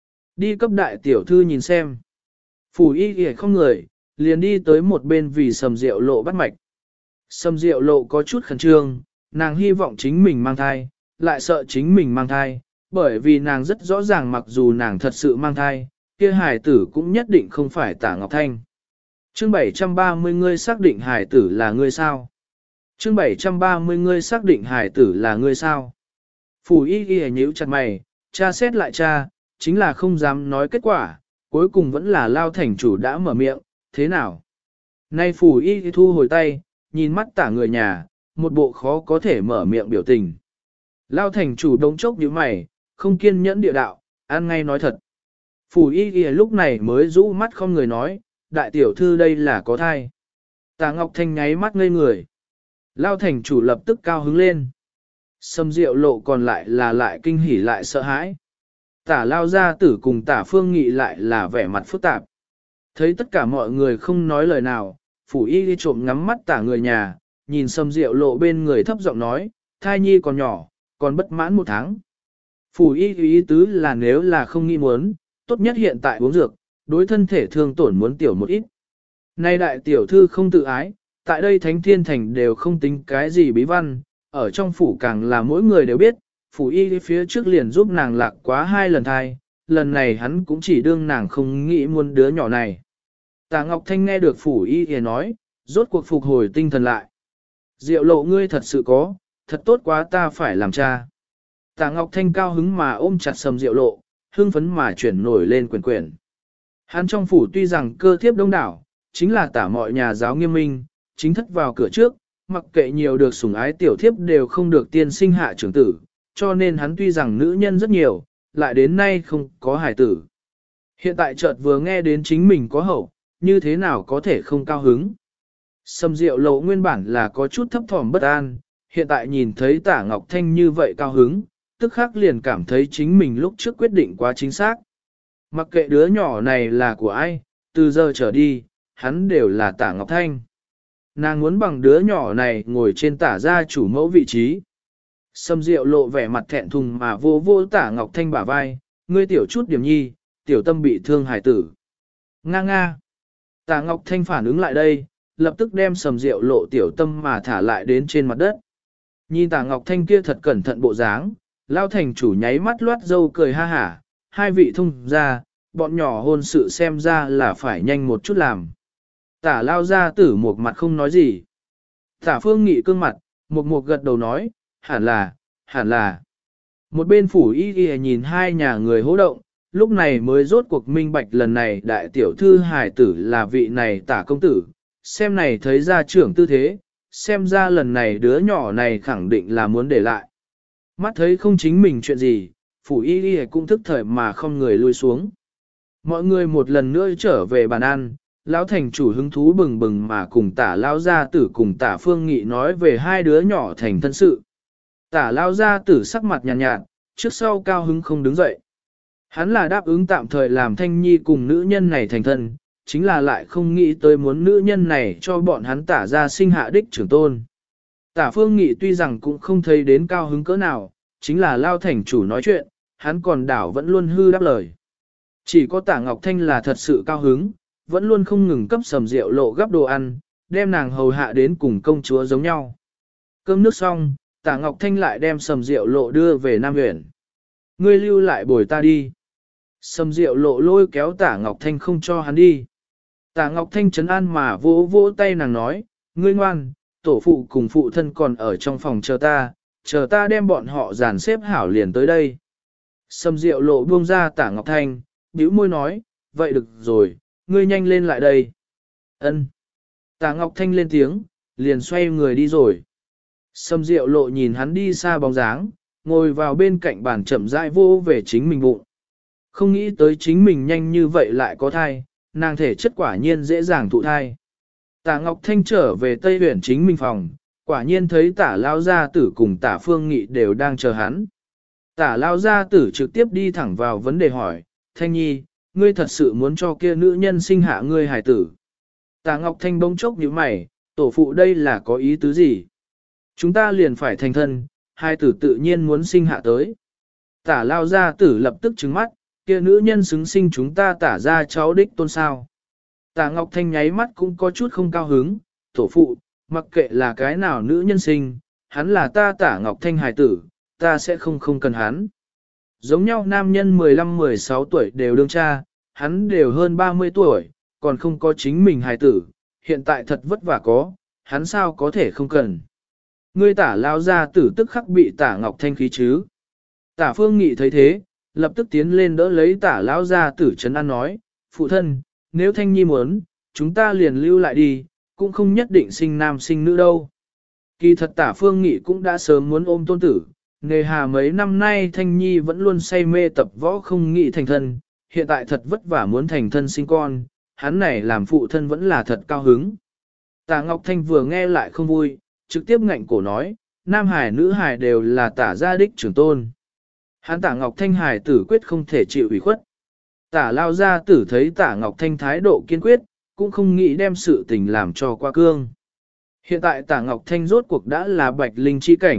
Đi cấp đại tiểu thư nhìn xem. Phủ y y không người, liền đi tới một bên vì Sầm Diệu Lộ bắt mạch. Sầm Diệu Lộ có chút khẩn trương, nàng hy vọng chính mình mang thai, lại sợ chính mình mang thai, bởi vì nàng rất rõ ràng mặc dù nàng thật sự mang thai, kia hài tử cũng nhất định không phải Tả Ngọc Thanh. Chương 730 ngươi xác định hài tử là ngươi sao? Chương 730 ngươi xác định hài tử là ngươi sao? Phủ y y nhíu chặt mày, tra xét lại tra, chính là không dám nói kết quả, cuối cùng vẫn là Lao thành chủ đã mở miệng, thế nào? Nay phủ y thu hồi tay, nhìn mắt Tả người nhà, một bộ khó có thể mở miệng biểu tình. Lao thành chủ đống chốc nhíu mày, không kiên nhẫn địa đạo, ăn ngay nói thật. Phủ y y lúc này mới rũ mắt không người nói, đại tiểu thư đây là có thai. Tả Ngọc Thanh nháy mắt ngây người. Lao thành chủ lập tức cao hứng lên. Sầm Diệu Lộ còn lại là lại kinh hỉ lại sợ hãi. Tả Lao gia tử cùng Tả Phương Nghị lại là vẻ mặt phức tạp. Thấy tất cả mọi người không nói lời nào, phủ y đi trộm ngắm mắt Tả người nhà, nhìn Sầm Diệu Lộ bên người thấp giọng nói, thai nhi còn nhỏ, còn bất mãn 1 tháng. Phủ y ý tứ là nếu là không nghĩ muốn, tốt nhất hiện tại uống dược, đối thân thể thương tổn muốn tiểu một ít. Nay đại tiểu thư không tự ái, tại đây Thánh Thiên Thành đều không tính cái gì bí văn, ở trong phủ càng là mỗi người đều biết, phủ y phía trước liền giúp nàng lạc quá 2 lần thai, lần này hắn cũng chỉ đương nàng không nghĩ muốn đứa nhỏ này. Tạ Ngọc Thanh nghe được phủ y thì nói, rốt cuộc phục hồi tinh thần lại. Diệu Lộ ngươi thật sự có, thật tốt quá ta phải làm cha. Tạ Ngọc Thanh cao hứng mà ôm chặt Sầm Diệu Lộ, hưng phấn mà chuyển nổi lên quyển quyển. Hắn trong phủ tuy rằng cơ thiếp đông đảo, chính là tả mọi nhà giáo nghiêm minh, chính thất vào cửa trước, mặc kệ nhiều được sủng ái tiểu thiếp đều không được tiên sinh hạ trưởng tử, cho nên hắn tuy rằng nữ nhân rất nhiều, lại đến nay không có hài tử. Hiện tại chợt vừa nghe đến chính mình có hậu, như thế nào có thể không cao hứng. Sầm Diệu Lộ nguyên bản là có chút thấp thỏm bất an, hiện tại nhìn thấy Tả Ngọc Thanh như vậy cao hứng, tức khắc liền cảm thấy chính mình lúc trước quyết định quá chính xác. Mặc kệ đứa nhỏ này là của ai, từ giờ trở đi, hắn đều là Tả Ngọc Thanh. Nàng muốn bằng đứa nhỏ này ngồi trên Tả gia chủ mẫu vị trí. Sầm Diệu Lộ vẻ mặt thẹn thùng mà vô vô Tả Ngọc Thanh bả vai, ngươi tiểu chút điểm nhi, tiểu tâm bị thương hải tử. Nga nga. Tả Ngọc Thanh phản ứng lại đây, lập tức đem Sầm Diệu Lộ tiểu tâm mà thả lại đến trên mặt đất. Nhìn Tả Ngọc Thanh kia thật cẩn thận bộ dáng, Lao thành chủ nháy mắt loát dâu cười ha hả, 2 vị thông ra, bọn nhỏ hôn sự xem ra là phải nhanh một chút làm. Tả Lao gia tử một mặt không nói gì. Tả Phương Nghị cương mặt, một gật đầu nói, hẳn là. Một bên phủ y nhìn 2 nhà người hô động, lúc này mới rốt cuộc minh bạch lần này đại tiểu thư hài tử là vị này Tả công tử, xem này thấy ra trưởng tư thế, xem ra lần này đứa nhỏ này khẳng định là muốn để lại. Mắt thấy không chính mình chuyện gì, phủ y cũng thức thời mà không người lui xuống. Mọi người một lần nữa trở về bàn ăn, lão thành chủ hứng thú bừng bừng mà cùng Tả Lao gia tử cùng Tả Phương Nghị nói về 2 đứa nhỏ thành thân sự. Tả Lao gia tử sắc mặt nhàn nhạt, trước sau cao hứng không đứng dậy. Hắn là đáp ứng tạm thời làm Thanh Nhi cùng nữ nhân này thành thân, chính là lại không nghĩ tới muốn nữ nhân này cho bọn hắn Tả ra sinh hạ đích trưởng tôn. Tả Phương Nghị tuy rằng cũng không thấy đến cao hứng cỡ nào, chính là Lao thành chủ nói chuyện, hắn còn đảo vẫn luôn hư đáp lời. Chỉ có Tả Ngọc Thanh là thật sự cao hứng, vẫn luôn không ngừng cấp Sầm Diệu Lộ gấp đồ ăn, đem nàng hầu hạ đến cùng công chúa giống nhau. Cơm nước xong, Tả Ngọc Thanh lại đem Sầm Diệu Lộ đưa về Nam Huyện. Ngươi lưu lại bồi ta đi. Sầm Diệu Lộ lôi kéo Tả Ngọc Thanh không cho hắn đi. Tả Ngọc Thanh trấn an mà vỗ vỗ tay nàng nói, ngươi ngoan, tổ phụ cùng phụ thân còn ở trong phòng chờ ta đem bọn họ dàn xếp hảo liền tới đây. Sầm Diệu Lộ buông ra Tả Ngọc Thanh, bĩu môi nói, vậy được rồi, ngươi nhanh lên lại đây. Ân. Tả Ngọc Thanh lên tiếng, liền xoay người đi rồi. Sầm Diệu Lộ nhìn hắn đi xa bóng dáng, ngồi vào bên cạnh bàn chậm rãi vô về chính mình bụng. Không nghĩ tới chính mình nhanh như vậy lại có thai, nàng thể chất quả nhiên dễ dàng thụ thai. Tả Ngọc Thanh trở về Tây Huyển chính mình phòng, quả nhiên thấy Tả Lao gia tử cùng Tả Phương Nghị đều đang chờ hắn. Tả Lao gia tử trực tiếp đi thẳng vào vấn đề hỏi, Thanh Nhi, ngươi thật sự muốn cho kia nữ nhân sinh hạ ngươi hài tử. Tả Ngọc Thanh bỗng chốc nhíu mày, tổ phụ đây là có ý tứ gì? Chúng ta liền phải thành thân, hài tử tự nhiên muốn sinh hạ tới. Tả Lao gia tử lập tức trừng mắt, kia nữ nhân xứng sinh chúng ta Tả ra cháu đích tôn sao. Tả Ngọc Thanh nháy mắt cũng có chút không cao hứng, tổ phụ, mặc kệ là cái nào nữ nhân sinh, hắn là ta Tả Ngọc Thanh hài tử, ta sẽ không cần hắn. Giống nhau nam nhân 15-16 tuổi đều đương cha, hắn đều hơn 30 tuổi, còn không có chính mình hài tử, hiện tại thật vất vả có, hắn sao có thể không cần. Ngươi Tả Lao gia tử tức khắc bị Tả Ngọc Thanh khí chứ. Tả Phương Nghị thấy thế, lập tức tiến lên đỡ lấy Tả Lao gia tử trấn an nói, phụ thân, nếu Thanh Nhi muốn, chúng ta liền lưu lại đi, cũng không nhất định sinh nam sinh nữ đâu. Kỳ thật Tả Phương Nghị cũng đã sớm muốn ôm tôn tử, nghề hà mấy năm nay Thanh Nhi vẫn luôn say mê tập võ không nghĩ thành thân, hiện tại thật vất vả muốn thành thân sinh con, hắn này làm phụ thân vẫn là thật cao hứng. Tả Ngọc Thanh vừa nghe lại không vui, trực tiếp ngạnh cổ nói, nam hài nữ hài đều là Tả gia đích trưởng tôn. Hắn Tả Ngọc Thanh hài tử quyết không thể chịu ủy khuất. Tả Lao gia tử thấy Tả Ngọc Thanh thái độ kiên quyết, cũng không nghĩ đem sự tình làm cho qua cương. Hiện tại Tả Ngọc Thanh rốt cuộc đã là bạch linh chi cảnh,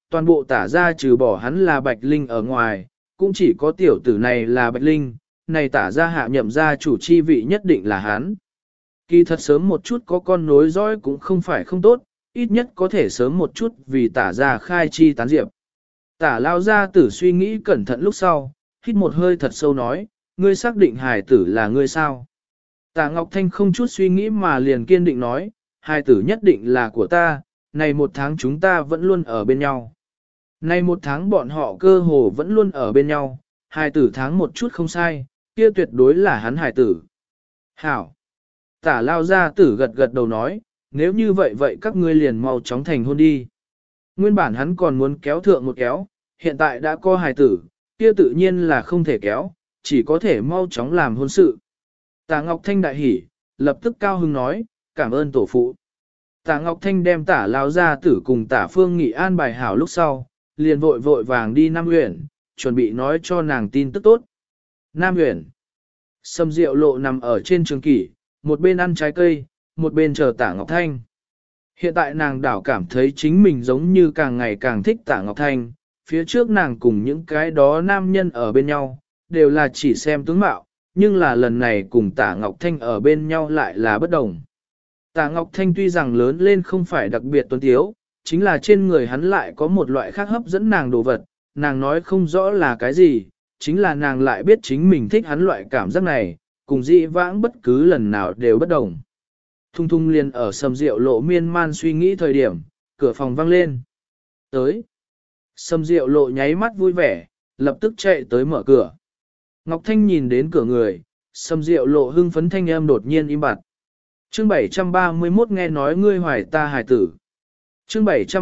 toàn bộ tả ra trừ bỏ hắn là Bạch Linh ở ngoài, cũng chỉ có tiểu tử này là Bạch Linh, này tả ra hạ nhậm gia chủ chi vị nhất định là hắn. Kỳ thật sớm một chút có con nối dõi cũng không phải không tốt, ít nhất có thể sớm một chút vì tả ra khai chi tán diệp. Tả lao gia tử suy nghĩ cẩn thận lúc sau, hít một hơi thật sâu nói, ngươi xác định hài tử là ngươi sao? Tả Ngọc Thanh không chút suy nghĩ mà liền kiên định nói, hài tử nhất định là của ta, này một tháng chúng ta vẫn luôn ở bên nhau. Này một tháng bọn họ cơ hồ vẫn luôn ở bên nhau, hài tử tháng một chút không sai, kia tuyệt đối là hắn hài tử. Hảo! Tả lao gia tử gật gật đầu nói, nếu như vậy các ngươi liền mau chóng thành hôn đi. Nguyên bản hắn còn muốn kéo thượng một kéo, hiện tại đã có hài tử, kia tự nhiên là không thể kéo, chỉ có thể mau chóng làm hôn sự. Tả Ngọc Thanh đại hỉ, lập tức cao hứng nói, cảm ơn tổ phụ. Tả Ngọc Thanh đem tả lao gia tử cùng tả phương nghị an bài hảo lúc sau, liền vội vàng đi Nam Uyển, chuẩn bị nói cho nàng tin tức tốt. Nam Uyển. Sâm Diệu Lộ nằm ở trên trường kỷ, một bên ăn trái cây, một bên chờ tả Ngọc Thanh. Hiện tại nàng đảo cảm thấy chính mình giống như càng ngày càng thích tả Ngọc Thanh, phía trước nàng cùng những cái đó nam nhân ở bên nhau, đều là chỉ xem tướng mạo, nhưng là lần này cùng tả Ngọc Thanh ở bên nhau lại là bất đồng. Tả Ngọc Thanh tuy rằng lớn lên không phải đặc biệt tuấn tiếu, chính là trên người hắn lại có một loại khác hấp dẫn nàng đồ vật, nàng nói không rõ là cái gì, chính là nàng lại biết chính mình thích hắn loại cảm giác này, cùng dị vãng bất cứ lần nào đều bất đồng. Thung thung liền ở Sâm Diệu Lộ miên man suy nghĩ thời điểm, cửa phòng vang lên. Tới. Sâm Diệu Lộ nháy mắt vui vẻ, lập tức chạy tới mở cửa. Ngọc Thanh nhìn đến cửa người, Sâm Diệu Lộ hưng phấn thanh âm đột nhiên im bặt. Chương 731 nghe nói ngươi hoài ta hài tử. Chương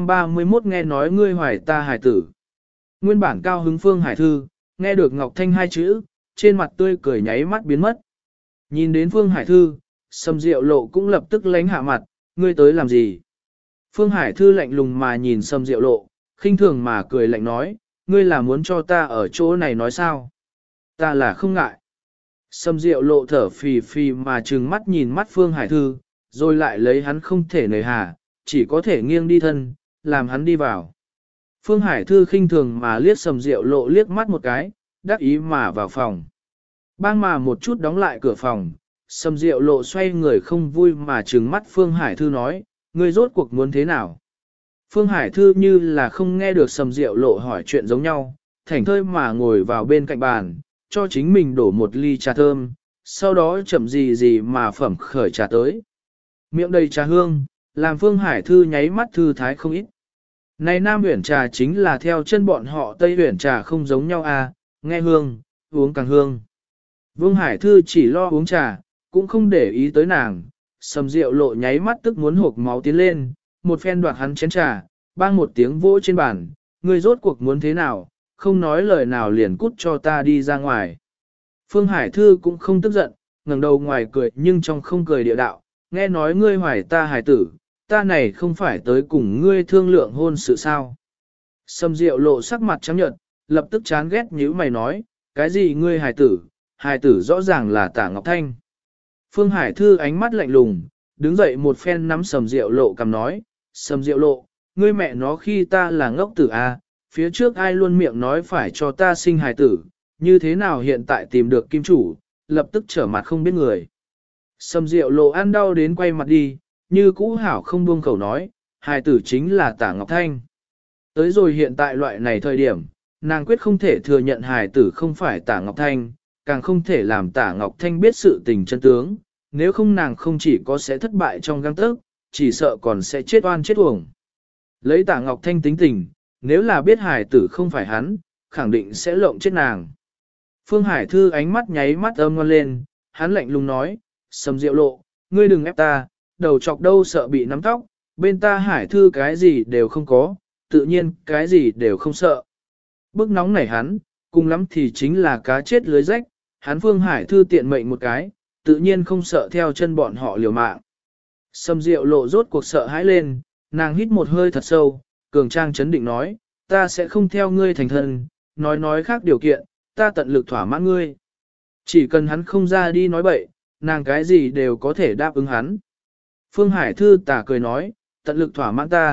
731 nghe nói ngươi hoài ta hài tử. Nguyên bản cao hứng Phương Hải Thư, nghe được Ngọc Thanh hai chữ, trên mặt tươi cười nháy mắt biến mất. Nhìn đến Phương Hải Thư, Sâm Diệu Lộ cũng lập tức lánh hạ mặt, ngươi tới làm gì? Phương Hải Thư lạnh lùng mà nhìn Sâm Diệu Lộ, khinh thường mà cười lạnh nói, ngươi là muốn cho ta ở chỗ này nói sao? Ta là không ngại. Sâm Diệu Lộ thở phì phì mà trừng mắt nhìn mắt Phương Hải Thư, rồi lại lấy hắn không thể nời hà, chỉ có thể nghiêng đi thân, làm hắn đi vào. Phương Hải Thư khinh thường mà liếc Sâm Diệu Lộ liếc mắt một cái, đắc ý mà vào phòng. Bang mà một chút đóng lại cửa phòng, Sâm Diệu Lộ xoay người không vui mà trừng mắt Phương Hải Thư nói, ngươi rốt cuộc muốn thế nào? Phương Hải Thư như là không nghe được Sâm Diệu Lộ hỏi chuyện giống nhau, thảnh thơi mà ngồi vào bên cạnh bàn, cho chính mình đổ một ly trà thơm, sau đó chậm gì mà phẩm khởi trà tới. Miệng đầy trà hương, làm Phương Hải Thư nháy mắt thư thái không ít. Này Nam Uyển trà chính là theo chân bọn họ Tây Uyển trà không giống nhau à, nghe hương, uống càng hương. Vương Hải Thư chỉ lo uống trà, cũng không để ý tới nàng, Sâm Diệu Lộ nháy mắt tức muốn hộc máu tiến lên, một phen đoạt hắn chén trà, bang một tiếng vỗ trên bàn, ngươi rốt cuộc muốn thế nào, không nói lời nào liền cút cho ta đi ra ngoài. Phương Hải Thư cũng không tức giận, ngẩng đầu ngoài cười nhưng trong không cười địa đạo, nghe nói ngươi hoài ta hài tử, ta này không phải tới cùng ngươi thương lượng hôn sự sao. Sâm Diệu Lộ sắc mặt trắng nhợt, lập tức chán ghét nhíu mày nói, cái gì ngươi hài tử rõ ràng là Tả Ngọc Thanh. Phương Hải Thư ánh mắt lạnh lùng, đứng dậy một phen nắm Sâm Diệu Lộ cầm nói, Sâm Diệu Lộ, ngươi mẹ nó khi ta là ngốc tử à, phía trước ai luôn miệng nói phải cho ta sinh hài tử, như thế nào hiện tại tìm được kim chủ, lập tức trở mặt không biết người. Sâm Diệu Lộ ăn đau đến quay mặt đi, như cũ hảo không buông khẩu nói, hài tử chính là Tả Ngọc Thanh. Tới rồi hiện tại loại này thời điểm, nàng quyết không thể thừa nhận hài tử không phải Tả Ngọc Thanh, càng không thể làm Tả Ngọc Thanh biết sự tình chân tướng, nếu không nàng không chỉ có sẽ thất bại trong găng tấc, chỉ sợ còn sẽ chết oan chết uổng. Lấy Tả Ngọc Thanh tính tình, nếu là biết hài tử không phải hắn, khẳng định sẽ lộng chết nàng. Phương Hải Thư ánh mắt nháy mắt âm ngoan lên, hắn lạnh lùng nói, Sâm Diệu Lộ, ngươi đừng ép ta, đầu chọc đâu sợ bị nắm tóc, bên ta Hải Thư cái gì đều không có, tự nhiên cái gì đều không sợ. Bức nóng này hắn, cùng lắm thì chính là cá chết lưới rách, hắn Phương Hải Thư tiện mệnh một cái, tự nhiên không sợ theo chân bọn họ liều mạng. Sâm Diệu Lộ rốt cuộc sợ hãi lên, nàng hít một hơi thật sâu, cường trang chấn định nói, ta sẽ không theo ngươi thành thân, nói khác điều kiện, ta tận lực thỏa mãn ngươi. Chỉ cần hắn không ra đi nói bậy, nàng cái gì đều có thể đáp ứng hắn. Phương Hải Thư tà cười nói, tận lực thỏa mãn ta,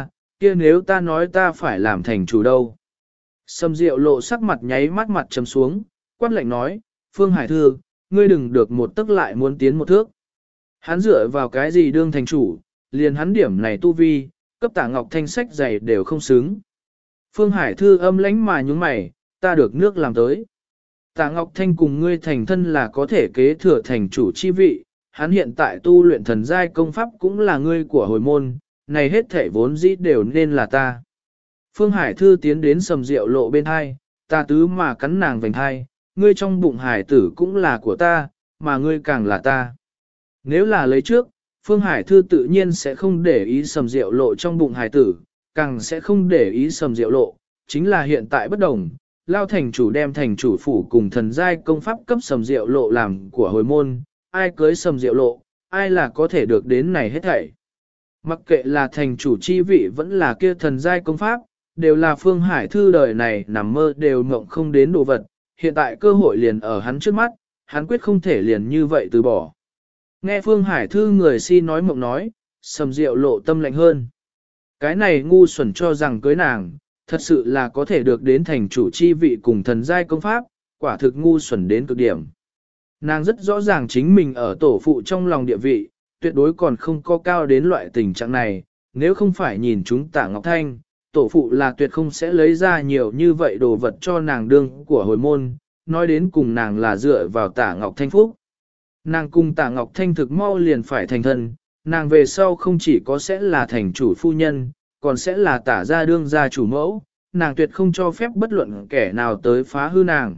kia nếu ta nói ta phải làm thành chủ đâu. Sầm Diệu Lộ sắc mặt nháy mắt mặt trầm xuống, quát lạnh nói, Phương Hải Thư, ngươi đừng được một tức lại muốn tiến một thước. Hắn dựa vào cái gì đương thành chủ, liền hắn điểm này tu vi, cấp Tả Ngọc Thanh sách dày đều không xứng. Phương Hải Thư âm lãnh mà nhúng mày, ta được nước làm tới. Tả Ngọc Thanh cùng ngươi thành thân là có thể kế thừa thành chủ chi vị, hắn hiện tại tu luyện thần giai công pháp cũng là ngươi của hồi môn, này hết thể vốn dĩ đều nên là ta. Phương Hải Thư tiến đến Sầm Diệu Lộ bên hai, ta tứ mà cắn nàng vành hai, ngươi trong bụng hải tử cũng là của ta, mà ngươi càng là ta. Nếu là lấy trước, Phương Hải Thư tự nhiên sẽ không để ý Sầm Diệu Lộ trong bụng hải tử, càng sẽ không để ý Sầm Diệu Lộ, chính là hiện tại bất đồng. Lao thành chủ đem thành chủ phủ cùng thần giai công pháp cấp Sầm Diệu Lộ làm của hồi môn, ai cưới Sầm Diệu Lộ, ai là có thể được đến này hết thảy. Mặc kệ là thành chủ chi vị vẫn là kia thần giai công pháp, đều là Phương Hải Thư đời này nằm mơ đều mộng không đến đồ vật, hiện tại cơ hội liền ở hắn trước mắt, hắn quyết không thể liền như vậy từ bỏ. Nghe Phương Hải Thư người si nói mộng nói, Sầm Diệu Lộ tâm lạnh hơn. Cái này ngu xuẩn cho rằng cưới nàng, thật sự là có thể được đến thành chủ chi vị cùng thần giai công pháp, quả thực ngu xuẩn đến cực điểm. Nàng rất rõ ràng chính mình ở tổ phụ trong lòng địa vị, tuyệt đối còn không có cao đến loại tình trạng này, nếu không phải nhìn chúng Tả Ngọc Thanh, tổ phụ là tuyệt không sẽ lấy ra nhiều như vậy đồ vật cho nàng đương của hồi môn, nói đến cùng nàng là dựa vào Tả Ngọc Thanh phúc. Nàng cùng Tả Ngọc Thanh thực mau liền phải thành thân, nàng về sau không chỉ có sẽ là thành chủ phu nhân, còn sẽ là Tả gia đương gia chủ mẫu, nàng tuyệt không cho phép bất luận kẻ nào tới phá hư nàng.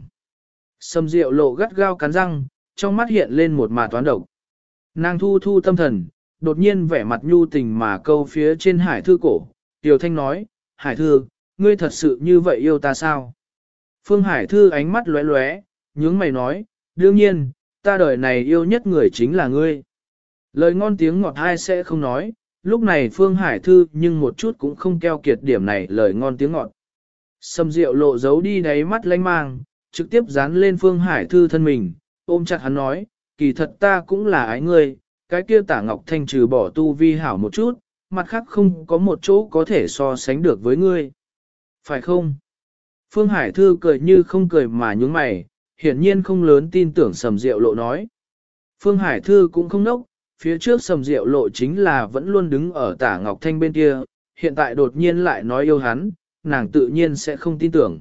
Sầm Diệu Lộ gắt gao cắn răng, trong mắt hiện lên một mà toán độc. Nàng thu thu tâm thần, đột nhiên vẻ mặt nhu tình mà câu phía trên Hải Thư cổ. Tiểu Thanh nói, Hải Thư, ngươi thật sự như vậy yêu ta sao? Phương Hải Thư ánh mắt lóe lóe, nhướng mày nói, đương nhiên, ta đời này yêu nhất người chính là ngươi. Lời ngon tiếng ngọt ai sẽ không nói, lúc này Phương Hải Thư nhưng một chút cũng không keo kiệt điểm này lời ngon tiếng ngọt. Sầm Diệu Lộ giấu đi đáy mắt lanh mang, trực tiếp dán lên Phương Hải Thư thân mình, ôm chặt hắn nói, kỳ thật ta cũng là ái ngươi, cái kia Tả Ngọc Thanh trừ bỏ tu vi hảo một chút, mặt khác không có một chỗ có thể so sánh được với ngươi. Phải không? Phương Hải Thư cười như không cười mà nhúng mày, hiển nhiên không lớn tin tưởng Sầm Diệu Lộ nói. Phương Hải Thư cũng không nốc, phía trước Sầm Diệu Lộ chính là vẫn luôn đứng ở Tả Ngọc Thanh bên kia, hiện tại đột nhiên lại nói yêu hắn, nàng tự nhiên sẽ không tin tưởng.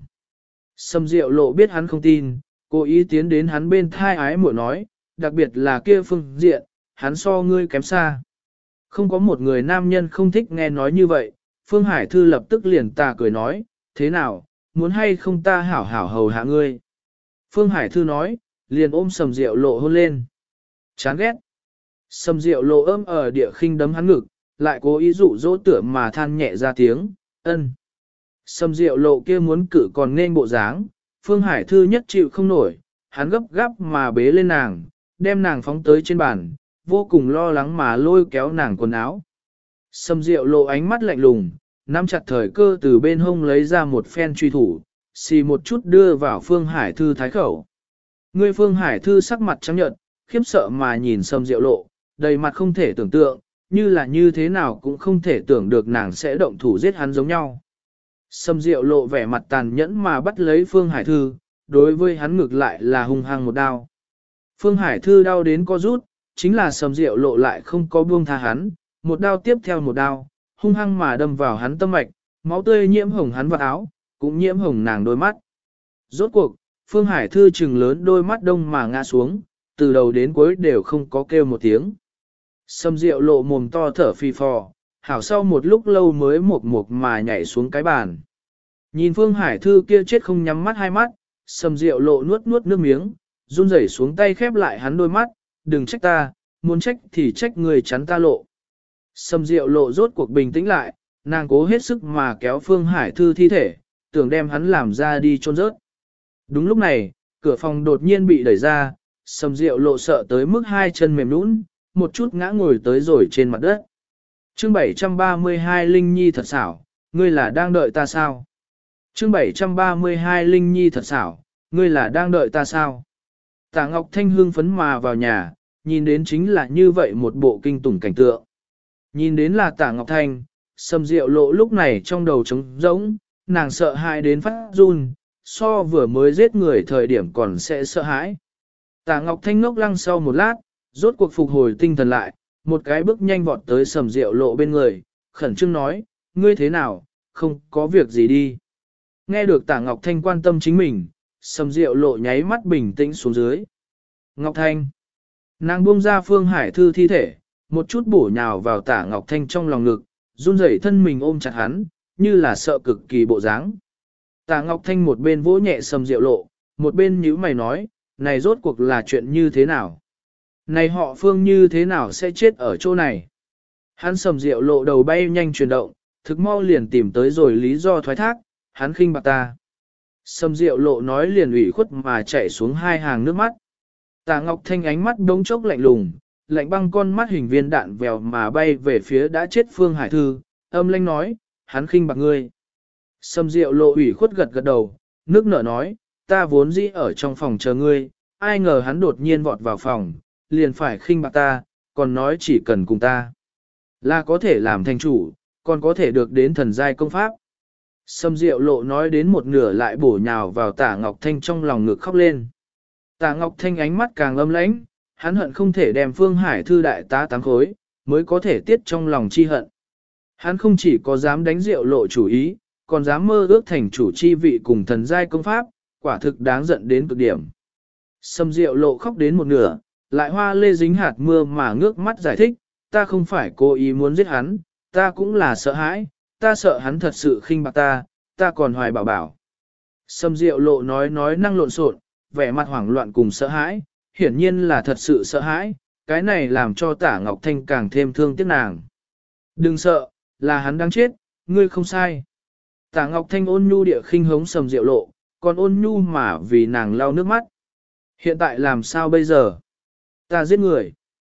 Sầm Diệu Lộ biết hắn không tin, cố ý tiến đến hắn bên thai ái muội nói, đặc biệt là kia phương diện, hắn so ngươi kém xa. Không có một người nam nhân không thích nghe nói như vậy, Phương Hải Thư lập tức liền tà cười nói, thế nào, muốn hay không ta hảo hảo hầu hạ ngươi. Phương Hải Thư nói, liền ôm Sầm Diệu Lộ hôn lên. Chán ghét. Sầm Diệu Lộ ôm ở địa khinh đấm hắn ngực, lại cố ý dụ dỗ tựa mà than nhẹ ra tiếng, ân. Sầm Diệu Lộ kia muốn cử còn nên bộ dáng, Phương Hải Thư nhất chịu không nổi, hắn gấp gáp mà bế lên nàng, đem nàng phóng tới trên bàn, vô cùng lo lắng mà lôi kéo nàng quần áo. Sầm Diệu Lộ ánh mắt lạnh lùng, nắm chặt thời cơ từ bên hông lấy ra một phen truy thủ, xì một chút đưa vào Phương Hải Thư thái khẩu. Người Phương Hải Thư sắc mặt trắng nhợt, khiếp sợ mà nhìn Sầm Diệu Lộ, đầy mặt không thể tưởng tượng, như là như thế nào cũng không thể tưởng được nàng sẽ động thủ giết hắn giống nhau. Sầm Diệu Lộ vẻ mặt tàn nhẫn mà bắt lấy Phương Hải Thư, đối với hắn ngược lại là hung hăng một đao. Phương Hải Thư đau đến co rút, chính là Sầm Diệu Lộ lại không có buông tha hắn, một đao tiếp theo một đao, hung hăng mà đâm vào hắn tâm mạch, máu tươi nhiễm hồng hắn vào áo, cũng nhiễm hồng nàng đôi mắt. Rốt cuộc, Phương Hải Thư trừng lớn đôi mắt đông mà ngã xuống, từ đầu đến cuối đều không có kêu một tiếng. Sầm Diệu Lộ mồm to thở phì phò, hảo sau một lúc lâu mới mộc mộc mà nhảy xuống cái bàn. Nhìn Phương Hải Thư kia chết không nhắm mắt hai mắt, Sầm Diệu Lộ nuốt nuốt nước miếng, run rẩy xuống tay khép lại hắn đôi mắt, đừng trách ta, muốn trách thì trách người chắn ta lộ. Sầm Diệu Lộ rốt cuộc bình tĩnh lại, nàng cố hết sức mà kéo Phương Hải Thư thi thể, tưởng đem hắn làm ra đi chôn rớt. Đúng lúc này, cửa phòng đột nhiên bị đẩy ra, Sầm Diệu Lộ sợ tới mức hai chân mềm nhũn, một chút ngã ngồi tới rồi trên mặt đất. Chương 732 Linh Nhi thật xảo, ngươi là đang đợi ta sao? Chương 732 Linh Nhi thật xảo, ngươi là đang đợi ta sao? Tả Ngọc Thanh hương phấn mà vào nhà, nhìn đến chính là như vậy một bộ kinh tủng cảnh tượng. Nhìn đến là Tả Ngọc Thanh, Sầm Diệu Lộ lúc này trong đầu trống rỗng, nàng sợ hãi đến phát run, so vừa mới giết người thời điểm còn sẽ sợ hãi. Tả Ngọc Thanh ngốc lăng sau một lát, rốt cuộc phục hồi tinh thần lại, một cái bước nhanh vọt tới Sầm Diệu Lộ bên người, khẩn trương nói, ngươi thế nào, không có việc gì đi. Nghe được Tả Ngọc Thanh quan tâm chính mình, Sầm Diệu Lộ nháy mắt bình tĩnh xuống dưới. Ngọc Thanh. Nàng buông ra Phương Hải Thư thi thể, một chút bổ nhào vào Tả Ngọc Thanh trong lòng ngực, run rẩy thân mình ôm chặt hắn, như là sợ cực kỳ bộ dáng. Tả Ngọc Thanh một bên vỗ nhẹ Sầm Diệu Lộ, một bên nhíu mày nói, này rốt cuộc là chuyện như thế nào? Này họ Phương như thế nào sẽ chết ở chỗ này? Hắn Sầm Diệu Lộ đầu bay nhanh chuyển động, thực mau liền tìm tới rồi lý do thoái thác, hắn khinh bạc ta. Sầm Diệu Lộ nói liền ủy khuất mà chảy xuống hai hàng nước mắt. Tả Ngọc Thanh ánh mắt đống chốc lạnh lùng, lạnh băng con mắt hình viên đạn vèo mà bay về phía đã chết Phương Hải Thư, âm lãnh nói, hắn khinh bạc ngươi. Sầm Diệu Lộ ủy khuất gật gật đầu, nước nở nói, ta vốn dĩ ở trong phòng chờ ngươi, ai ngờ hắn đột nhiên vọt vào phòng, liền phải khinh bạc ta, còn nói chỉ cần cùng ta là có thể làm thành chủ, còn có thể được đến thần giai công pháp. Sầm Diệu Lộ nói đến một nửa lại bổ nhào vào Tả Ngọc Thanh trong lòng ngực khóc lên. Tả Ngọc Thanh ánh mắt càng âm lãnh, hắn hận không thể đem Phương Hải Thư đại tá tám khối, mới có thể tiết trong lòng chi hận. Hắn không chỉ có dám đánh Diệu Lộ chủ ý, còn dám mơ ước thành chủ chi vị cùng thần giai công pháp, quả thực đáng giận đến cực điểm. Sầm Diệu Lộ khóc đến một nửa, lại hoa lê dính hạt mưa mà ngước mắt giải thích, ta không phải cố ý muốn giết hắn, ta cũng là sợ hãi, ta sợ hắn thật sự khinh bạc ta, ta còn hoài bảo bảo. Sầm Diệu Lộ nói năng lộn xộn, vẻ mặt hoảng loạn cùng sợ hãi, hiển nhiên là thật sự sợ hãi, cái này làm cho Tả Ngọc Thanh càng thêm thương tiếc nàng. Đừng sợ, là hắn đang chết, ngươi không sai. Tả Ngọc Thanh ôn nhu địa khinh hống Sầm Diệu Lộ, còn ôn nhu mà vì nàng lau nước mắt. Hiện tại làm sao bây giờ? Ta giết người.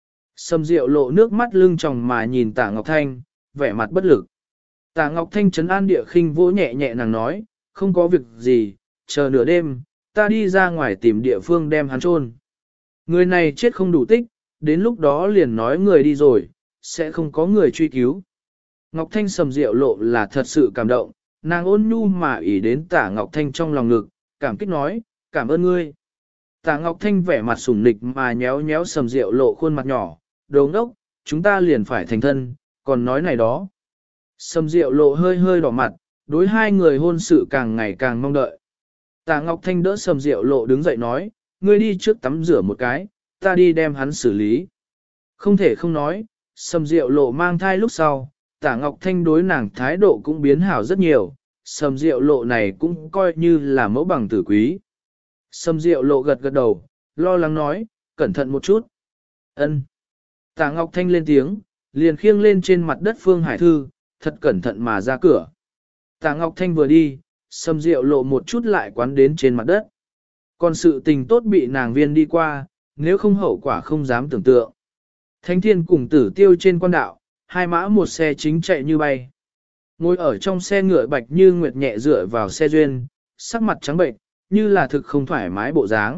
Sầm Diệu Lộ nước mắt lưng tròng mà nhìn Tả Ngọc Thanh, vẻ mặt bất lực. Tả Ngọc Thanh trấn an địa khinh vỗ nhẹ nhẹ nàng nói, không có việc gì, chờ nửa đêm, ta đi ra ngoài tìm địa phương đem hắn chôn. Người này chết không đủ tích, đến lúc đó liền nói người đi rồi, sẽ không có người truy cứu. Ngọc Thanh Sầm Diệu Lộ là thật sự cảm động, nàng ôn nhu mà ỷ đến Tả Ngọc Thanh trong lòng ngực, cảm kích nói, cảm ơn ngươi. Tả Ngọc Thanh vẻ mặt sủng nịch mà nhéo nhéo Sầm Diệu Lộ khuôn mặt nhỏ, đồ ngốc, chúng ta liền phải thành thân, còn nói này đó. Sầm Diệu Lộ hơi hơi đỏ mặt, đối hai người hôn sự càng ngày càng mong đợi. Tả Ngọc Thanh đỡ Sầm Diệu Lộ đứng dậy nói, ngươi đi trước tắm rửa một cái, ta đi đem hắn xử lý. Không thể không nói, Sầm Diệu Lộ mang thai lúc sau, Tả Ngọc Thanh đối nàng thái độ cũng biến hảo rất nhiều, Sầm Diệu Lộ này cũng coi như là mẫu bằng tử quý. Sầm Diệu Lộ gật gật đầu, lo lắng nói, cẩn thận một chút. Ân. Tả Ngọc Thanh lên tiếng, liền khiêng lên trên mặt đất Phương Hải Thư, thật cẩn thận mà ra cửa. Tả Ngọc Thanh vừa đi, Sầm Diệu Lộ một chút lại quán đến trên mặt đất. Còn sự tình tốt bị nàng viên đi qua, nếu không hậu quả không dám tưởng tượng. Thánh Thiên cùng Tử Tiêu trên quan đạo, hai mã một xe chính chạy như bay. Ngồi ở trong xe ngựa Bạch Như Nguyệt nhẹ dựa vào xe duyên, sắc mặt trắng bệnh, như là thực không thoải mái bộ dáng.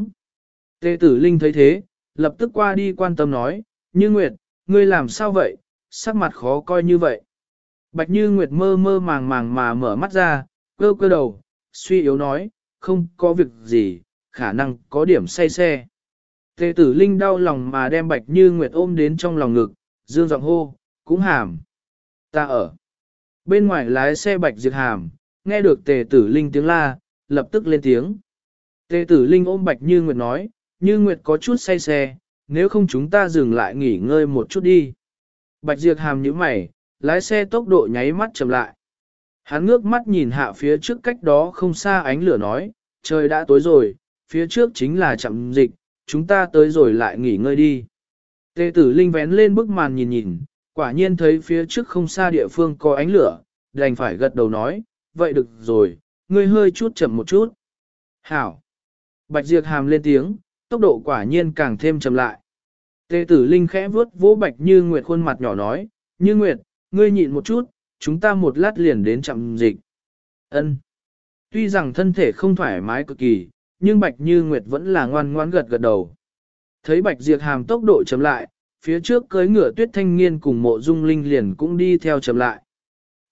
Tề Tử Linh thấy thế, lập tức qua đi quan tâm nói, Như Nguyệt, ngươi làm sao vậy, sắc mặt khó coi như vậy. Bạch Như Nguyệt mơ mơ màng màng mà mở mắt ra, cơ cơ đầu, suy yếu nói, không có việc gì, khả năng có điểm say xe. Tề Tử Linh đau lòng mà đem Bạch Như Nguyệt ôm đến trong lòng ngực, dương giọng hô, cũng hàm. Ta ở. Bên ngoài lái xe Bạch Diệt Hàm, nghe được Tề Tử Linh tiếng la, lập tức lên tiếng. Tề Tử Linh ôm Bạch Như Nguyệt nói, Như Nguyệt có chút say xe, nếu không chúng ta dừng lại nghỉ ngơi một chút đi. Bạch Diệt Hàm nhíu mày, lái xe tốc độ nháy mắt chậm lại. Hắn ngước mắt nhìn hạ phía trước cách đó không xa ánh lửa nói, trời đã tối rồi, phía trước chính là trạm dịch, chúng ta tới rồi lại nghỉ ngơi đi. Tề Tử Linh vén lên bức màn nhìn nhìn, quả nhiên thấy phía trước không xa địa phương có ánh lửa, đành phải gật đầu nói, vậy được rồi, ngươi hơi chút chậm một chút. Hảo. Bạch Diệp Hàm lên tiếng, tốc độ quả nhiên càng thêm chậm lại. Tề Tử Linh khẽ vuốt vỗ Bạch Như Nguyệt khuôn mặt nhỏ nói, Như Nguyệt, ngươi nhịn một chút, chúng ta một lát liền đến trạm dịch. Ân. Tuy rằng thân thể không thoải mái cực kỳ, nhưng Bạch Như Nguyệt vẫn là ngoan ngoãn gật gật đầu. Thấy Bạch Diệp Hàm tốc độ chậm lại, phía trước cưỡi ngựa Tuyết Thanh Nghiên cùng Mộ Dung Linh liền cũng đi theo chậm lại.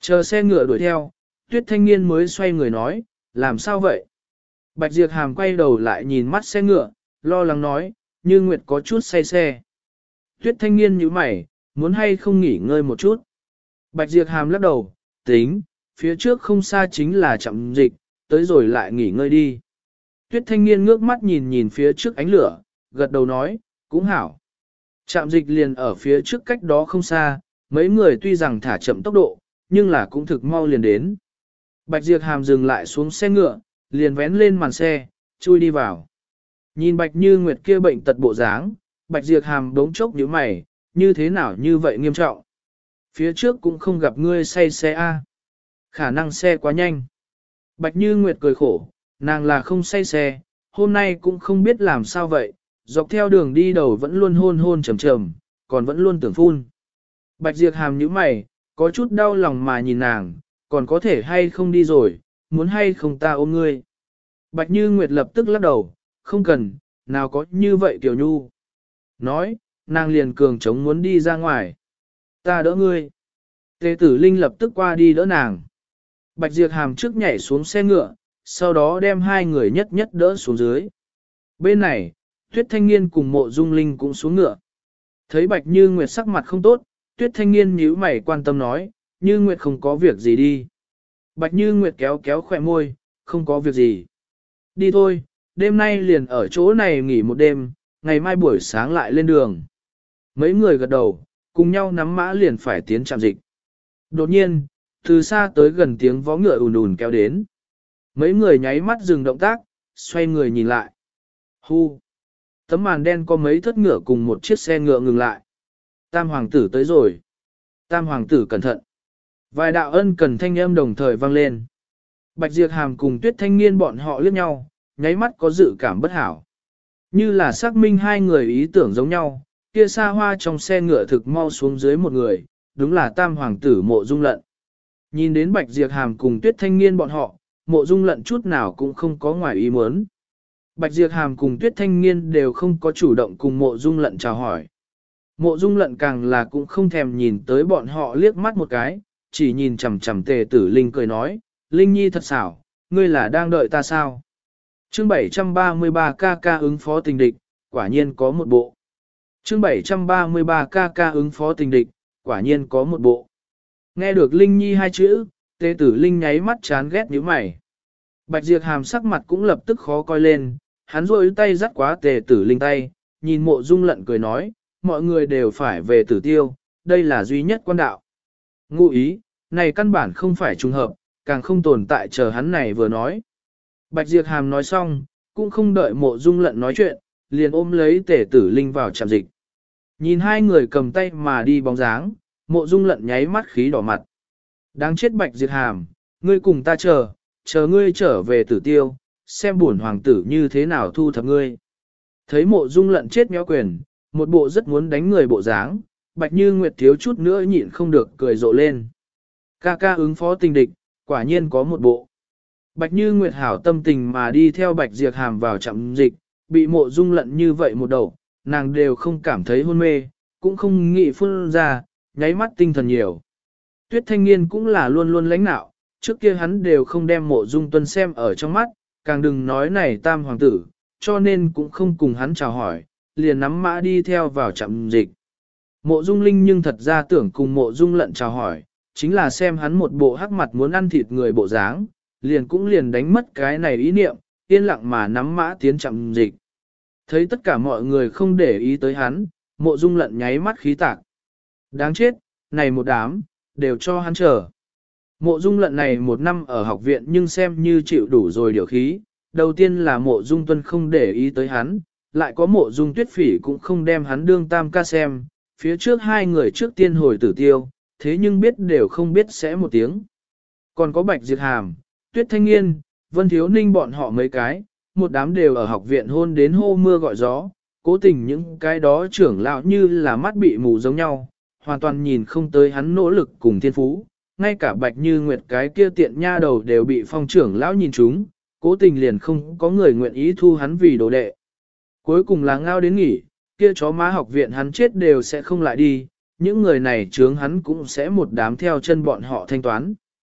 Chờ xe ngựa đuổi theo, Tuyết Thanh Niên mới xoay người nói, làm sao vậy? Bạch Diệp Hàm quay đầu lại nhìn mắt xe ngựa, lo lắng nói, Như Nguyệt có chút say xe. Tuyết Thanh Niên nhíu mày, muốn hay không nghỉ ngơi một chút. Bạch Diệp Hàm lắc đầu, tính, phía trước không xa chính là trạm dịch, tới rồi lại nghỉ ngơi đi. Tuyết Thanh Niên ngước mắt nhìn nhìn phía trước ánh lửa, gật đầu nói, cũng hảo. Trạm dịch liền ở phía trước cách đó không xa, mấy người tuy rằng thả chậm tốc độ, nhưng là cũng thực mau liền đến. Bạch Diệp Hàm dừng lại xuống xe ngựa, liền vén lên màn xe, chui đi vào. Nhìn Bạch Như Nguyệt kia bệnh tật bộ dáng, Bạch Diệp Hàm đống chốc nhíu mày, như thế nào như vậy nghiêm trọng. Phía trước cũng không gặp ngươi say xe A. Khả năng xe quá nhanh. Bạch Như Nguyệt cười khổ, nàng là không say xe, hôm nay cũng không biết làm sao vậy, dọc theo đường đi đầu vẫn luôn hôn hôn trầm trầm, còn vẫn luôn tưởng phun. Bạch Diệp Hàm nhíu mày, có chút đau lòng mà nhìn nàng, còn có thể hay không đi rồi, muốn hay không ta ôm ngươi. Bạch Như Nguyệt lập tức lắc đầu, không cần, nào có như vậy Tiểu Nhu. Nói, nàng liền cường chống muốn đi ra ngoài. Ta đỡ ngươi. Tề Tử Linh lập tức qua đi đỡ nàng. Bạch Diệp Hàm trước nhảy xuống xe ngựa, sau đó đem hai người nhất nhất đỡ xuống dưới. Bên này, Tuyết Thanh Niên cùng Mộ Dung Linh cũng xuống ngựa. Thấy Bạch Như Nguyệt sắc mặt không tốt, Tuyết Thanh Niên nhíu mày quan tâm nói, Như Nguyệt không có việc gì đi. Bạch Như Nguyệt kéo kéo khỏe môi, không có việc gì. Đi thôi, đêm nay liền ở chỗ này nghỉ một đêm, ngày mai buổi sáng lại lên đường. Mấy người gật đầu, cùng nhau nắm mã liền phải tiến trạm dịch. Đột nhiên, từ xa tới gần tiếng vó ngựa ùn ùn kéo đến. Mấy người nháy mắt dừng động tác, xoay người nhìn lại. Hu! Tấm màn đen có mấy thất ngựa cùng một chiếc xe ngựa ngừng lại. Tam hoàng tử tới rồi. Tam hoàng tử cẩn thận. Vài đạo ân cần thanh âm đồng thời vang lên. Bạch Diệp Hàm cùng Tuyết Thanh Niên bọn họ liếc nhau, nháy mắt có dự cảm bất hảo. Như là xác minh hai người ý tưởng giống nhau, kia xa hoa trong xe ngựa thực mau xuống dưới một người, đúng là tam hoàng tử Mộ Dung Lận. Nhìn đến Bạch Diệp Hàm cùng Tuyết Thanh Niên bọn họ, Mộ Dung Lận chút nào cũng không có ngoài ý muốn. Bạch Diệp Hàm cùng Tuyết Thanh Niên đều không có chủ động cùng Mộ Dung Lận chào hỏi. Mộ Dung Lận càng là cũng không thèm nhìn tới bọn họ liếc mắt một cái, chỉ nhìn chằm chằm Tề Tử Linh cười nói, Linh Nhi thật xảo, ngươi là đang đợi ta sao? Chương 733 ca ca ứng phó tình địch, quả nhiên có một bộ. Chương 733 ca ca ứng phó tình địch, quả nhiên có một bộ. Nghe được Linh Nhi hai chữ, Tề Tử Linh nháy mắt chán ghét nhíu mày. Bạch Diệp Hàm sắc mặt cũng lập tức khó coi lên, hắn rôi tay dắt quá Tề Tử Linh tay, nhìn Mộ Dung Lận cười nói, mọi người đều phải về Tử Tiêu, đây là duy nhất quan đạo. Ngụ ý, này căn bản không phải trùng hợp, càng không tồn tại chờ hắn này vừa nói. Bạch Diệp Hàm nói xong, cũng không đợi Mộ Dung Lận nói chuyện, liền ôm lấy Tề Tử Linh vào trạm dịch. Nhìn hai người cầm tay mà đi bóng dáng, Mộ Dung Lận nháy mắt khí đỏ mặt. Đáng chết Bạch Diệp Hàm, ngươi cùng ta chờ ngươi trở về Tử Tiêu, xem bổn hoàng tử như thế nào thu thập ngươi. Thấy Mộ Dung Lận chết méo quyền, một bộ rất muốn đánh người bộ dáng, Bạch Như Nguyệt thiếu chút nữa nhịn không được cười rộ lên. Ca ca ứng phó tình địch, quả nhiên có một bộ. Bạch Như Nguyệt hảo tâm tình mà đi theo Bạch Diệp Hàm vào trạm dịch, bị Mộ Dung Lận như vậy một đầu, nàng đều không cảm thấy hôn mê, cũng không nghĩ phun ra, nháy mắt tinh thần nhiều. Tuyết Thanh Niên cũng là luôn luôn lãnh nạo, trước kia hắn đều không đem Mộ Dung Tuân xem ở trong mắt, càng đừng nói này tam hoàng tử, cho nên cũng không cùng hắn chào hỏi, liền nắm mã đi theo vào trạm dịch. Mộ Dung Linh nhưng thật ra tưởng cùng Mộ Dung Lận chào hỏi, chính là xem hắn một bộ hắc mặt muốn ăn thịt người bộ dáng, liền đánh mất cái này ý niệm, yên lặng mà nắm mã tiến trạm dịch. Thấy tất cả mọi người không để ý tới hắn, Mộ Dung Lận nháy mắt khí tạc. Đáng chết, này một đám, đều cho hắn chờ. Mộ Dung Lận này một năm ở học viện nhưng xem như chịu đủ rồi điều khí, đầu tiên là Mộ Dung Tuân không để ý tới hắn, lại có Mộ Dung Tuyết Phỉ cũng không đem hắn đương tam ca xem, phía trước hai người trước tiên hồi Tử Tiêu, thế nhưng biết đều không biết sẽ một tiếng. Còn có Bạch Diệp Hàm, Tuyết Thanh Niên, Vân Thiếu Ninh bọn họ mấy cái, một đám đều ở học viện hôn đến hô mưa gọi gió, cố tình những cái đó trưởng lão như là mắt bị mù giống nhau, hoàn toàn nhìn không tới hắn nỗ lực cùng thiên phú, ngay cả Bạch Như Nguyệt cái kia tiện nha đầu đều bị phong trưởng lão nhìn trúng, cố tình liền không có người nguyện ý thu hắn vì đồ đệ. Cuối cùng là ngao đến nghỉ, kia chó má học viện hắn chết đều sẽ không lại đi, những người này chướng hắn cũng sẽ một đám theo chân bọn họ thanh toán.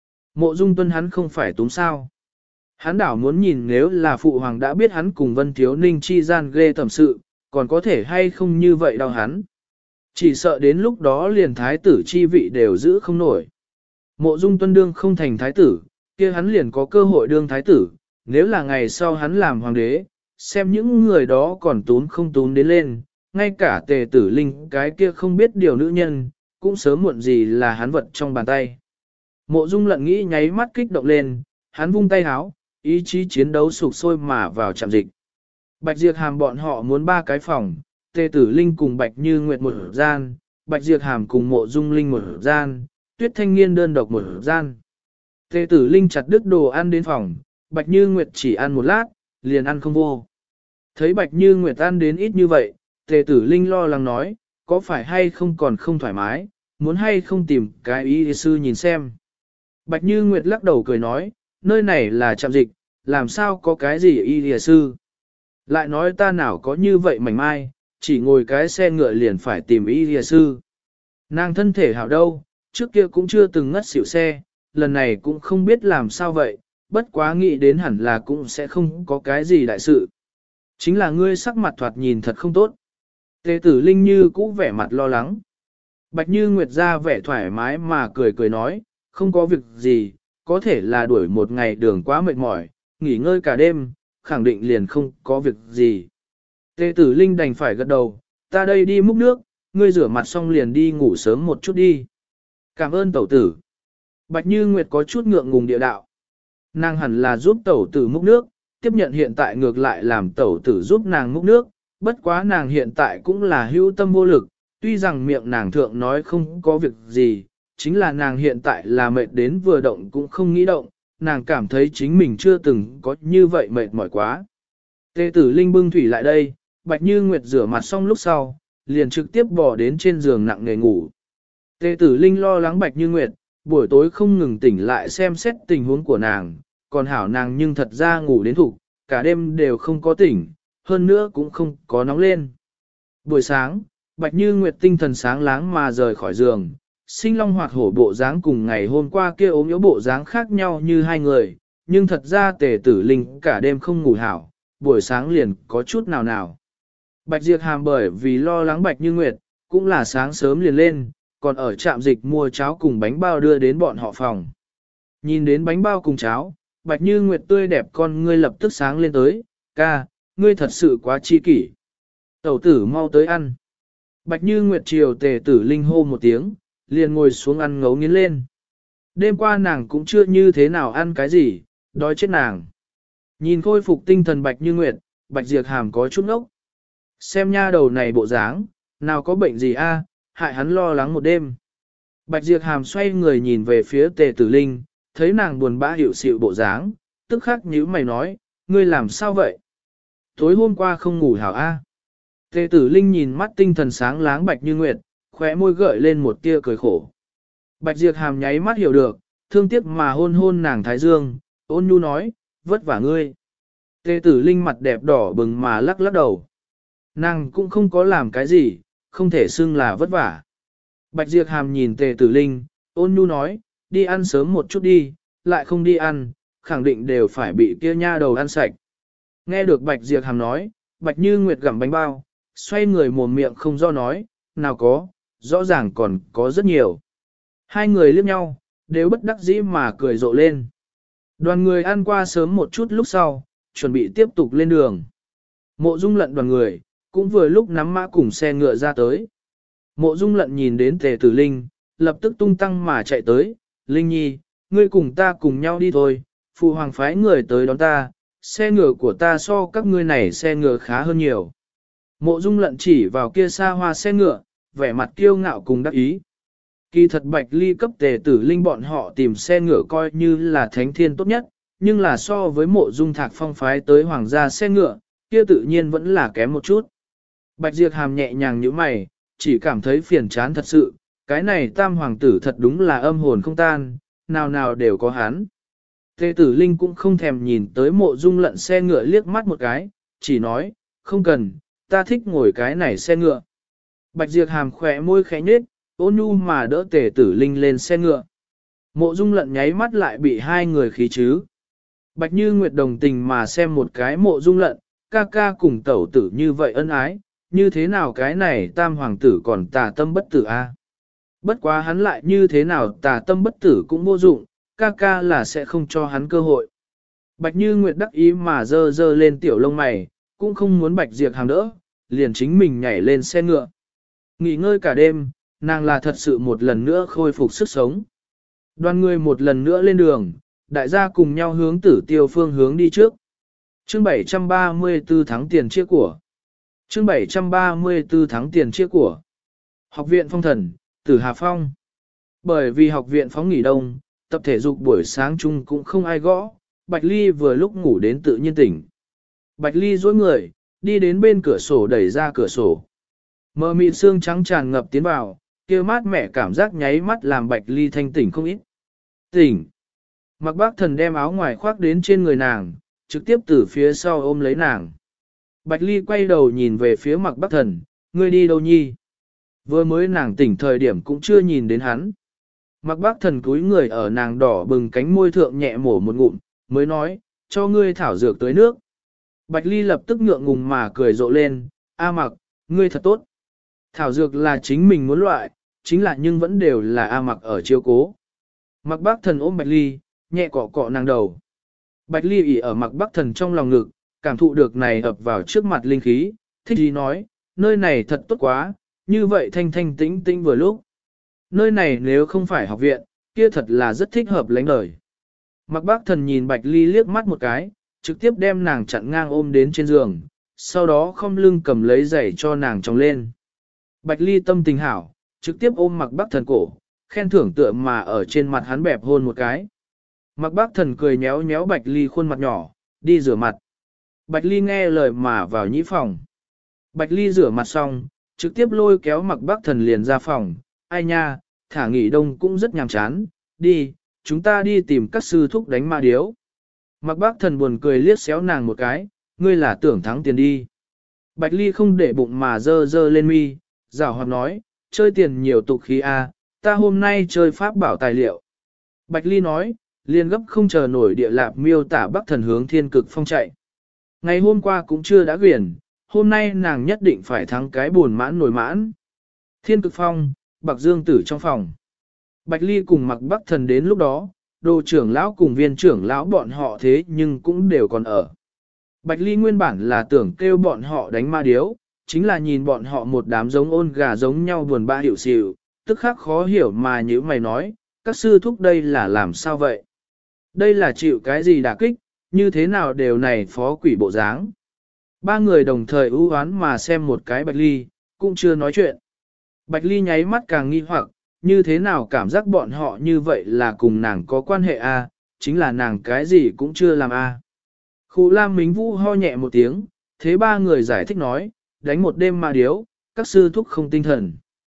Mộ Dung Tuân hắn không phải túng sao. Hắn đảo muốn nhìn nếu là phụ hoàng đã biết hắn cùng Vân Thiếu Ninh chi gian ghê tẩm sự, còn có thể hay không như vậy đau hắn. Chỉ sợ đến lúc đó liền thái tử chi vị đều giữ không nổi. Mộ Dung Tuân đương không thành thái tử, kia hắn liền có cơ hội đương thái tử, nếu là ngày sau hắn làm hoàng đế, xem những người đó còn tún không tún đến lên, ngay cả Tề Tử Linh cái kia không biết điều nữ nhân, cũng sớm muộn gì là hắn vật trong bàn tay. Mộ Dung Lận nghĩ nháy mắt kích động lên, hắn vung tay háo, ý chí chiến đấu sục sôi mà vào trạm dịch. Bạch Diệp Hàm bọn họ muốn 3 cái phòng, Tề Tử Linh cùng Bạch Như Nguyệt một gian, Bạch Diệp Hàm cùng Mộ Dung Linh một gian, Tuyết Thanh Nghiên đơn độc một gian. Tề Tử Linh chặt đứt đồ ăn đến phòng, Bạch Như Nguyệt chỉ ăn một lát, liền ăn không vô. Thấy Bạch Như Nguyệt ăn đến ít như vậy, Tề Tử Linh lo lắng nói, có phải hay không còn không thoải mái, muốn hay không tìm cái y sư nhìn xem. Bạch Như Nguyệt lắc đầu cười nói, nơi này là trạm dịch, làm sao có cái gì y sư. Lại nói ta nào có như vậy mảnh mai, chỉ ngồi cái xe ngựa liền phải tìm y sư. Nàng thân thể hảo đâu, trước kia cũng chưa từng ngất xỉu xe, lần này cũng không biết làm sao vậy, bất quá nghĩ đến hẳn là cũng sẽ không có cái gì đại sự. Chính là ngươi sắc mặt thoạt nhìn thật không tốt. Tề Tử Linh như cũ vẻ mặt lo lắng. Bạch Như Nguyệt ra vẻ thoải mái mà cười cười nói, không có việc gì, có thể là đuổi một ngày đường quá mệt mỏi, nghỉ ngơi cả đêm, khẳng định liền không có việc gì. Tề Tử Linh đành phải gật đầu, ta đây đi múc nước, ngươi rửa mặt xong liền đi ngủ sớm một chút đi. Cảm ơn tẩu tử. Bạch Như Nguyệt có chút ngượng ngùng địa đạo. Nàng hẳn là giúp tẩu tử múc nước, tiếp nhận hiện tại ngược lại làm tẩu tử giúp nàng múc nước, bất quá nàng hiện tại cũng là hữu tâm vô lực, tuy rằng miệng nàng thượng nói không có việc gì, chính là nàng hiện tại là mệt đến vừa động cũng không nghĩ động, nàng cảm thấy chính mình chưa từng có như vậy mệt mỏi quá. Tề Tử Linh bưng thủy lại đây, Bạch Như Nguyệt rửa mặt xong lúc sau, liền trực tiếp bỏ đến trên giường nặng nề ngủ. Tề Tử Linh lo lắng Bạch Như Nguyệt, buổi tối không ngừng tỉnh lại xem xét tình huống của nàng, còn hảo nàng nhưng thật ra ngủ đến thục, cả đêm đều không có tỉnh, hơn nữa cũng không có nóng lên. Buổi sáng, Bạch Như Nguyệt tinh thần sáng láng mà rời khỏi giường, sinh long hoạt hổ bộ dáng cùng ngày hôm qua kia ốm yếu bộ dáng khác nhau như hai người, nhưng thật ra Tề Tử Linh cả đêm không ngủ hảo, buổi sáng liền có chút nào nào. Bạch Diệp Hàm bởi vì lo lắng Bạch Như Nguyệt, cũng là sáng sớm liền lên, còn ở trạm dịch mua cháo cùng bánh bao đưa đến bọn họ phòng. Nhìn đến bánh bao cùng cháo, Bạch Như Nguyệt tươi đẹp con ngươi lập tức sáng lên tới, ca, ngươi thật sự quá chi kỷ. Tẩu tử mau tới ăn. Bạch Như Nguyệt chiều Tề Tử Linh hô một tiếng, liền ngồi xuống ăn ngấu nghiến lên. Đêm qua nàng cũng chưa như thế nào ăn cái gì, đói chết nàng. Nhìn khôi phục tinh thần Bạch Như Nguyệt, Bạch Diệp Hàm có chút ngốc. Xem nha đầu này bộ dáng, nào có bệnh gì a, hại hắn lo lắng một đêm. Bạch Diệp Hàm xoay người nhìn về phía Tề Tử Linh, thấy nàng buồn bã hiểu xịu bộ dáng, tức khắc nhíu mày nói, ngươi làm sao vậy? Tối hôm qua không ngủ hảo a. Tề Tử Linh nhìn mắt tinh thần sáng láng Bạch Như Nguyệt, khóe môi gợi lên một tia cười khổ. Bạch Diệp Hàm nháy mắt hiểu được, thương tiếc mà hôn hôn nàng thái dương, ôn nhu nói, vất vả ngươi. Tề Tử Linh mặt đẹp đỏ bừng mà lắc lắc đầu. Nàng cũng không có làm cái gì, không thể xưng là vất vả. Bạch Diệp Hàm nhìn Tề Tử Linh, ôn nhu nói, đi ăn sớm một chút đi, lại không đi ăn, khẳng định đều phải bị kia nha đầu ăn sạch. Nghe được Bạch Diệp Hàm nói, Bạch Như Nguyệt gặm bánh bao, xoay người mồm miệng không do nói, nào có, rõ ràng còn có rất nhiều. Hai người liếc nhau, đều bất đắc dĩ mà cười rộ lên. Đoàn người ăn qua sớm một chút lúc sau, chuẩn bị tiếp tục lên đường. Mộ Dung Lận đoàn người, cũng vừa lúc nắm mã cùng xe ngựa ra tới. Mộ Dung Lận nhìn đến Tề Tử Linh, lập tức tung tăng mà chạy tới, Linh Nhi, ngươi cùng ta cùng nhau đi thôi, phụ hoàng phái người tới đón ta, xe ngựa của ta so các ngươi này xe ngựa khá hơn nhiều. Mộ Dung Lận chỉ vào kia xa hoa xe ngựa, vẻ mặt kiêu ngạo cùng đắc ý. Kỳ thật Bạch Ly cấp Tề Tử Linh bọn họ tìm xe ngựa coi như là thánh thiên tốt nhất, nhưng là so với Mộ Dung Thạc Phong phái tới hoàng gia xe ngựa, kia tự nhiên vẫn là kém một chút. Bạch Diệp Hàm nhẹ nhàng nhíu mày, chỉ cảm thấy phiền chán thật sự, cái này tam hoàng tử thật đúng là âm hồn không tan, nào nào đều có hắn. Tề Tử Linh cũng không thèm nhìn tới Mộ Dung Lận xe ngựa liếc mắt một cái, chỉ nói, không cần, ta thích ngồi cái này xe ngựa. Bạch Diệp Hàm khỏe môi khẽ nhếch, ôn nhu mà đỡ Tề Tử Linh lên xe ngựa. Mộ Dung Lận nháy mắt lại bị hai người khí chứ. Bạch Như Nguyệt đồng tình mà xem một cái Mộ Dung Lận, ca ca cùng tẩu tử như vậy ân ái, như thế nào cái này tam hoàng tử còn tà tâm bất tử a? Bất quá hắn lại như thế nào tà tâm bất tử cũng vô dụng, ca ca là sẽ không cho hắn cơ hội. Bạch Như Nguyệt đắc ý mà dơ dơ lên tiểu lông mày, cũng không muốn Bạch Diệp hàng đỡ, liền chính mình nhảy lên xe ngựa. Nghỉ ngơi cả đêm, nàng là thật sự một lần nữa khôi phục sức sống. Đoàn người một lần nữa lên đường, đại gia cùng nhau hướng Tử Tiêu phương hướng đi trước. Chương 734 tháng tiền chia của. Chương 734 tháng tiền chia của. Học viện Phong Thần, Tử Hà Phong. Bởi vì học viện phóng nghỉ đông, tập thể dục buổi sáng chung cũng không ai gõ, Bạch Ly vừa lúc ngủ đến tự nhiên tỉnh. Bạch Ly duỗi người, đi đến bên cửa sổ đẩy ra cửa sổ. Mờ mịt sương trắng tràn ngập tiến vào, kia mát mẻ cảm giác nháy mắt làm Bạch Ly thanh tỉnh không ít. Tỉnh. Mặc Bác Thần đem áo ngoài khoác đến trên người nàng, trực tiếp từ phía sau ôm lấy nàng. Bạch Ly quay đầu nhìn về phía Mặc Bác Thần, ngươi đi đâu nhi? Vừa mới nàng tỉnh thời điểm cũng chưa nhìn đến hắn. Mặc Bác Thần cúi người ở nàng đỏ bừng cánh môi thượng nhẹ mổ một ngụm, mới nói, cho ngươi thảo dược tới nước. Bạch Ly lập tức ngượng ngùng mà cười rộ lên, A Mặc, ngươi thật tốt. Thảo dược là chính mình muốn loại, chính là nhưng vẫn đều là A Mặc ở chiếu cố. Mặc Bác Thần ôm Bạch Ly, nhẹ cọ cọ nàng đầu. Bạch Ly ỉ ở Mặc Bác Thần trong lòng ngực, cảm thụ được này ập vào trước mặt linh khí, thích gì nói, nơi này thật tốt quá, như vậy thanh thanh tĩnh tĩnh vừa lúc. Nơi này nếu không phải học viện, kia thật là rất thích hợp lánh đời. Mặc Bác Thần nhìn Bạch Ly liếc mắt một cái, trực tiếp đem nàng chặn ngang ôm đến trên giường, sau đó khom lưng cầm lấy giày cho nàng tròng lên. Bạch Ly tâm tình hảo, trực tiếp ôm Mặc Bác Thần cổ, khen thưởng tựa mà ở trên mặt hắn bẹp hôn một cái. Mặc Bác Thần cười nhéo nhéo Bạch Ly khuôn mặt nhỏ, đi rửa mặt. Bạch Ly nghe lời mà vào nhĩ phòng. Bạch Ly rửa mặt xong, trực tiếp lôi kéo Mặc Bác Thần liền ra phòng. Ai nha, thả nghỉ đông cũng rất nhàm chán, đi, chúng ta đi tìm các sư thúc đánh ma điếu. Mặc Bác Thần buồn cười liếc xéo nàng một cái, ngươi là tưởng thắng tiền đi. Bạch Ly không để bụng mà dơ dơ lên mi, giảo hoạt nói, chơi tiền nhiều tục khí a, ta hôm nay chơi pháp bảo tài liệu. Bạch Ly nói, liền gấp không chờ nổi địa lạp miêu tả Bắc Thần hướng Thiên Cực Phong chạy. Ngày hôm qua cũng chưa đã quyển, hôm nay nàng nhất định phải thắng cái buồn mãn nổi mãn. Thiên Cực Phong, Bạc Dương Tử trong phòng. Bạch Ly cùng Mặc Bắc Thần đến lúc đó, đồ trưởng lão cùng viên trưởng lão bọn họ thế nhưng cũng đều còn ở. Bạch Ly nguyên bản là tưởng kêu bọn họ đánh ma điếu, chính là nhìn bọn họ một đám giống ôn gà giống nhau buồn bã hiểu xỉu, tức khắc khó hiểu mà như mày nói, các sư thúc đây là làm sao vậy? Đây là chịu cái gì đả kích, như thế nào đều này phó quỷ bộ dáng. Ba người đồng thời ưu oán mà xem một cái Bạch Ly, cũng chưa nói chuyện. Bạch Ly nháy mắt càng nghi hoặc, như thế nào cảm giác bọn họ như vậy là cùng nàng có quan hệ a, chính là nàng cái gì cũng chưa làm a. Khu Lam Mính Vũ ho nhẹ một tiếng, thế ba người giải thích nói, đánh một đêm ma điếu, các sư thúc không tinh thần.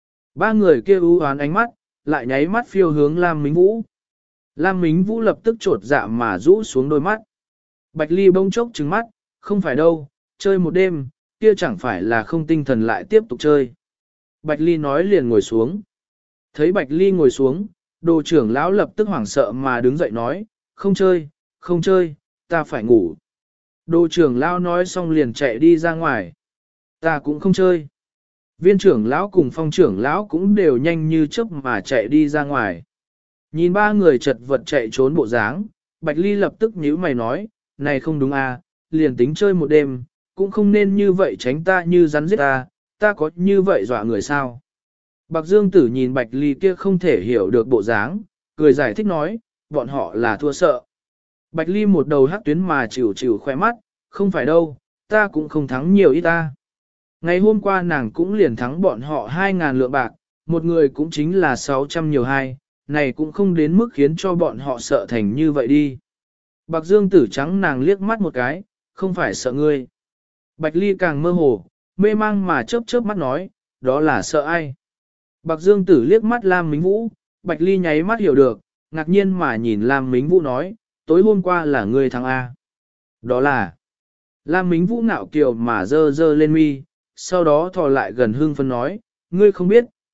Ba người kia ưu oán ánh mắt, lại nháy mắt phiêu hướng Lam Mính Vũ. Lam Mính Vũ lập tức trột dạ mà rũ xuống đôi mắt. Bạch Ly bỗng chốc trừng mắt, không phải đâu, chơi một đêm, kia chẳng phải là không tinh thần lại tiếp tục chơi. Bạch Ly nói liền ngồi xuống. Thấy Bạch Ly ngồi xuống, đồ trưởng lão lập tức hoảng sợ mà đứng dậy nói, không chơi, không chơi, ta phải ngủ. Đồ trưởng lão nói xong liền chạy đi ra ngoài. Ta cũng không chơi. Viên trưởng lão cùng phong trưởng lão cũng đều nhanh như chớp mà chạy đi ra ngoài. Nhìn ba người chật vật chạy trốn bộ dáng, Bạch Ly lập tức nhíu mày nói, này không đúng à, liền tính chơi một đêm, cũng không nên như vậy tránh ta như rắn giết ta có như vậy dọa người sao? Bạc Dương Tử nhìn Bạch Ly kia không thể hiểu được bộ dáng, cười giải thích nói, bọn họ là thua sợ. Bạch Ly một đầu hắc tuyến mà chịu chịu khoe mắt, không phải đâu, ta cũng không thắng nhiều ít ta. Ngày hôm qua nàng cũng liền thắng bọn họ 2.000 lượng bạc, một người cũng chính là 600 nhiều hai, này cũng không đến mức khiến cho bọn họ sợ thành như vậy đi. Bạc Dương Tử trắng nàng liếc mắt một cái, không phải sợ ngươi. Bạch Ly càng mơ hồ, mê mang mà chớp chớp mắt nói, đó là sợ ai. Bạc Dương Tử liếc mắt Lam Mính Vũ, Bạch Ly nháy mắt hiểu được, ngạc nhiên mà nhìn Lam Mính Vũ nói, tối hôm qua là ngươi thắng A. Đó là, Lam Mính Vũ ngạo kiều mà dơ dơ lên mi, sau đó thò lại gần hương phân nói, ngươi không biết,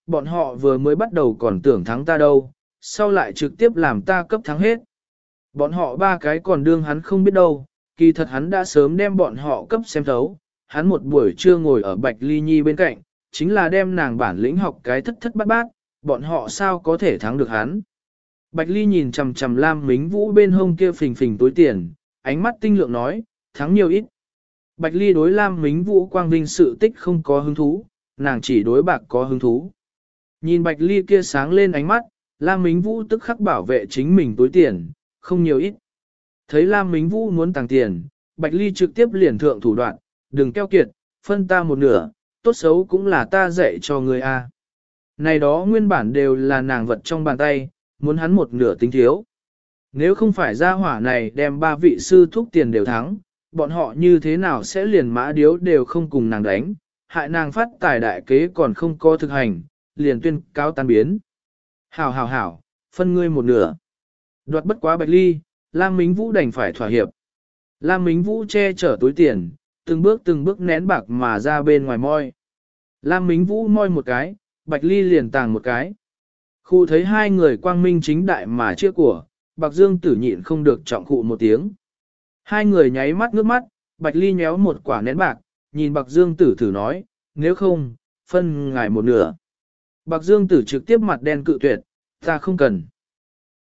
bọn họ vừa mới bắt đầu còn tưởng thắng ta đâu, sau lại trực tiếp làm ta cấp thắng hết. Bọn họ ba cái còn đương hắn không biết đâu, kỳ thật hắn đã sớm đem bọn họ cấp xem thấu, hắn một buổi trưa ngồi ở Bạch Ly Nhi bên cạnh, chính là đem nàng bản lĩnh học cái thất thất bát bát, bọn họ sao có thể thắng được hắn. Bạch Ly nhìn chằm chằm Lam Mính Vũ bên hông kia phình phình túi tiền, ánh mắt tinh lượng nói, thắng nhiều ít. Bạch Ly đối Lam Mính Vũ quang vinh sự tích không có hứng thú, nàng chỉ đối bạc có hứng thú. Nhìn Bạch Ly kia sáng lên ánh mắt, Lam Mính Vũ tức khắc bảo vệ chính mình túi tiền, không nhiều ít. Thấy Lam Mính Vũ muốn tàng tiền, Bạch Ly trực tiếp liền thượng thủ đoạn, đừng keo kiệt, phân ta một nửa, tốt xấu cũng là ta dạy cho người a. Này đó nguyên bản đều là nàng vật trong bàn tay, muốn hắn một nửa tính thiếu. Nếu không phải gia hỏa này đem ba vị sư thúc tiền đều thắng, bọn họ như thế nào sẽ liền mã điếu đều không cùng nàng đánh, hại nàng phát tài đại kế còn không có thực hành, liền tuyên cáo tan biến. Hảo hảo hảo, phân ngươi một nửa. Đoạt bất quá Bạch Ly, Lam Mính Vũ đành phải thỏa hiệp. Lam Mính Vũ che chở túi tiền, từng bước nén bạc mà ra bên ngoài moi. Lam Mính Vũ moi một cái, Bạch Ly liền tàng một cái. Khu thấy hai người quang minh chính đại mà chia của, Bạc Dương Tử nhịn không được trọng khụ một tiếng. Hai người nháy mắt nước mắt, Bạch Ly nhéo một quả nén bạc, nhìn Bạc Dương Tử thử nói, nếu không, phân ngài một nửa. Bạc Dương Tử trực tiếp mặt đen cự tuyệt, ta không cần.